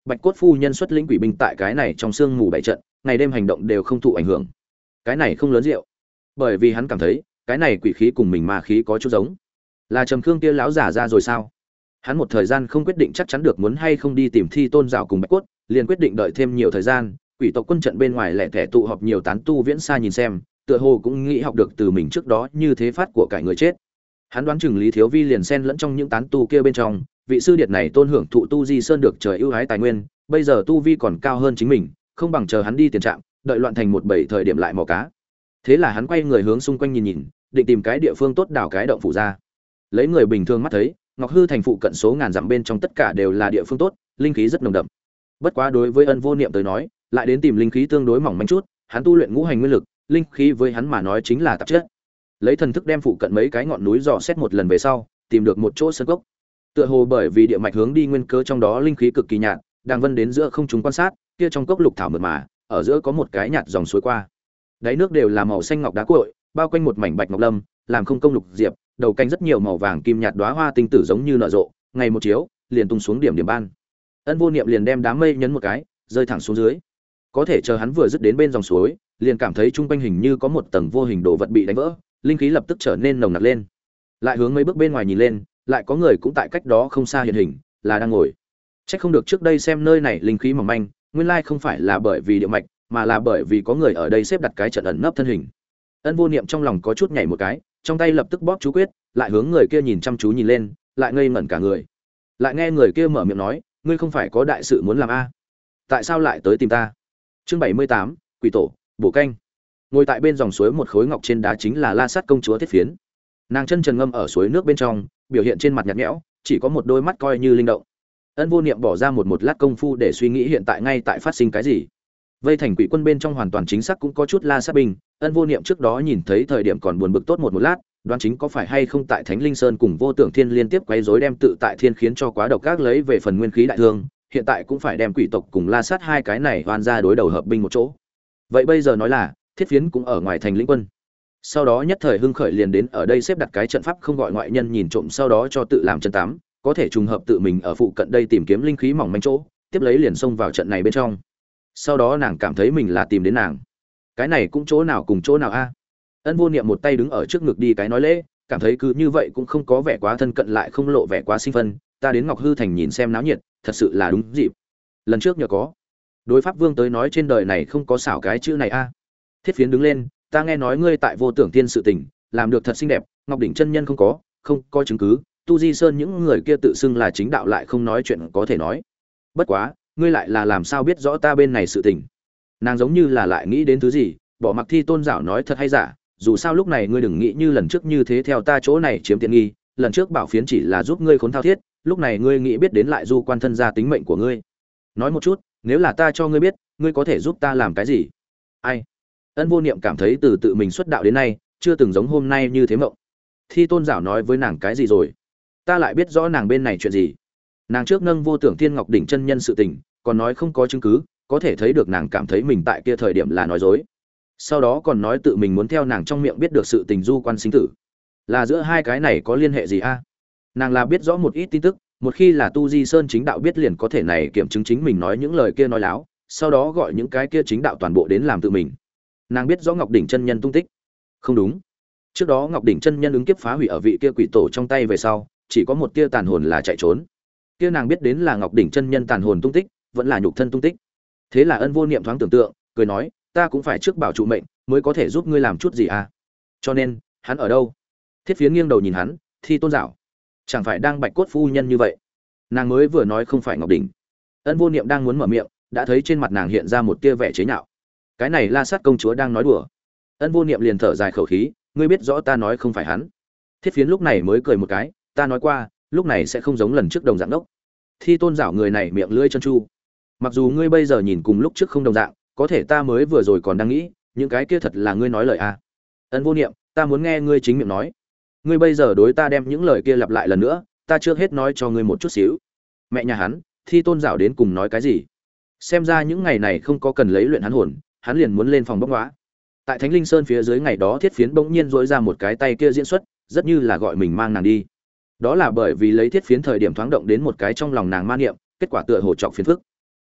Bạch cốt phu nhân xuất lĩnh quỷ binh tại cái này trong sương mù bảy trận, ngày đêm hành động đều không thụ ảnh hưởng. Cái này không lớn rượu, bởi vì hắn cảm thấy cái này quỷ khí cùng mình ma khí có chút giống. Là Trầm Khương kia lão giả ra rồi sao? Hắn một thời gian không quyết định chắc chắn được muốn hay không đi tìm Thi Tôn Giảo cùng Bạch cốt, liền quyết định đợi thêm nhiều thời gian. Quỷ tộc quân trận bên ngoài lẻ tẻ tụ họp nhiều tán tu viễn xa nhìn xem, tựa hồ cũng nghĩ học được từ mình trước đó như thế phát của cải người chết. Hắn đoán chừng Lý Thiếu Vi liền xen lẫn trong những tán tu kia bên trong, vị sư điệt này tôn hưởng thụ tu di sơn được trời ưu ái tài nguyên, bây giờ tu vi còn cao hơn chính mình, không bằng chờ hắn đi tiền trạm, đợi loạn thành một bảy thời điểm lại mò cá. Thế là hắn quay người hướng xung quanh nhìn nhìn, định tìm cái địa phương tốt đào cái động phủ ra. Lấy người bình thường mắt thấy, Ngọc Hư thành phụ cận số ngàn dặm bên trong tất cả đều là địa phương tốt, linh khí rất nồng đậm. Bất quá đối với Ân Vô Niệm tới nói, lại đến tìm linh khí tương đối mỏng manh chút, hắn tu luyện ngũ hành nguyên lực, linh khí với hắn mà nói chính là tạp chất. Lấy thần thức đem phụ cận mấy cái ngọn núi dò xét một lần về sau, tìm được một chỗ sơn cốc. Tựa hồ bởi vì địa mạch hướng đi nguyên cớ trong đó linh khí cực kỳ nhạt, đang vân đến giữa không trung quan sát, kia trong cốc lục thảo mượt mà, ở giữa có một cái nhạt dòng suối qua. Đáy nước đều là màu xanh ngọc đá cuội, bao quanh một mảnh bạch ngọc lâm, làm không công lục diệp, đầu canh rất nhiều màu vàng kim nhạt đóa hoa tinh tử giống như nở rộ, ngày một chiếu, liền tung xuống điểm điểm ban. Ân Vô Niệm liền đem đám mây nhấn một cái, rơi thẳng xuống dưới. Có thể chờ hắn vừa dứt đến bên dòng suối, liền cảm thấy trung quanh hình như có một tầng vô hình đồ vật bị đánh vỡ, linh khí lập tức trở nên nồng nặc lên. Lại hướng mấy bước bên ngoài nhìn lên, lại có người cũng tại cách đó không xa hiện hình, là đang ngồi. Chắc không được trước đây xem nơi này linh khí mỏng manh, nguyên lai không phải là bởi vì địa mạch, mà là bởi vì có người ở đây xếp đặt cái trận ẩn nấp thân hình. Ân Vô Niệm trong lòng có chút nhảy một cái, trong tay lập tức bóp chú quyết, lại hướng người kia nhìn chăm chú nhìn lên, lại ngây ngẩn cả người. Lại nghe người kia mở miệng nói, ngươi không phải có đại sự muốn làm a? Tại sao lại tới tìm ta? Chương 78, Quỷ tổ, bổ canh. Ngồi tại bên dòng suối một khối ngọc trên đá chính là La Sát công chúa Thiết Phiến. Nàng chân trần ngâm ở suối nước bên trong, biểu hiện trên mặt nhạt nhẽo, chỉ có một đôi mắt coi như linh động. Ân Vô Niệm bỏ ra một lát công phu để suy nghĩ hiện tại ngay tại phát sinh cái gì. Vây thành quỷ quân bên trong hoàn toàn chính xác cũng có chút La Sát binh, Ân Vô Niệm trước đó nhìn thấy thời điểm còn buồn bực tốt một lát, đoán chính có phải hay không tại Thánh Linh Sơn cùng Vô Tưởng Thiên liên tiếp quấy rối đem tự tại thiên khiến cho quá độc ác lấy về phần nguyên khí đại thương, hiện tại cũng phải đem quỷ tộc cùng La Sát hai cái này hoàn ra đối đầu hợp binh một chỗ. Vậy bây giờ nói là, Thiết Phiến cũng ở ngoài thành lĩnh quân. Sau đó nhất thời hưng khởi liền đến ở đây xếp đặt cái trận pháp không gọi ngoại nhân nhìn trộm, sau đó cho tự làm chân tám, có thể trùng hợp tự mình ở phụ cận đây tìm kiếm linh khí mỏng manh chỗ, tiếp lấy liền xông vào trận này bên trong. Sau đó nàng cảm thấy mình là tìm đến nàng. Cái này cũng chỗ nào cùng chỗ nào a? Ân Vô Niệm một tay đứng ở trước ngực đi cái nói lễ, cảm thấy cứ như vậy cũng không có vẻ quá thân cận lại không lộ vẻ quá sinh phân, ta đến Ngọc Hư thành nhìn xem náo nhiệt, thật sự là đúng dịp. Lần trước nhờ có. Đối pháp vương tới nói trên đời này không có xảo cái chữ này a. Thiết Phiến đứng lên, ta nghe nói ngươi tại Vô Tưởng Tiên sự tình, làm được thật xinh đẹp, Ngọc đỉnh chân nhân không có chứng cứ, Tu Di Sơn những người kia tự xưng là chính đạo lại không nói chuyện có thể nói. Bất quá, ngươi lại là làm sao biết rõ ta bên này sự tình? Nàng giống như là lại nghĩ đến thứ gì, bỏ mặc Thi Tôn Giảo nói thật hay giả, dù sao lúc này ngươi đừng nghĩ như lần trước như thế theo ta chỗ này chiếm tiện nghi, lần trước bảo phiến chỉ là giúp ngươi khốn thao thiết, lúc này ngươi nghĩ biết đến lại du quan thân ra tính mệnh của ngươi. Nói một chút, nếu là ta cho ngươi biết, ngươi có thể giúp ta làm cái gì? Ai? Ân Vô Niệm cảm thấy từ tự mình xuất đạo đến nay, chưa từng giống hôm nay như thế mộng. Thi Tôn Giảo nói với nàng cái gì rồi? Ta lại biết rõ nàng bên này chuyện gì? Nàng trước nâng Vô Tưởng Thiên Ngọc đỉnh chân nhân sự tình, còn nói không có chứng cứ, có thể thấy được nàng cảm thấy mình tại kia thời điểm là nói dối. Sau đó còn nói tự mình muốn theo nàng trong miệng biết được sự tình du quan sinh tử. Là giữa hai cái này có liên hệ gì a? Nàng là biết rõ một ít tin tức, một khi là Tu Di Sơn chính đạo biết liền có thể này kiểm chứng chính mình nói những lời kia nói láo, sau đó gọi những cái kia chính đạo toàn bộ đến làm tự mình. Nàng biết rõ Ngọc đỉnh chân nhân tung tích. Không đúng. Trước đó Ngọc đỉnh chân nhân ứng kiếp phá hủy ở vị kia quỷ tổ trong tay về sau, chỉ có một tia tàn hồn là chạy trốn. Kia nàng biết đến là Ngọc đỉnh chân nhân tàn hồn tung tích, vẫn là nhục thân tung tích. Thế là Ân Vô Niệm thoáng tưởng tượng, cười nói, ta cũng phải trước bảo trụ mệnh, mới có thể giúp ngươi làm chút gì à? Cho nên, hắn ở đâu? Thiết Phiến nghiêng đầu nhìn hắn, Thi Tôn Giảo, chẳng phải đang Bạch cốt phu nhân như vậy? Nàng mới vừa nói không phải Ngọc đỉnh. Ân Vô Niệm đang muốn mở miệng, đã thấy trên mặt nàng hiện ra một tia vẻ chế nhạo. Cái này La Sát công chúa đang nói đùa. Ân Vô Niệm liền thở dài khẩu khí, ngươi biết rõ ta nói không phải hắn. Thiết Phiến lúc này mới cười một cái, ta nói qua, lúc này sẽ không giống lần trước đồng dạng đốc. Thi Tôn Giảo người này miệng lưỡi chân chu. Mặc dù ngươi bây giờ nhìn cùng lúc trước không đồng dạng, có thể ta mới vừa rồi còn đang nghĩ, những cái kia thật là ngươi nói lời à? Ân Vô Niệm, ta muốn nghe ngươi chính miệng nói. Ngươi bây giờ đối ta đem những lời kia lặp lại lần nữa, ta trước hết nói cho ngươi một chút xíu. Mẹ nhà hắn, Thi Tôn Giảo đến cùng nói cái gì? Xem ra những ngày này không có cần lấy luyện hắn hồn, hắn liền muốn lên phòng bốc ngõa. Tại Thánh Linh Sơn phía dưới ngày đó Thiết Phiến bỗng nhiên rỗi ra một cái tay kia diễn xuất, rất như là gọi mình mang nàng đi. Đó là bởi vì lấy Thiết Phiến thời điểm thoáng động đến một cái trong lòng nàng ma niệm, kết quả tựa hồ trọng phiền phức.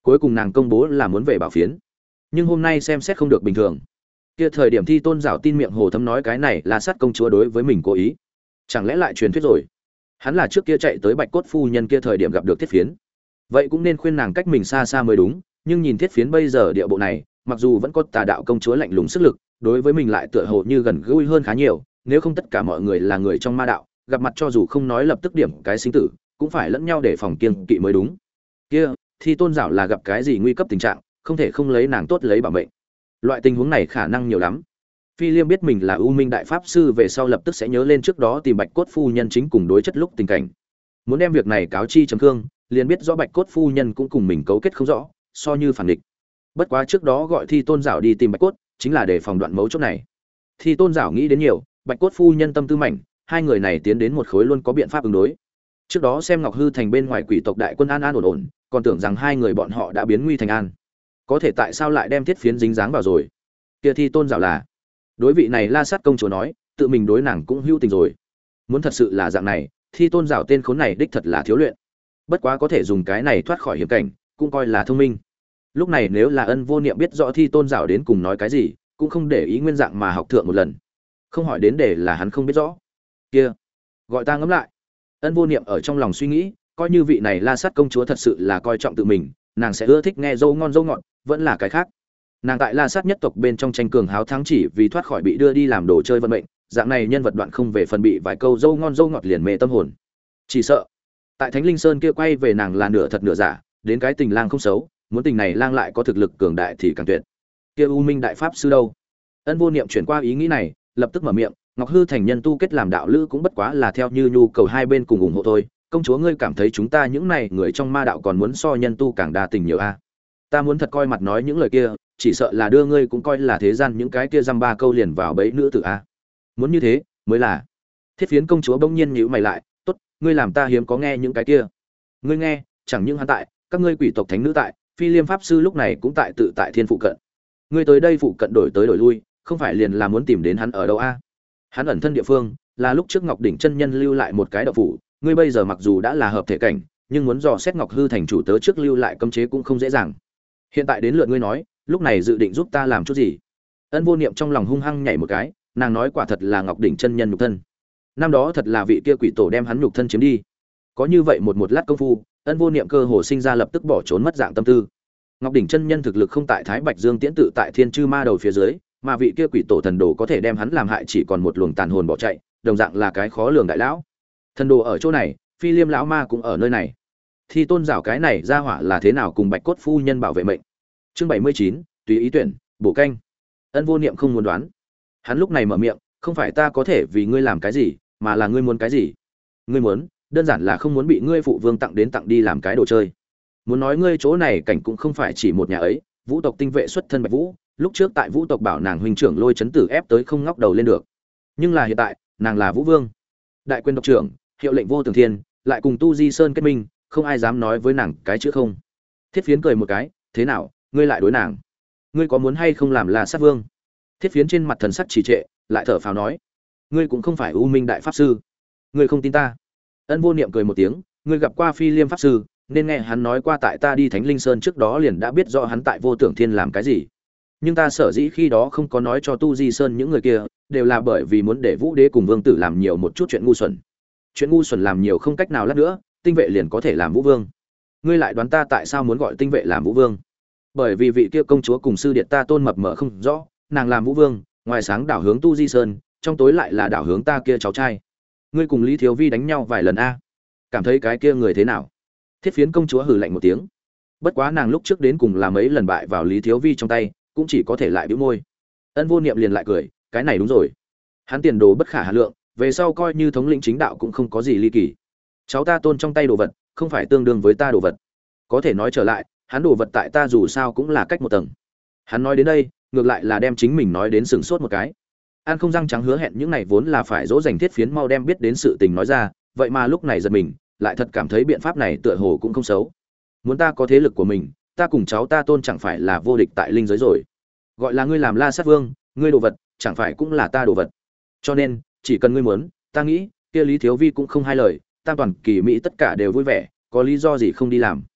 Cuối cùng nàng công bố là muốn về Bảo Phiến, nhưng hôm nay xem xét không được bình thường. Kia thời điểm Thi Tôn Giảo tin miệng hồ thấm nói cái này là sát công chúa đối với mình cố ý, chẳng lẽ lại truyền thuyết rồi? Hắn là trước kia chạy tới Bạch Cốt phu nhân kia thời điểm gặp được Thiết Phiến, vậy cũng nên khuyên nàng cách mình xa xa mới đúng. Nhưng nhìn Thiết Phiến bây giờ địa bộ này, mặc dù vẫn có tà đạo công chúa lạnh lùng sức lực, đối với mình lại tựa hồ như gần gũi hơn khá nhiều. Nếu không tất cả mọi người là người trong ma đạo, gặp mặt cho dù không nói lập tức điểm cái sinh tử, cũng phải lẫn nhau để phòng kiêng kỵ mới đúng. Kia Thi Tôn Giảo là gặp cái gì nguy cấp tình trạng, không thể không lấy nàng tốt lấy bảo mệnh. Loại tình huống này khả năng nhiều lắm. Phi Liêm biết mình là U Minh đại pháp sư về sau lập tức sẽ nhớ lên trước đó tìm Bạch Cốt phu nhân chính cùng đối chất lúc tình cảnh, muốn đem việc này cáo chi Trầm Khương, liền biết rõ Bạch Cốt phu nhân cũng cùng mình cấu kết không rõ, so như phản địch. Bất quá trước đó gọi Thi Tôn Giảo đi tìm Bạch Cốt, chính là để phòng đoạn mấu chốt này. Thi Tôn Giảo nghĩ đến nhiều, Bạch Cốt phu nhân tâm tư mạnh, hai người này tiến đến một khối luôn có biện pháp ứng đối. Trước đó xem Ngọc Hư thành bên ngoài quỷ tộc đại quân an an ổn ổn, còn tưởng rằng hai người bọn họ đã biến nguy thành an. Có thể tại sao lại đem Thiết Phiến dính dáng vào rồi? Kia Thi Tôn Giảo là đối vị này La Sát công chúa nói, tự mình đối nàng cũng hữu tình rồi. Muốn thật sự là dạng này, Thi Tôn Giảo tên khốn này đích thật là thiếu luyện. Bất quá có thể dùng cái này thoát khỏi hiểm cảnh, cũng coi là thông minh. Lúc này nếu là Ân Vô Niệm biết rõ Thi Tôn Giảo đến cùng nói cái gì, cũng không để ý nguyên dạng mà học thượng một lần. Không hỏi đến để là hắn không biết rõ. Kia, gọi ta ngẫm lại. Ân Vô Niệm ở trong lòng suy nghĩ, coi như vị này La Sát công chúa thật sự là coi trọng tự mình, nàng sẽ ưa thích nghe dâu ngon dâu ngọt, vẫn là cái khác. Nàng tại La Sát nhất tộc bên trong tranh cường háo thắng chỉ vì thoát khỏi bị đưa đi làm đồ chơi vận mệnh, dạng này nhân vật đoạn không về phần bị vài câu dâu ngon dâu ngọt liền mê tâm hồn. Chỉ sợ tại Thánh Linh Sơn kia quay về nàng là nửa thật nửa giả, đến cái tình lang không xấu, muốn tình này lang lại có thực lực cường đại thì càng tuyệt. Kia U Minh đại pháp sư đâu? Ân Vô Niệm chuyển qua ý nghĩ này, lập tức mở miệng, Ngọc Hư thành nhân tu kết làm đạo lữ cũng bất quá là theo như nhu cầu hai bên cùng ủng hộ thôi. Công chúa ngươi cảm thấy chúng ta những này người trong ma đạo còn muốn so nhân tu càng đa tình nhiều a? Ta muốn thật coi mặt nói những lời kia, chỉ sợ là đưa ngươi cũng coi là thế gian những cái kia dăm ba câu liền vào bẫy nữ tử a. Muốn như thế mới là. Thiết Phiến công chúa bỗng nhiên nhíu mày lại, tốt, ngươi làm ta hiếm có nghe những cái kia. Ngươi nghe, chẳng những hắn tại, các ngươi quỷ tộc thánh nữ tại, Phi Liêm pháp sư lúc này cũng tại tự tại thiên phụ cận. Ngươi tới đây phụ cận đổi tới đổi lui, không phải liền là muốn tìm đến hắn ở đâu a? Hắn ẩn thân địa phương là lúc trước Ngọc đỉnh chân nhân lưu lại một cái động phủ, ngươi bây giờ mặc dù đã là hợp thể cảnh, nhưng muốn dò xét Ngọc Hư thành chủ tớ trước lưu lại cấm chế cũng không dễ dàng. Hiện tại đến lượt ngươi nói, lúc này dự định giúp ta làm chút gì? Ân Vô Niệm trong lòng hung hăng nhảy một cái, nàng nói quả thật là Ngọc đỉnh chân nhân nhục thân. Năm đó thật là vị kia quỷ tổ đem hắn nhục thân chiếm đi. Có như vậy một lát công phu, Ân Vô Niệm cơ hồ sinh ra lập tức bỏ trốn mất dạng tâm tư. Ngọc đỉnh chân nhân thực lực không tại Thái Bạch Dương Tiễn tự tại Thiên Chư Ma đầu phía dưới, mà vị kia quỷ tổ thần đồ có thể đem hắn làm hại chỉ còn một luồng tàn hồn bỏ chạy, đồng dạng là cái khó lường đại lão. Thần đồ ở chỗ này, Phi Liêm lão ma cũng ở nơi này. Thi Tôn Giảo cái này ra hỏa là thế nào cùng Bạch Cốt phu nhân bảo vệ mệnh. Chương 79, tùy ý tuyển, bổ canh. Ân Vô Niệm không muốn đoán. Hắn lúc này mở miệng, không phải ta có thể vì ngươi làm cái gì, mà là ngươi muốn cái gì. Ngươi muốn, đơn giản là không muốn bị ngươi phụ vương tặng đi làm cái đồ chơi. Muốn nói ngươi chỗ này cảnh cũng không phải chỉ một nhà ấy, Vũ tộc tinh vệ xuất thân Bạch Vũ, lúc trước tại Vũ tộc bảo nàng huynh trưởng Lôi Chấn Tử ép tới không ngóc đầu lên được. Nhưng là hiện tại, nàng là Vũ Vương, đại quyền độc trưởng, hiệu lệnh vô tường thiên, lại cùng Tu Di Sơn kết minh, không ai dám nói với nàng cái chữ không. Thiết Phiến cười một cái, thế nào, ngươi lại đối nàng? Ngươi có muốn hay không làm là sát vương? Thiết Phiến trên mặt thần sắc trì trệ, lại thở phào nói, ngươi cũng không phải U Minh đại pháp sư, ngươi không tin ta. Ân Vô Niệm cười một tiếng, ngươi gặp qua Phi Liêm pháp sư, nên nghe hắn nói qua tại ta đi Thánh Linh Sơn trước đó liền đã biết rõ hắn tại Vô Tưởng Thiên làm cái gì. Nhưng ta sở dĩ khi đó không có nói cho Tu Di Sơn những người kia, đều là bởi vì muốn để Vũ Đế cùng Vương Tử làm nhiều một chút chuyện ngu xuẩn. Chuyện ngu xuẩn làm nhiều không cách nào lát nữa, tinh vệ liền có thể làm Vũ Vương. Ngươi lại đoán ta tại sao muốn gọi tinh vệ làm Vũ Vương? Bởi vì vị kia công chúa cùng sư điện ta tôn mập mờ không rõ, nàng làm Vũ Vương, ngoài sáng đảo hướng Tu Di Sơn, trong tối lại là đảo hướng ta kia cháu trai. Ngươi cùng Lý Thiếu Vi đánh nhau vài lần a, cảm thấy cái kia người thế nào? Thiết Phiến công chúa hừ lạnh một tiếng. Bất quá nàng lúc trước đến cùng là mấy lần bại vào Lý Thiếu Vi trong tay, cũng chỉ có thể lại bĩu môi. Ân Vô Niệm liền lại cười, cái này đúng rồi. Hắn tiền đồ bất khả hà lượng, về sau coi như thống lĩnh chính đạo cũng không có gì ly kỳ. Cháu ta tôn trong tay đồ vật, không phải tương đương với ta đồ vật. Có thể nói trở lại, hắn đồ vật tại ta dù sao cũng là cách một tầng. Hắn nói đến đây, ngược lại là đem chính mình nói đến sừng sốt một cái. An không răng trắng hứa hẹn những này vốn là phải dỗ dành Thiết Phiến mau đem biết đến sự tình nói ra, vậy mà lúc này giật mình, lại thật cảm thấy biện pháp này tựa hồ cũng không xấu. Muốn ta có thế lực của mình, ta cùng cháu ta tôn chẳng phải là vô địch tại linh giới rồi. Gọi là ngươi làm La Sát Vương, ngươi đồ vật chẳng phải cũng là ta đồ vật. Cho nên, chỉ cần ngươi muốn, ta nghĩ, kia Lý Thiếu Vi cũng không hai lời, tam toàn kỳ mỹ tất cả đều vui vẻ, có lý do gì không đi làm.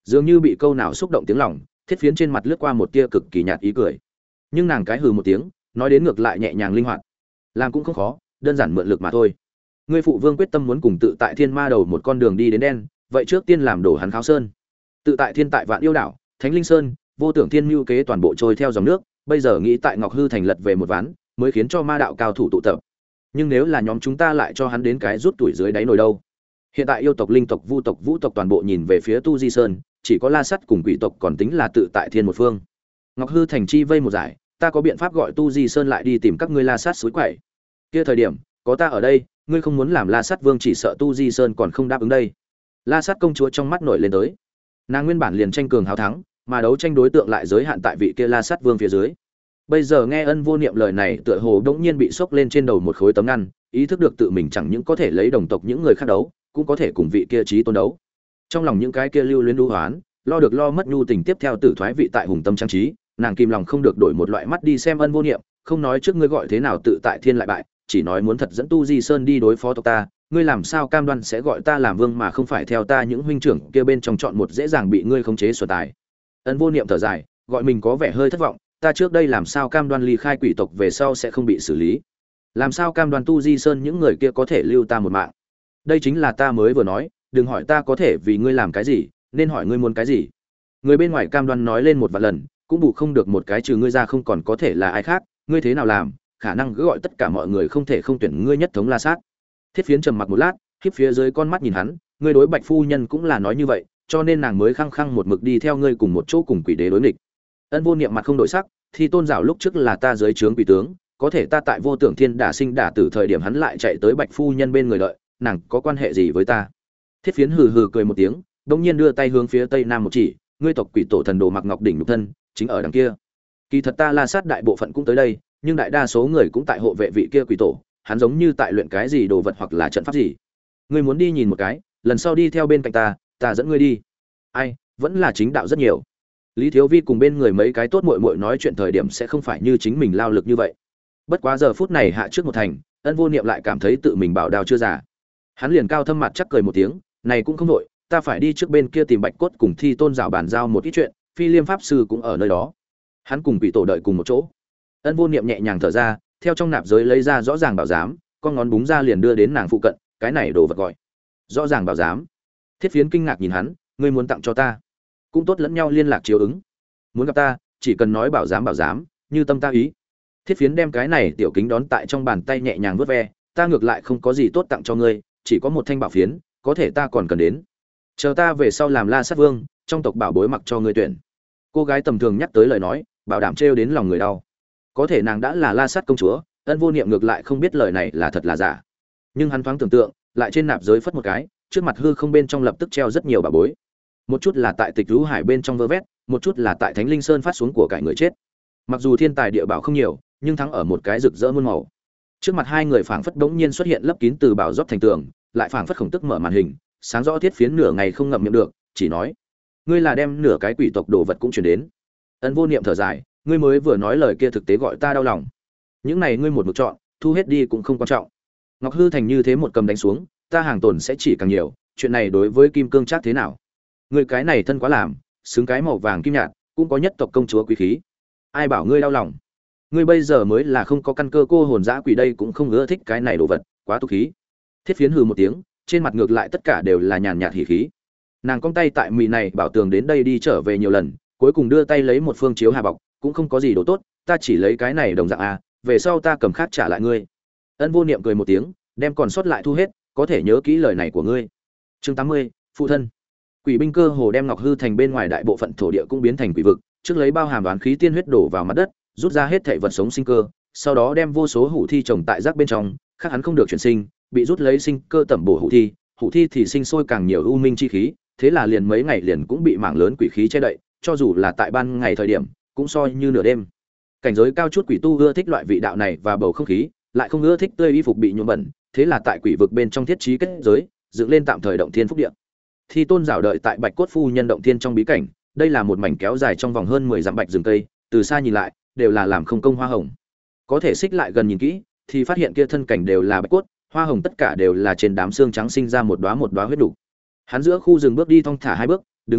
Dường như bị câu nào xúc động tiếng lòng, Thiết Phiến trên mặt lướt qua một tia cực kỳ nhạt ý cười. Nhưng nàng cái hừ một tiếng, nói đến ngược lại nhẹ nhàng linh hoạt. Làm cũng không khó, đơn giản mượn lực mà thôi. Ngươi phụ vương quyết tâm muốn cùng Tự Tại Thiên ma đầu một con đường đi đến đen, vậy trước tiên làm đổ hắn Kháo Sơn. Tự Tại Thiên tại Vạn Yêu đảo, Thánh Linh Sơn, Vô Tưởng Thiên mưu kế toàn bộ trôi theo dòng nước, bây giờ nghĩ tại Ngọc Hư thành lật về một ván, mới khiến cho ma đạo cao thủ tụ tập. Nhưng nếu là nhóm chúng ta lại cho hắn đến cái rút tuổi dưới đáy nồi đâu? Hiện tại yêu tộc, linh tộc, vu tộc, vũ tộc toàn bộ nhìn về phía Tu Di Sơn, chỉ có La Sắt cùng quỷ tộc còn tính là Tự Tại Thiên một phương. Ngọc Hư thành chi vây một giải, ta có biện pháp gọi Tu Di Sơn lại đi tìm các ngươi La Sắt suối quậy. Kia thời điểm, có ta ở đây, ngươi không muốn làm La Sắt Vương chỉ sợ Tu Di Sơn còn không đáp ứng đây. La Sắt công chúa trong mắt nổi lên tới. Nàng nguyên bản liền tranh cường hào thắng, mà đấu tranh đối tượng lại giới hạn tại vị kia La Sắt Vương phía dưới. Bây giờ nghe Ân Vô Niệm lời này, tựa hồ đống nhiên bị sốc lên trên đầu một khối tấm ngăn, ý thức được tự mình chẳng những có thể lấy đồng tộc những người khác đấu, cũng có thể cùng vị kia chí tôn đấu. Trong lòng những cái kia lưu luyến đu hoán, lo được lo mất nhu tình tiếp theo tử thoái vị tại hùng tâm trang trí, nàng kìm lòng không được đổi một loại mắt đi xem Ân Vô Niệm, không nói trước ngươi gọi thế nào Tự Tại Thiên lại bại, chỉ nói muốn thật dẫn Tu Di Sơn đi đối phó tộc ta, ngươi làm sao cam đoan sẽ gọi ta làm vương mà không phải theo ta những huynh trưởng kia bên trong chọn một dễ dàng bị ngươi khống chế sở tài. Ân Vô Niệm thở dài, gọi mình có vẻ hơi thất vọng, ta trước đây làm sao cam đoan ly khai quỷ tộc về sau sẽ không bị xử lý? Làm sao cam đoan Tu Di Sơn những người kia có thể lưu ta một mạng? Đây chính là ta mới vừa nói, đừng hỏi ta có thể vì ngươi làm cái gì, nên hỏi ngươi muốn cái gì. Người bên ngoài cam đoan nói lên một vài lần, cũng bù không được một cái trừ ngươi ra không còn có thể là ai khác, ngươi thế nào làm, khả năng cứ gọi tất cả mọi người không thể không tuyển ngươi nhất thống La Sát. Thiết Phiến trầm mặc một lát, khép phía dưới con mắt nhìn hắn, ngươi đối Bạch phu nhân cũng là nói như vậy, cho nên nàng mới khăng khăng một mực đi theo ngươi cùng một chỗ cùng quỷ đế đối nghịch. Ân Vô Niệm mặt không đổi sắc, thì tôn giáo lúc trước là ta dưới trướng quỷ tướng, có thể ta tại Vô Tưởng Thiên đả sinh đả tử thời điểm hắn lại chạy tới Bạch phu nhân bên người đợi, nàng có quan hệ gì với ta? Thiết Phiến hừ hừ cười một tiếng, đống nhiên đưa tay hướng phía tây nam một chỉ, ngươi tộc quỷ tổ thần đồ mặc ngọc đỉnh nhục thân, chính ở đằng kia. Kỳ thật ta La Sát đại bộ phận cũng tới đây, nhưng đại đa số người cũng tại hộ vệ vị kia quỷ tổ, hắn giống như tại luyện cái gì đồ vật hoặc là trận pháp gì. Ngươi muốn đi nhìn một cái, lần sau đi theo bên cạnh ta dẫn ngươi đi. Ai, vẫn là chính đạo rất nhiều. Lý Thiếu Vi cùng bên người mấy cái tốt muội muội nói chuyện thời điểm sẽ không phải như chính mình lao lực như vậy. Bất quá giờ phút này hạ trước một thành, Ân Vô Niệm lại cảm thấy tự mình bảo đao chưa già. Hắn liền cao thâm mặt chắc cười một tiếng, này cũng không đội, ta phải đi trước bên kia tìm Bạch Cốt cùng Thi Tôn rào bàn giao một ít chuyện, Phi Liêm pháp sư cũng ở nơi đó. Hắn cùng quỷ tổ đợi cùng một chỗ. Ân Vô Niệm nhẹ nhàng thở ra, theo trong nạp giới lấy ra rõ ràng bảo giám, con ngón búng ra liền đưa đến nàng phụ cận, cái này đồ vật gọi rõ ràng bảo giám. Thiết Phiến kinh ngạc nhìn hắn, ngươi muốn tặng cho ta? Cũng tốt lẫn nhau liên lạc chiếu ứng. Muốn gặp ta, chỉ cần nói bảo giám, như tâm ta ý. Thiết Phiến đem cái này tiểu kính đón tại trong bàn tay nhẹ nhàng vuốt ve, ta ngược lại không có gì tốt tặng cho ngươi, chỉ có một thanh bảo phiến, có thể ta còn cần đến. Chờ ta về sau làm La Sát Vương, trong tộc bảo bối mặc cho ngươi tuyển. Cô gái tầm thường nhắc tới lời nói, bảo đảm trêu đến lòng người đau. Có thể nàng đã là La Sát công chúa, Ân Vô Niệm ngược lại không biết lời này là thật là giả. Nhưng hắn thoáng tưởng tượng, lại trên nạp giới phất một cái, trước mặt hư không bên trong lập tức treo rất nhiều bảo bối. Một chút là tại Tịch Rú Hải bên trong vơ vét, một chút là tại Thánh Linh Sơn phát xuống của cải người chết. Mặc dù thiên tài địa bảo không nhiều, nhưng thắng ở một cái rực rỡ muôn màu. Trước mặt hai người phảng phất bỗng nhiên xuất hiện lấp kín từ bảo dốc thành tường, lại phảng phất khổng tức mở màn hình, sáng rõ Thiết Phiến nửa ngày không ngậm miệng được, chỉ nói: "Ngươi là đem nửa cái quỷ tộc đồ vật cũng truyền đến." Ân Vô Niệm thở dài, ngươi mới vừa nói lời kia thực tế gọi ta đau lòng. Những này ngươi một mực chọn, thu hết đi cũng không quan trọng. Ngọc Hư thành như thế một cầm đánh xuống, ta hàng tồn sẽ chỉ càng nhiều, chuyện này đối với Kim Cương Trác thế nào? Ngươi cái này thân quá làm, xứng cái màu vàng kim nhạt, cũng có nhất tộc công chúa quý khí. Ai bảo ngươi đau lòng? Ngươi bây giờ mới là không có căn cơ cô hồn dã quỷ đây cũng không ưa thích cái này đồ vật, quá tục khí. Thiết Phiến hừ một tiếng, trên mặt ngược lại tất cả đều là nhàn nhạt hỉ khí. Nàng cong tay tại mì này bảo tường đến đây đi trở về nhiều lần, cuối cùng đưa tay lấy một phương chiếu hà bọc, cũng không có gì đồ tốt, ta chỉ lấy cái này đồng dạng a, về sau ta cầm khác trả lại ngươi. Ân Vô Niệm cười một tiếng, đem còn sót lại thu hết, có thể nhớ kỹ lời này của ngươi. Chương 80, phụ thân. Quỷ binh cơ hồ đem Ngọc Hư thành bên ngoài đại bộ phận thổ địa cũng biến thành quỷ vực, trước lấy bao hàm đoán khí tiên huyết đổ vào mặt đất, rút ra hết thảy vật sống sinh cơ, sau đó đem vô số hủ thi trồng tại rác bên trong, khác hắn không được chuyển sinh, bị rút lấy sinh cơ tẩm bổ hủ thi thì sinh sôi càng nhiều u minh chi khí, thế là liền mấy ngày liền cũng bị mảng lớn quỷ khí che đậy, cho dù là tại ban ngày thời điểm, cũng soi như nửa đêm. Cảnh giới cao chút quỷ tu ưa thích loại vị đạo này và bầu không khí, lại không ưa thích tươi y phục bị nhuộm bẩn, thế là tại quỷ vực bên trong thiết trí kết giới, dựng lên tạm thời động thiên phúc địa. Thi Tôn rảo đợi tại Bạch Cốt phu nhân động thiên trong bí cảnh, đây là một mảnh kéo dài trong vòng hơn 10 dặm bạch rừng cây, từ xa nhìn lại, đều là làm không công hoa hồng. Có thể xích lại gần nhìn kỹ, thì phát hiện kia thân cảnh đều là bạch cốt, hoa hồng tất cả đều là trên đám xương trắng sinh ra một đóa huyết đủ. Hắn giữa khu rừng bước đi thong thả hai bước, đứng vững,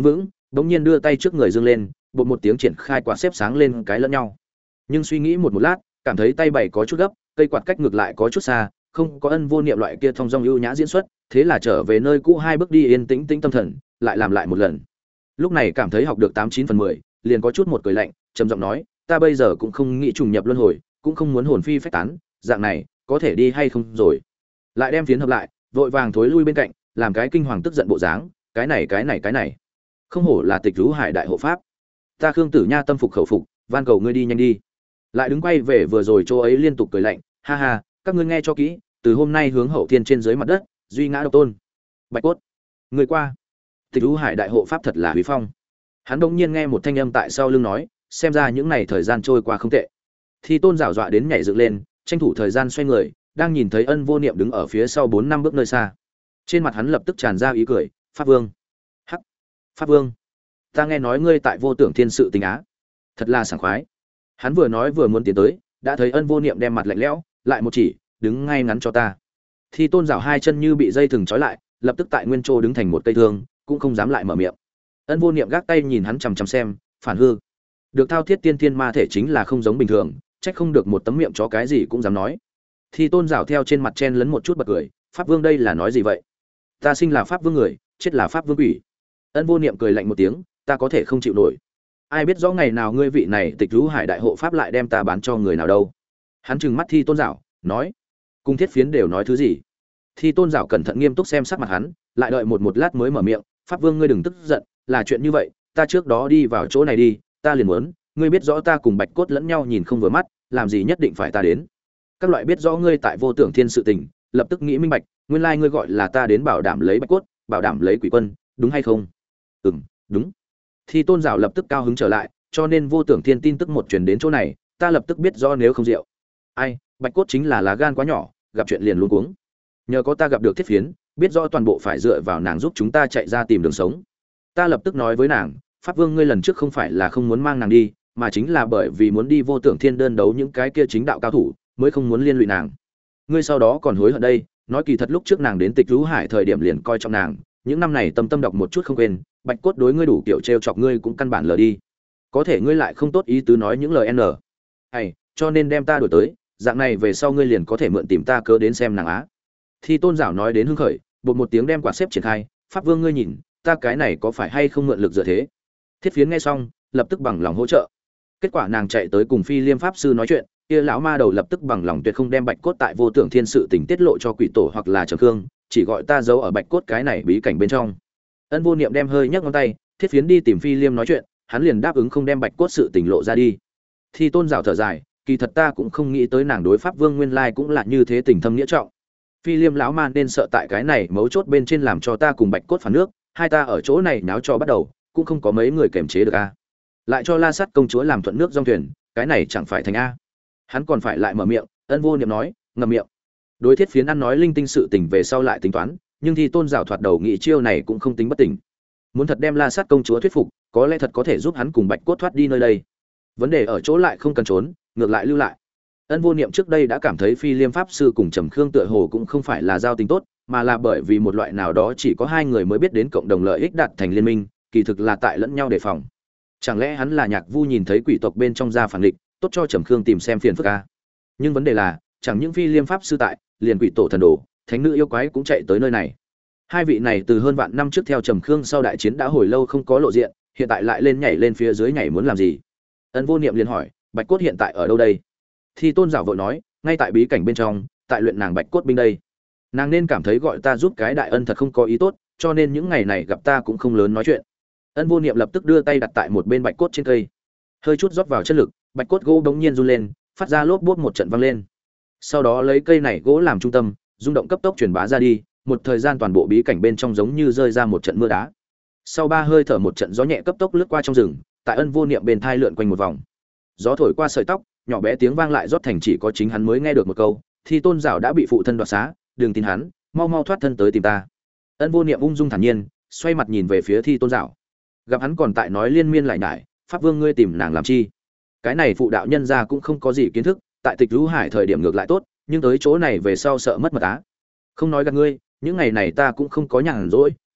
bỗng nhiên đưa tay trước người dương lên, bột một tiếng triển khai quạt xếp sáng lên cái lẫn nhau. Nhưng suy nghĩ một lát, cảm thấy tay bảy có chút gấp, cây quạt cách ngược lại có chút xa, không có Ân Vô Niệm loại kia thông dong ưu nhã diễn xuất, thế là trở về nơi cũ hai bước đi yên tĩnh tĩnh tâm thần, lại làm lại một lần. Lúc này cảm thấy học được 89/10, liền có chút một cười lạnh, trầm giọng nói, ta bây giờ cũng không nghĩ trùng nhập luân hồi, cũng không muốn hồn phi phách tán, dạng này, có thể đi hay không rồi. Lại đem phiến hợp lại, vội vàng thối lui bên cạnh, làm cái kinh hoàng tức giận bộ dáng, cái này, không hổ là Tịch Vũ Hải đại hộ pháp. Ta Khương Tử Nha tâm phục khẩu phục, van cầu ngươi đi nhanh đi. Lại đứng quay về vừa rồi chỗ ấy liên tục cười lạnh, ha ha, các ngươi nghe cho kỹ, từ hôm nay hướng hậu thiên trên dưới mặt đất, duy ngã độc tôn. Bạch Cốt, người qua. Tịch Vũ Hải đại hộ pháp thật là uy phong. Hắn đột nhiên nghe một thanh âm tại sau lưng nói, xem ra những này thời gian trôi qua không tệ. Thi Tôn giảo dọa đến nhảy dựng lên, tranh thủ thời gian xoay người, đang nhìn thấy Ân Vô Niệm đứng ở phía sau 4-5 bước nơi xa. Trên mặt hắn lập tức tràn ra ý cười, "Pháp Vương." "Hắc, Pháp Vương, ta nghe nói ngươi tại Vô Tưởng Thiên sự tình á." Thật là sảng khoái. Hắn vừa nói vừa muốn tiến tới, đã thấy Ân Vô Niệm đem mặt lạnh lẽo, lại một chỉ, "Đứng ngay ngắn cho ta." Thi Tôn giảo hai chân như bị dây thừng trói lại, lập tức tại nguyên chỗ đứng thành một cây thương, cũng không dám lại mở miệng. Ân Vô Niệm gác tay nhìn hắn chằm chằm xem, phản hư. Được thao thiết tiên thiên ma thể chính là không giống bình thường, trách không được một tấm miệng chó cái gì cũng dám nói. Thi Tôn giảo theo trên mặt chen lấn một chút bật cười, "Pháp Vương đây là nói gì vậy? Ta sinh là Pháp Vương người, chết là Pháp Vương quỷ." Ân Vô Niệm cười lạnh một tiếng, "Ta có thể không chịu nổi. Ai biết rõ ngày nào ngươi vị này Tịch Vũ Hải đại hộ pháp lại đem ta bán cho người nào đâu." Hắn trừng mắt Thi Tôn giảo, nói, "Cung thiết phiến đều nói thứ gì?" Thi Tôn giảo cẩn thận nghiêm túc xem sắc mặt hắn, lại đợi một lát mới mở miệng, "Pháp Vương ngươi đừng tức giận, là chuyện như vậy, ta trước đó đi vào chỗ này đi, ta liền muốn, ngươi biết rõ ta cùng Bạch Cốt lẫn nhau nhìn không vừa mắt, làm gì nhất định phải ta đến. Các loại biết rõ ngươi tại Vô Tưởng Thiên sự tình, lập tức nghĩ minh bạch, nguyên lai ngươi gọi là ta đến bảo đảm lấy Bạch Cốt, bảo đảm lấy Quỷ Quân, đúng hay không?" Đúng." Thi Tôn giảo lập tức cao hứng trở lại, "Cho nên Vô Tưởng Thiên tin tức một truyền đến chỗ này, ta lập tức biết rõ nếu không rượu. Ai, Bạch Cốt chính là lá gan quá nhỏ, gặp chuyện liền luống cuống. Nhờ có ta gặp được thiết phiến, biết rõ toàn bộ phải dựa vào nàng giúp chúng ta chạy ra tìm đường sống. Ta lập tức nói với nàng, Pháp Vương ngươi lần trước không phải là không muốn mang nàng đi, mà chính là bởi vì muốn đi Vô Tưởng Thiên đơn đấu những cái kia chính đạo cao thủ, mới không muốn liên lụy nàng. Ngươi sau đó còn hối hận đây, nói kỳ thật lúc trước nàng đến Tịch Vũ Hải thời điểm liền coi trọng nàng, những năm này tâm tâm đọc một chút không quên, Bạch Cốt đối ngươi đủ kiểu trêu chọc ngươi cũng căn bản lờ đi. Có thể ngươi lại không tốt ý tứ nói những lời n. Hay, cho nên đem ta đuổi tới, dạng này về sau ngươi liền có thể mượn tìm ta cớ đến xem nàng á." Thi Tôn giảo nói đến hưng khởi, bột một tiếng đem quạt xếp triển khai, "Pháp Vương ngươi nhìn, ta cái này có phải hay không mượn lực dựa thế?" Thiết Phiến nghe xong, lập tức bằng lòng hỗ trợ. Kết quả nàng chạy tới cùng Phi Liêm pháp sư nói chuyện, kia lão ma đầu lập tức bằng lòng tuyệt không đem Bạch Cốt tại Vô Tưởng Thiên sự tình tiết lộ cho Quỷ Tổ hoặc là Trầm Khương, chỉ gọi ta giấu ở Bạch Cốt cái này bí cảnh bên trong. Ân Vô Niệm đem hơi nhấc ngón tay, Thiết Phiến đi tìm Phi Liêm nói chuyện, hắn liền đáp ứng không đem Bạch Cốt sự tình lộ ra đi. Thi Tôn giảo thở dài, kỳ thật ta cũng không nghĩ tới nàng đối Pháp Vương nguyên lai cũng là như thế tình thâm nghĩa trọng. Phi Liêm lão man nên sợ tại cái này mấu chốt bên trên làm cho ta cùng Bạch Cốt phản nước, hai ta ở chỗ này náo cho bắt đầu, cũng không có mấy người kiềm chế được a. Lại cho La Sát công chúa làm thuận nước dòng thuyền, cái này chẳng phải thành a. Hắn còn phải lại mở miệng, Ân Vô Niệm nói, ngậm miệng. Đối Thiết Phiến ăn nói linh tinh sự tình về sau lại tính toán, nhưng Thi Tôn giảo thoạt đầu nghĩ chiêu này cũng không tính bất tỉnh. Muốn thật đem La Sát công chúa thuyết phục, có lẽ thật có thể giúp hắn cùng Bạch Cốt thoát đi nơi đây. Vấn đề ở chỗ lại không cần trốn, ngược lại lưu lại. Ân Vô Niệm trước đây đã cảm thấy Phi Liêm pháp sư cùng Trầm Khương tựa hồ cũng không phải là giao tình tốt, mà là bởi vì một loại nào đó chỉ có hai người mới biết đến cộng đồng lợi ích đạt thành liên minh, kỳ thực là tại lẫn nhau đề phòng. Chẳng lẽ hắn là Nhạc Vu nhìn thấy quỷ tộc bên trong ra phản nghịch, tốt cho Trầm Khương tìm xem phiền phức a? Nhưng vấn đề là, chẳng những Phi Liêm pháp sư tại, liền quỷ tổ thần đồ, thánh nữ yêu quái cũng chạy tới nơi này. Hai vị này từ hơn vạn năm trước theo Trầm Khương sau đại chiến đã hồi lâu không có lộ diện, hiện tại lại lên nhảy lên phía dưới nhảy muốn làm gì? Ân Vô Niệm liền hỏi, Bạch Cốt hiện tại ở đâu đây? Thi Tôn giảo vội nói, ngay tại bí cảnh bên trong, tại luyện nàng Bạch Cốt binh đây. Nàng nên cảm thấy gọi ta giúp cái đại ân thật không có ý tốt, cho nên những ngày này gặp ta cũng không lớn nói chuyện. Ân Vô Niệm lập tức đưa tay đặt tại một bên Bạch Cốt trên cây, hơi chút rót vào chất lực, Bạch Cốt gỗ bỗng nhiên run lên, phát ra lốp bốp một trận vang lên. Sau đó lấy cây này gỗ làm trung tâm, rung động cấp tốc truyền bá ra đi, một thời gian toàn bộ bí cảnh bên trong giống như rơi ra một trận mưa đá. Sau ba hơi thở một trận gió nhẹ cấp tốc lướt qua trong rừng, tại Ân Vô Niệm bên thai lượn quanh một vòng. Gió thổi qua sợi tóc, nhỏ bé tiếng vang lại rót thành chỉ có chính hắn mới nghe được một câu, Thi Tôn giảo đã bị phụ thân đoạt xá, đừng tin hắn, mau mau thoát thân tới tìm ta. Ân Vô Niệm ung dung thản nhiên, xoay mặt nhìn về phía Thi Tôn giảo. Gặp hắn còn tại nói liên miên lại nhải, Pháp Vương ngươi tìm nàng làm chi? Cái này phụ đạo nhân gia cũng không có gì kiến thức, tại Tịch Vũ Hải thời điểm ngược lại tốt, nhưng tới chỗ này về sau sợ mất mật á. Không nói gạt ngươi, những ngày này ta cũng không có nhàn rỗi,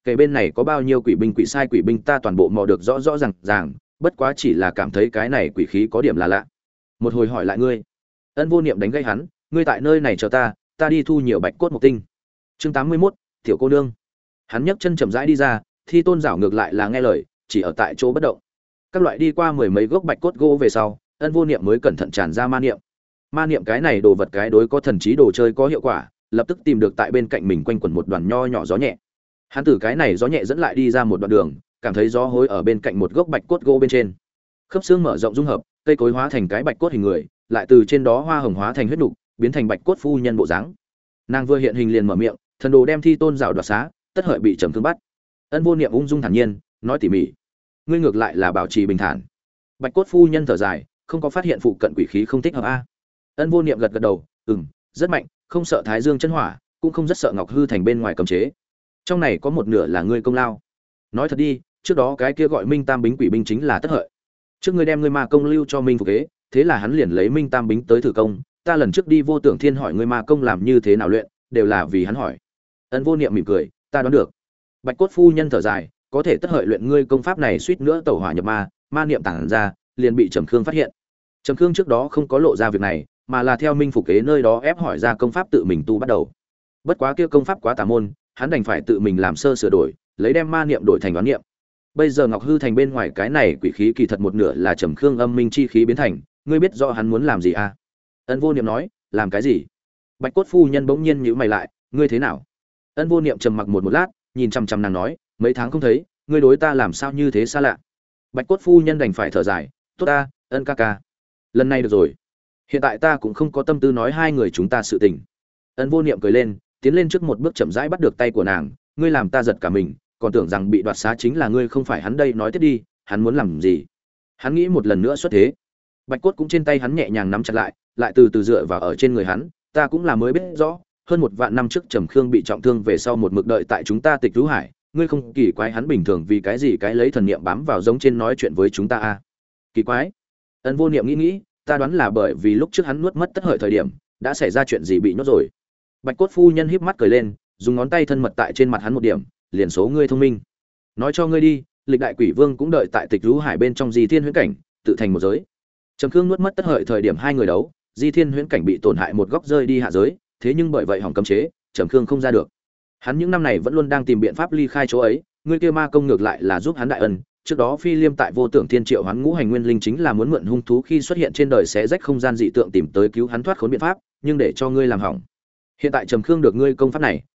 Kể bên này có bao nhiêu quỷ binh quỷ sai quỷ binh ta toàn bộ mò được rõ rõ ràng, bất quá chỉ là cảm thấy cái này quỷ khí có điểm là lạ. Một hồi hỏi lại ngươi. Ân Vô Niệm đánh gây hắn, ngươi tại nơi này chờ ta đi thu nhiều bạch cốt mộc tinh. Chương 81, tiểu cô nương. Hắn nhấc chân chậm rãi đi ra, Thi Tôn Giảo ngược lại là nghe lời, chỉ ở tại chỗ bất động. Các loại đi qua mười mấy gốc bạch cốt gỗ về sau, Ân Vô Niệm mới cẩn thận tràn ra ma niệm. Ma niệm cái này đồ vật cái đối có thần trí đồ chơi có hiệu quả, lập tức tìm được tại bên cạnh mình quanh quẩn một đoàn nho nhỏ gió nhẹ. Hắn từ cái này gió nhẹ dẫn lại đi ra một đoạn đường, cảm thấy gió hối ở bên cạnh một gốc bạch cốt gỗ bên trên. Khớp xương mở rộng dung hợp, cây cối hóa thành cái bạch cốt hình người, lại từ trên đó hoa hồng hóa thành huyết nục, biến thành bạch cốt phu nhân bộ dáng. Nàng vừa hiện hình liền mở miệng, thần đồ đem Thi Tôn Giảo đoạt xá, tất hợi bị trầm thương bắt. Ân Vô Niệm ung dung thản nhiên, nói tỉ mỉ. Ngươi ngược lại là bảo trì bình thản. Bạch cốt phu nhân thở dài, không có phát hiện phụ cận quỷ khí không thích hợp a. Ân Vô Niệm gật gật đầu, rất mạnh, không sợ Thái Dương chân hỏa, cũng không rất sợ Ngọc Hư Thành bên ngoài cấm chế. Trong này có một nửa là ngươi công lao. Nói thật đi, trước đó cái kia gọi Minh Tam Bính quỷ binh chính là tất hợi. Trước ngươi đem ngươi ma công lưu cho Minh Phục Kế, thế là hắn liền lấy Minh Tam Bính tới thử công, ta lần trước đi Vô Tưởng Thiên hỏi ngươi ma công làm như thế nào luyện, đều là vì hắn hỏi. Ân Vô Niệm mỉm cười, ta đoán được. Bạch cốt phu nhân thở dài, có thể tất hợi luyện ngươi công pháp này suýt nữa tẩu hỏa nhập ma, ma niệm tản ra, liền bị Trầm Khương phát hiện. Trầm Khương trước đó không có lộ ra việc này, mà là theo Minh Phục Kế nơi đó ép hỏi ra công pháp tự mình tu bắt đầu. Bất quá kia công pháp quá tà môn, hắn đành phải tự mình làm sơ sửa đổi, lấy đem ma niệm đổi thành đoán niệm. Bây giờ Ngọc Hư Thành bên ngoài cái này quỷ khí kỳ thật một nửa là Trầm Khương âm minh chi khí biến thành, ngươi biết rõ hắn muốn làm gì à? Ân Vô Niệm nói, làm cái gì? Bạch cốt phu nhân bỗng nhiên nhíu mày lại, ngươi thế nào? Ân Vô Niệm trầm mặc một lát, nhìn chăm chăm nàng nói, mấy tháng không thấy, ngươi đối ta làm sao như thế xa lạ? Bạch cốt phu nhân đành phải thở dài, tốt ta, Ân ca ca, lần này được rồi. Hiện tại ta cũng không có tâm tư nói hai người chúng ta sự tình. Ân Vô Niệm cười lên, tiến lên trước một bước chậm rãi bắt được tay của nàng, ngươi làm ta giật cả mình, còn tưởng rằng bị đoạt xá chính là ngươi không phải hắn đây, nói tiếp đi, hắn muốn làm gì? Hắn nghĩ một lần nữa xuất thế. Bạch cốt cũng trên tay hắn nhẹ nhàng nắm chặt lại từ từ dựa vào ở trên người hắn, ta cũng là mới biết rõ, hơn 1 vạn năm trước Trầm Khương bị trọng thương về sau một mực đợi tại chúng ta Tịch Thú Hải, ngươi không kỳ quái hắn bình thường vì cái gì cái lấy thần niệm bám vào giống trên nói chuyện với chúng ta a? Kỳ quái? Ân Vô Niệm nghĩ, ta đoán là bởi vì lúc trước hắn nuốt mất tất hợi thời điểm, đã xảy ra chuyện gì bị nhốt rồi. Bạch cốt phu nhân híp mắt cười lên, dùng ngón tay thân mật tại trên mặt hắn một điểm, liền số ngươi thông minh. Nói cho ngươi đi, lịch đại quỷ vương cũng đợi tại Tịch Thú Hải bên trong Di Thiên huyễn cảnh, tự thành một giới. Trầm Khương nuốt mất tất hợi thời điểm hai người đấu, Di Thiên huyễn cảnh bị tổn hại một góc rơi đi hạ giới, thế nhưng bởi vậy hỏng cấm chế, Trầm Khương không ra được. Hắn những năm này vẫn luôn đang tìm biện pháp ly khai chỗ ấy, ngươi kia ma công ngược lại là giúp hắn đại ân. Trước đó Phi Liêm tại Vô Tưởng Thiên triệu hoán ngũ hành nguyên linh chính là muốn mượn hung thú khi xuất hiện trên đời xé rách không gian dị tượng tìm tới cứu hắn thoát khốn biện pháp, nhưng để cho ngươi làm hỏng. Hiện tại Trầm Khương được ngươi công pháp này,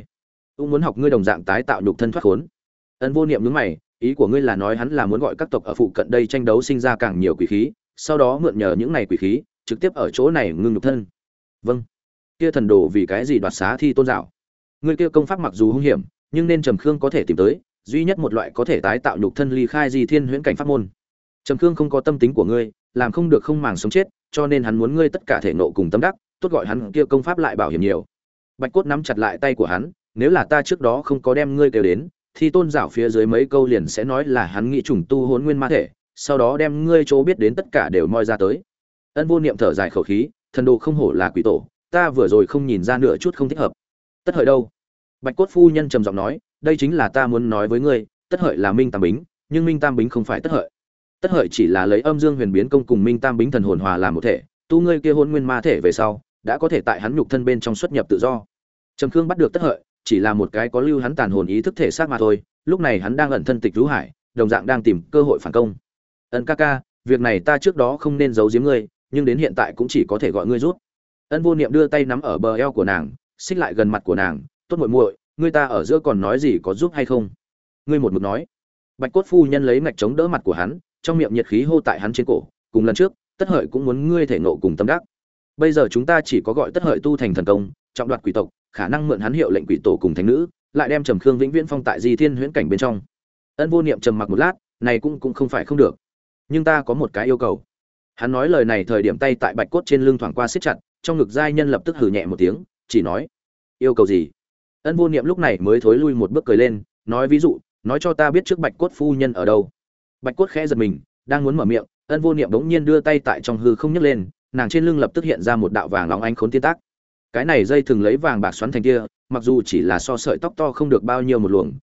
cũng muốn học ngươi đồng dạng tái tạo nhục thân thoát khốn. Ân Vô Niệm nhướng mày, ý của ngươi là nói hắn là muốn gọi các tộc ở phụ cận đây tranh đấu sinh ra càng nhiều quỷ khí, sau đó mượn nhờ những này quỷ khí, trực tiếp ở chỗ này ngưng nhục thân. Vâng. Kia thần đồ vì cái gì đoạt xá Thi Tôn Giảo? Ngươi kia công pháp mặc dù hung hiểm, nhưng nên Trầm Khương có thể tìm tới, duy nhất một loại có thể tái tạo nhục thân ly khai Di Thiên huyễn cảnh pháp môn. Trầm Khương không có tâm tính của ngươi, làm không được không màng sống chết, cho nên hắn muốn ngươi tất cả thể nộ cùng tâm đắc, tốt gọi hắn kia công pháp lại bảo hiểm nhiều. Bạch cốt nắm chặt lại tay của hắn, nếu là ta trước đó không có đem ngươi kêu đến, Thi Tôn Giảo phía dưới mấy câu liền sẽ nói là hắn nghĩ trùng tu Hỗn Nguyên Ma thể, sau đó đem ngươi chỗ biết đến tất cả đều moi ra tới. Ân Vô Niệm thở dài khẩu khí, thần đồ không hổ là quỷ tổ, ta vừa rồi không nhìn ra nửa chút không thích hợp. Tất hợi đâu? Bạch cốt phu nhân trầm giọng nói, đây chính là ta muốn nói với ngươi, tất hợi là Minh Tam Bính, nhưng Minh Tam Bính không phải tất hợi. Tất hợi chỉ là lấy Âm Dương Huyền Biến công cùng Minh Tam Bính thần hồn hòa làm một thể, tu ngươi kia Hỗn Nguyên Ma thể về sau, đã có thể tại hắn nhục thân bên trong xuất nhập tự do. Trầm Khương bắt được tất hợi, chỉ là một cái có lưu hắn tàn hồn ý thức thể xác mà thôi, lúc này hắn đang ẩn thân Tịch Thú Hải, đồng dạng đang tìm cơ hội phản công. Ân ca ca, việc này ta trước đó không nên giấu giếm ngươi, nhưng đến hiện tại cũng chỉ có thể gọi ngươi rút. Ân Vô Niệm đưa tay nắm ở bờ eo của nàng, xích lại gần mặt của nàng, tốt muội muội, ngươi ta ở giữa còn nói gì có giúp hay không? Ngươi một mực nói. Bạch cốt phu nhân lấy ngạch chống đỡ mặt của hắn, trong miệng nhiệt khí hô tại hắn trên cổ, cùng lần trước, tất hợi cũng muốn ngươi thể nộ cùng tâm đắc. Bây giờ chúng ta chỉ có gọi tất hợi tu thành thần công, trọng đoạt quỷ tộc, khả năng mượn hắn hiệu lệnh quỷ tổ cùng thánh nữ, lại đem Trầm Khương vĩnh viễn phong tại Di Thiên huyễn cảnh bên trong. Ân Vô Niệm trầm mặc một lát, này cũng không phải không được, nhưng ta có một cái yêu cầu. Hắn nói lời này thời điểm tay tại bạch cốt trên lưng thoảng qua siết chặt, trong ngực giai nhân lập tức hừ nhẹ một tiếng, chỉ nói: "Yêu cầu gì?" Ân Vô Niệm lúc này mới thối lui một bước cười lên, nói: "Ví dụ, nói cho ta biết trước bạch cốt phu nhân ở đâu." Bạch cốt khẽ giật mình, đang muốn mở miệng, Ân Vô Niệm bỗng nhiên đưa tay tại trong hư không nhấc lên, nàng trên lưng lập tức hiện ra một đạo vàng óng ánh khốn tiên tác. Cái này dây thường lấy vàng bạc xoắn thành kia, mặc dù chỉ là so sợi tóc to không được bao nhiêu một luồng,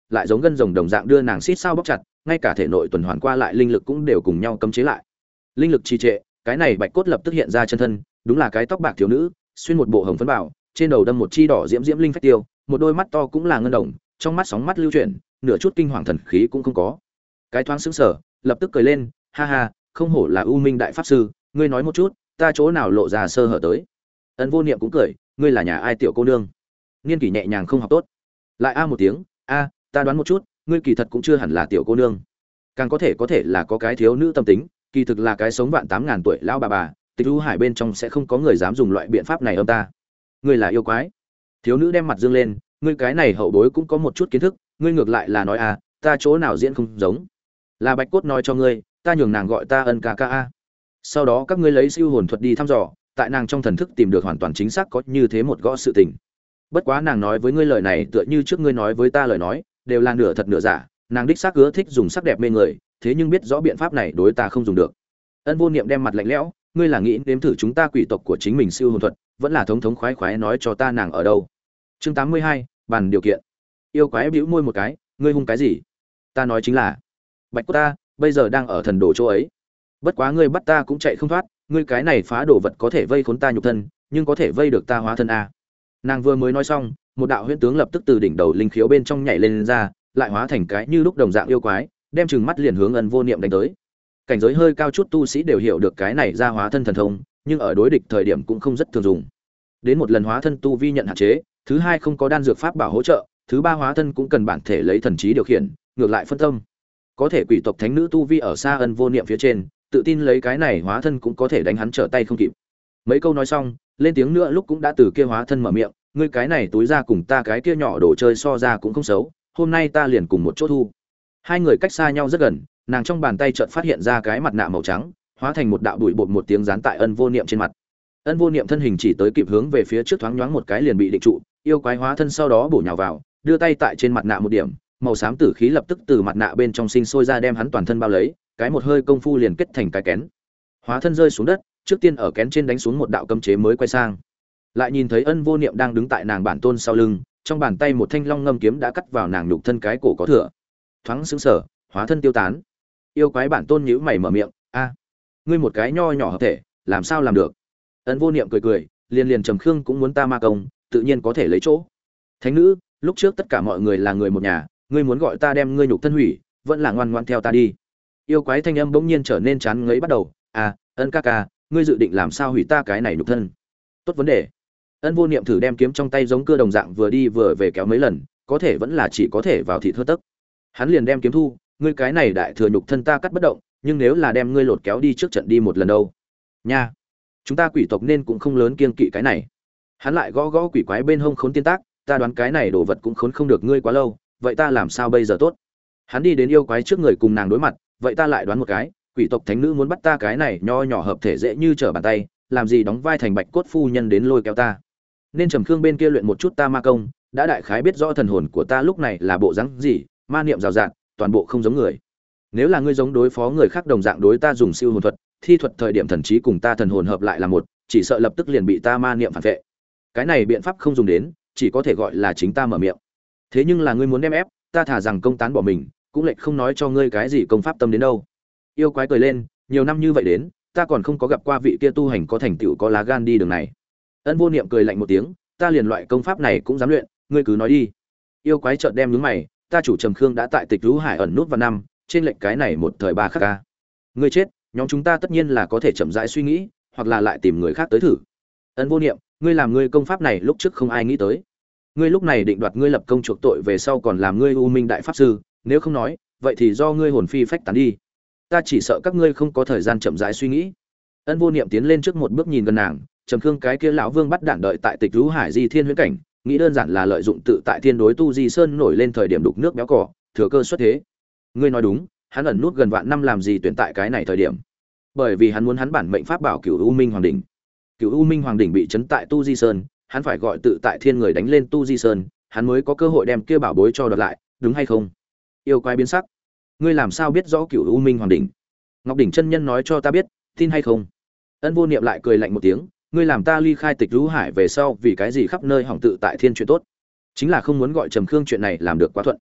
lại giống gân rồng đồng dạng đưa nàng xít sao bóc chặt, ngay cả thể nội tuần hoàn qua lại linh lực cũng đều cùng nhau cấm chế lại. Linh lực trì trệ, cái này bạch cốt lập tức hiện ra chân thân, đúng là cái tóc bạc thiếu nữ, xuyên một bộ hồng phấn bảo, trên đầu đâm một chi đỏ diễm diễm linh phách tiêu, một đôi mắt to cũng là ngân đồng, trong mắt sóng mắt lưu chuyển, nửa chút kinh hoàng thần khí cũng không có. Cái thoáng sững sờ, lập tức cười lên, ha ha, không hổ là U Minh đại pháp sư, ngươi nói một chút, ta chỗ nào lộ ra sơ hở tới. Ân Vô Niệm cũng cười, ngươi là nhà ai tiểu cô nương? Niên kỷ nhẹ nhàng không học tốt. Lại a một tiếng, a, ta đoán một chút, ngươi kỳ thật cũng chưa hẳn là tiểu cô nương, càng có thể là có cái thiếu nữ tâm tính, kỳ thực là cái sống vạn 8.000 tuổi lão bà, Tịch U Hải bên trong sẽ không có người dám dùng loại biện pháp này âm ta. Ngươi là yêu quái. Thiếu nữ đem mặt dương lên, ngươi cái này hậu bối cũng có một chút kiến thức, ngươi ngược lại là nói a, ta chỗ nào diễn không giống. Là Bạch Cốt nói cho ngươi, ta nhường nàng gọi ta Ân ca ca a. Sau đó các ngươi lấy siêu hồn thuật đi thăm dò, tại nàng trong thần thức tìm được hoàn toàn chính xác có như thế một gõ sự tình. Bất quá nàng nói với ngươi lời này tựa như trước ngươi nói với ta lời nói, đều là nửa thật nửa giả, nàng đích xác ưa thích dùng sắc đẹp mê người, thế nhưng biết rõ biện pháp này đối ta không dùng được. Ân Vô Niệm đem mặt lạnh lẽo, ngươi là nghĩ nếm thử chúng ta quỷ tộc của chính mình siêu hồn thuật, vẫn là thống thống khoái khoái nói cho ta nàng ở đâu. Chương 82, bàn điều kiện. Yêu quái bĩu môi một cái, ngươi hung cái gì? Ta nói chính là, Bạch Cốt ta bây giờ đang ở thần đồ chỗ ấy. Bất quá ngươi bắt ta cũng chạy không thoát, ngươi cái này phá đồ vật có thể vây khốn ta nhục thân, nhưng có thể vây được ta hóa thân a. Nàng vừa mới nói xong, một đạo huyễn tướng lập tức từ đỉnh đầu linh khiếu bên trong nhảy lên ra, lại hóa thành cái như lúc đồng dạng yêu quái, đem trừng mắt liền hướng Ân Vô Niệm đánh tới. Cảnh giới hơi cao chút tu sĩ đều hiểu được cái này ra hóa thân thần thông, nhưng ở đối địch thời điểm cũng không rất thường dùng. Đến một lần hóa thân tu vi nhận hạn chế, thứ hai không có đan dược pháp bảo hỗ trợ, thứ ba hóa thân cũng cần bản thể lấy thần trí điều khiển, ngược lại phân tâm. Có thể quỷ tộc thánh nữ tu vi ở xa Ân Vô Niệm phía trên, tự tin lấy cái này hóa thân cũng có thể đánh hắn trở tay không kịp. Mấy câu nói xong, lên tiếng nữa lúc cũng đã từ kia hóa thân mở miệng, ngươi cái này túi ra cùng ta cái kia nhỏ đồ chơi so ra cũng không xấu, hôm nay ta liền cùng một chỗ thu. Hai người cách xa nhau rất gần, nàng trong bàn tay chợt phát hiện ra cái mặt nạ màu trắng, hóa thành một đạo bụi bột một tiếng dán tại Ân Vô Niệm trên mặt. Ân Vô Niệm thân hình chỉ tới kịp hướng về phía trước thoáng nhoáng một cái liền bị định trụ, yêu quái hóa thân sau đó bổ nhào vào, đưa tay tại trên mặt nạ một điểm, màu xám tử khí lập tức từ mặt nạ bên trong sinh sôi ra đem hắn toàn thân bao lấy, cái một hơi công phu liền kết thành cái kén. Hóa thân rơi xuống đất, trước tiên ở kén trên đánh xuống một đạo cấm chế mới quay sang. Lại nhìn thấy Ân Vô Niệm đang đứng tại nàng bản tôn sau lưng, trong bàn tay một thanh long ngâm kiếm đã cắt vào nàng nhục thân cái cổ có thừa. Thoáng sững sờ, hóa thân tiêu tán. Yêu quái bản tôn nhíu mày mở miệng, "A, ngươi một cái nho nhỏ hợp thể, làm sao làm được?" Ân Vô Niệm cười cười, liền trầm khương cũng muốn ta ma công, tự nhiên có thể lấy chỗ. Thánh nữ, lúc trước tất cả mọi người là người một nhà, ngươi muốn gọi ta đem ngươi nhục thân hủy, vẫn là ngoan ngoãn theo ta đi. Yêu quái thanh âm bỗng nhiên trở nên chán ngấy bắt đầu, "À, Ân ca ca, ngươi dự định làm sao hủy ta cái này nhục thân?" Tốt vấn đề. Ân Vô Niệm thử đem kiếm trong tay giống cưa đồng dạng vừa đi vừa về kéo mấy lần, có thể vẫn là chỉ có thể vào thịt thưa tấc. Hắn liền đem kiếm thu, ngươi cái này đại thừa nhục thân ta cắt bất động, nhưng nếu là đem ngươi lột kéo đi trước trận đi một lần đâu. Nha. Chúng ta quỷ tộc nên cũng không lớn kiêng kỵ cái này. Hắn lại gõ gõ quỷ quái bên hông khốn tiên tác, ta đoán cái này đồ vật cũng khốn không được ngươi quá lâu, vậy ta làm sao bây giờ tốt? Hắn đi đến yêu quái trước người cùng nàng đối mặt, vậy ta lại đoán một cái, quỷ tộc thánh nữ muốn bắt ta cái này nho nhỏ hợp thể dễ như trở bàn tay, làm gì đóng vai thành Bạch Cốt phu nhân đến lôi kéo ta. Nên Trầm Khương bên kia luyện một chút ta ma công, đã đại khái biết rõ thần hồn của ta lúc này là bộ dáng gì, ma niệm rào rạt, toàn bộ không giống người. Nếu là ngươi giống đối phó người khác đồng dạng đối ta dùng siêu hồn thuật, thi thuật thời điểm thần trí cùng ta thần hồn hợp lại là một, chỉ sợ lập tức liền bị ta ma niệm phản vệ. Cái này biện pháp không dùng đến, chỉ có thể gọi là chính ta mở miệng. Thế nhưng là ngươi muốn đem ép, ta thả rằng công tán bỏ mình, cũng lệch không nói cho ngươi cái gì công pháp tâm đến đâu. Yêu quái cười lên, nhiều năm như vậy đến, ta còn không có gặp qua vị kia tu hành có thành tựu có lá gan đi đường này. Ân Vô Niệm cười lạnh một tiếng, ta liền loại công pháp này cũng dám luyện, ngươi cứ nói đi. Yêu quái chợt đem nhướng mày, ta chủ Trầm Khương đã tại Tịch Lũ Hải ẩn nút vào năm, trên lệnh cái này một thời ba khắc ca. Ngươi chết, nhóm chúng ta tất nhiên là có thể chậm rãi suy nghĩ, hoặc là lại tìm người khác tới thử. Ân Vô Niệm, ngươi làm ngươi công pháp này lúc trước không ai nghĩ tới. Ngươi lúc này định đoạt ngươi lập công chuộc tội về sau còn làm ngươi U Minh đại pháp sư, nếu không nói, vậy thì do ngươi hồn phi phách tán đi. Ta chỉ sợ các ngươi không có thời gian chậm rãi suy nghĩ. Ân Vô Niệm tiến lên trước một bước nhìn gần nàng, Trầm Khương cái kia lão vương bắt đạn đợi tại Tịch Lũ Hải Di Thiên huyễn cảnh, nghĩ đơn giản là lợi dụng tự tại thiên đối tu Di Sơn nổi lên thời điểm đục nước béo cỏ, thừa cơ xuất thế. Ngươi nói đúng, hắn ẩn nút gần vạn năm làm gì tuyển tại cái này thời điểm? Bởi vì hắn muốn hắn bản mệnh pháp bảo Cửu U Minh Hoàng đỉnh. Cửu U Minh Hoàng đỉnh bị trấn tại tu Di Sơn, hắn phải gọi tự tại thiên người đánh lên tu Di Sơn, hắn mới có cơ hội đem kia bảo bối cho đoạt lại, đúng hay không? Yêu quái biến sắc. Ngươi làm sao biết rõ Cửu U Minh Hoàng đỉnh? Ngọc đỉnh chân nhân nói cho ta biết, tin hay không? Ân Vô Niệm lại cười lạnh một tiếng, ngươi làm ta ly khai Tịch Lũ Hải về sau, vì cái gì khắp nơi hỏng tự tại thiên chuyện tốt, chính là không muốn gọi Trầm Khương chuyện này làm được quá thuận.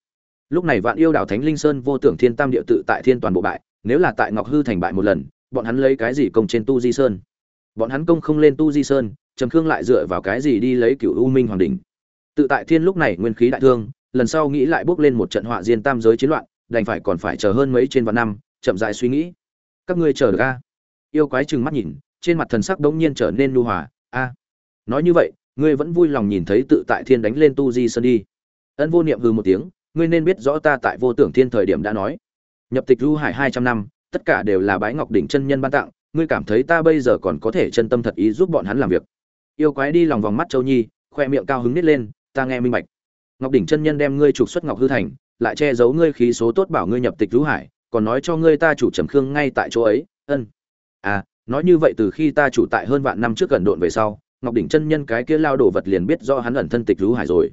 Lúc này Vạn Yêu đảo Thánh Linh Sơn Vô Tưởng Thiên Tam địa tự tại thiên toàn bộ bại, nếu là tại Ngọc Hư thành bại một lần, bọn hắn lấy cái gì công trên Tu Di Sơn? Bọn hắn công không lên Tu Di Sơn, Trầm Khương lại dựa vào cái gì đi lấy Cửu U Minh Hoàng đỉnh? Tự tại thiên lúc này nguyên khí đại thương, lần sau nghĩ lại bước lên một trận họa diên tam giới chiến loạn, đành phải còn phải chờ hơn mấy trên vạn năm, chậm rãi suy nghĩ. Các ngươi chờ được a? Yêu quái trừng mắt nhìn, trên mặt thần sắc đống nhiên trở nên nhu hòa. A, nói như vậy, ngươi vẫn vui lòng nhìn thấy tự tại thiên đánh lên Tu Di Sơn đi? Ân Vô Niệm hừ một tiếng, ngươi nên biết rõ ta tại Vô Tưởng Thiên thời điểm đã nói, nhập tịch Du Hải 200 năm, tất cả đều là bái Ngọc đỉnh chân nhân ban tặng, ngươi cảm thấy ta bây giờ còn có thể chân tâm thật ý giúp bọn hắn làm việc? Yêu quái đi lòng vòng mắt Châu Nhi, khoe miệng cao hứng nít lên, ta nghe minh bạch. Ngọc đỉnh chân nhân đem ngươi trục xuất Ngọc Hư thành, lại che giấu ngươi khí số tốt bảo ngươi nhập tịch Du Hải, còn nói cho ngươi ta chủ Trầm Khương ngay tại chỗ ấy. Nói như vậy từ khi ta chủ tại hơn vạn năm trước gần độn về sau, Ngọc đỉnh chân nhân cái kia lao đồ vật liền biết do hắn ẩn thân tịch Du Hải rồi.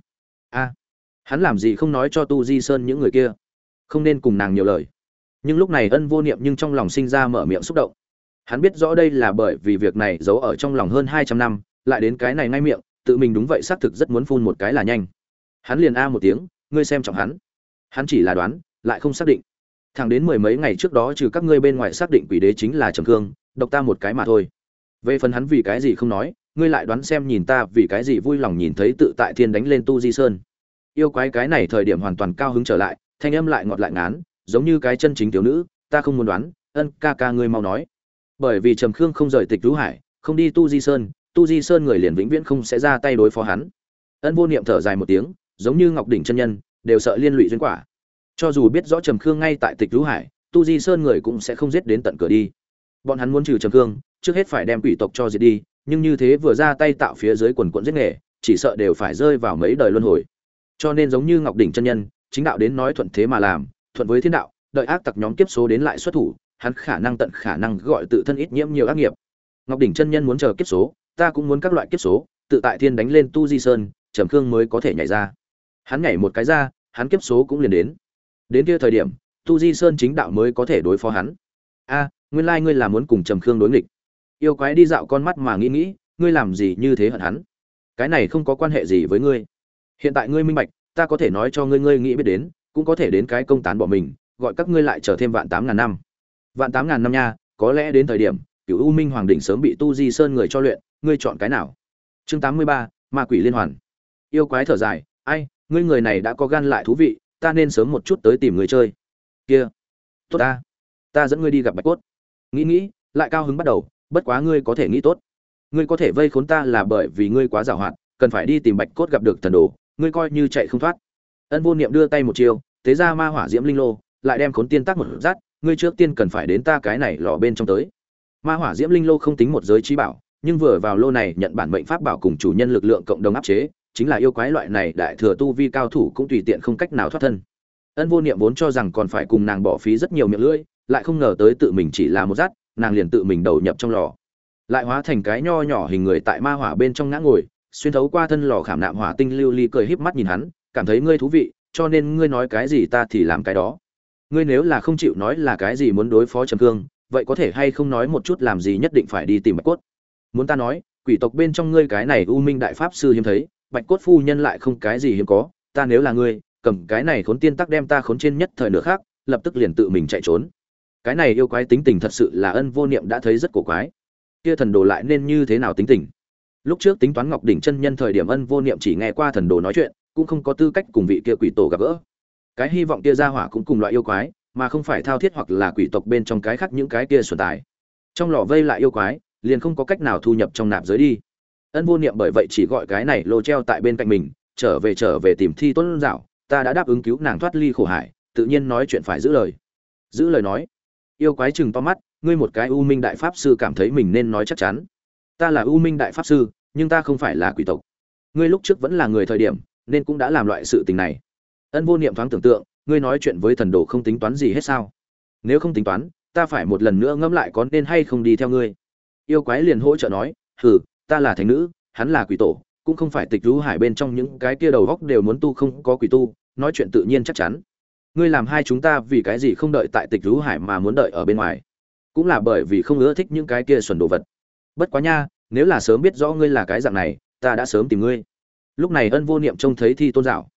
Hắn làm gì không nói cho Tu Di Sơn những người kia, không nên cùng nàng nhiều lời. Nhưng lúc này Ân Vô Niệm nhưng trong lòng sinh ra mở miệng xúc động. Hắn biết rõ đây là bởi vì việc này giấu ở trong lòng hơn 200 năm, lại đến cái này ngay miệng, tự mình đúng vậy xác thực rất muốn phun một cái là nhanh. Hắn liền a một tiếng, ngươi xem trọng hắn. Hắn chỉ là đoán, lại không xác định. Thẳng đến mười mấy ngày trước đó trừ các ngươi bên ngoài xác định quỷ đế chính là Trầm Khương, độc ta một cái mà thôi. Về phần hắn vì cái gì không nói, ngươi lại đoán xem nhìn ta vì cái gì vui lòng nhìn thấy tự tại thiên đánh lên Tu Di Sơn. Yêu quái cái này thời điểm hoàn toàn cao hứng trở lại, thanh âm lại ngọt lại ngán, giống như cái chân chính thiếu nữ, ta không muốn đoán, Ân ca ca ngươi mau nói. Bởi vì Trầm Khương không rời tịch Du Hải, không đi Tu Di Sơn người liền vĩnh viễn không sẽ ra tay đối phó hắn. Ân Vô Niệm thở dài một tiếng, giống như Ngọc đỉnh chân nhân, đều sợ liên lụy duyên quả. Cho dù biết rõ Trầm Khương ngay tại tịch Du Hải, Tu Di Sơn người cũng sẽ không giết đến tận cửa đi. Bọn hắn muốn trừ Trầm Khương, trước hết phải đem quỷ tộc cho diệt đi, nhưng như thế vừa ra tay tạo phía dưới quần quần giết nghề, chỉ sợ đều phải rơi vào mấy đời luân hồi. Cho nên giống như Ngọc đỉnh chân nhân, chính đạo đến nói thuận thế mà làm, thuận với thiên đạo, đợi ác tặc nhóm kiếp số đến lại xuất thủ, hắn khả năng gọi tự thân ít nhiễm nhiều ác nghiệp. Ngọc đỉnh chân nhân muốn chờ kiếp số, ta cũng muốn các loại kiếp số, tự tại thiên đánh lên Tu Di Sơn, Trầm Khương mới có thể nhảy ra. Hắn nhảy một cái ra, hắn kiếp số cũng liền đến. Đến kia thời điểm, Tu Di Sơn chính đạo mới có thể đối phó hắn. Nguyên lai ngươi là muốn cùng Trầm Khương đối nghịch. Yêu quái đi dạo con mắt mà nghĩ, ngươi làm gì như thế hận hắn? Cái này không có quan hệ gì với ngươi. Hiện tại ngươi minh bạch, ta có thể nói cho ngươi nghĩ biết đến, cũng có thể đến cái công tán bỏ mình, gọi các ngươi lại chờ thêm vạn 8.000 năm. Vạn 8.000 năm nha, có lẽ đến thời điểm, Cửu U Minh Hoàng đỉnh sớm bị Tu Di Sơn người cho luyện, ngươi chọn cái nào? Chương 83, Ma quỷ liên hoàn. Yêu quái thở dài, ai, ngươi người này đã có gan lại thú vị, ta nên sớm một chút tới tìm người chơi. Kia, tốt ta dẫn ngươi đi gặp Bạch Cốt. Nghĩ, lại cao hứng bắt đầu, bất quá ngươi có thể nghĩ tốt. Ngươi có thể vây khốn ta là bởi vì ngươi quá giàu hoạt, cần phải đi tìm Bạch Cốt gặp được thần đồ, ngươi coi như chạy không thoát. Ân Vô Niệm đưa tay một chiêu, tế ra ma hỏa diễm linh lô, lại đem khốn tiên tác một rát, ngươi trước tiên cần phải đến ta cái này lò bên trong tới. Ma hỏa diễm linh lô không tính một giới trí bảo, nhưng vừa vào lô này nhận bản mệnh pháp bảo cùng chủ nhân lực lượng cộng đồng áp chế, chính là yêu quái loại này đại thừa tu vi cao thủ cũng tùy tiện không cách nào thoát thân. Ân Vô Niệm vốn cho rằng còn phải cùng nàng bỏ phí rất nhiều miệng lưỡi, lại không ngờ tới tự mình chỉ là một rát, nàng liền tự mình đầu nhập trong lò, lại hóa thành cái nho nhỏ hình người tại ma hỏa bên trong ngã ngồi, xuyên thấu qua thân lò khảm nạm hỏa tinh lưu ly cười híp mắt nhìn hắn, cảm thấy ngươi thú vị, cho nên ngươi nói cái gì ta thì làm cái đó. Ngươi nếu là không chịu nói là cái gì muốn đối phó Trầm Khương, vậy có thể hay không nói một chút làm gì nhất định phải đi tìm Bạch Cốt? Muốn ta nói, quỷ tộc bên trong ngươi cái này U Minh đại pháp sư hiếm thấy, Bạch Cốt phu nhân lại không cái gì hiếm có, ta nếu là ngươi, cầm cái này khốn tiên tắc đem ta khốn trên nhất thời nửa khác, lập tức liền tự mình chạy trốn. Cái này yêu quái tính tình thật sự là Ân Vô Niệm đã thấy rất cổ quái. Kia thần đồ lại nên như thế nào tính tình? Lúc trước tính toán Ngọc đỉnh chân nhân thời điểm Ân Vô Niệm chỉ nghe qua thần đồ nói chuyện, cũng không có tư cách cùng vị kia quỷ tổ gặp gỡ. Cái hy vọng kia ra hỏa cũng cùng loại yêu quái, mà không phải thao thiết hoặc là quỷ tộc bên trong cái khác những cái kia xuẩn tài. Trong lò vây lại yêu quái, liền không có cách nào thu nhập trong nạp giới đi. Ân Vô Niệm bởi vậy chỉ gọi cái này lô treo tại bên cạnh mình, trở về tìm Thi Tuấn Dạo, ta đã đáp ứng cứu nàng thoát ly khổ hải, tự nhiên nói chuyện phải giữ lời. Giữ lời nói. Yêu quái chừng to mắt, ngươi một cái U Minh đại pháp sư cảm thấy mình nên nói chắc chắn. Ta là U Minh đại pháp sư, nhưng ta không phải là quỷ tộc. Ngươi lúc trước vẫn là người thời điểm, nên cũng đã làm loại sự tình này. Ân Vô Niệm thoáng tưởng tượng, ngươi nói chuyện với thần đồ không tính toán gì hết sao? Nếu không tính toán, ta phải một lần nữa ngẫm lại có nên hay không đi theo ngươi. Yêu quái liền hỗ trợ nói, hừ, ta là thánh nữ, hắn là quỷ tổ, cũng không phải tịch Du Hải bên trong những cái kia đầu góc đều muốn tu không có quỷ tu, nói chuyện tự nhiên chắc chắn. Ngươi làm hai chúng ta vì cái gì không đợi tại tịch Du Hải mà muốn đợi ở bên ngoài? Cũng là bởi vì không ưa thích những cái kia xuẩn đồ vật. Bất quá nha, nếu là sớm biết rõ ngươi là cái dạng này, ta đã sớm tìm ngươi. Lúc này Ân Vô Niệm trông thấy Thi Tôn Dạo,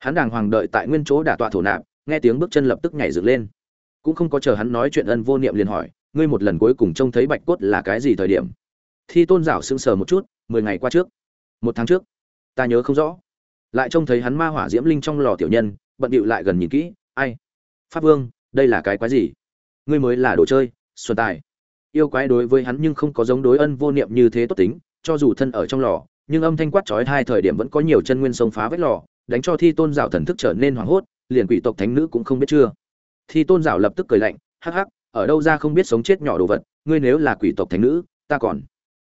Hắn đàng hoàng đợi tại nguyên chỗ đả tọa thổ nạp, nghe tiếng bước chân lập tức nhảy dựng lên. Cũng không có chờ hắn nói chuyện, Ân Vô Niệm liền hỏi, ngươi một lần cuối cùng trông thấy bạch cốt là cái gì thời điểm? Thi Tôn Giảo sững sờ một chút, 10 ngày qua trước, 1 tháng trước, ta nhớ không rõ. Lại trông thấy hắn ma hỏa diễm linh trong lò tiểu nhân, bận bịu lại gần nhìn kỹ, ai? Pháp Vương, đây là cái quái gì? Ngươi mới là đồ chơi, xuân tài. Yêu quái đối với hắn nhưng không có giống đối Ân Vô Niệm như thế tốt tính, cho dù thân ở trong lò, nhưng âm thanh quát chói hai thời điểm vẫn có nhiều chân nguyên xông phá vết lò, đánh cho Thi Tôn Giảo thần thức trở nên hoảng hốt, liền quỷ tộc thánh nữ cũng không biết chưa. Thi Tôn Giảo lập tức cười lạnh, hắc hắc, ở đâu ra không biết sống chết nhỏ đồ vật, ngươi nếu là quỷ tộc thánh nữ, ta còn.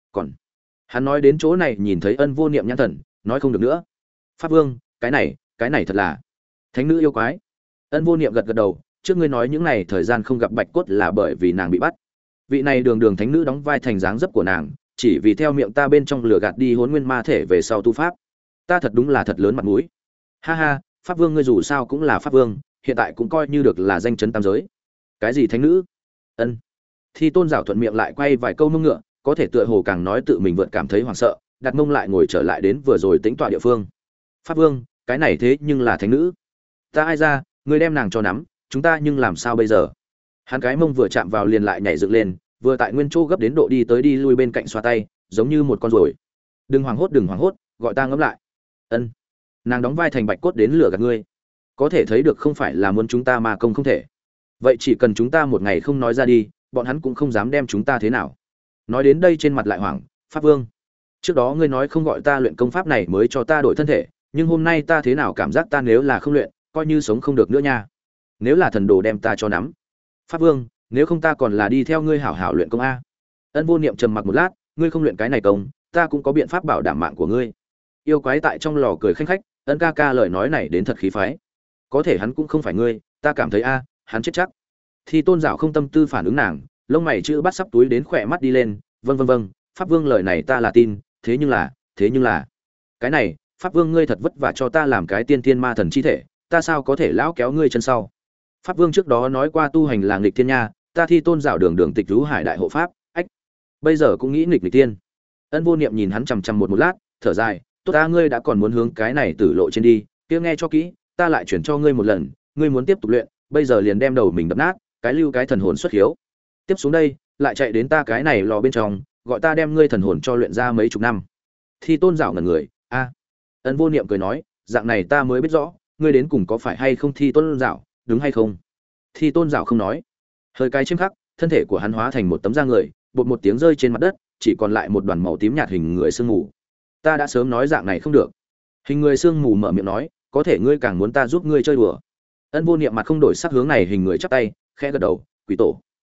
Hắn nói đến chỗ này nhìn thấy Ân Vô Niệm nhãn thần, nói không được nữa. Pháp Vương, cái này thật là thánh nữ yêu quái. Ân Vô Niệm gật gật đầu, trước ngươi nói những này thời gian không gặp bạch cốt là bởi vì nàng bị bắt. Vị này đường đường thánh nữ đóng vai thành dáng dấp của nàng, chỉ vì theo miệng ta bên trong lửa gạt đi hồn nguyên ma thể về sau tu pháp. Ta thật đúng là thật lớn mặt mũi. Ha ha, Pháp Vương ngươi dù sao cũng là Pháp Vương, hiện tại cũng coi như được là danh chấn tam giới. Cái gì thánh nữ? Ân. Thi Tôn Giảo thuận miệng lại quay vài câu mông ngựa, có thể tựa hồ càng nói tự mình vượt cảm thấy hoảng sợ, đặt mông lại ngồi trở lại đến vừa rồi tính tọa địa phương. Pháp Vương, cái này thế nhưng là thánh nữ. Ta ai ra, ngươi đem nàng cho nắm, chúng ta nhưng làm sao bây giờ? Hắn cái mông vừa chạm vào liền lại nhảy dựng lên, vừa tại nguyên chỗ gấp đến độ đi tới đi lui bên cạnh xoa tay, giống như một con ruồi. Đừng hoảng hốt, gọi ta ngẫm lại. Ân. Nàng đóng vai thành bạch cốt đến lừa gạt ngươi. Có thể thấy được không phải là muốn chúng ta mà công không thể. Vậy chỉ cần chúng ta một ngày không nói ra đi, bọn hắn cũng không dám đem chúng ta thế nào. Nói đến đây trên mặt lại hoảng, Pháp Vương, trước đó ngươi nói không gọi ta luyện công pháp này mới cho ta đổi thân thể, nhưng hôm nay ta thế nào cảm giác ta nếu là không luyện, coi như sống không được nữa nha. Nếu là thần đồ đem ta cho nắm. Pháp Vương, nếu không ta còn là đi theo ngươi hảo hảo luyện công a. Ân Vô Niệm trầm mặc một lát, ngươi không luyện cái này công, ta cũng có biện pháp bảo đảm mạng của ngươi. Yêu quái tại trong lò cười khanh khách, Ân ca ca lời nói này đến thật khí phái. Có thể hắn cũng không phải ngươi, ta cảm thấy a, hắn chết chắc. Thì Tôn Giảo không tâm tư phản ứng nàng, lông mày chữ bắt sắp túi đến khỏe mắt đi lên, vâng, Pháp Vương lời này ta là tin, thế nhưng là cái này, Pháp Vương ngươi thật vất vả cho ta làm cái tiên thiên ma thần chi thể, ta sao có thể lão kéo ngươi chân sau? Pháp Vương trước đó nói qua tu hành là nghịch thiên nha, ta Thi Tôn Giảo đường tịch rú hải đại hộ pháp, ách, bây giờ cũng nghĩ nghịch tiên. Ân Vô Niệm nhìn hắn chằm chằm một lát, thở dài, tốt ta ngươi đã còn muốn hướng cái này tử lộ trên đi, kia nghe cho kỹ, ta lại chuyển cho ngươi một lần, ngươi muốn tiếp tục luyện, bây giờ liền đem đầu mình đập nát, cái lưu cái thần hồn xuất hiếu. Tiếp xuống đây, lại chạy đến ta cái này lò bên trong, gọi ta đem ngươi thần hồn cho luyện ra mấy chục năm. Thi Tôn Giảo ngẩn người, a. Ân Vô Niệm cười nói, dạng này ta mới biết rõ, ngươi đến cùng có phải hay không Thi Tôn Giảo, đúng hay không? Thi Tôn Giảo không nói. Hơi cái chiêm khắc, thân thể của hắn hóa thành một tấm da người, bột một tiếng rơi trên mặt đất, chỉ còn lại một đoàn màu tím nhạt hình người sương mù. Ta đã sớm nói dạng này không được. Hình người sương mù mở miệng nói, có thể ngươi càng muốn ta giúp ngươi chơi đùa. Ân Vô Niệm mặt không đổi sắc hướng này hình người chắp tay, khẽ gật đầu, quỷ tổ.